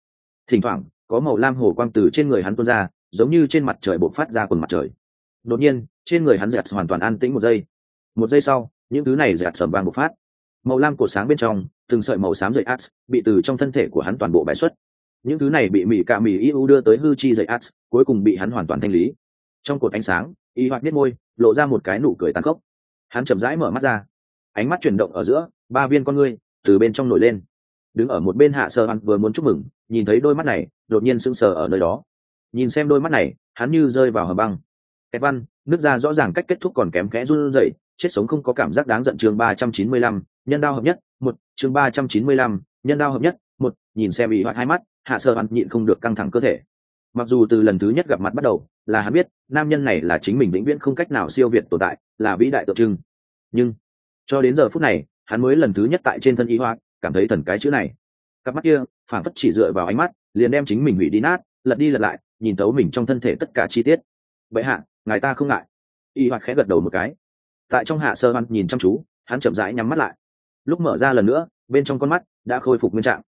thỉnh thoảng có màu lam hồ quang từ trên người hắn tuôn ra, giống như trên mặt trời bộc phát ra quần mặt trời. Đột nhiên trên người hắn giật hoàn toàn an tĩnh một giây sau những thứ này giật sầm vang bộc phát, màu lam cột sáng bên trong từng sợi màu xám dậy ats bị từ trong thân thể của hắn toàn bộ bài xuất. Những thứ này bị mỹ cạ mỹ iu đưa tới hư chi dậy ats cuối cùng bị hắn hoàn toàn thanh lý. Trong cột ánh sáng y hoạt biết môi lộ ra một cái nụ cười tàn khốc, hắn chậm rãi mở mắt ra, ánh mắt chuyển động ở giữa 3 viên con ngươi từ bên trong nổi lên. Đứng ở một bên hạ sơ hắn vừa muốn chúc mừng, nhìn thấy đôi mắt này đột nhiên sững sờ ở nơi đó. Nhìn xem đôi mắt này hắn như rơi vào hầm băng. Kẹt văn nước ra rõ ràng cách kết thúc còn kém khẽ run rẩy, chết sống không có cảm giác đáng giận. Chương 395, nhân đao hợp nhất một. Chương 395, nhân đao hợp nhất một. Nhìn xem y hoạt hai mắt, hạ sơ hắn nhịn không được căng thẳng cơ thể. Mặc dù từ lần thứ nhất gặp mặt bắt đầu là hắn biết nam nhân này là chính mình vĩnh viễn không cách nào siêu việt tồn tại, là vĩ đại tượng trưng, nhưng cho đến giờ phút này hắn mới lần thứ nhất tại trên thân y hoạt cảm thấy thần cái chữ này. Cặp mắt kia phảng phất chỉ dựa vào ánh mắt liền đem chính mình hủy đi nát, lật đi lật lại nhìn thấu mình trong thân thể tất cả chi tiết. Vậy hạ ngài ta không ngại. Y hoạt khẽ gật đầu một cái. Tại trong hạ sơ văn nhìn chăm chú, hắn chậm rãi nhắm mắt lại. Lúc mở ra lần nữa bên trong con mắt đã khôi phục nguyên trạng.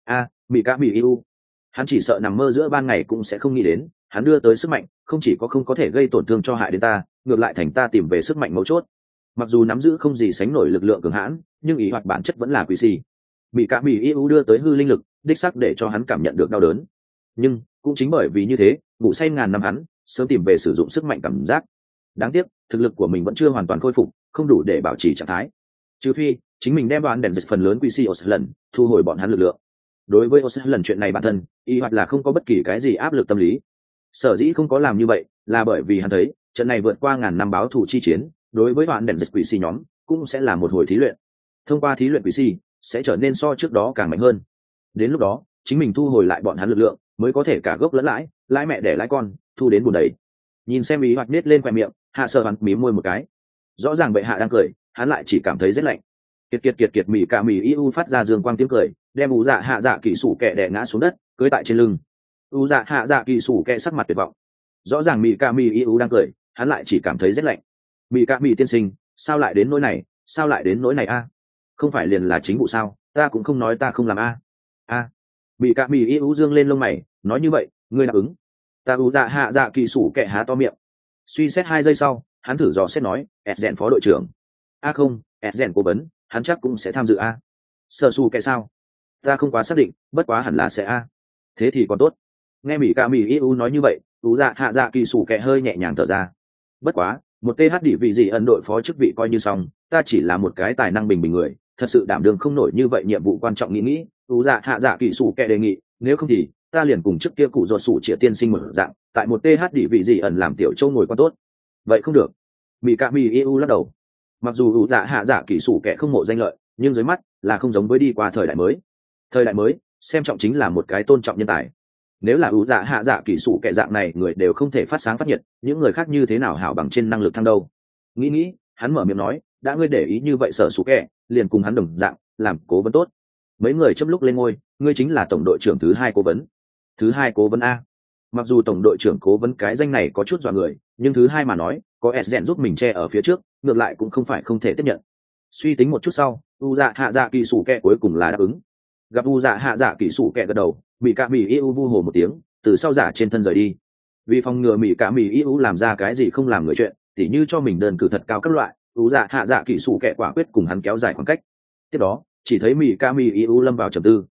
Mỹ ca mỹ yêu. Hắn chỉ sợ nằm mơ giữa ban ngày cũng sẽ không nghĩ đến hắn đưa tới sức mạnh không chỉ có không có thể gây tổn thương cho hại đến ta, ngược lại thành ta tìm về sức mạnh mấu chốt. Mặc dù nắm giữ không gì sánh nổi lực lượng cường hãn, nhưng ý hoạt bản chất vẫn là quỷ si. Mỹ cả mỹ yêu đưa tới hư linh lực đích sắc để cho hắn cảm nhận được đau đớn, nhưng cũng chính bởi vì như thế ngủ say ngàn năm hắn sớm tìm về sử dụng sức mạnh cảm giác. Đáng tiếc thực lực của mình vẫn chưa hoàn toàn khôi phục, không đủ để bảo trì trạng thái, trừ phi chính mình đem đoán đèn dịch phần lớn quỷ si lần thu hồi bọn hắn lực lượng. Đối với lần chuyện này bản thân y hoạt là không có bất kỳ cái gì áp lực tâm lý. Sở dĩ không có làm như vậy là bởi vì hắn thấy trận này vượt qua ngàn năm báo thù chi chiến đối với đoạn đèn dịch quỷ si nhóm cũng sẽ là một hồi thí luyện. Thông qua thí luyện quỷ si sẽ trở nên so trước đó càng mạnh hơn. Đến lúc đó chính mình thu hồi lại bọn hắn lực lượng mới có thể cả gốc lẫn lãi, lãi mẹ để lãi con, thu đến bùn đầy. Nhìn xem y hoạt nết lên khoe miệng, hạ sơ hắn mím môi một cái. Rõ ràng bệ hạ đang cười, hắn lại chỉ cảm thấy rét lạnh. Kiệt mỹ cả mỹ iu phát ra dương quang tiếng cười, đem ủ dạ hạ dạ kỳ sủ kẹ đè ngã xuống đất, cưỡi tại trên lưng. ủ dạ hạ dạ kỳ sủ kẹ sắc mặt tuyệt vọng. Rõ ràng mỹ cả mỹ iu đang cười, hắn lại chỉ cảm thấy rét lạnh. Mỹ cả mỹ tiên sinh, sao lại đến nỗi này, sao lại đến nỗi này a? Không phải liền là chính vụ sao, ta cũng không nói ta không làm a. Mỹ cả mỹ iu dương lên lông mày, nói như vậy ngươi đáp ứng? Ta ủ dạ hạ dạ kỳ sủ kẹ há to miệng, suy xét 2 giây sau hắn thử dò xét nói, Esgen phó đội trưởng. Không, Esgen cố vấn, hắn chắc cũng sẽ tham dự a. Sở xù kệ sao? Ta không quá xác định, bất quá hẳn là sẽ a. Thế thì còn tốt. Nghe mỹ ca mỹ iu nói như vậy, ủ dạ hạ dạ kỳ sủ kệ hơi nhẹ nhàng thở ra. Bất quá một th đỉ vị gì ấn đội phó chức vị coi như xong, ta chỉ là một cái tài năng bình bình người, thật sự đảm đương không nổi như vậy nhiệm vụ quan trọng. Nghĩ ủ dạ hạ dạ kỳ sủ kệ đề nghị, nếu không thì ta liền cùng trước kia cụ ruột sủ trịa tiên sinh một dạng, tại một th đỉ vị gì ẩn làm tiểu châu ngồi quan tốt. Vậy không được. Mỹ ca mỹ iu lắc đầu. Mặc dù ủ dạ hạ dạ kỳ sủ kệ không mộ danh lợi, nhưng dưới mắt là không giống với đi qua thời đại mới. Thời đại mới xem trọng chính là một cái tôn trọng nhân tài. Nếu là ủ dạ hạ dạ kỳ sủ kệ dạng này người đều không thể phát sáng phát nhiệt, những người khác như thế nào hảo bằng trên năng lực thăng đâu. Nghĩ hắn mở miệng nói, đã ngươi để ý như vậy sở sủ kệ, liền cùng hắn đồng dạng làm cố vấn tốt. Mấy người châm lúc lên ngôi, ngươi chính là tổng đội trưởng thứ 2 cố vấn. Thứ 2 cố vấn a? Mặc dù tổng đội trưởng cố vấn cái danh này có chút dọa người, nhưng thứ 2 mà nói có Esgen giúp mình che ở phía trước, ngược lại cũng không phải không thể tiếp nhận. Suy tính một chút sau, u dạ hạ dạ kỳ sủ kẹ cuối cùng là đáp ứng. Gặp u dạ hạ dạ kỳ sủ kẹ gật đầu, mỹ cả mỹ iu vu hồ một tiếng, từ sau giả trên thân rời đi. Vì phòng ngừa mỹ cả mỹ iu làm ra cái gì không làm người chuyện, tỉ như cho mình đơn cử thật cao các loại, u dạ hạ dạ kỳ sủ kẹ quả quyết cùng hắn kéo dài khoảng cách. Tiếp đó chỉ thấy mỹ cả mỹ iu lâm vào trầm tư.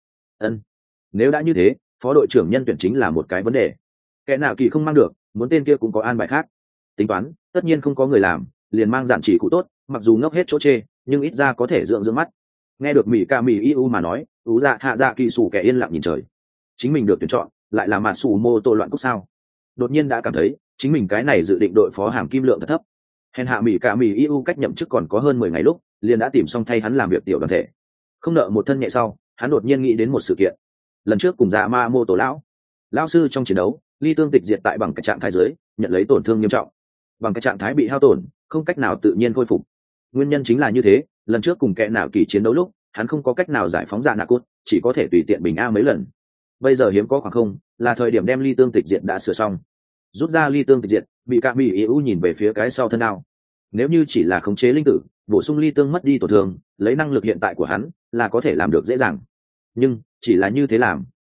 Nếu đã như thế, phó đội trưởng nhân tuyển chính là một cái vấn đề. Kẻ nào kỳ không mang được, muốn tên kia cũng có an bài khác. Tính toán tất nhiên không có người làm, liền mang giản chỉ cụ tốt, mặc dù ngốc hết chỗ chê nhưng ít ra có thể dưỡng mắt. Nghe được mỹ ca mỹ iu mà nói, ú dạ hạ dạ kỳ sủ kẻ yên lặng nhìn trời. Chính mình được tuyển chọn lại là mà sủ mô tô loạn cốc sao? Đột nhiên đã cảm thấy chính mình cái này dự định đội phó hàm kim lượng thật thấp. Hèn hạ mỹ ca mỹ iu cách nhậm chức còn có hơn 10 ngày lúc liền đã tìm xong thay hắn làm việc tiểu đoàn thể, không nợ một thân nhẹ. Sau hắn đột nhiên nghĩ đến một sự kiện. Lần trước cùng dạ ma mô tổ lão sư trong chiến đấu, ly tương tịch diệt tại bằng cái trạng thái dưới nhận lấy tổn thương nghiêm trọng, bằng cái trạng thái bị hao tổn, không cách nào tự nhiên khôi phục. Nguyên nhân chính là như thế, lần trước cùng kẻ nào kỳ chiến đấu lúc hắn không có cách nào giải phóng dạ nạ cốt, chỉ có thể tùy tiện bình a mấy lần. Bây giờ hiếm có khoảng không, là thời điểm đem ly tương tịch diệt đã sửa xong. Rút ra ly tương tịch diệt, bị cả mỹ iu nhìn về phía cái sau thân ao. Nếu như chỉ là khống chế linh tử, bổ sung ly tương mất đi tổn thương, lấy năng lực hiện tại của hắn là có thể làm được dễ dàng. Nhưng chỉ là như thế làm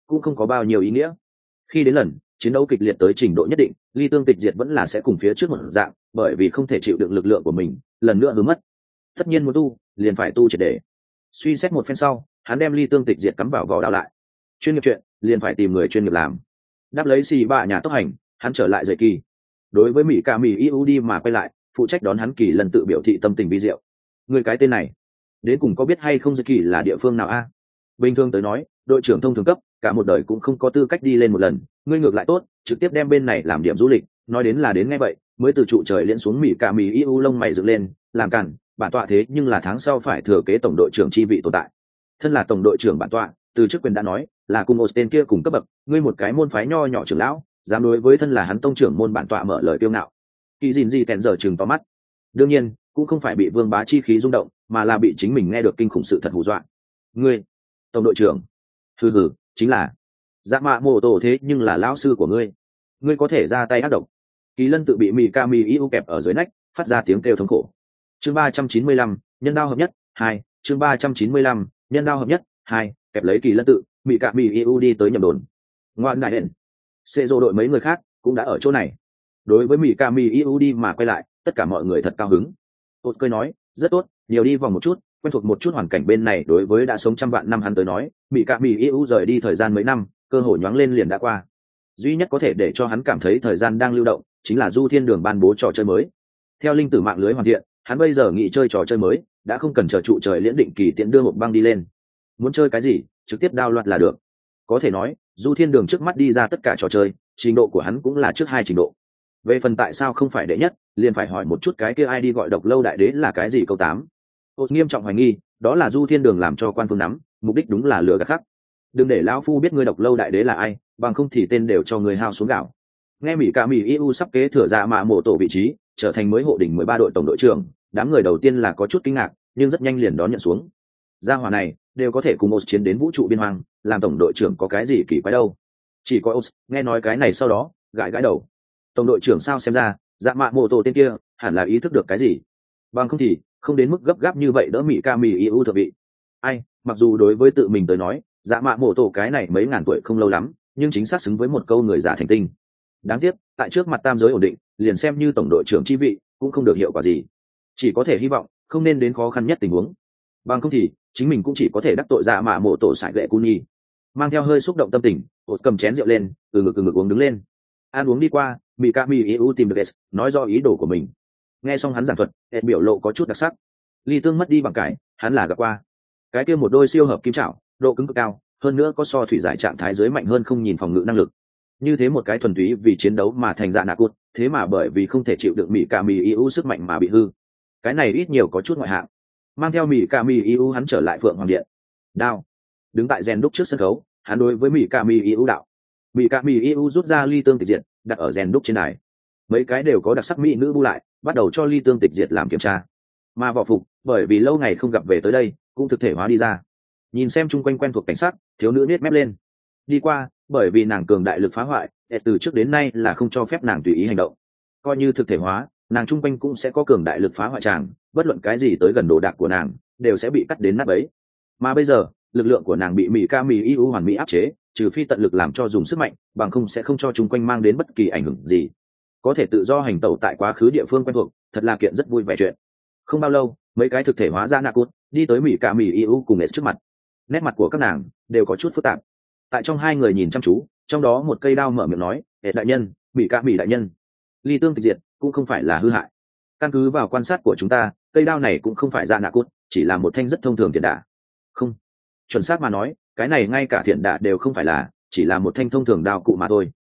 cũng không có bao nhiêu ý nghĩa. Khi đến lần chiến đấu kịch liệt tới trình độ nhất định, ly tương tịch diệt vẫn là sẽ cùng phía trước một dạng, bởi vì không thể chịu đựng lực lượng của mình lần nữa hứa mất. Tất nhiên muốn tu liền phải tu triệt để. Suy xét một phen sau, hắn đem ly tương tịch diệt cắm vào vỏ đao lại. Chuyên nghiệp chuyện liền phải tìm người chuyên nghiệp làm. Đáp lấy xì bạ nhà tốc hành, hắn trở lại rời kỳ. Đối với mỹ ca mỹ iu đi mà quay lại, phụ trách đón hắn kỳ lần tự biểu thị tâm tình vi diệu. Người cái tên này đến cùng có biết hay không rời kỳ là địa phương nào a? Bình thường tới nói, đội trưởng thông thường cấp cả một đời cũng không có tư cách đi lên một lần, ngươi ngược lại tốt, trực tiếp đem bên này làm điểm du lịch. Nói đến là đến ngay vậy, mới từ trụ trời liễn xuống mỹ ca mỹ iu lông mày dựng lên, làm cản bản tọa thế nhưng là tháng sau phải thừa kế tổng đội trưởng chi vị tồn tại. Thân là tổng đội trưởng bản tọa, từ chức quyền đã nói là cùng một tên kia cùng cấp bậc, ngươi một cái môn phái nho nhỏ trưởng lão dám đối với thân là hắn tông trưởng môn bản tọa mở lời kiêu ngạo. Kỳ dìn gì kèn giờ chừng to mắt. Đương nhiên cũng không phải bị vương bá chi khí rung động, mà là bị chính mình nghe được kinh khủng sự thật hù dọa. Ngươi tổng đội trưởng? Hừ, chính là dạ mạ mô tổ, thế nhưng là lão sư của ngươi, ngươi có thể ra tay ác độc. Kỳ lân tự bị mì ca mì iu kẹp ở dưới nách, phát ra tiếng kêu thống khổ. Chương 395, nhân đao hợp nhất 2. Chương 395, nhân đao hợp nhất 2. Kẹp lấy kỳ lân tự, mì ca mì iu đi tới nhầm đồn. Ngoan đại hẹn xê dô đội mấy người khác cũng đã ở chỗ này. Đối với mì ca mì iu đi mà quay lại, tất cả mọi người thật cao hứng. Tốt cười nói, rất tốt, nhiều đi vòng một chút, quen thuộc một chút hoàn cảnh bên này. Đối với đã sống trăm vạn năm hắn tới nói, mì ca mì iu rời đi thời gian mấy năm, cơ hội nhoáng lên liền đã qua. Duy nhất có thể để cho hắn cảm thấy thời gian đang lưu động chính là du thiên đường ban bố trò chơi mới. Theo linh tử mạng lưới hoàn thiện, hắn bây giờ nghĩ chơi trò chơi mới đã không cần chờ trụ trời liễn định kỳ tiện đưa hộp băng đi lên. Muốn chơi cái gì trực tiếp download là được. Có thể nói du thiên đường trước mắt đi ra tất cả trò chơi, trình độ của hắn cũng là trước hai trình độ. Về phần tại sao không phải đệ nhất, liền phải hỏi một chút cái kia ai đi gọi độc lâu đại đế là cái gì. Câu 8. Tôi nghiêm trọng hoài nghi đó là du thiên đường làm cho quan phương nắm, mục đích đúng là lừa gạt khắc. Đừng để lão phu biết ngươi độc lâu đại đế là ai, bằng không thì tên đều cho người hao xuống gạo. Nghe mỹ ca mỹ iu sắp kế thừa dạ mạ mộ tổ vị trí, trở thành mới hộ đỉnh 13 đội tổng đội trưởng, đám người đầu tiên là có chút kinh ngạc, nhưng rất nhanh liền đón nhận xuống. Gia hỏa này đều có thể cùng Oz chiến đến vũ trụ biên hoang, làm tổng đội trưởng có cái gì kỳ quái đâu. Chỉ có Oz nghe nói cái này sau đó gãi gãi đầu. Tổng đội trưởng sao, xem ra dạ mạ mộ tổ tên kia hẳn là ý thức được cái gì, bằng không thì không đến mức gấp gáp như vậy đỡ mỹ ca mỹ iu thượng vị. Ai, mặc dù đối với tự mình tới nói dạ mạ mộ tổ cái này mấy ngàn tuổi không lâu lắm, nhưng chính xác xứng với một câu người giả thành tinh. Đáng tiếc tại trước mặt tam giới ổn định, liền xem như tổng đội trưởng chi vị cũng không được hiệu quả gì. Chỉ có thể hy vọng không nên đến khó khăn nhất tình huống, bằng không thì chính mình cũng chỉ có thể đắc tội dạ mạ mộ tổ sải gậy cu nhi. Mang theo hơi xúc động tâm tình, Ôt cầm chén rượu lên, từ ngực uống đứng lên. Ăn uống đi qua, mỹ ca mỹ iu tìm được S, nói do ý đồ của mình. Nghe xong hắn giảng thuật, S biểu lộ có chút đặc sắc. Ly tương mất đi bằng cải, hắn là gặp qua. Cái kia một đôi siêu hợp kim trảo, độ cứng cực cao, hơn nữa có so thủy giải trạng thái dưới mạnh hơn không nhìn phòng ngự năng lực. Như thế một cái thuần túy vì chiến đấu mà thành dạ nạ cụt, thế mà bởi vì không thể chịu được mỹ ca mỹ iu sức mạnh mà bị hư. Cái này ít nhiều có chút ngoại hạng. Mang theo mỹ ca mỹ iu hắn trở lại Phượng Hoàng Điện. Đao đứng tại rèn đúc trước sân khấu, hắn đối với mỹ ca mỹ iu đạo. Mỹ ca mỹ iu rút ra ly tương tịch diệt, đặt ở rèn đúc trên đài. Mấy cái đều có đặc sắc mỹ nữ bu lại, bắt đầu cho ly tương tịch diệt làm kiểm tra. Mà võ phục bởi vì lâu ngày không gặp về tới đây, cũng thực thể hóa đi ra. Nhìn xem chung quanh quen thuộc cảnh sát, thiếu nữ nết mép lên. Đi qua, bởi vì nàng cường đại lực phá hoại, từ trước đến nay là không cho phép nàng tùy ý hành động. Coi như thực thể hóa, nàng chung quanh cũng sẽ có cường đại lực phá hoại tràng, bất luận cái gì tới gần đồ đạc của nàng đều sẽ bị cắt đến nát bấy. Mà bây giờ lực lượng của nàng bị mỹ ca mỹ iu hoàn mỹ áp chế, trừ phi tận lực làm cho dùng sức mạnh, bằng không sẽ không cho chung quanh mang đến bất kỳ ảnh hưởng gì. Có thể tự do hành tẩu tại quá khứ địa phương quen thuộc, thật là kiện rất vui vẻ chuyện. Không bao lâu, mấy cái thực thể hóa ra nạ cút đi tới mỹ ca mỹ iu cùng S trước mặt. Nét mặt của các nàng đều có chút phức tạp. Tại trong hai người nhìn chăm chú, trong đó một cây đao mở miệng nói, đại nhân, mỹ ca mỹ đại nhân, ly tương tịch diệt cũng không phải là hư hại. Căn cứ vào quan sát của chúng ta, cây đao này cũng không phải ra nạ cút, chỉ là một thanh rất thông thường thiện đả. Không, chuẩn xác mà nói, cái này ngay cả thiện đả đều không phải là, chỉ là một thanh thông thường đao cụ mà thôi.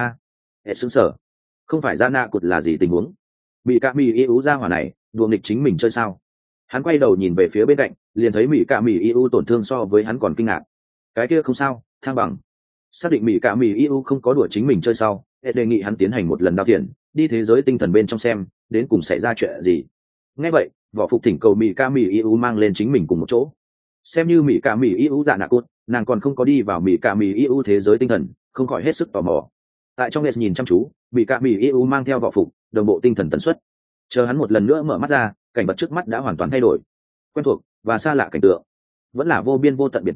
Hệ xứng sở, không phải ra nạ cút là gì tình huống? Mỹ ca mỹ iu ra hỏa này đùa nghịch chính mình chơi sao? Hắn quay đầu nhìn về phía bên cạnh, liền thấy mỹ ca mỹ iu tổn thương so với hắn còn kinh ngạc. Cái kia không sao, thang bằng. Xác định mỹ ca mỹ iu không có đùa chính mình chơi sau, hệ đề nghị hắn tiến hành một lần đao thiền, đi thế giới tinh thần bên trong xem đến cùng xảy ra chuyện gì. Nghe vậy, võ phục thỉnh cầu mỹ ca mỹ iu mang lên chính mình cùng một chỗ. Xem như mỹ ca mỹ iu dạ nạ cốt, nàng còn không có đi vào mỹ ca mỹ iu thế giới tinh thần, không khỏi hết sức tò mò. Tại trong Nets nhìn chăm chú, mỹ ca mỹ iu mang theo võ phục đồng bộ tinh thần tần suất. Chờ hắn một lần nữa mở mắt ra, cảnh vật trước mắt đã hoàn toàn thay đổi. Quen thuộc và xa lạ cảnh tượng, vẫn là vô biên vô tận biển cả,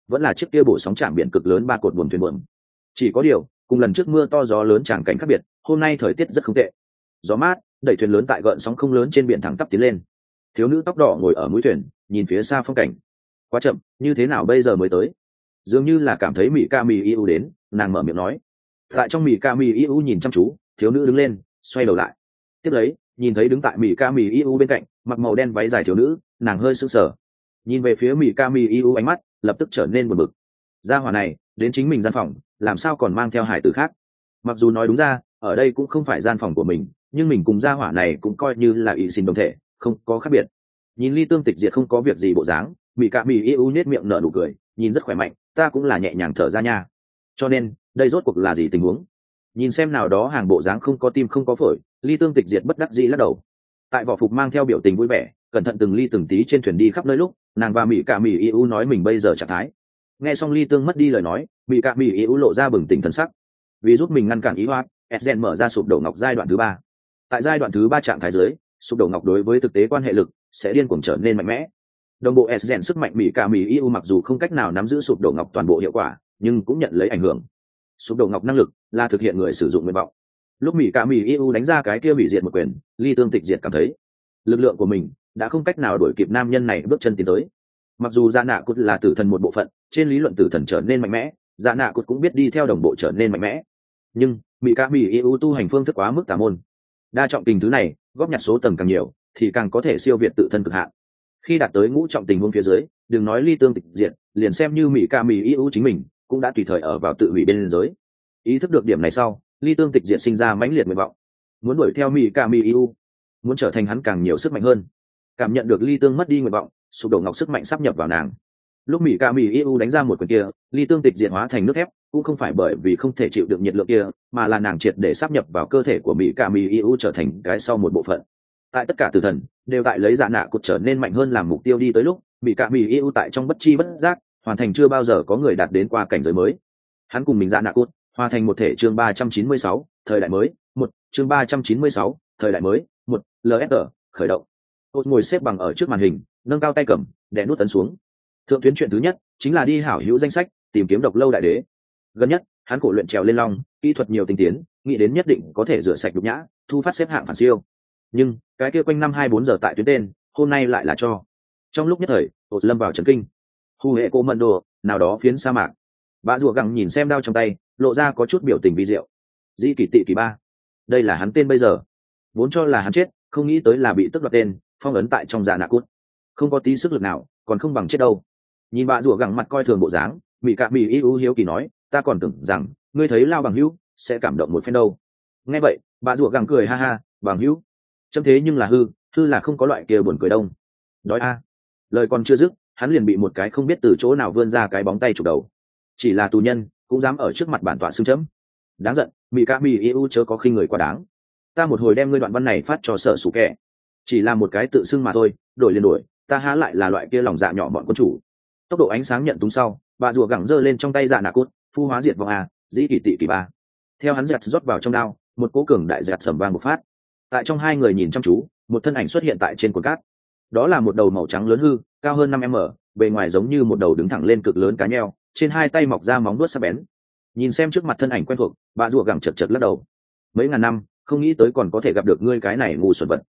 vẫn là chiếc kia bổ sóng chạm biển cực lớn 3 cột buồm thuyền buồm. Chỉ có điều cùng lần trước mưa to gió lớn tràng cảnh khác biệt, hôm nay thời tiết rất không tệ. Gió mát đẩy thuyền lớn tại gợn sóng không lớn trên biển thẳng tắp tiến lên. Thiếu nữ tóc đỏ ngồi ở mũi thuyền nhìn phía xa phong cảnh. Quá chậm, như thế nào bây giờ mới tới? Dường như là cảm thấy mỹ ca mỹ yêu đến, nàng mở miệng nói. Tại trong mỹ ca mỹ yêu nhìn chăm chú, thiếu nữ đứng lên xoay đầu lại. Tiếp lấy nhìn thấy đứng tại mỹ ca mỹ yêu bên cạnh mặc màu đen váy dài thiếu nữ, nàng hơi sững sờ, nhìn về phía mỹ ca mỹ yêu, ánh mắt lập tức trở nên buồn bực. Gia hỏa này đến chính mình gian phòng, làm sao còn mang theo hải tử khác? Mặc dù nói đúng ra ở đây cũng không phải gian phòng của mình, nhưng mình cùng gia hỏa này cũng coi như là ý xin đồng thể, không có khác biệt. Nhìn Ly Tương Tịch Diệt không có việc gì bộ dáng, mỹ ca mỹ yêu nết miệng nở nụ cười, nhìn rất khỏe mạnh, ta cũng là nhẹ nhàng thở ra nha. Cho nên đây rốt cuộc là gì tình huống? Nhìn xem nào đó hàng bộ dáng không có tim không có phổi, Ly Tương Tịch Diệt bất đắc dĩ lắc đầu. Tại vỏ phục mang theo biểu tình vui vẻ, cẩn thận từng ly từng tí trên thuyền đi khắp nơi lúc, nàng và mỹ ca mỹ yêu nói mình bây giờ trạng thái. Nghe xong Ly Tương mất đi lời nói, mỹ ca mỹ yêu lộ ra bừng tỉnh thần sắc. Vì giúp mình ngăn cản ý hoạt, Esgen mở ra sụp đổ ngọc giai đoạn thứ 3. Tại giai đoạn thứ 3 trạng thái dưới, sụp đổ ngọc đối với thực tế quan hệ lực sẽ điên cuồng trở nên mạnh mẽ. Đồng bộ Esgen sức mạnh mỹ ca mỹ yêu mặc dù không cách nào nắm giữ sụp đổ ngọc toàn bộ hiệu quả, nhưng cũng nhận lấy ảnh hưởng. Sụp đổ ngọc năng lực là thực hiện người sử dụng nguyện vọng. Lúc mỹ ca mỹ yêu đánh ra cái kia hủy diệt một quyền, Ly Tương Tịch Diệt cảm thấy lực lượng của mình đã không cách nào đuổi kịp nam nhân này bước chân tiến tới. Mặc dù Dạ Nạ Cút là tử thần một bộ phận, trên lý luận tử thần trở nên mạnh mẽ, Dạ Nạ Cút cũng biết đi theo đồng bộ trở nên mạnh mẽ. Nhưng mỹ ca mỹ yêu tu hành phương thức quá mức tà môn, đa trọng tình thứ này góp nhặt số tầng càng nhiều thì càng có thể siêu việt tự thân cực hạn. Khi đạt tới ngũ trọng tình huống phía dưới, đừng nói Ly Tương Tịch Diệt, liền xem như mỹ ca mỹ yêu chính mình cũng đã tùy thời ở vào tự hủy bên giới. Ý thức được điểm này sau, Ly Tương Tịch Diệt sinh ra mãnh liệt nguyện vọng, muốn đuổi theo mỹ ca mỹ yêu, muốn trở thành hắn càng nhiều sức mạnh hơn. Cảm nhận được Ly Tương mất đi nguyện vọng, sụp đổ ngọc sức mạnh sắp nhập vào nàng. Lúc mỹ ca mỹ yêu đánh ra một quyền kia, Ly Tương Tịch Diệt hóa thành nước thép, cũng không phải bởi vì không thể chịu được nhiệt lượng kia, mà là nàng triệt để sáp nhập vào cơ thể của mỹ ca mỹ yêu trở thành cái sau một bộ phận. Tại tất cả tử thần đều tại lấy Dạ Nạ Cút trở nên mạnh hơn làm mục tiêu đi tới lúc, mỹ ca mỹ yêu tại trong bất chi bất giác hoàn thành chưa bao giờ có người đạt đến qua cảnh giới mới. Hắn cùng mình Dạ Nạ Cút hòa thành một thể. Chương 396, thời đại mới một. Chương 396, thời đại mới một. LSR khởi động. Tôi ngồi xếp bằng ở trước màn hình, nâng cao tay cầm, đè nút ấn xuống. Thượng tuyến chuyện thứ nhất chính là đi hảo hữu danh sách, tìm kiếm Độc Lâu đại đế. Gần nhất hắn khổ luyện trèo lên long, kỹ thuật nhiều tinh tiến, nghĩ đến nhất định có thể rửa sạch nhục nhã, thu phát xếp hạng phản siêu. Nhưng cái kia quanh năm 24 giờ tại tuyến tên, hôm nay lại là cho. Trong lúc nhất thời, tôi lâm vào trấn kinh. Hu hệ cô mận đồ, nào đó phiến sa mạc. Bà rùa gẳng nhìn xem đao trong tay, lộ ra có chút biểu tình vi diệu. Dĩ Kỳ Tị Kỳ Ba, đây là hắn tên bây giờ. Vốn cho là hắn chết, không nghĩ tới là bị tước đoạt tên, phong ấn tại trong Dạ Nạ Cút. Không có tí sức lực nào, còn không bằng chết đâu. Nhìn bà rùa gẳng mặt coi thường bộ dáng, mỹ cạ mỹ yêu hiếu kỳ nói, ta còn tưởng rằng ngươi thấy Lao bằng hữu sẽ cảm động một phen đâu. Nghe vậy bà rùa gẳng cười ha ha, bằng hữu chấm thế nhưng là hư là không có loại kia buồn cười đông. Đói a. Lời còn chưa dứt, hắn liền bị một cái không biết từ chỗ nào vươn ra cái bóng tay chụp đầu. Chỉ là tù nhân cũng dám ở trước mặt bản tọa xưng chấm. Đáng giận, mỹ cạ mỹ yêu chớ có khinh người quá đáng. Ta một hồi đem ngươi đoạn văn này phát cho Sở Sủ Kẻ. Chỉ là một cái tự xưng mà thôi, đổi liền đổi, ta há lại là loại kia lòng dạ nhỏ bọn quân chủ. Tốc độ ánh sáng nhận túng sau, bà rùa gẳng giơ lên trong tay Dạ Nạ Cút, phu hóa diệt vong a, Dĩ Kỳ Tị Kỳ Ba. Theo hắn giật rót vào trong đao, một cỗ cường đại giật sầm vang một phát. Tại trong hai người nhìn chăm chú, một thân ảnh xuất hiện tại trên quần cát. Đó là một đầu màu trắng lớn hư, cao hơn 5 m, bề ngoài giống như một đầu đứng thẳng lên cực lớn cá nheo, trên hai tay mọc ra móng vuốt sắc bén. Nhìn xem trước mặt thân ảnh quen thuộc, bà rùa gẳng chật chật lắc đầu. Mấy ngàn năm, không nghĩ tới còn có thể gặp được ngươi cái này ngu xuẩn vật.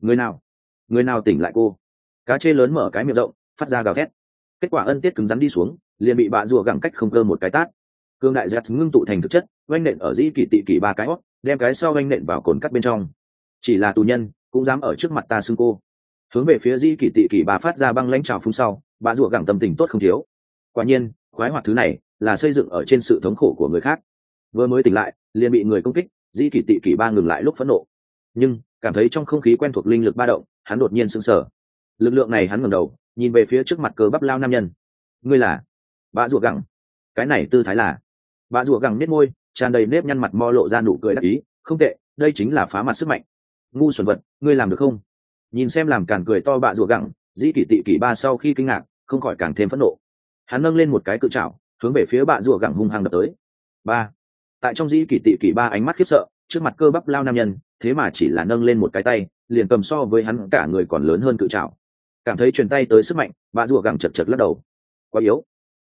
Người nào tỉnh lại cô? Cá chê lớn mở cái miệng rộng, phát ra gào thét. Kết quả ân tiết cứng rắn đi xuống, liền bị bà rùa gẳng cách không cơ một cái tát. Cương đại giật ngưng tụ thành thực chất, oanh nện ở Dĩ Kỳ Tị Kỳ Ba cái hót, đem cái sau oanh nện vào cồn cắt bên trong. Chỉ là tù nhân cũng dám ở trước mặt ta xưng cô. Hướng về phía Dĩ Kỳ Tị Kỳ Ba phát ra băng lãnh trào phúng sau, bà rùa gẳng tâm tình tốt không thiếu. Quả nhiên khoái hoạt thứ này là xây dựng ở trên sự thống khổ của người khác. Vừa mới tỉnh lại liền bị người công kích, Dĩ Kỳ Tị Kỳ Ba ngừng lại lúc phẫn nộ, nhưng cảm thấy trong không khí quen thuộc linh lực ba động, hắn đột nhiên sững sờ. Lực lượng này hắn ngẩng đầu nhìn về phía trước mặt cơ bắp lao nam nhân. Ngươi là? Bà rùa gẳng. Cái này tư thái là? Bà rùa gẳng nết môi, tràn đầy nếp nhăn mặt mo lộ ra nụ cười đắc ý. Không tệ, đây chính là phá mặt sức mạnh. Ngu xuẩn vật, ngươi làm được không? Nhìn xem làm càn cười to bà rùa gẳng, Dĩ Kỳ Tị Kỳ Ba sau khi kinh ngạc không khỏi càng thêm phẫn nộ. Hắn nâng lên một cái cự trảo, hướng về phía bà rùa gẳng hung hăng đập tới. Ba. Tại trong Dĩ Kỳ Tị Kỳ Ba ánh mắt khiếp sợ, trước mặt cơ bắp lao nam nhân thế mà chỉ là nâng lên một cái tay, liền cầm so với hắn cả người còn lớn hơn cự trảo. Cảm thấy truyền tay tới sức mạnh, bà rùa gẳng chật chật lắc đầu. Quá yếu.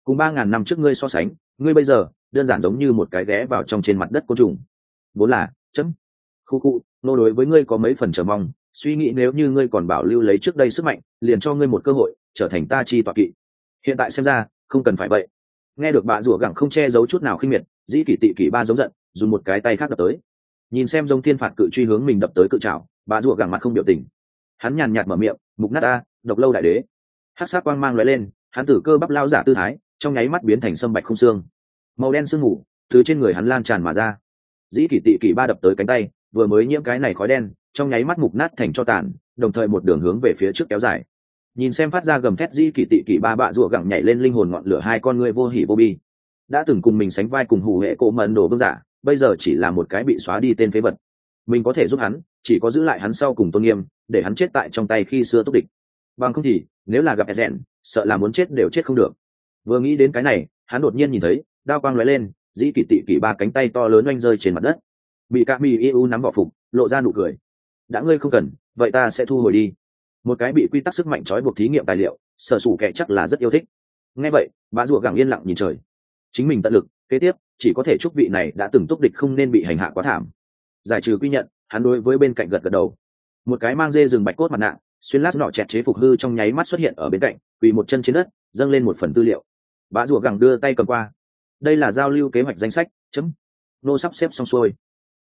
cùng 3.000 năm trước ngươi so sánh, ngươi bây giờ đơn giản giống như một cái ghé vào trong trên mặt đất côn trùng. Vốn là chấm khu khu nô đối với ngươi có mấy phần chờ mong, suy nghĩ nếu như ngươi còn bảo lưu lấy trước đây sức mạnh, liền cho ngươi một cơ hội trở thành ta chi tọa kỵ. Hiện tại xem ra không cần phải vậy. Nghe được bà rủa gẳng không che giấu chút nào khinh miệt, dĩ kỷ tị kỷ ba giống giận, dùng một cái tay khác đập tới. Nhìn xem giống thiên phạt cự truy hướng mình đập tới cự trảo, bà rủa gẳng mặt không biểu tình. Hắn nhàn nhạt mở miệng, mục nát ta, độc lâu đại đế. Hắc sát quang mang lóe lên, hắn tử cơ bắp lao giả tư thái, trong nháy mắt biến thành sâm bạch không xương. Màu đen sương mù từ trên người hắn lan tràn mà ra. Dĩ kỷ tị kỷ ba đập tới cánh tay, vừa mới nhiễm cái này khói đen, trong nháy mắt mục nát thành cho tàn, đồng thời một đường hướng về phía trước kéo dài. Nhìn xem phát ra gầm thét dĩ kỷ tị kỷ ba bạ rủa gẳng nhảy lên linh hồn ngọn lửa hai con ngươi vô hỉ vô bi. Đã từng cùng mình sánh vai cùng hủ hệ cổ mẫn đồ vương giả, bây giờ chỉ là một cái bị xóa đi tên phế vật. Mình có thể giúp hắn, chỉ có giữ lại hắn sau cùng tôn nghiêm, để hắn chết tại trong tay khi xưa túc địch. Bằng không thì, nếu là gặp Ezen, sợ là muốn chết đều chết không được. Vừa nghĩ đến cái này, hắn đột nhiên nhìn thấy đao quang lóe lên, dĩ kỷ tị kỷ ba cánh tay to lớn oanh rơi trên mặt đất. Bị cả mì yêu nắm vỏ phục, lộ ra nụ cười. Đã ngươi không cần, vậy ta sẽ thu hồi đi. Một cái bị quy tắc sức mạnh trói buộc thí nghiệm tài liệu, sở sủ kẻ chắc là rất yêu thích. Nghe vậy, bà rùa gẳng yên lặng nhìn trời. Chính mình tận lực, kế tiếp chỉ có thể chúc vị này đã từng túc địch không nên bị hành hạ quá thảm. Giải trừ quy nhận, hắn đối với bên cạnh gật gật đầu. Một cái mang dê rừng bạch cốt mặt nạ, xuyên lát nọ chẹt chế phục hư trong nháy mắt xuất hiện ở bên cạnh, quỳ một chân trên đất, dâng lên một phần tư liệu. Bà rùa gẳng đưa tay cầm qua. Đây là giao lưu kế hoạch danh sách, chấm. Nô sắp xếp xong xuôi.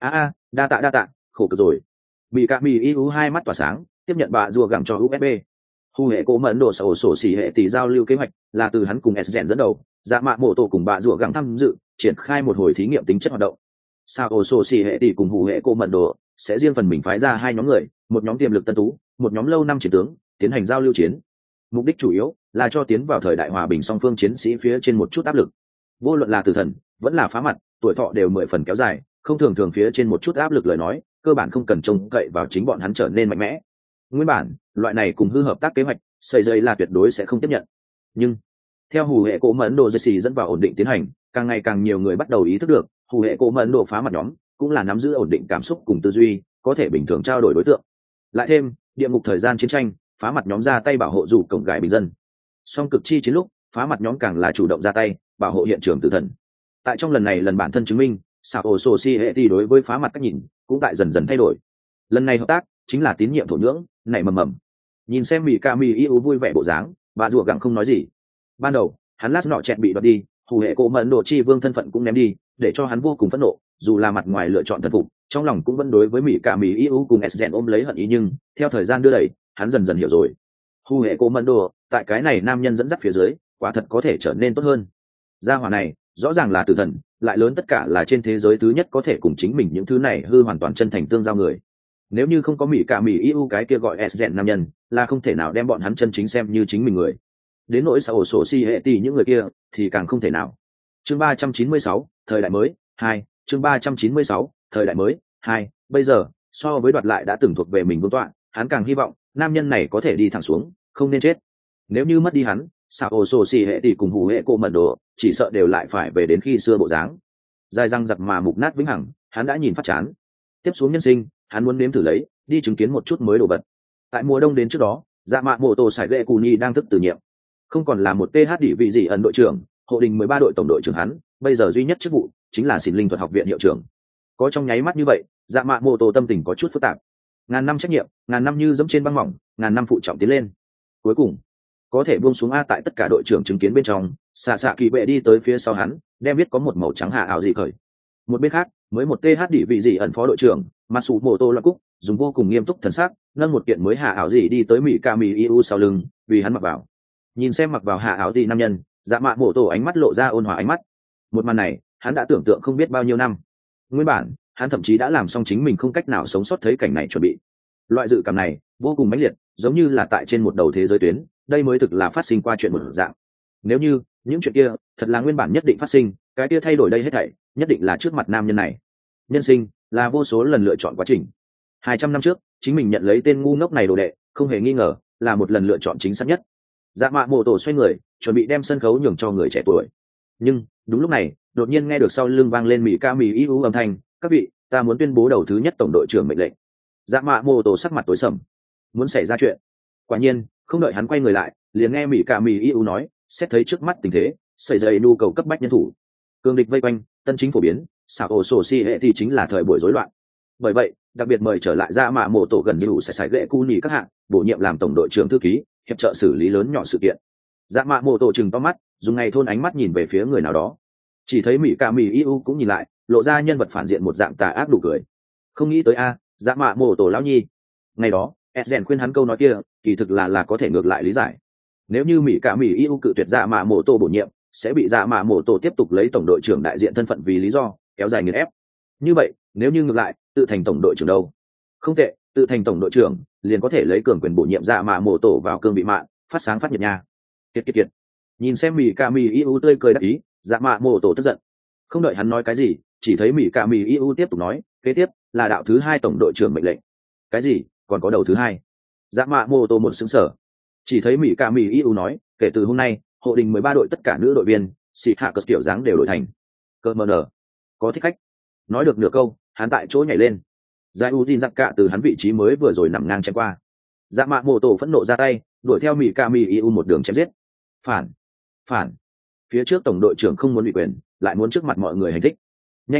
Đa tạ, khổ cực rồi. Bị cả mì yêu hai mắt tỏa sáng, tiếp nhận bà rùa gẳng cho USB. Hu hệ cố mẫn đồ sổ xỉ hệ tỷ giao lưu kế hoạch là từ hắn cùng Sgen dẫn đầu, dạ mạ mộ tổ cùng bà rùa gẳng tham dự, triển khai một hồi thí nghiệm tính chất hoạt động. Sao sổ xỉ hệ tỷ cùng hủ hệ cố mẫn đồ sẽ riêng phần mình phái ra hai nhóm người, một nhóm tiềm lực tân tú, một nhóm lâu năm chiến tướng, tiến hành giao lưu chiến. Mục đích chủ yếu là cho tiến vào thời đại hòa bình song phương chiến sĩ phía trên một chút áp lực. Vô luận là tử thần, vẫn là phá mặt, tuổi thọ đều 10 phần kéo dài, không thường phía trên một chút áp lực lời nói, cơ bản không cần trông cậy vào chính bọn hắn trở nên mạnh mẽ. Nguyên bản, loại này cùng hư hợp tác kế hoạch, sợi dây là tuyệt đối sẽ không tiếp nhận. Nhưng theo hủ hệ cổ mẫn đồ Jesse dẫn vào ổn định tiến hành, càng ngày càng nhiều người bắt đầu ý thức được, hủ hệ cổ mẫn đồ phá mặt nhóm cũng là nắm giữ ổn định cảm xúc cùng tư duy, có thể bình thường trao đổi đối tượng. Lại thêm, địa ngục thời gian chiến tranh, phá mặt nhóm ra tay bảo hộ dù cổng gài bình dân. Song cực chi chiến lúc, phá mặt nhóm càng là chủ động ra tay, bảo hộ hiện trường tử thần. Tại trong lần này lần bản thân chứng minh, Sao Society đối với phá mặt cách nhìn cũng tại dần dần thay đổi. Lần này hợp tác chính là tín nhiệm thổ nhưỡng, nảy mầm mầm. Nhìn xem Mị Ca Mị yêu vui vẻ bộ dáng, bà rùa gặng không nói gì. Ban đầu, hắn lát nọ chẹt bị đoạt đi, hủ hệ cổ mẫn đồ chi vương thân phận cũng ném đi, để cho hắn vô cùng phẫn nộ, dù là mặt ngoài lựa chọn thần phục, trong lòng cũng vẫn đối với Mị Ca Mị yêu cùng Sgen ôm lấy hận ý, nhưng theo thời gian đưa đẩy, hắn dần dần hiểu rồi. Hủ hệ cổ mẫn đồ, tại cái này nam nhân dẫn dắt phía dưới, quả thật có thể trở nên tốt hơn. Gia hỏa này, rõ ràng là tử thần, lại lớn tất cả là trên thế giới thứ nhất có thể cùng chính mình những thứ này hư hoàn toàn chân thành tương giao người. Nếu như không có Mị Ca Mị yêu cái kia gọi Sgen nam nhân, là không thể nào đem bọn hắn chân chính xem như chính mình người. Đến nỗi Sao Society những người kia thì càng không thể nào. Chương 396, thời đại mới 2, chương 396, thời đại mới 2, bây giờ, so với đoạt lại đã từng thuộc về mình vương tọa, hắn càng hy vọng nam nhân này có thể đi thẳng xuống, không nên chết. Nếu như mất đi hắn, Sao Society cùng hủ hệ cô mật đồ, chỉ sợ đều lại phải về đến khi xưa bộ dáng. Dài răng giặc mà mục nát vĩnh hằng, hắn đã nhìn phát chán. Tiếp xuống nhân sinh, hắn muốn nếm thử lấy, đi chứng kiến một chút mới đồ vật. Tại mùa đông đến trước đó, dạ mạ mộ tổ sải ghệ cù nhi đang thức từ nhiệm, không còn là một th đỉ vị gì ẩn đội trưởng, hộ đình 13 đội tổng đội trưởng hắn, bây giờ duy nhất chức vụ chính là xỉn linh thuật học viện hiệu trưởng. Có trong nháy mắt như vậy, dạ mạ mộ tổ tâm tình có chút phức tạp. Ngàn năm trách nhiệm, ngàn năm như dẫm trên băng mỏng, ngàn năm phụ trọng tiến lên. Cuối cùng, có thể buông xuống a tại tất cả đội trưởng chứng kiến bên trong, xạ kỳ bệ đi tới phía sau hắn, đem biết có một màu trắng hạ ảo gì khởi. Một bên khác, mới một th đỉ vị gì ẩn phó đội trưởng, Matsumoto Loa Cúc, dùng vô cùng nghiêm túc thần sắc, nâng một kiện mới hạ ảo gì đi tới Mị Ca Mị yêu sau lưng, vì hắn mặc vào. Nhìn xem mặc vào hạ áo gì nam nhân, dạ mạ mộ tổ ánh mắt lộ ra ôn hòa ánh mắt. Một màn này, hắn đã tưởng tượng không biết bao nhiêu năm. Nguyên bản, hắn thậm chí đã làm xong chính mình không cách nào sống sót thấy cảnh này chuẩn bị. Loại dự cảm này vô cùng mãnh liệt, giống như là tại trên một đầu thế giới tuyến, đây mới thực là phát sinh qua chuyện một dạng. Nếu như những chuyện kia thật là nguyên bản nhất định phát sinh, cái kia thay đổi đây hết thảy, nhất định là trước mặt nam nhân này. Nhân sinh là vô số lần lựa chọn quá trình. 200 năm trước, chính mình nhận lấy tên ngu ngốc này đồ đệ, không hề nghi ngờ là một lần lựa chọn chính xác nhất. Dạ mạ mộ tổ xoay người, chuẩn bị đem sân khấu nhường cho người trẻ tuổi. Nhưng đúng lúc này, đột nhiên nghe được sau lưng vang lên Mị Ca Mị yêu âm thanh, các vị, ta muốn tuyên bố đầu thứ nhất tổng đội trưởng mệnh lệnh. Dạ mạ mộ tổ sắc mặt tối sầm, muốn xảy ra chuyện. Quả nhiên, không đợi hắn quay người lại, liền nghe Mị Ca Mị yêu nói, xét thấy trước mắt tình thế, xảy ra nhu cầu cấp bách nhân thủ, cường địch vây quanh, tân chính phổ biến, xảo ổ sổ si hệ thì chính là thời buổi rối loạn. Bởi vậy đặc biệt mời trở lại ra mạ mộ tổ gần như đủ sẽ gậy cu nhì các hạng, bổ nhiệm làm tổng đội trưởng thư ký, hiệp trợ xử lý lớn nhỏ sự kiện. Dạ mạ mộ tổ chừng to mắt, dùng ngày thôn ánh mắt nhìn về phía người nào đó, chỉ thấy mỹ ca mỹ iu cũng nhìn lại, lộ ra nhân vật phản diện một dạng tà ác đủ cười. Không nghĩ tới a, dạ mạ mộ tổ lão nhi. Ngày đó Esgen khuyên hắn câu nói kia kỳ thực là có thể ngược lại lý giải. Nếu như mỹ ca mỹ iu cự tuyệt dạ mạ mộ tổ bổ nhiệm, sẽ bị dạ mạ mộ tổ tiếp tục lấy tổng đội trưởng đại diện thân phận vì lý do kéo dài nghiền ép. Như vậy nếu như ngược lại tự thành tổng đội trưởng đâu? Không tệ, tự thành tổng đội trưởng liền có thể lấy cường quyền bổ nhiệm dạ mạ mộ tổ vào cương vị mạng, phát sáng phát nhiệt nha. Kiệt nhìn xem mỹ ca mỹ iu tươi cười đắc ý, dạ mạ mộ tổ tức giận. Không đợi hắn nói cái gì, chỉ thấy mỹ ca mỹ iu tiếp tục nói, kế tiếp là đạo thứ hai tổng đội trưởng mệnh lệnh. Cái gì? Còn có đầu thứ hai? Dạ mạ mộ tổ một xứng sở. Chỉ thấy mỹ ca mỹ iu nói, kể từ hôm nay hộ đình 13 đội tất cả nữ đội viên xì hạ cất kiểu dáng đều đổi thành cơ mờ nở. Có thích khách. Nói được nửa câu hắn tại chỗ nhảy lên, giải u tin giặc cạ từ hắn vị trí mới vừa rồi nằm ngang chém qua. Dạ mạ mộ tổ phẫn nộ ra tay đuổi theo mỹ ca mỹ iu một đường chém giết. Phản phía trước tổng đội trưởng không muốn bị quyền, lại muốn trước mặt mọi người hành thích. Nhanh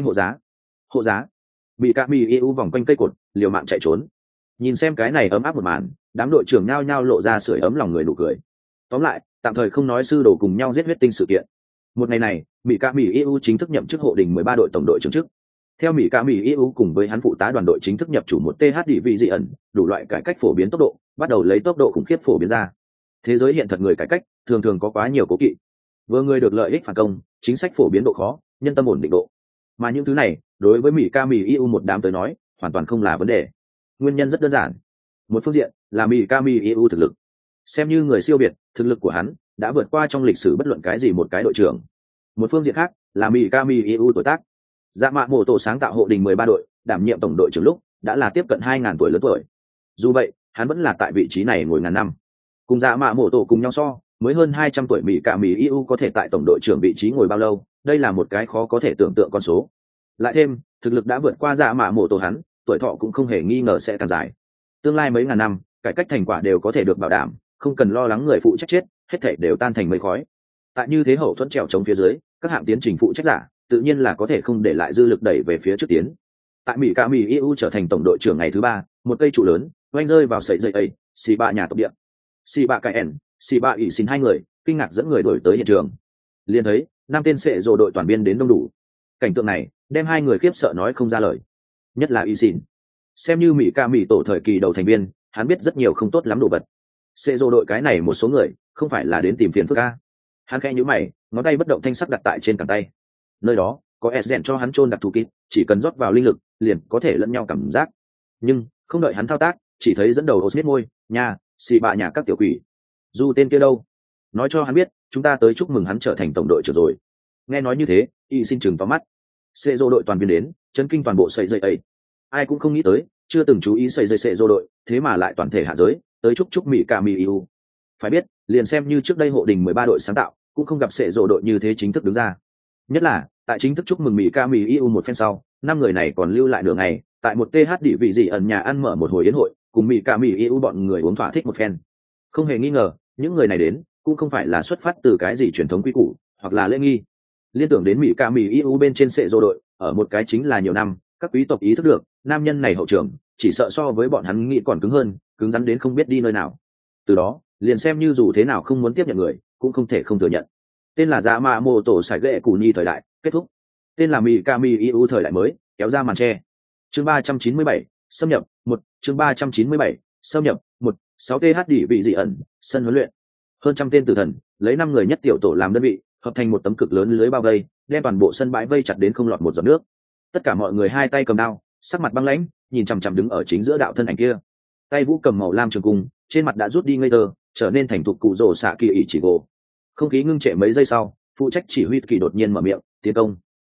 hộ giá. Mỹ ca mỹ iu vòng quanh cây cột liều mạng chạy trốn. Nhìn xem cái này ấm áp một màn, đám đội trưởng nhao nhao lộ ra sưởi ấm lòng người nụ cười. Tóm lại tạm thời không nói sư đồ cùng nhau giết huyết tinh sự kiện. Một ngày này mỹ ca mỹ iu chính thức nhậm chức hộ đình 13 đội tổng đội trưởng chức. Theo mỹ ca mỹ iu cùng với hắn phụ tá đoàn đội chính thức nhập chủ một th địa vị dị ẩn, đủ loại cải cách phổ biến tốc độ bắt đầu lấy tốc độ khủng khiếp phổ biến ra. Thế giới hiện thật người cải cách thường thường có quá nhiều cố kỵ, vừa người được lợi ích phản công, chính sách phổ biến độ khó, nhân tâm ổn định độ, mà những thứ này đối với mỹ ca mỹ iu một đám tới nói hoàn toàn không là vấn đề. Nguyên nhân rất đơn giản, một phương diện là mỹ ca mỹ iu thực lực, xem như người siêu việt, thực lực của hắn đã vượt qua trong lịch sử bất luận cái gì một cái đội trưởng. Một phương diện khác là mỹ ca mỹ iu tuổi tác. Dạ mạ mộ tổ sáng tạo hộ đình 13 đội, đảm nhiệm tổng đội trưởng lúc đã là tiếp cận 2.000 tuổi lớn tuổi. Dù vậy hắn vẫn là tại vị trí này ngồi ngàn năm. Cùng dạ mạ mộ tổ cùng nhau so, mới hơn 200 tuổi mỹ cả mỹ iu có thể tại tổng đội trưởng vị trí ngồi bao lâu, đây là một cái khó có thể tưởng tượng con số. Lại thêm thực lực đã vượt qua dạ mạ mộ tổ hắn, tuổi thọ cũng không hề nghi ngờ sẽ càng dài. Tương lai mấy ngàn năm cải cách thành quả đều có thể được bảo đảm, không cần lo lắng người phụ trách chết, hết thảy đều tan thành mây khói. Tại như thế hậu thuẫn trèo chống phía dưới, các hạng tiến trình phụ trách giả tự nhiên là có thể không để lại dư lực đẩy về phía trước tiến. Tại mỹ ca mỹ iu trở thành tổng đội trưởng ngày thứ 3, một cây trụ lớn oanh rơi vào sợi dây ấy, xì bạ nhà tộc địa. Xì bạ cải ẻn, xì bạ ỉ xin hai người kinh ngạc dẫn người đuổi tới hiện trường. Liền thấy 5 tên sệ rồ đội toàn biên đến đông đủ. Cảnh tượng này đem hai người khiếp sợ nói không ra lời, nhất là ỉ xin. Xem như mỹ ca mỹ tổ thời kỳ đầu thành viên, hắn biết rất nhiều không tốt lắm đồ vật. Sệ rồ đội cái này một số người không phải là đến tìm phiền phức a. Hắn khẽ nhíu mày, ngón tay bất động thanh sắc đặt tại trên cẳng tay. Nơi đó có Esgen cho hắn chôn đặc thù kít, chỉ cần rót vào linh lực liền có thể lẫn nhau cảm giác. Nhưng không đợi hắn thao tác, chỉ thấy dẫn đầu Osmith môi, nhà xì bạ nhà các tiểu quỷ. Dù tên kia đâu? Nói cho hắn biết chúng ta tới chúc mừng hắn trở thành tổng đội trưởng rồi. Nghe nói như thế, y xin chừng to mắt. Sệ rô đội toàn viên đến, chấn kinh toàn bộ sợi dây ấy. Ai cũng không nghĩ tới, chưa từng chú ý sợi dây sệ rô đội, thế mà lại toàn thể hạ giới tới chúc mỹ cả mỹ iu. Phải biết liền xem như trước đây hộ đình 13 đội sáng tạo cũng không gặp sệ rô đội như thế chính thức đứng ra. Nhất là tại chính thức chúc mừng mỹ ca mỹ iu một phen sau, 5 người này còn lưu lại nửa ngày tại một th địa vị dị ẩn nhà ăn mở một hồi yến hội, cùng mỹ ca mỹ iu bọn người uống thỏa thích một phen. Không hề nghi ngờ những người này đến cũng không phải là xuất phát từ cái gì truyền thống quy củ hoặc là lễ nghi. Liên tưởng đến mỹ ca mỹ iu bên trên sệ rô đội ở một cái chính là nhiều năm, các quý tộc ý thức được nam nhân này hậu trưởng chỉ sợ so với bọn hắn nghĩ còn cứng hơn, cứng rắn đến không biết đi nơi nào. Từ đó liền xem như dù thế nào không muốn tiếp nhận người cũng không thể không thừa nhận. Tên là dạ mạ mô tổ sải ghệ cù nhi thời đại kết thúc, tên là mỹ ca mỹ iu thời đại mới kéo ra màn tre. Chương 397, xâm nhập một. Chương 397, xâm nhập một. 6 th địa vị dị ẩn, sân huấn luyện. Hơn trăm tên tử thần lấy 5 người nhất tiểu tổ làm đơn vị, hợp thành một tấm cực lớn lưới bao vây, đem toàn bộ sân bãi vây chặt đến không lọt một giọt nước. Tất cả mọi người hai tay cầm đao, sắc mặt băng lãnh, nhìn chằm chằm đứng ở chính giữa đạo thân ảnh kia. Tay vũ cầm màu lam trường cung, trên mặt đã rút đi ngây thơ, trở nên thành thục cụ rồ xạ kỳ ỷ chỉ gỗ. Không khí ngưng trệ mấy giây sau, phụ trách chỉ huy kỳ đột nhiên mở miệng tiến công.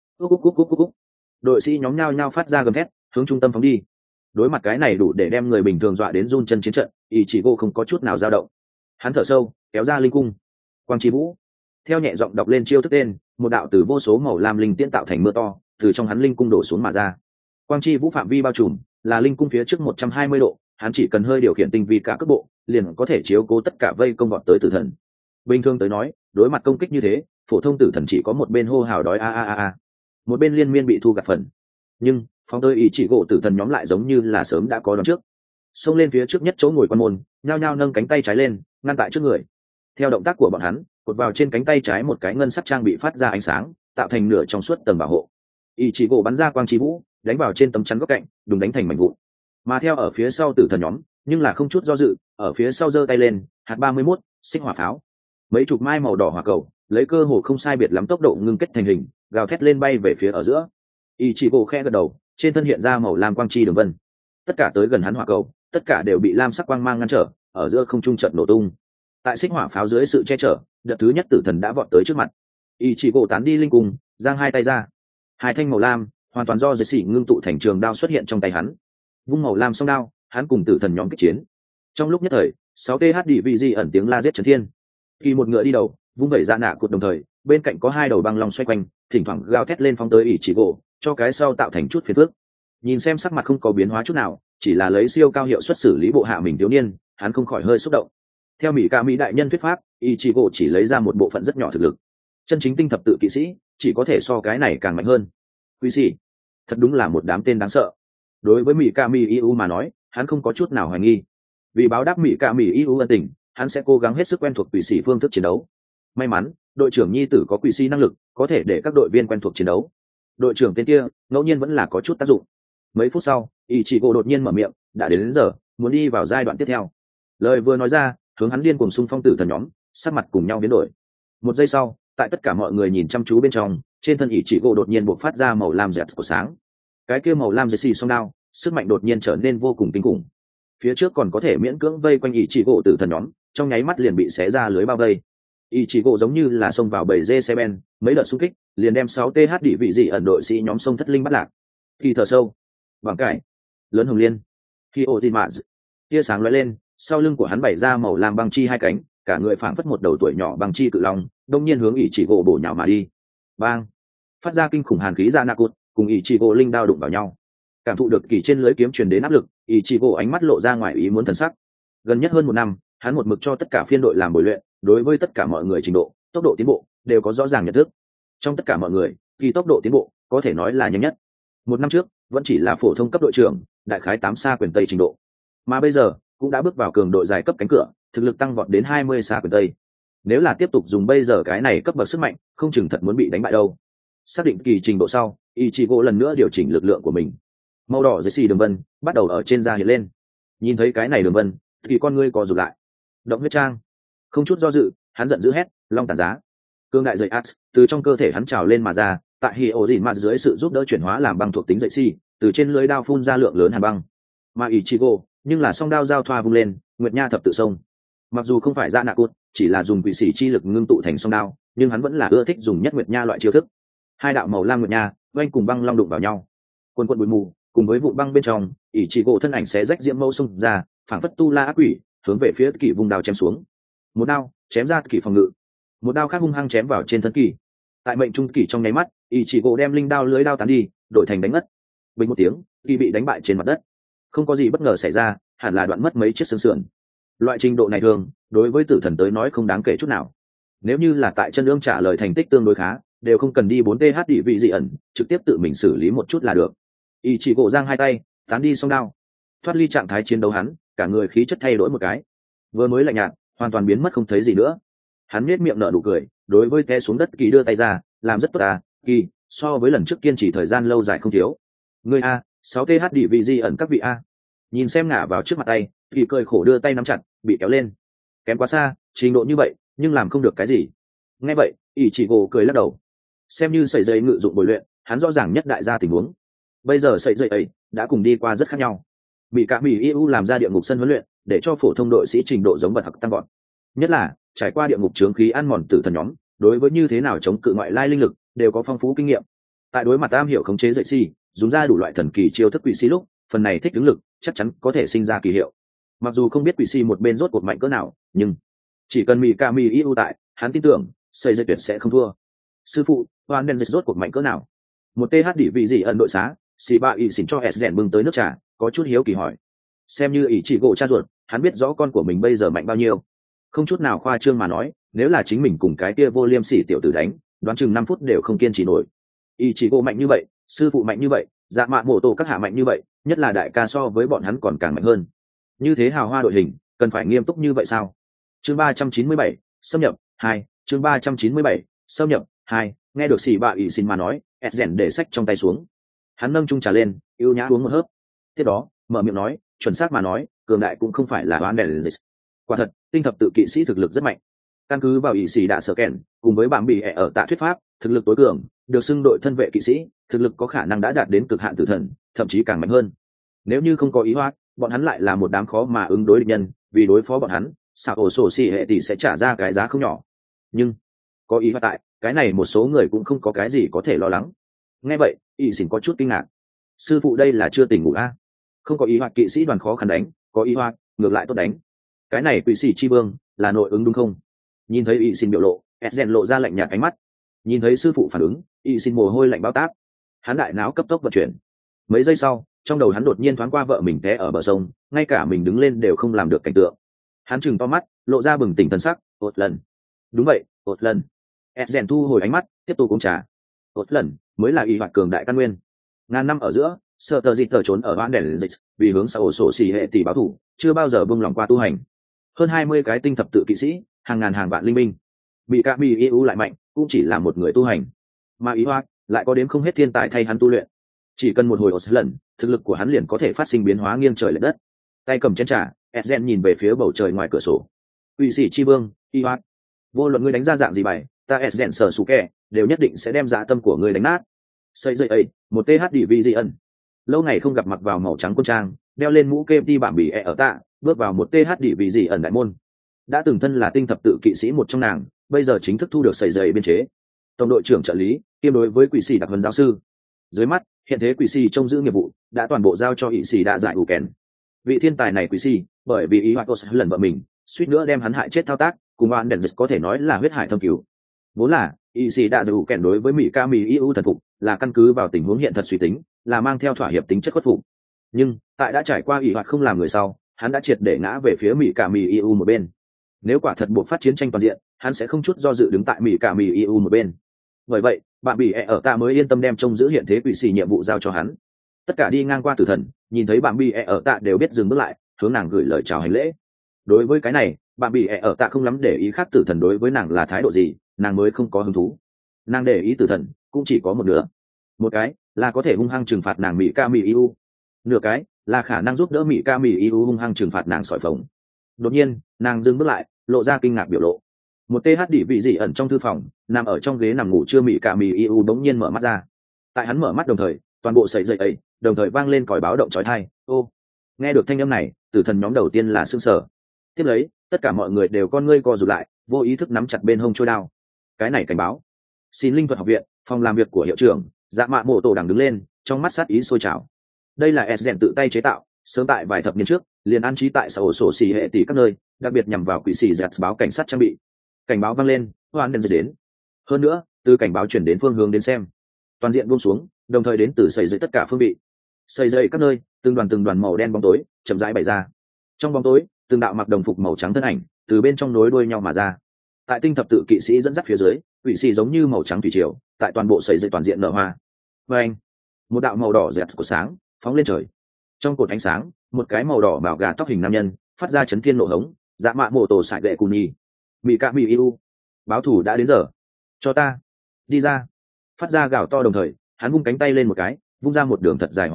Cúc. Đội sĩ nhóm nhao nhao phát ra gầm thét, hướng trung tâm phóng đi. Đối mặt cái này đủ để đem người bình thường dọa đến run chân chiến trận, ỷ chỉ gỗ không có chút nào dao động. Hắn thở sâu, kéo ra linh cung. Quang chi vũ. Theo nhẹ giọng đọc lên chiêu thức tên, một đạo từ vô số màu lam linh tiễn tạo thành mưa to, từ trong hắn linh cung đổ xuống mà ra. Quang chi vũ phạm vi bao trùm là linh cung phía trước 120 độ, hắn chỉ cần hơi điều khiển tinh vi cả cước bộ, liền có thể chiếu cố tất cả vây công vọt tới tử thần. Bình thường tới nói, đối mặt công kích như thế, phổ thông tử thần chỉ có một bên hô hào đói a a a a, một bên liên miên bị thu gặt phần. Nhưng phóng tới ý chỉ gỗ tử thần nhóm lại giống như là sớm đã có đón trước, xông lên phía trước nhất chỗ ngồi quan môn, nhao nhao nâng cánh tay trái lên ngăn tại trước người. Theo động tác của bọn hắn, cột vào trên cánh tay trái một cái ngân sắc trang bị phát ra ánh sáng, tạo thành nửa trong suốt tầng bảo hộ. Ý chỉ gỗ bắn ra quang chi vũ, đánh vào trên tấm chắn góc cạnh, đùng đánh thành mảnh vụn. Mà theo ở phía sau tử thần nhóm, nhưng là không chút do dự, ở phía sau giơ tay lên, hạt 31, xích hỏa pháo. Mấy chục mai màu đỏ hỏa cầu, lấy cơ hồ không sai biệt lắm tốc độ ngưng kết thành hình, gào thét lên bay về phía ở giữa. Ý chỉ gỗ khẽ gật đầu, trên thân hiện ra màu lam quang chi đường vân. Tất cả tới gần hắn hỏa cầu, tất cả đều bị lam sắc quang mang ngăn trở, ở giữa không trung chợt nổ tung. Tại xích hỏa pháo dưới sự che chở, đợt thứ nhất tử thần đã vọt tới trước mặt. Ý chỉ gỗ tán đi linh cung, giang hai tay ra, hai thanh màu lam hoàn toàn do dưới xỉ ngưng tụ thành trường đao xuất hiện trong tay hắn. Vung màu lam song đao, hắn cùng tử thần nhóm kích chiến. Trong lúc nhất thời, 6 th đi vị di ẩn tiếng la giết chấn thiên. Kỳ một ngựa đi đầu, vung vẩy dạ nạ cột, đồng thời bên cạnh có hai đầu băng long xoay quanh, thỉnh thoảng gào thét lên phóng tới Ý chỉ gỗ, cho cái sau tạo thành chút phiền phức. Nhìn xem sắc mặt không có biến hóa chút nào, chỉ là lấy siêu cao hiệu suất xử lý bộ hạ mình thiếu niên, hắn không khỏi hơi xúc động. Theo mỹ ca mỹ đại nhân thuyết pháp, Ý chỉ gỗ chỉ lấy ra một bộ phận rất nhỏ thực lực, chân chính tinh thập tự kỵ sĩ chỉ có thể so cái này càng mạnh hơn. Quý sĩ thật đúng là một đám tên đáng sợ. Đối với mỹ ca mỹ eu mà nói, hắn không có chút nào hoài nghi. Vì báo đáp mỹ ca mỹ eu ân tình, hắn sẽ cố gắng hết sức quen thuộc quỷ sĩ phương thức chiến đấu. May mắn đội trưởng nhi tử có quỷ sĩ năng lực, có thể để các đội viên quen thuộc chiến đấu. Đội trưởng tên kia ngẫu nhiên vẫn là có chút tác dụng. Mấy phút sau, Ý chỉ gỗ đột nhiên mở miệng, đã đến giờ muốn đi vào giai đoạn tiếp theo. Lời vừa nói ra, hướng hắn điên cùng xung phong tử thần nhóm, sắc mặt cùng nhau biến đổi. Một giây sau, tại tất cả mọi người nhìn chăm chú bên trong, trên thân Ý chỉ gỗ đột nhiên bộc phát ra màu lam rẹt của sáng. Cái kia màu lam xì song đao, sức mạnh đột nhiên trở nên vô cùng kinh khủng. Phía trước còn có thể miễn cưỡng vây quanh Ý chỉ gỗ tử thần nhóm, trong nháy mắt liền bị xé ra lưới bao vây. Ý chỉ gỗ giống như là xông vào bầy dê xe ben, mấy đợt xung kích liền đem 6 th đi vị dị ẩn đội sĩ nhóm sông thất linh bắt lạc. Khi thở sâu, bằng cải lớn hồng liên, khi ô tin mạ tia sáng lóe lên, sau lưng của hắn bày ra màu lam băng chi hai cánh, cả người phảng phất một đầu tuổi nhỏ băng chi cự long, đông nhiên hướng Ý chỉ gỗ bổ nhào mà đi. Bang! Phát ra kinh khủng hàn khí ra nạ cụt, cùng Ý chỉ gỗ linh đao đụng vào nhau. Cảm thụ được kỳ trên lưới kiếm truyền đến áp lực, Ý chỉ gỗ ánh mắt lộ ra ngoài ý muốn thần sắc. Gần nhất hơn một năm, hắn một mực cho tất cả phiên đội làm bồi luyện, đối với tất cả mọi người trình độ, tốc độ tiến bộ đều có rõ ràng nhận thức. Trong tất cả mọi người, kỳ tốc độ tiến bộ có thể nói là nhanh nhất. Một năm trước vẫn chỉ là phổ thông cấp đội trưởng, đại khái 8 xa quyền tây trình độ, mà bây giờ cũng đã bước vào cường đội dài cấp cánh cửa, thực lực tăng vọt đến 20 xa quyền tây. Nếu là tiếp tục dùng bây giờ cái này cấp bậc sức mạnh, không chừng thật muốn bị đánh bại đâu. Xác định kỳ trình độ sau, Ichigo lần nữa điều chỉnh lực lượng của mình. Màu đỏ dưới xì đường vân bắt đầu ở trên da hiện lên. Nhìn thấy cái này đường vân, thì con ngươi co rụt lại. Động huyết trang, không chút do dự, hắn giận dữ hét, long tàn giá. Cương đại dậy Ax từ trong cơ thể hắn trào lên mà ra, tại Hyorin mà dưới sự giúp đỡ chuyển hóa làm băng thuộc tính dậy xi, từ trên lưới đao phun ra lượng lớn hàn băng. Mà Ichigo, nhưng là song đao giao thoa vung lên, nguyệt nha thập tự sông. Mặc dù không phải ra nạ cốt, chỉ là dùng quỷ sĩ chi lực ngưng tụ thành song đao, nhưng hắn vẫn là ưa thích dùng nhất nguyệt nha loại chiêu thức. Hai đạo màu lam nguyệt nha, oanh cùng băng long đụng vào nhau. Quần quần bụi mù, cùng với vụn băng bên trong, Ichigo thân ảnh xé rách diễm mâu xung ra, phảng phất tu la ác quỷ, hướng về phía Kỷ vùng đao chém xuống. Một đao chém ra Kỷ phòng ngự, một đao khác hung hăng chém vào trên thân Kỷ. Tại mệnh trung Kỷ trong nháy mắt, Ichigo đem linh đao lưới đao tán đi, đổi thành đánh ngất. Bình một tiếng, Kỷ bị đánh bại trên mặt đất. Không có gì bất ngờ xảy ra, hẳn là đoạn mất mấy chiếc xương sườn. Loại trình độ này thường, đối với tử thần tới nói không đáng kể chút nào. Nếu như là tại chân ương trả lời thành tích tương đối khá, đều không cần đi 4 th địa vị dị ẩn, trực tiếp tự mình xử lý một chút là được. Ichigo giang hai tay, tán đi song đao, thoát ly trạng thái chiến đấu hắn, cả người khí chất thay đổi một cái, vừa mới lạnh nhạt, hoàn toàn biến mất không thấy gì nữa. Hắn nhếch miệng nở nụ cười, đối với té xuống đất Kỳ đưa tay ra, làm rất tốt à, Kỳ, so với lần trước kiên trì thời gian lâu dài không thiếu. Ngươi a, 6 th địa vị dị ẩn các vị a. Nhìn xem ngả vào trước mặt tay, Kỳ cười khổ đưa tay nắm chặt, bị kéo lên. Kém quá xa, trình độ như vậy, nhưng làm không được cái gì. Nghe vậy, Ichigo cười lắc đầu. Xem như sợi dây ngự dụng bồi luyện, hắn rõ ràng nhất đại gia tình huống. Bây giờ sợi dây ấy đã cùng đi qua rất khác nhau. Bị cả Mỹ EU làm ra địa ngục sân huấn luyện, để cho phổ thông đội sĩ trình độ giống bật học tăng vọt. Nhất là trải qua địa ngục chướng khí ăn mòn tử thần nhóm, đối với như thế nào chống cự ngoại lai linh lực đều có phong phú kinh nghiệm. Tại đối mặt am hiểu khống chế dậy si, dùng ra đủ loại thần kỳ chiêu thức quỷ si lúc, phần này thích ứng lực chắc chắn có thể sinh ra kỳ hiệu. Mặc dù không biết quỷ si một bên rốt cuộc mạnh cỡ nào, nhưng chỉ cần Mỹ cả Mỹ EU tại, hắn tin tưởng xây dây tuyệt sẽ không thua. Sư phụ, hoàn đen dịch rốt cuộc mạnh cỡ nào? Một th địa vị gì ẩn đội xá, xì ba ỉ xỉn cho s rèn bưng tới nước trà, có chút hiếu kỳ hỏi. Xem như ỷ chỉ gỗ cha ruột, hắn biết rõ con của mình bây giờ mạnh bao nhiêu. Không chút nào khoa trương mà nói, nếu là chính mình cùng cái kia vô liêm sỉ tiểu tử đánh, đoán chừng 5 phút đều không kiên trì nổi. Ý chỉ cô mạnh như vậy, sư phụ mạnh như vậy, dạ mạ mổ tổ các hạ mạnh như vậy, nhất là đại ca so với bọn hắn còn càng mạnh hơn. Như thế hào hoa đội hình, cần phải nghiêm túc như vậy sao? Chương 397, xâm nhập 2, chương 397, xâm nhập 2, nghe được xỉ bạ ỷ xin mà nói, Esgen để sách trong tay xuống. Hắn nâng chung trà lên, ưu nhã uống một hớp. Tiếp đó, mở miệng nói, chuẩn xác mà nói, cường đại cũng không phải là oán đèn. Quả thật, tinh thập tự kỵ sĩ thực lực rất mạnh. Căn cứ vào ỷ xỉ đạ sở kèn, cùng với bạm bị ở tạ thuyết pháp, thực lực tối cường, được xưng đội thân vệ kỵ sĩ, thực lực có khả năng đã đạt đến cực hạn tử thần, thậm chí càng mạnh hơn. Nếu như không có ý hoác, bọn hắn lại là một đám khó mà ứng đối địch nhân, vì đối phó bọn hắn, xạ ổ sổ xỉ hệ tỷ sẽ trả ra cái giá không nhỏ. Nhưng có ý hoác tại, cái này một số người cũng không có cái gì có thể lo lắng. Nghe vậy, ỷ xỉn có chút kinh ngạc. Sư phụ đây là chưa tỉnh ngủ a? Không có ý hoác kỵ sĩ đoàn khó khăn đánh, có ý hoác ngược lại tốt đánh. Cái này quỷ sĩ chi vương là nội ứng đúng không? Nhìn thấy ỷ xỉn biểu lộ, Esgen lộ ra lạnh nhạt ánh mắt. Nhìn thấy sư phụ phản ứng, ỷ xỉn mồ hôi lạnh bao táp. Hắn đại não cấp tốc vận chuyển. Mấy giây sau, trong đầu hắn đột nhiên thoáng qua vợ mình té ở bờ sông, ngay cả mình đứng lên đều không làm được cảnh tượng. Hắn chừng to mắt, lộ ra bừng tỉnh thần sắc. Một lần. Đúng vậy, một lần. Esgen thu hồi ánh mắt, tiếp tục uống trà. Một lần mới là y hoạt cường đại căn nguyên. Ngàn năm ở giữa, sợ tờ dịch tờ trốn ở hoãn đèn dịch, vì hướng xã ổ sổ xì hệ tỷ báo thủ, chưa bao giờ buông lòng qua tu hành. Hơn 20 cái tinh thập tự kỵ sĩ, hàng ngàn hàng vạn linh minh. Bị cả bị yêu lại mạnh, cũng chỉ là một người tu hành. Mà ý hoạt lại có đến không hết thiên tài thay hắn tu luyện. Chỉ cần một hồi ổ lần, thực lực của hắn liền có thể phát sinh biến hóa nghiêng trời lệch đất. Tay cầm chén trà, Esgen nhìn về phía bầu trời ngoài cửa sổ. Uy sĩ chi vương, y hoạt, vô luận ngươi đánh ra dạng gì bài, ta Esgen sở sủ kẻ đều nhất định sẽ đem dạ tâm của ngươi đánh nát. Xây dậy ấy, một th đi vi di ẩn. Lâu ngày không gặp, mặc vào màu trắng quân trang, đeo lên mũ kêm đi bảm bỉ ở tạ, bước vào một th đi vi di ẩn đại môn. Đã từng thân là tinh thập tự kỵ sĩ một trong nàng, bây giờ chính thức thu được sợi dày biên chế. Tổng đội trưởng trợ lý, kiêm đối với quỷ sĩ đặc huấn giáo sư. Dưới mắt, hiện thế quỷ sĩ trông giữ nghiệp vụ đã toàn bộ giao cho ỷ sĩ đã giải ủ kèn. Vị thiên tài này quỷ sĩ, bởi vì ý hoạt lần vợ mình, suýt nữa đem hắn hại chết thao tác, cùng bạn đèn có thể nói là huyết hải thâm cứu. Vốn là ỷ sĩ đã giải ủ kèn đối với mỹ ca mỹ eu thần phục, là căn cứ vào tình huống hiện thật suy tính, là mang theo thỏa hiệp tính chất khuất phục. Nhưng tại đã trải qua ý hoạt không làm người sau, hắn đã triệt để ngã về phía mỹ ca mỹ eu một bên. Nếu quả thật buộc phát chiến tranh toàn diện, hắn sẽ không chút do dự đứng tại mỹ ca mỹ eu một bên. Bởi vậy, bạn bị ở ta mới yên tâm đem trông giữ hiện thế quỷ sĩ nhiệm vụ giao cho hắn. Tất cả đi ngang qua tử thần, nhìn thấy bạn bị ở ta đều biết dừng bước lại, hướng nàng gửi lời chào hành lễ. Đối với cái này, bạn bị ở ta không lắm để ý khác tử thần đối với nàng là thái độ gì, nàng mới không có hứng thú. Nàng để ý tử thần cũng chỉ có một nửa. Một cái là có thể hung hăng trừng phạt nàng mỹ ca mỹ eu, nửa cái là khả năng giúp đỡ mỹ ca mỹ eu hung hăng trừng phạt nàng sỏi phồng. Đột nhiên, nàng dừng bước lại, lộ ra kinh ngạc biểu lộ. Một th đỉ vị dị ẩn trong thư phòng, nằm ở trong ghế nằm ngủ chưa mỹ cả mỹ eu bỗng nhiên mở mắt ra. Tại hắn mở mắt đồng thời, toàn bộ sợi dậy ấy đồng thời vang lên còi báo động chói tai. Ô, nghe được thanh âm này, tử thần nhóm đầu tiên là sững sờ. Tiếp lấy, tất cả mọi người đều con ngươi co rụt lại, vô ý thức nắm chặt bên hông trôi đao. Cái này cảnh báo. Xin linh thuật học viện, phòng làm việc của hiệu trưởng, dạ mạ mộ tổ đằng đứng lên, trong mắt sát ý sôi trào. Đây là Esgen tự tay chế tạo, sớm tại vài thập niên trước, liền an trí tại xã ổ sổ xì hệ tỷ các nơi, đặc biệt nhằm vào quỷ sĩ giật báo cảnh sát trang bị. Cảnh báo vang lên, hoan đen đến. Hơn nữa, từ cảnh báo chuyển đến phương hướng đến xem, toàn diện buông xuống, đồng thời đến từ sợi dây tất cả phương vị. Sợi dây các nơi, từng đoàn màu đen bóng tối chậm rãi bày ra. Trong bóng tối, từng đạo mặc đồng phục màu trắng thân ảnh từ bên trong nối đuôi nhau mà ra. Tại tinh thập tự kỵ sĩ dẫn dắt phía dưới, quỷ sĩ giống như màu trắng thủy triều, tại toàn bộ sợi dây toàn diện nở hoa. Và anh, một đạo màu đỏ rẹt của sáng phóng lên trời. Trong cột ánh sáng, một cái màu đỏ bảo gà tóc hình nam nhân phát ra chấn thiên nổ hống, dạ mạ mổ tổ sải gậy cù nhi. Mỹ cạ mỹ yêu, báo thủ đã đến giờ, cho ta đi ra. Phát ra gào to đồng thời, hắn vung cánh tay lên một cái, vung ra một đường thật dài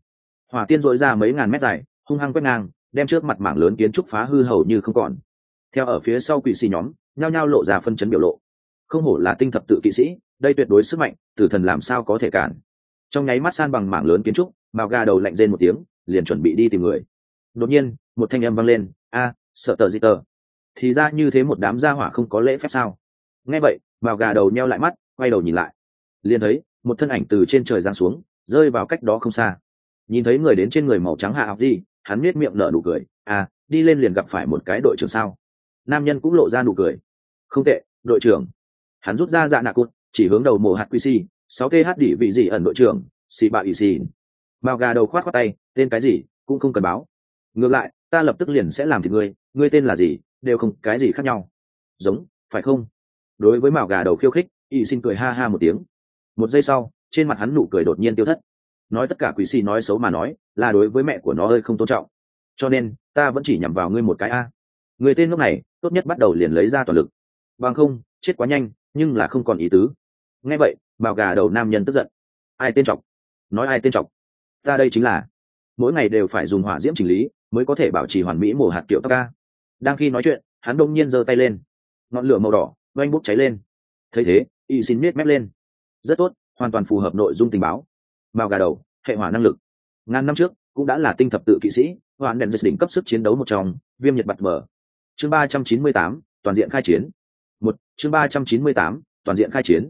hỏa tiên dội ra mấy ngàn mét dài, hung hăng quét ngang, đem trước mặt mảng lớn kiến trúc phá hư hầu như không còn. Theo ở phía sau quỷ sĩ nhóm nhao nhao lộ ra phân chấn biểu lộ. Không hổ là tinh thập tự kỵ sĩ, đây tuyệt đối sức mạnh, tử thần làm sao có thể cản. Trong nháy mắt san bằng mảng lớn kiến trúc, mao gà đầu lạnh rên một tiếng, liền chuẩn bị đi tìm người. Đột nhiên, một thanh âm vang lên, sợ tờ gì tờ. Thì ra như thế một đám gia hỏa không có lễ phép sao? Nghe vậy, mao gà đầu nheo lại mắt, quay đầu nhìn lại, liền thấy một thân ảnh từ trên trời giáng xuống, rơi vào cách đó không xa. Nhìn thấy người đến trên người màu trắng hạ học gì, hắn nhếch miệng nở nụ cười, đi lên liền gặp phải một cái đội trưởng sao? Nam nhân cũng lộ ra nụ cười. Không tệ, đội trưởng. Hắn rút ra dạ nạ cút, chỉ hướng đầu mồ hạt quy si, 6 th đỉ vị gì ẩn đội trưởng, xì bạ ỉ xì. Mao gà đầu khoát tay, tên cái gì cũng không cần báo. Ngược lại, ta lập tức liền sẽ làm thịt ngươi, ngươi tên là gì, đều không cái gì khác nhau. Giống, phải không? Đối với mào gà đầu khiêu khích, y xin cười ha ha một tiếng. Một giây sau, trên mặt hắn nụ cười đột nhiên tiêu thất. Nói tất cả quỷ xì nói xấu mà nói là đối với mẹ của nó hơi không tôn trọng, cho nên ta vẫn chỉ nhằm vào ngươi một cái a. Người tên lúc này tốt nhất bắt đầu liền lấy ra toàn lực, bằng không chết quá nhanh nhưng là không còn ý tứ. Nghe vậy mào gà đầu nam nhân tức giận. Ai tên chọc? Nói ai tên chọc? Ta đây chính là mỗi ngày đều phải dùng hỏa diễm chỉnh lý mới có thể bảo trì hoàn mỹ mổ hạt kiểu tóc ca. Đang khi nói chuyện hắn đông nhiên giơ tay lên, ngọn lửa màu đỏ oanh bốc cháy lên. Thấy thế y xin miết mép lên. Rất tốt, hoàn toàn phù hợp nội dung tình báo. Mào gà đầu, hệ hỏa năng lực. Ngàn năm trước cũng đã là tinh thập tự kỵ sĩ, hoàn đèn đỉnh cấp sức chiến đấu một trong, viêm nhiệt bật mở. Chương 398, toàn diện khai chiến. Chương 398, toàn diện khai chiến.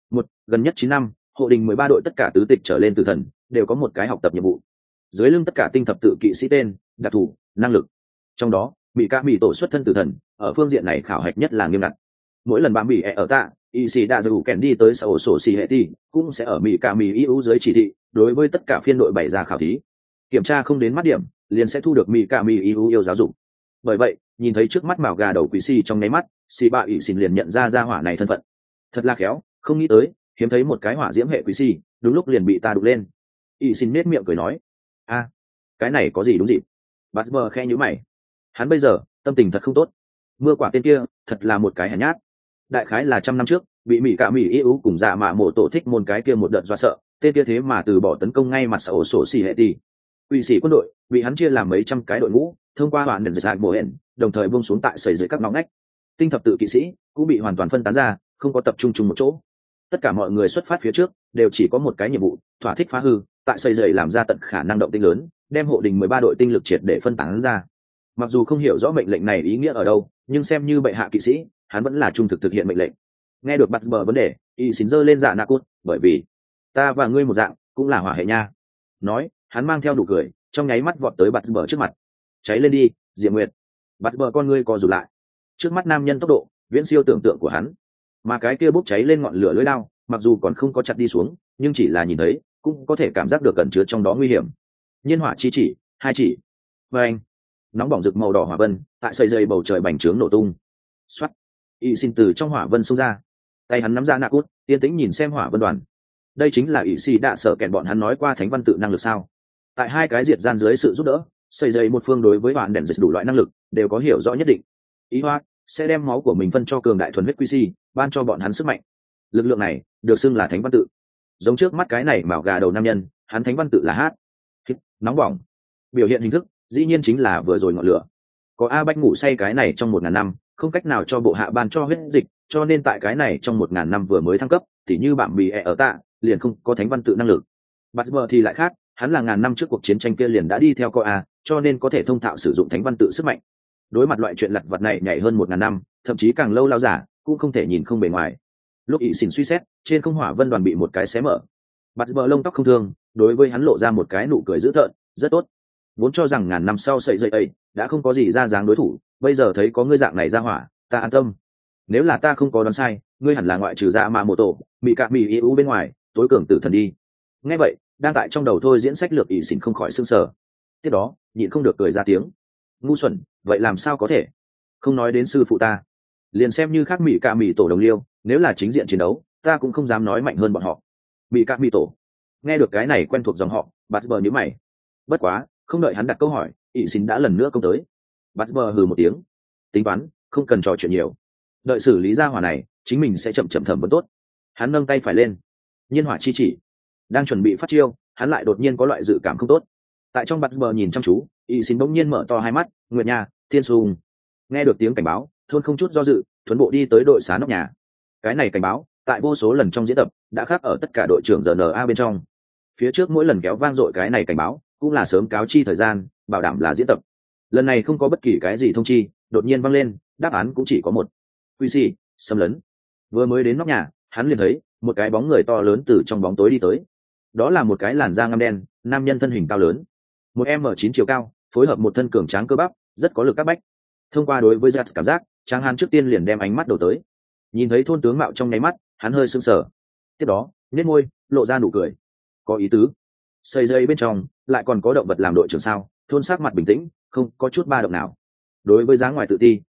Gần nhất 9 năm, hộ đình 13 đội tất cả tứ tịch trở lên tử thần đều có một cái học tập nhiệm vụ. Dưới lưng tất cả tinh thập tự kỵ sĩ tên, đặc thù, năng lực. Trong đó, Mị Ca Mị tổ xuất thân tử thần, ở phương diện này khảo hạch nhất là nghiêm ngặt. Mỗi lần bám Mị ở tạ, y sĩ đã dù kèn đi tới sở sổ xì hệ ti, cũng sẽ ở Mị Ca Mị ưu dưới chỉ thị, đối với tất cả phiên đội bày ra khảo thí. Kiểm tra không đến mắt điểm, liền sẽ thu được Mị Ca Mị yêu giáo dục. Bởi vậy, nhìn thấy trước mắt mào gà đầu quỷ xì trong nháy mắt, xì bạ ỷ xin liền nhận ra hỏa này thân phận. Thật là khéo, không nghĩ tới hiếm thấy một cái hỏa diễm hệ quỷ xì đúng lúc liền bị ta đục lên. ỷ xin nết miệng cười nói, a, cái này có gì đúng dịp. Bát bờ khe nhíu mày, hắn bây giờ tâm tình thật không tốt. Mưa quả tên kia thật là một cái hèn nhát. Đại khái là 100 năm trước bị Mỹ Cả Mỹ yêu cùng dạ mạ mổ tổ thích môn cái kia một đợt do sợ, tên kia thế mà từ bỏ tấn công ngay mặt sở sổ xì hệ tỷ. Quỷ sĩ quân đội bị hắn chia làm mấy trăm cái đội ngũ, thông qua hoàn đền giải mổ hẹn, đồng thời buông xuống tại sầy dưới các ngõ ngách. Tinh thập tự kỵ sĩ cũng bị hoàn toàn phân tán ra, không có tập trung chung một chỗ. Tất cả mọi người xuất phát phía trước đều chỉ có một cái nhiệm vụ, thỏa thích phá hư, tại sầy dày làm ra tận khả năng động tinh lớn, đem hộ đình 13 đội tinh lực triệt để phân tán ra. Mặc dù không hiểu rõ mệnh lệnh này ý nghĩa ở đâu, nhưng xem như bệ hạ kỵ sĩ, hắn vẫn là trung thực thực hiện mệnh lệnh. Nghe được bắt bờ vấn đề, y xin giơ lên dạ nạ cốt, bởi vì ta và ngươi một dạng cũng là hỏa hệ nha. Nói, hắn mang theo nụ cười, trong nháy mắt vọt tới bắt bờ trước mặt. Cháy lên đi, Diệp Nguyệt. Bắt bờ con ngươi co rụt lại. Trước mắt nam nhân tốc độ viễn siêu tưởng tượng của hắn, mà cái kia bốc cháy lên ngọn lửa lưỡi lao, mặc dù còn không có chặt đi xuống, nhưng chỉ là nhìn thấy cũng có thể cảm giác được cẩn chứa trong đó nguy hiểm. Nhiên hỏa chi chỉ, hai chỉ. Và anh, nóng bỏng rực màu đỏ hỏa vân tại sợi dây bầu trời bành trướng nổ tung. Xoát, y xin từ trong hỏa vân xông ra, tay hắn nắm ra nạ cút, yên tĩnh nhìn xem hỏa vân đoàn. Đây chính là ỷ xì đạ sợ kẹn bọn hắn nói qua thánh văn tự năng lực sao? Tại hai cái diệt gian dưới sự giúp đỡ, sợi dây một phương đối với bạn đèn dịch đủ loại năng lực đều có hiểu rõ nhất định. Ý hoa sẽ đem máu của mình phân cho cường đại thuần huyết quy si, ban cho bọn hắn sức mạnh. Lực lượng này được xưng là thánh văn tự. Giống trước mắt cái này mào gà đầu nam nhân, hắn thánh văn tự là hát. Nóng bỏng. Biểu hiện hình thức dĩ nhiên chính là vừa rồi ngọn lửa. Có A Bách ngủ say cái này trong 1000 năm, không cách nào cho bộ hạ ban cho huyết dịch, cho nên tại cái này trong 1000 năm vừa mới thăng cấp, tỉ như bạn bì ở tạ, liền không có thánh văn tự năng lực. Bạt bờ thì lại khác, hắn là ngàn năm trước cuộc chiến tranh kia liền đã đi theo coi A, cho nên có thể thông thạo sử dụng thánh văn tự sức mạnh. Đối mặt loại chuyện lặt vặt này nhảy hơn 1000 năm, thậm chí càng lâu lao giả, cũng không thể nhìn không bề ngoài. Lúc ỷ xỉn suy xét, trên không hỏa vân đoàn bị một cái xé mở. Bạt bờ lông tóc không thương, đối với hắn lộ ra một cái nụ cười dữ tợn, rất tốt. Vốn cho rằng ngàn năm sau sợi dây ấy đã không có gì ra dáng đối thủ, bây giờ thấy có ngươi dạng này ra hỏa, ta an tâm. Nếu là ta không có đoán sai, ngươi hẳn là ngoại trừ dạ mạ mô tổ, Mị Cạ Mị yêu bên ngoài tối cường tử thần đi. Nghe vậy, đang tại trong đầu thôi diễn sách lược ỷ xỉn không khỏi sưng sờ. Tiếp đó nhịn không được cười ra tiếng, ngu xuẩn, vậy làm sao có thể? Không nói đến sư phụ ta, liền xem như khác Mị Cạ Mị tổ đồng liêu, nếu là chính diện chiến đấu, ta cũng không dám nói mạnh hơn bọn họ. Mị Cạ Mị tổ. Nghe được cái này quen thuộc dòng họ, bạt bờ nhíu mày. Bất quá không đợi hắn đặt câu hỏi, ỷ xỉn đã lần nữa công tới. Bạt bờ hừ một tiếng, tính toán không cần trò chuyện nhiều, đợi xử lý ra hỏa này chính mình sẽ chậm chậm thẩm vấn tốt. Hắn nâng tay phải lên, nhiên hỏa chi chỉ đang chuẩn bị phát chiêu, hắn lại đột nhiên có loại dự cảm không tốt. Tại trong bạt bờ nhìn chăm chú, ỷ xỉn bỗng nhiên mở to hai mắt, nguyệt nha, thiên sùng. Nghe được tiếng cảnh báo, thôn không chút do dự thuấn bộ đi tới đội xá nóc nhà. Cái này cảnh báo tại vô số lần trong diễn tập đã khác ở tất cả đội trưởng rna bên trong. Phía trước mỗi lần kéo vang dội cái này cảnh báo cũng là sớm cáo chi thời gian, bảo đảm là diễn tập. Lần này không có bất kỳ cái gì thông chi, đột nhiên vang lên, đáp án cũng chỉ có một: quy si xâm lấn. Vừa mới đến nóc nhà, hắn liền thấy một cái bóng người to lớn từ trong bóng tối đi tới. Đó là một cái làn da ngăm đen, nam nhân thân hình cao lớn, 1m9 chiều cao, phối hợp một thân cường tráng cơ bắp, rất có lực các bách. Thông qua đối với Jack cảm giác, Tráng Hán trước tiên liền đem ánh mắt đầu tới. Nhìn thấy thôn tướng mạo trong nháy mắt, hắn hơi sững sờ. Tiếp đó, nhếch môi, lộ ra nụ cười. Có ý tứ. Sợi dây bên trong lại còn có động vật làm đội trưởng sao? Thôn sắc mặt bình tĩnh, không có chút ba động nào. Đối với dáng ngoài tự ti,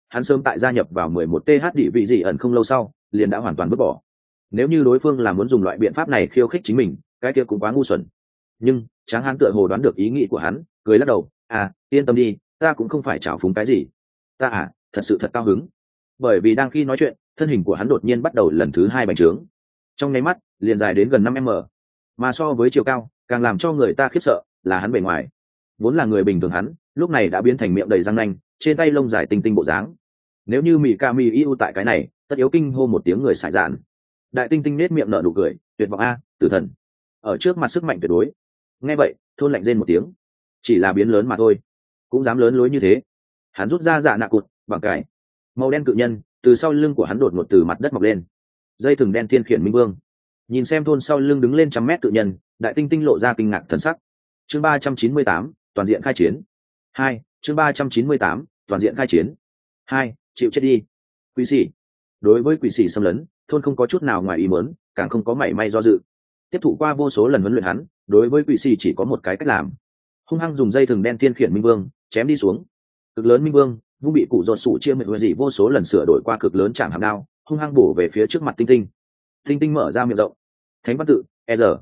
hắn sớm tại gia nhập vào 11 th địa vị dị ẩn không lâu sau liền đã hoàn toàn vứt bỏ. Nếu như đối phương là muốn dùng loại biện pháp này khiêu khích chính mình, cái kia cũng quá ngu xuẩn. Nhưng Tráng Hán tựa hồ đoán được ý nghĩ của hắn, cười lắc đầu, yên tâm đi, ta cũng không phải trào phúng cái gì. Ta thật sự thật cao hứng. Bởi vì đang khi nói chuyện, thân hình của hắn đột nhiên bắt đầu lần thứ 2 bành trướng. Trong nháy mắt, liền dài đến gần 5m. Mà so với chiều cao, càng làm cho người ta khiếp sợ là hắn bề ngoài. Vốn là người bình thường hắn, lúc này đã biến thành miệng đầy răng nanh, trên tay lông dài tinh tinh bộ dáng. Nếu như Mikami Yu tại cái này, tất yếu kinh hô một tiếng người sải dạn. Đại tinh tinh nết miệng nở nụ cười, tuyệt vọng tử thần. Ở trước mặt sức mạnh tuyệt đối. Nghe vậy, Thôn lạnh rên một tiếng. Chỉ là biến lớn mà thôi, cũng dám lớn lối như thế. Hắn rút ra dạ nạ cụt, bằng cái màu đen cự nhân từ sau lưng của hắn đột ngột từ mặt đất mọc lên. Dây thừng đen thiên khiển minh vương. Nhìn xem Thôn sau lưng đứng lên trăm mét cự nhân, đại tinh tinh lộ ra kinh ngạc thần sắc. Chương 398, toàn diện khai chiến. 2, chương 398, toàn diện khai chiến. 2, chịu chết đi. Quỷ sĩ. Đối với quỷ sĩ xâm lấn, Thôn không có chút nào ngoài ý muốn, càng không có mảy may do dự. Tiếp thụ qua vô số lần huấn luyện hắn, đối với quỷ sĩ chỉ có một cái cách làm. Hung hăng dùng dây thừng đen thiên khiển minh vương, chém đi xuống. Cực lớn minh vương, vung bị cụ giọt sụ chia mệnh gì vô số lần sửa đổi qua cực lớn chạm hàm đao, hung hăng bổ về phía trước mặt tinh tinh. Tinh tinh mở ra miệng rộng. Thánh văn tự,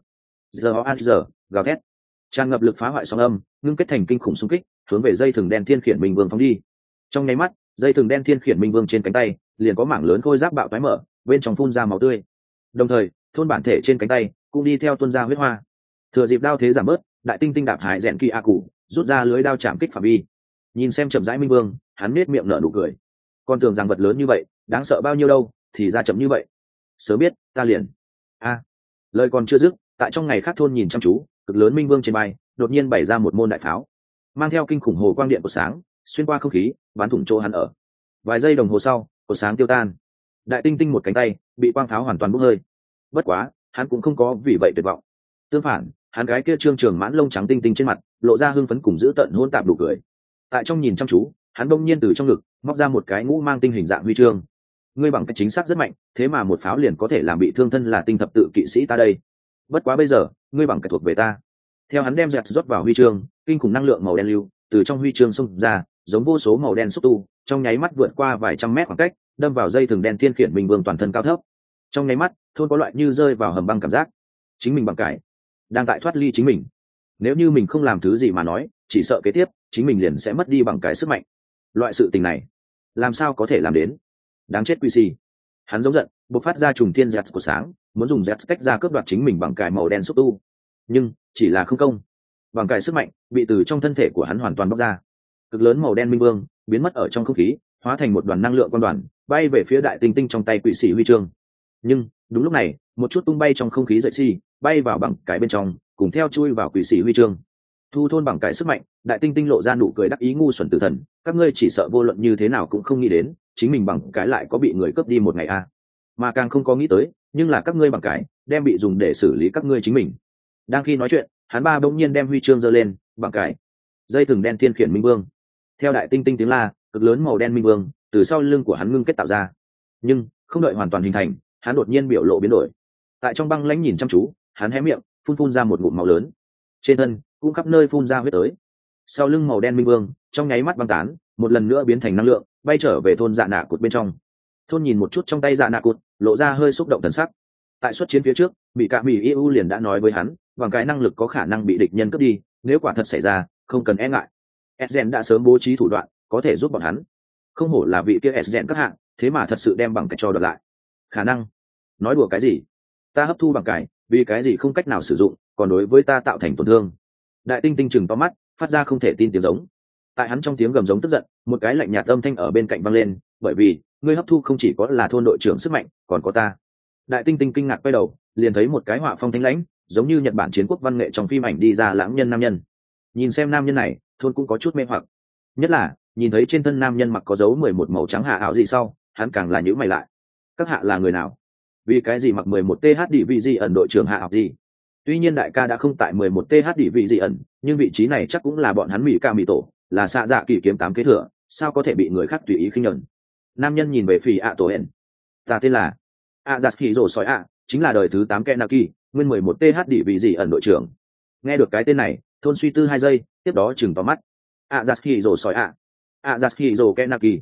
R gào thét. Tràn ngập lực phá hoại sóng âm, ngưng kết thành kinh khủng xung kích, hướng về dây thừng đen thiên khiển minh vương phóng đi. Trong nháy mắt, dây thừng đen thiên khiển minh vương trên cánh tay liền có mảng lớn khôi giáp bạo toái mở, bên trong phun ra máu tươi. Đồng thời, Thôn bản thể trên cánh tay cũng đi theo tuôn ra huyết hoa. Thừa dịp đao thế giảm bớt, đại tinh tinh đạp hải rèn kỳ a cụ, rút ra lưới đao chạm kích phạm vi. Nhìn xem chậm rãi minh vương, hắn nết miệng nở nụ cười. Con tưởng rằng vật lớn như vậy đáng sợ bao nhiêu đâu, thì ra chậm như vậy. Sớm biết ta liền lời còn chưa dứt, tại trong ngày khác Thôn nhìn chăm chú, cực lớn minh vương trên bay đột nhiên bày ra một môn đại pháo, mang theo kinh khủng hồ quang điện của sáng, xuyên qua không khí, bắn thủng chỗ hắn ở. Vài giây đồng hồ sau, cột sáng tiêu tan. Đại tinh tinh một cánh tay bị quang pháo hoàn toàn bốc hơi. Bất quá, hắn cũng không có vì vậy tuyệt vọng. Tương phản, hắn gái kia trương trường mãn lông trắng tinh tinh trên mặt lộ ra hưng phấn cùng giữ tận hỗn tạp đủ cười. Tại trong nhìn chăm chú, hắn bỗng nhiên từ trong ngực móc ra một cái ngũ mang tinh hình dạng huy chương. Ngươi bằng cách chính xác rất mạnh, thế mà một pháo liền có thể làm bị thương thân là tinh thập tự kỵ sĩ ta đây. Bất quá bây giờ, ngươi bằng cách thuộc về ta. Theo hắn đem dẹt rót vào huy chương, kinh khủng năng lượng màu đen lưu từ trong huy chương xông ra, giống vô số màu đen xúc tu, trong nháy mắt vượt qua vài trăm mét khoảng cách, đâm vào dây thừng đen thiên khiển minh vương toàn thân cao thấp. Trong nháy mắt, Thôn có loại như rơi vào hầm băng cảm giác. Chính mình bằng cải đang tại thoát ly chính mình. Nếu như mình không làm thứ gì mà nói, chỉ sợ kế tiếp chính mình liền sẽ mất đi bằng cái sức mạnh. Loại sự tình này làm sao có thể làm đến? Đáng chết quỷ xì. Hắn giống giận, bộc phát ra trùng thiên giật của sáng, muốn dùng giật cách ra cướp đoạt chính mình bằng cải màu đen xúc tu. Nhưng chỉ là không công. Bằng cải sức mạnh bị từ trong thân thể của hắn hoàn toàn bóc ra. Cực lớn màu đen minh vương biến mất ở trong không khí, hóa thành một đoàn năng lượng quan đoàn, bay về phía đại tinh tinh trong tay quỷ sĩ huy chương. Nhưng đúng lúc này, một chút tung bay trong không khí dậy bay vào bằng cải bên trong, cùng theo chui vào quỷ sĩ huy chương. Thu Thôn bằng cải sức mạnh, đại tinh tinh lộ ra nụ cười đắc ý ngu xuẩn tử thần, các ngươi chỉ sợ vô luận như thế nào cũng không nghĩ đến, chính mình bằng cái lại có bị người cướp đi một ngày mà càng không có nghĩ tới, nhưng là các ngươi bằng cái đem bị dùng để xử lý các ngươi chính mình. Đang khi nói chuyện, hắn ba bỗng nhiên đem huy chương giơ lên, bằng cái dây thừng đen thiên khiển minh vương. Theo đại tinh tinh tiếng la, cực lớn màu đen minh vương từ sau lưng của hắn ngưng kết tạo ra. Nhưng không đợi hoàn toàn hình thành, hắn đột nhiên biểu lộ biến đổi. Tại trong băng lãnh nhìn chăm chú, hắn hé miệng, phun ra một ngụm máu lớn. Trên thân cũng khắp nơi phun ra huyết tới. Sau lưng màu đen minh vương trong nháy mắt băng tán, một lần nữa biến thành năng lượng, bay trở về Thôn dạ nạ cụt bên trong. Thôn nhìn một chút trong tay dạ nạ cụt, lộ ra hơi xúc động thần sắc. Tại xuất chiến phía trước, bị cả mỹ eu liền đã nói với hắn, bằng cái năng lực có khả năng bị địch nhân cướp đi, nếu quả thật xảy ra, không cần e ngại. Esgen đã sớm bố trí thủ đoạn, có thể giúp bọn hắn. Không hổ là vị kia Esgen các hạng, thế mà thật sự đem bằng cái cho đoạt lại. Khả năng? Nói đùa cái gì? Ta hấp thu bằng cái, vì cái gì không cách nào sử dụng, còn đối với ta tạo thành tổn thương. Đại tinh tinh chừng to mắt, phát ra không thể tin tiếng giống. Tại hắn trong tiếng gầm giống tức giận, một cái lạnh nhạt âm thanh ở bên cạnh vang lên, bởi vì ngươi hấp thu không chỉ có là Thôn đội trưởng sức mạnh, còn có ta. Đại tinh tinh kinh ngạc quay đầu, liền thấy một cái họa phong thanh lãnh, giống như Nhật Bản chiến quốc văn nghệ trong phim ảnh đi ra lãng nhân nam nhân. Nhìn xem nam nhân này, Thôn cũng có chút mê hoặc. Nhất là nhìn thấy trên thân nam nhân mặc có dấu 11 màu trắng hạ áo gì sau, hắn càng là nhíu mày lại. Các hạ là người nào? Vì cái gì mặc 11 th địa vị gì ẩn đội trưởng hạ học gì? Tuy nhiên đại ca đã không tại 11 th địa vị gì ẩn, nhưng vị trí này chắc cũng là bọn hắn mỹ ca mỹ tổ, là xạ dạ kỳ kiếm 8 kế thừa, sao có thể bị người khác tùy ý khinh nhẫn? Nam nhân nhìn về phía tổ hẹn. Ta tên là giặt kỳ rồ sói chính là đời thứ 8 Kenaki, nguyên 11 th địa vị gì ẩn đội trưởng. Nghe được cái tên này, Thôn suy tư 2 giây, tiếp đó chừng to mắt. Giặt kỳ rồ sói giặt kỳ rồ Kenaki.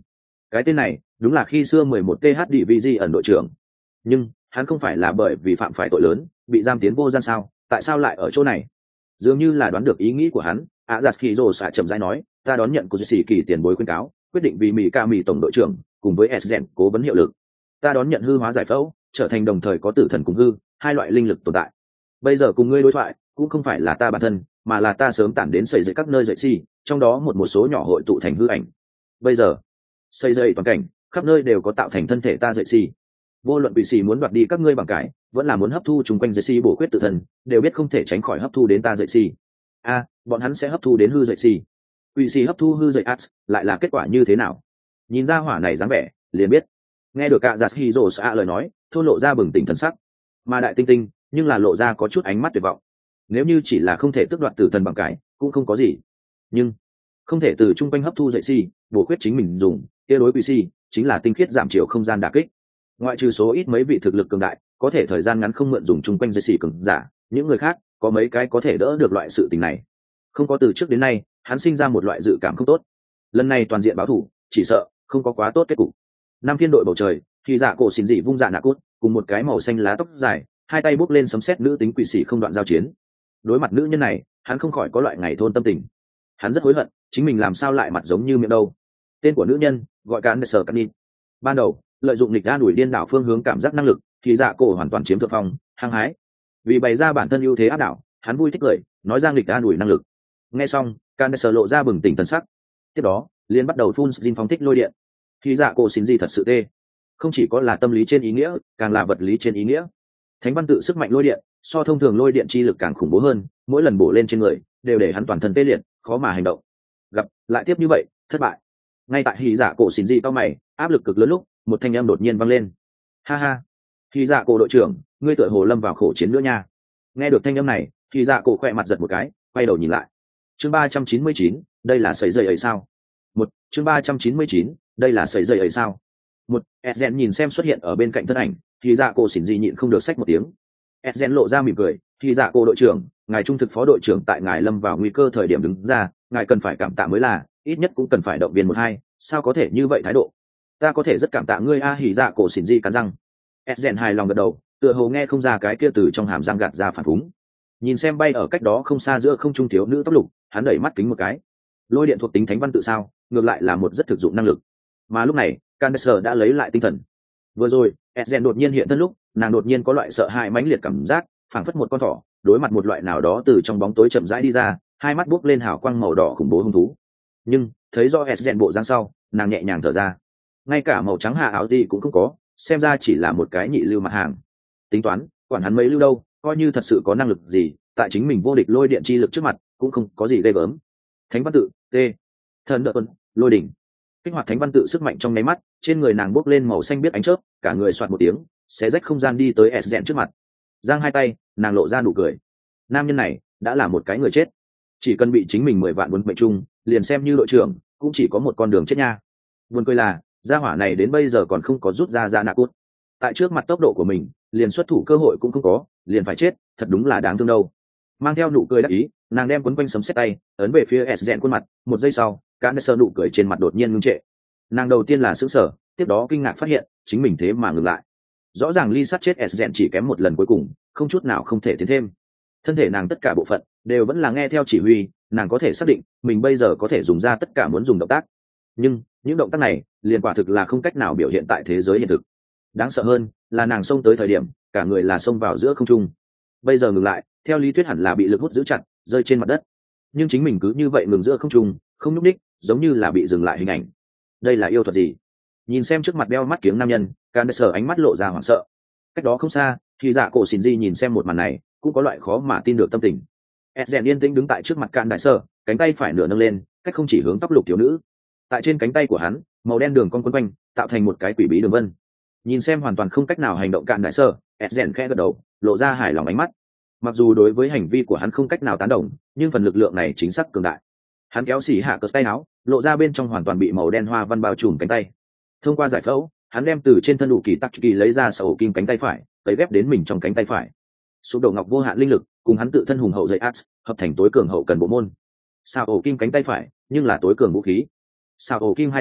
Cái tên này đúng là khi xưa 11 th divisi ẩn đội trưởng, nhưng hắn không phải là bởi vì phạm phải tội lớn bị giam tiến vô gian sao? Tại sao lại ở chỗ này? Dường như là đoán được ý nghĩ của hắn, Azakizo xạ chậm rãi nói, ta đón nhận của sĩ kỳ tiền bối khuyên cáo, quyết định vì mỹ ca mỹ tổng đội trưởng cùng với Sgen cố vấn hiệu lực. Ta đón nhận hư hóa giải phẫu, trở thành đồng thời có tử thần cùng hư hai loại linh lực tồn tại. Bây giờ cùng ngươi đối thoại cũng không phải là ta bản thân, mà là ta sớm tản đến xây dựng các nơi dậy si, trong đó một số nhỏ hội tụ thành hư ảnh. Bây giờ xây dựng toàn cảnh khắp nơi đều có tạo thành thân thể ta dậy si. Vô luận quỷ sĩ muốn đoạt đi các ngươi bằng cái vẫn là muốn hấp thu chung quanh dậy si bổ khuyết tự thân, đều biết không thể tránh khỏi hấp thu đến ta dậy si. Bọn hắn sẽ hấp thu đến hư dậy si. Quỷ sĩ hấp thu hư dậy ats lại là kết quả như thế nào? Nhìn ra hỏa này dáng vẻ liền biết. Nghe được cả giặt hiro xã lời nói, thôn lộ ra bừng tỉnh thần sắc, mà đại tinh tinh nhưng là lộ ra có chút ánh mắt tuyệt vọng. Nếu như chỉ là không thể tước đoạt tử thần bằng cái cũng không có gì, nhưng không thể từ chung quanh hấp thu dậy si bổ khuyết chính mình dùng, kia đối quỷ si chính là tinh khiết giảm chiều không gian đả kích. Ngoại trừ số ít mấy vị thực lực cường đại có thể thời gian ngắn không mượn dùng chung quanh dây xì cường giả, những người khác có mấy cái có thể đỡ được loại sự tình này. Không có từ trước đến nay hắn sinh ra một loại dự cảm không tốt, lần này toàn diện báo thủ chỉ sợ không có quá tốt kết cục. Năm phiên đội bầu trời khi dạ cổ xin dị vung dạ nạ cốt cùng một cái màu xanh lá tóc dài, hai tay bốc lên sấm sét nữ tính quỷ sĩ không đoạn giao chiến. Đối mặt nữ nhân này hắn không khỏi có loại ngày thôn tâm tình. Hắn rất hối hận chính mình làm sao lại mặt giống như miệng đâu. Tên của nữ nhân gọi Can Sở Canin. Ban đầu lợi dụng lịch an đuổi điên đảo phương hướng cảm giác năng lực thì dạ cổ hoàn toàn chiếm thượng phong, hăng hái vì bày ra bản thân ưu thế áp đảo, hắn vui thích cười nói ra lịch an đuổi năng lực. Nghe xong Candace lộ ra bừng tỉnh thần sắc, tiếp đó liên bắt đầu phun xin phóng thích lôi điện. Thì dạ cổ xin gì thật sự tê, không chỉ có là tâm lý trên ý nghĩa càng là vật lý trên ý nghĩa. Thánh văn tự sức mạnh lôi điện so thông thường lôi điện chi lực càng khủng bố hơn, mỗi lần bổ lên trên người đều để hắn toàn thân tê liệt khó mà hành động. Gặp lại tiếp như vậy thất bại. Ngay tại hỉ dạ cổ xin gì cao mày áp lực cực lớn lúc một thanh âm đột nhiên vang lên. Ha ha, hỉ dạ cổ đội trưởng, ngươi tựa hồ lâm vào khổ chiến nữa nha. Nghe được thanh âm này hỉ dạ cổ khỏe mặt giật một cái, quay đầu nhìn lại. Chương 399, đây là sợi dây ấy sao? Chương 399, đây là sợi dây ấy sao? Esgen nhìn xem xuất hiện ở bên cạnh thân ảnh, hỉ dạ cổ xỉn gì nhịn không được xách một tiếng. Esgen lộ ra mỉm cười, hỉ dạ cổ đội trưởng, ngài trung thực phó đội trưởng tại ngài lâm vào nguy cơ thời điểm đứng ra, ngài cần phải cảm tạ mới là, ít nhất cũng cần phải động viên một hai, sao có thể như vậy thái độ? Ta có thể rất cảm tạ ngươi hỉ dạ cổ xỉn gì cắn răng. Esgen hài lòng gật đầu, tựa hồ nghe không ra cái kia từ trong hàm răng gạt ra phản phúng. Nhìn xem bay ở cách đó không xa giữa không trung thiếu nữ tóc lục, hắn đẩy mắt kính một cái. Lôi điện thuộc tính thánh văn tự sao, ngược lại là một rất thực dụng năng lực. Mà lúc này Candace đã lấy lại tinh thần. Vừa rồi Esgen đột nhiên hiện thân lúc nàng đột nhiên có loại sợ hãi mãnh liệt cảm giác, phảng phất một con thỏ đối mặt một loại nào đó từ trong bóng tối chậm rãi đi ra, hai mắt buốc lên hào quang màu đỏ khủng bố hung thú. Nhưng thấy do Esgen bộ dáng sau, nàng nhẹ nhàng thở ra. Ngay cả màu trắng hạ áo gì cũng không có, xem ra chỉ là một cái nhị lưu mặt hàng. Tính toán quản hắn mấy lưu đâu, coi như thật sự có năng lực gì tại chính mình vô địch lôi điện chi lực trước mặt cũng không có gì ghê gớm. Thánh văn tự t thần đợt tuần lôi đỉnh kích hoạt thánh văn tự sức mạnh trong nháy mắt, trên người nàng bốc lên màu xanh biết ánh chớp, cả người soạt một tiếng xé rách không gian đi tới Esgen trước mặt. Giang hai tay nàng lộ ra nụ cười. Nam nhân này đã là một cái người chết, chỉ cần bị chính mình 10 vạn buồn mệnh chung, liền xem như đội trưởng cũng chỉ có một con đường chết nha. Buồn cười là gia hỏa này đến bây giờ còn không có rút ra nạ cốt, tại trước mặt tốc độ của mình liền xuất thủ cơ hội cũng không có, liền phải chết, thật đúng là đáng thương đâu. Mang theo nụ cười đắc ý, nàng đem quấn quanh sấm sét tay ấn về phía Esgen khuôn mặt. Một giây sau Candace nụ cười trên mặt đột nhiên ngưng trệ. Nàng đầu tiên là sững sờ, tiếp đó kinh ngạc phát hiện chính mình thế mà ngừng lại. Rõ ràng ly sát chết Esgen chỉ kém một lần cuối cùng, không chút nào không thể tiến thêm. Thân thể nàng tất cả bộ phận đều vẫn là nghe theo chỉ huy, nàng có thể xác định mình bây giờ có thể dùng ra tất cả muốn dùng động tác, nhưng những động tác này liền quả thực là không cách nào biểu hiện tại thế giới hiện thực. Đáng sợ hơn là nàng xông tới thời điểm cả người là xông vào giữa không trung, bây giờ ngừng lại theo lý thuyết hẳn là bị lực hút giữ chặt rơi trên mặt đất, nhưng chính mình cứ như vậy ngừng giữa không trung không nhúc ních, giống như là bị dừng lại hình ảnh. Đây là yêu thuật gì? Nhìn xem trước mặt đeo mắt kiếng nam nhân, Candace ánh mắt lộ ra hoảng sợ. Cách đó không xa thì dạ cổ xỉn di nhìn xem một màn này cũng có loại khó mà tin được tâm tình. Esgen yên tĩnh đứng tại trước mặt Candace, cánh tay phải nửa nâng lên cách không chỉ hướng tóc lục thiếu nữ. Tại trên cánh tay của hắn màu đen đường cong quấn quanh tạo thành một cái quỷ bí đường vân. Nhìn xem hoàn toàn không cách nào hành động Candace, Esgen khẽ gật đầu lộ ra hài lòng ánh mắt. Mặc dù đối với hành vi của hắn không cách nào tán đồng, nhưng phần lực lượng này chính xác cường đại. Hắn kéo xỉ hạ cờ tay áo, lộ ra bên trong hoàn toàn bị màu đen hoa văn bao trùm cánh tay. Thông qua giải phẫu, hắn đem từ trên thân đủ kỳ tắc kỳ lấy ra sầu kim cánh tay phải, cấy ghép đến mình trong cánh tay phải. Sụp đổ ngọc vô hạn linh lực cùng hắn tự thân hùng hậu dây ác hợp thành tối cường hậu cần bộ môn. Sao ổ kim cánh tay phải nhưng là tối cường vũ khí. Sao ổ kim hai tay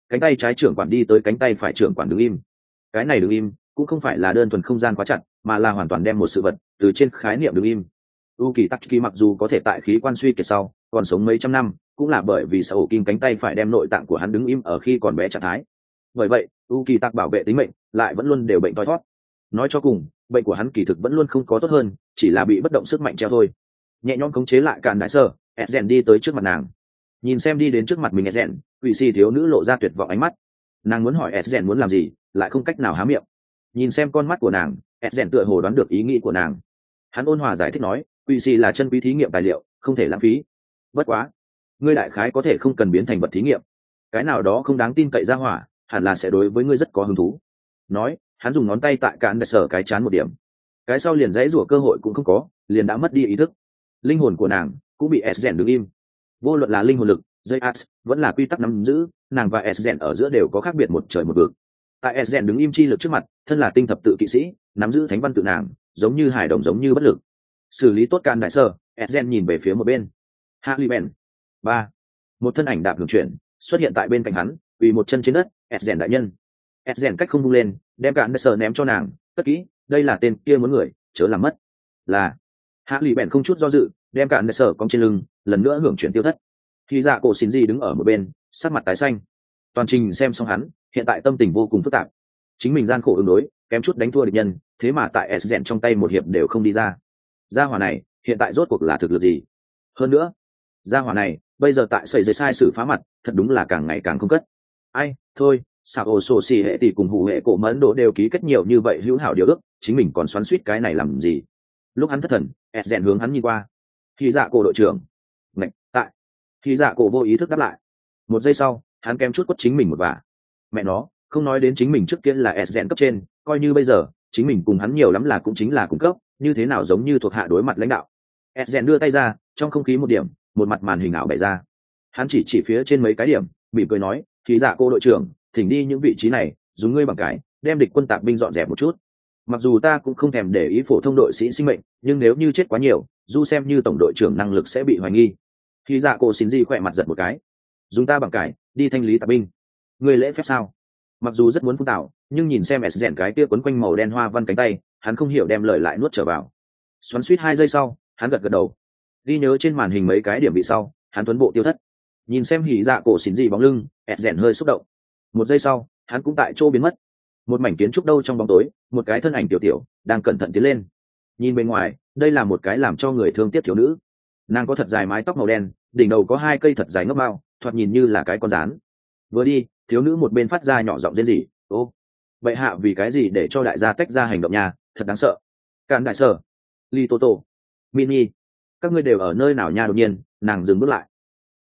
cánh tay trái trưởng quản đi tới cánh tay phải trưởng quản đứng im. Cái này đứng im cũng không phải là đơn thuần không gian quá chặt, mà là hoàn toàn đem một sự vật từ trên khái niệm đứng im. Uki Tatsuki mặc dù có thể tại khí quan suy kiệt sau còn sống mấy trăm năm, cũng là bởi vì Sao Kim cánh tay phải đem nội tạng của hắn đứng im ở khi còn bé trạng thái. Bởi vậy, Uki Tạc bảo vệ tính mệnh, lại vẫn luôn đều bệnh toi thoát. Nói cho cùng, bệnh của hắn kỳ thực vẫn luôn không có tốt hơn, chỉ là bị bất động sức mạnh treo thôi. Nhẹ nhõm khống chế lại Càn Đại Sở, Ezen đi tới trước mặt nàng. Nhìn xem đi đến trước mặt mình Ezen, quỷ si thiếu nữ lộ ra tuyệt vọng ánh mắt. Nàng muốn hỏi Ezen muốn làm gì, lại không cách nào há miệng. Nhìn xem con mắt của nàng, Ezen tựa hồ đoán được ý nghĩ của nàng. Hắn ôn hòa giải thích nói, quỷ si là chân quý thí nghiệm tài liệu, không thể lãng phí. Bất quá, ngươi đại khái có thể không cần biến thành vật thí nghiệm. Cái nào đó không đáng tin cậy ra hỏa, hẳn là sẽ đối với ngươi rất có hứng thú. Nói, hắn dùng ngón tay tại Càn Đại Sở cái chán một điểm. Cái sau liền dãy rủa cơ hội cũng không có, liền đã mất đi ý thức. Linh hồn của nàng cũng bị Ezen đứng im. Vô luận là linh hồn lực, dây ax, vẫn là quy tắc nắm giữ, nàng và Ezen ở giữa đều có khác biệt một trời một vực. Tại Ezen đứng im chi lực trước mặt, thân là tinh thập tự kỵ sĩ, nắm giữ thánh văn tự nàng, giống như hải đồng giống như bất lực. Xử lý tốt Càn Đại Sở, Ezen nhìn về phía một bên. Haliben. 3. Một thân ảnh đạp hưởng chuyển, xuất hiện tại bên cạnh hắn, quỳ một chân trên đất, Ezen đại nhân. Ezen cách không vung lên, đem Càn Đại Sở ném cho nàng, cất kỹ, đây là tên kia muốn người, chớ làm mất. Là. Haliben không chút do dự, đem Càn Đại Sở cong trên lưng, lần nữa hưởng chuyển tiêu thất. Khi dạ cổ xin gì đứng ở một bên, sắc mặt tái xanh. Toàn trình xem xong hắn, hiện tại tâm tình vô cùng phức tạp. Chính mình gian khổ ứng đối, kém chút đánh thua địch nhân, thế mà tại Ezen trong tay một hiệp đều không đi ra. Gia hỏa này, hiện tại rốt cuộc là thực lực gì? Hơn nữa, gia hỏa này, bây giờ tại sẩy dây sai sử phá mặt, thật đúng là càng ngày càng không cất. Ai, thôi, sao ổ sổ xì hệ tỷ cùng hủ hệ cổ mẫn độ đều ký kết nhiều như vậy hữu hảo điều ước, chính mình còn xoắn suýt cái này làm gì? Lúc hắn thất thần, Ezen hướng hắn nhìn qua. Khi dạ cổ đội trưởng. Ngạch, tại. Khi dạ cổ vô ý thức đáp lại. Một giây sau, hắn kém chút quất chính mình một vả. Mẹ nó, không nói đến chính mình trước kia là Ezen cấp trên, coi như bây giờ, chính mình cùng hắn nhiều lắm là cũng chính là cung cấp, như thế nào giống như thuộc hạ đối mặt lãnh đạo. Ezen đưa tay ra, trong không khí một điểm, một mặt màn hình ảo bày ra. Hắn chỉ phía trên mấy cái điểm, mỉm cười nói, khi dạ cô đội trưởng, thỉnh đi những vị trí này, dùng ngươi bằng cái, đem địch quân tạp binh dọn dẹp một chút. Mặc dù ta cũng không thèm để ý phổ thông đội sĩ sinh mệnh, nhưng nếu như chết quá nhiều, dù xem như tổng đội trưởng năng lực sẽ bị hoài nghi. Khi dạ cô xin gì khỏe mặt giật một cái, dùng ta bằng cái, đi thanh lý tạp binh. Ngươi lễ phép sao? Mặc dù rất muốn phun tạo, nhưng nhìn xem Ezen cái kia quấn quanh màu đen hoa văn cánh tay, hắn không hiểu đem lời lại nuốt trở vào. Xoắn suýt 2 giây sau, hắn gật đầu. Ghi nhớ trên màn hình mấy cái điểm bị sau, hắn tuấn bộ tiêu thất. Nhìn xem hỉ dạ cổ xỉn gì bóng lưng, Ezen hơi xúc động. 1 giây sau, hắn cũng tại chỗ biến mất. Một mảnh kiến trúc đâu trong bóng tối, một cái thân ảnh tiểu tiểu đang cẩn thận tiến lên. Nhìn bên ngoài, đây là một cái làm cho người thương tiếc thiếu nữ. Nàng có thật dài mái tóc màu đen, đỉnh đầu có 2 cây thật dài ngấp mao, thoạt nhìn như là cái con rán. Vừa đi, thiếu nữ một bên phát ra nhỏ giọng rên rỉ, ô, bệ hạ vì cái gì để cho đại gia tách ra hành động nha, thật đáng sợ. Càn Đại Sở, Li Toto, Mini, các ngươi đều ở nơi nào nha? Đột nhiên nàng dừng bước lại.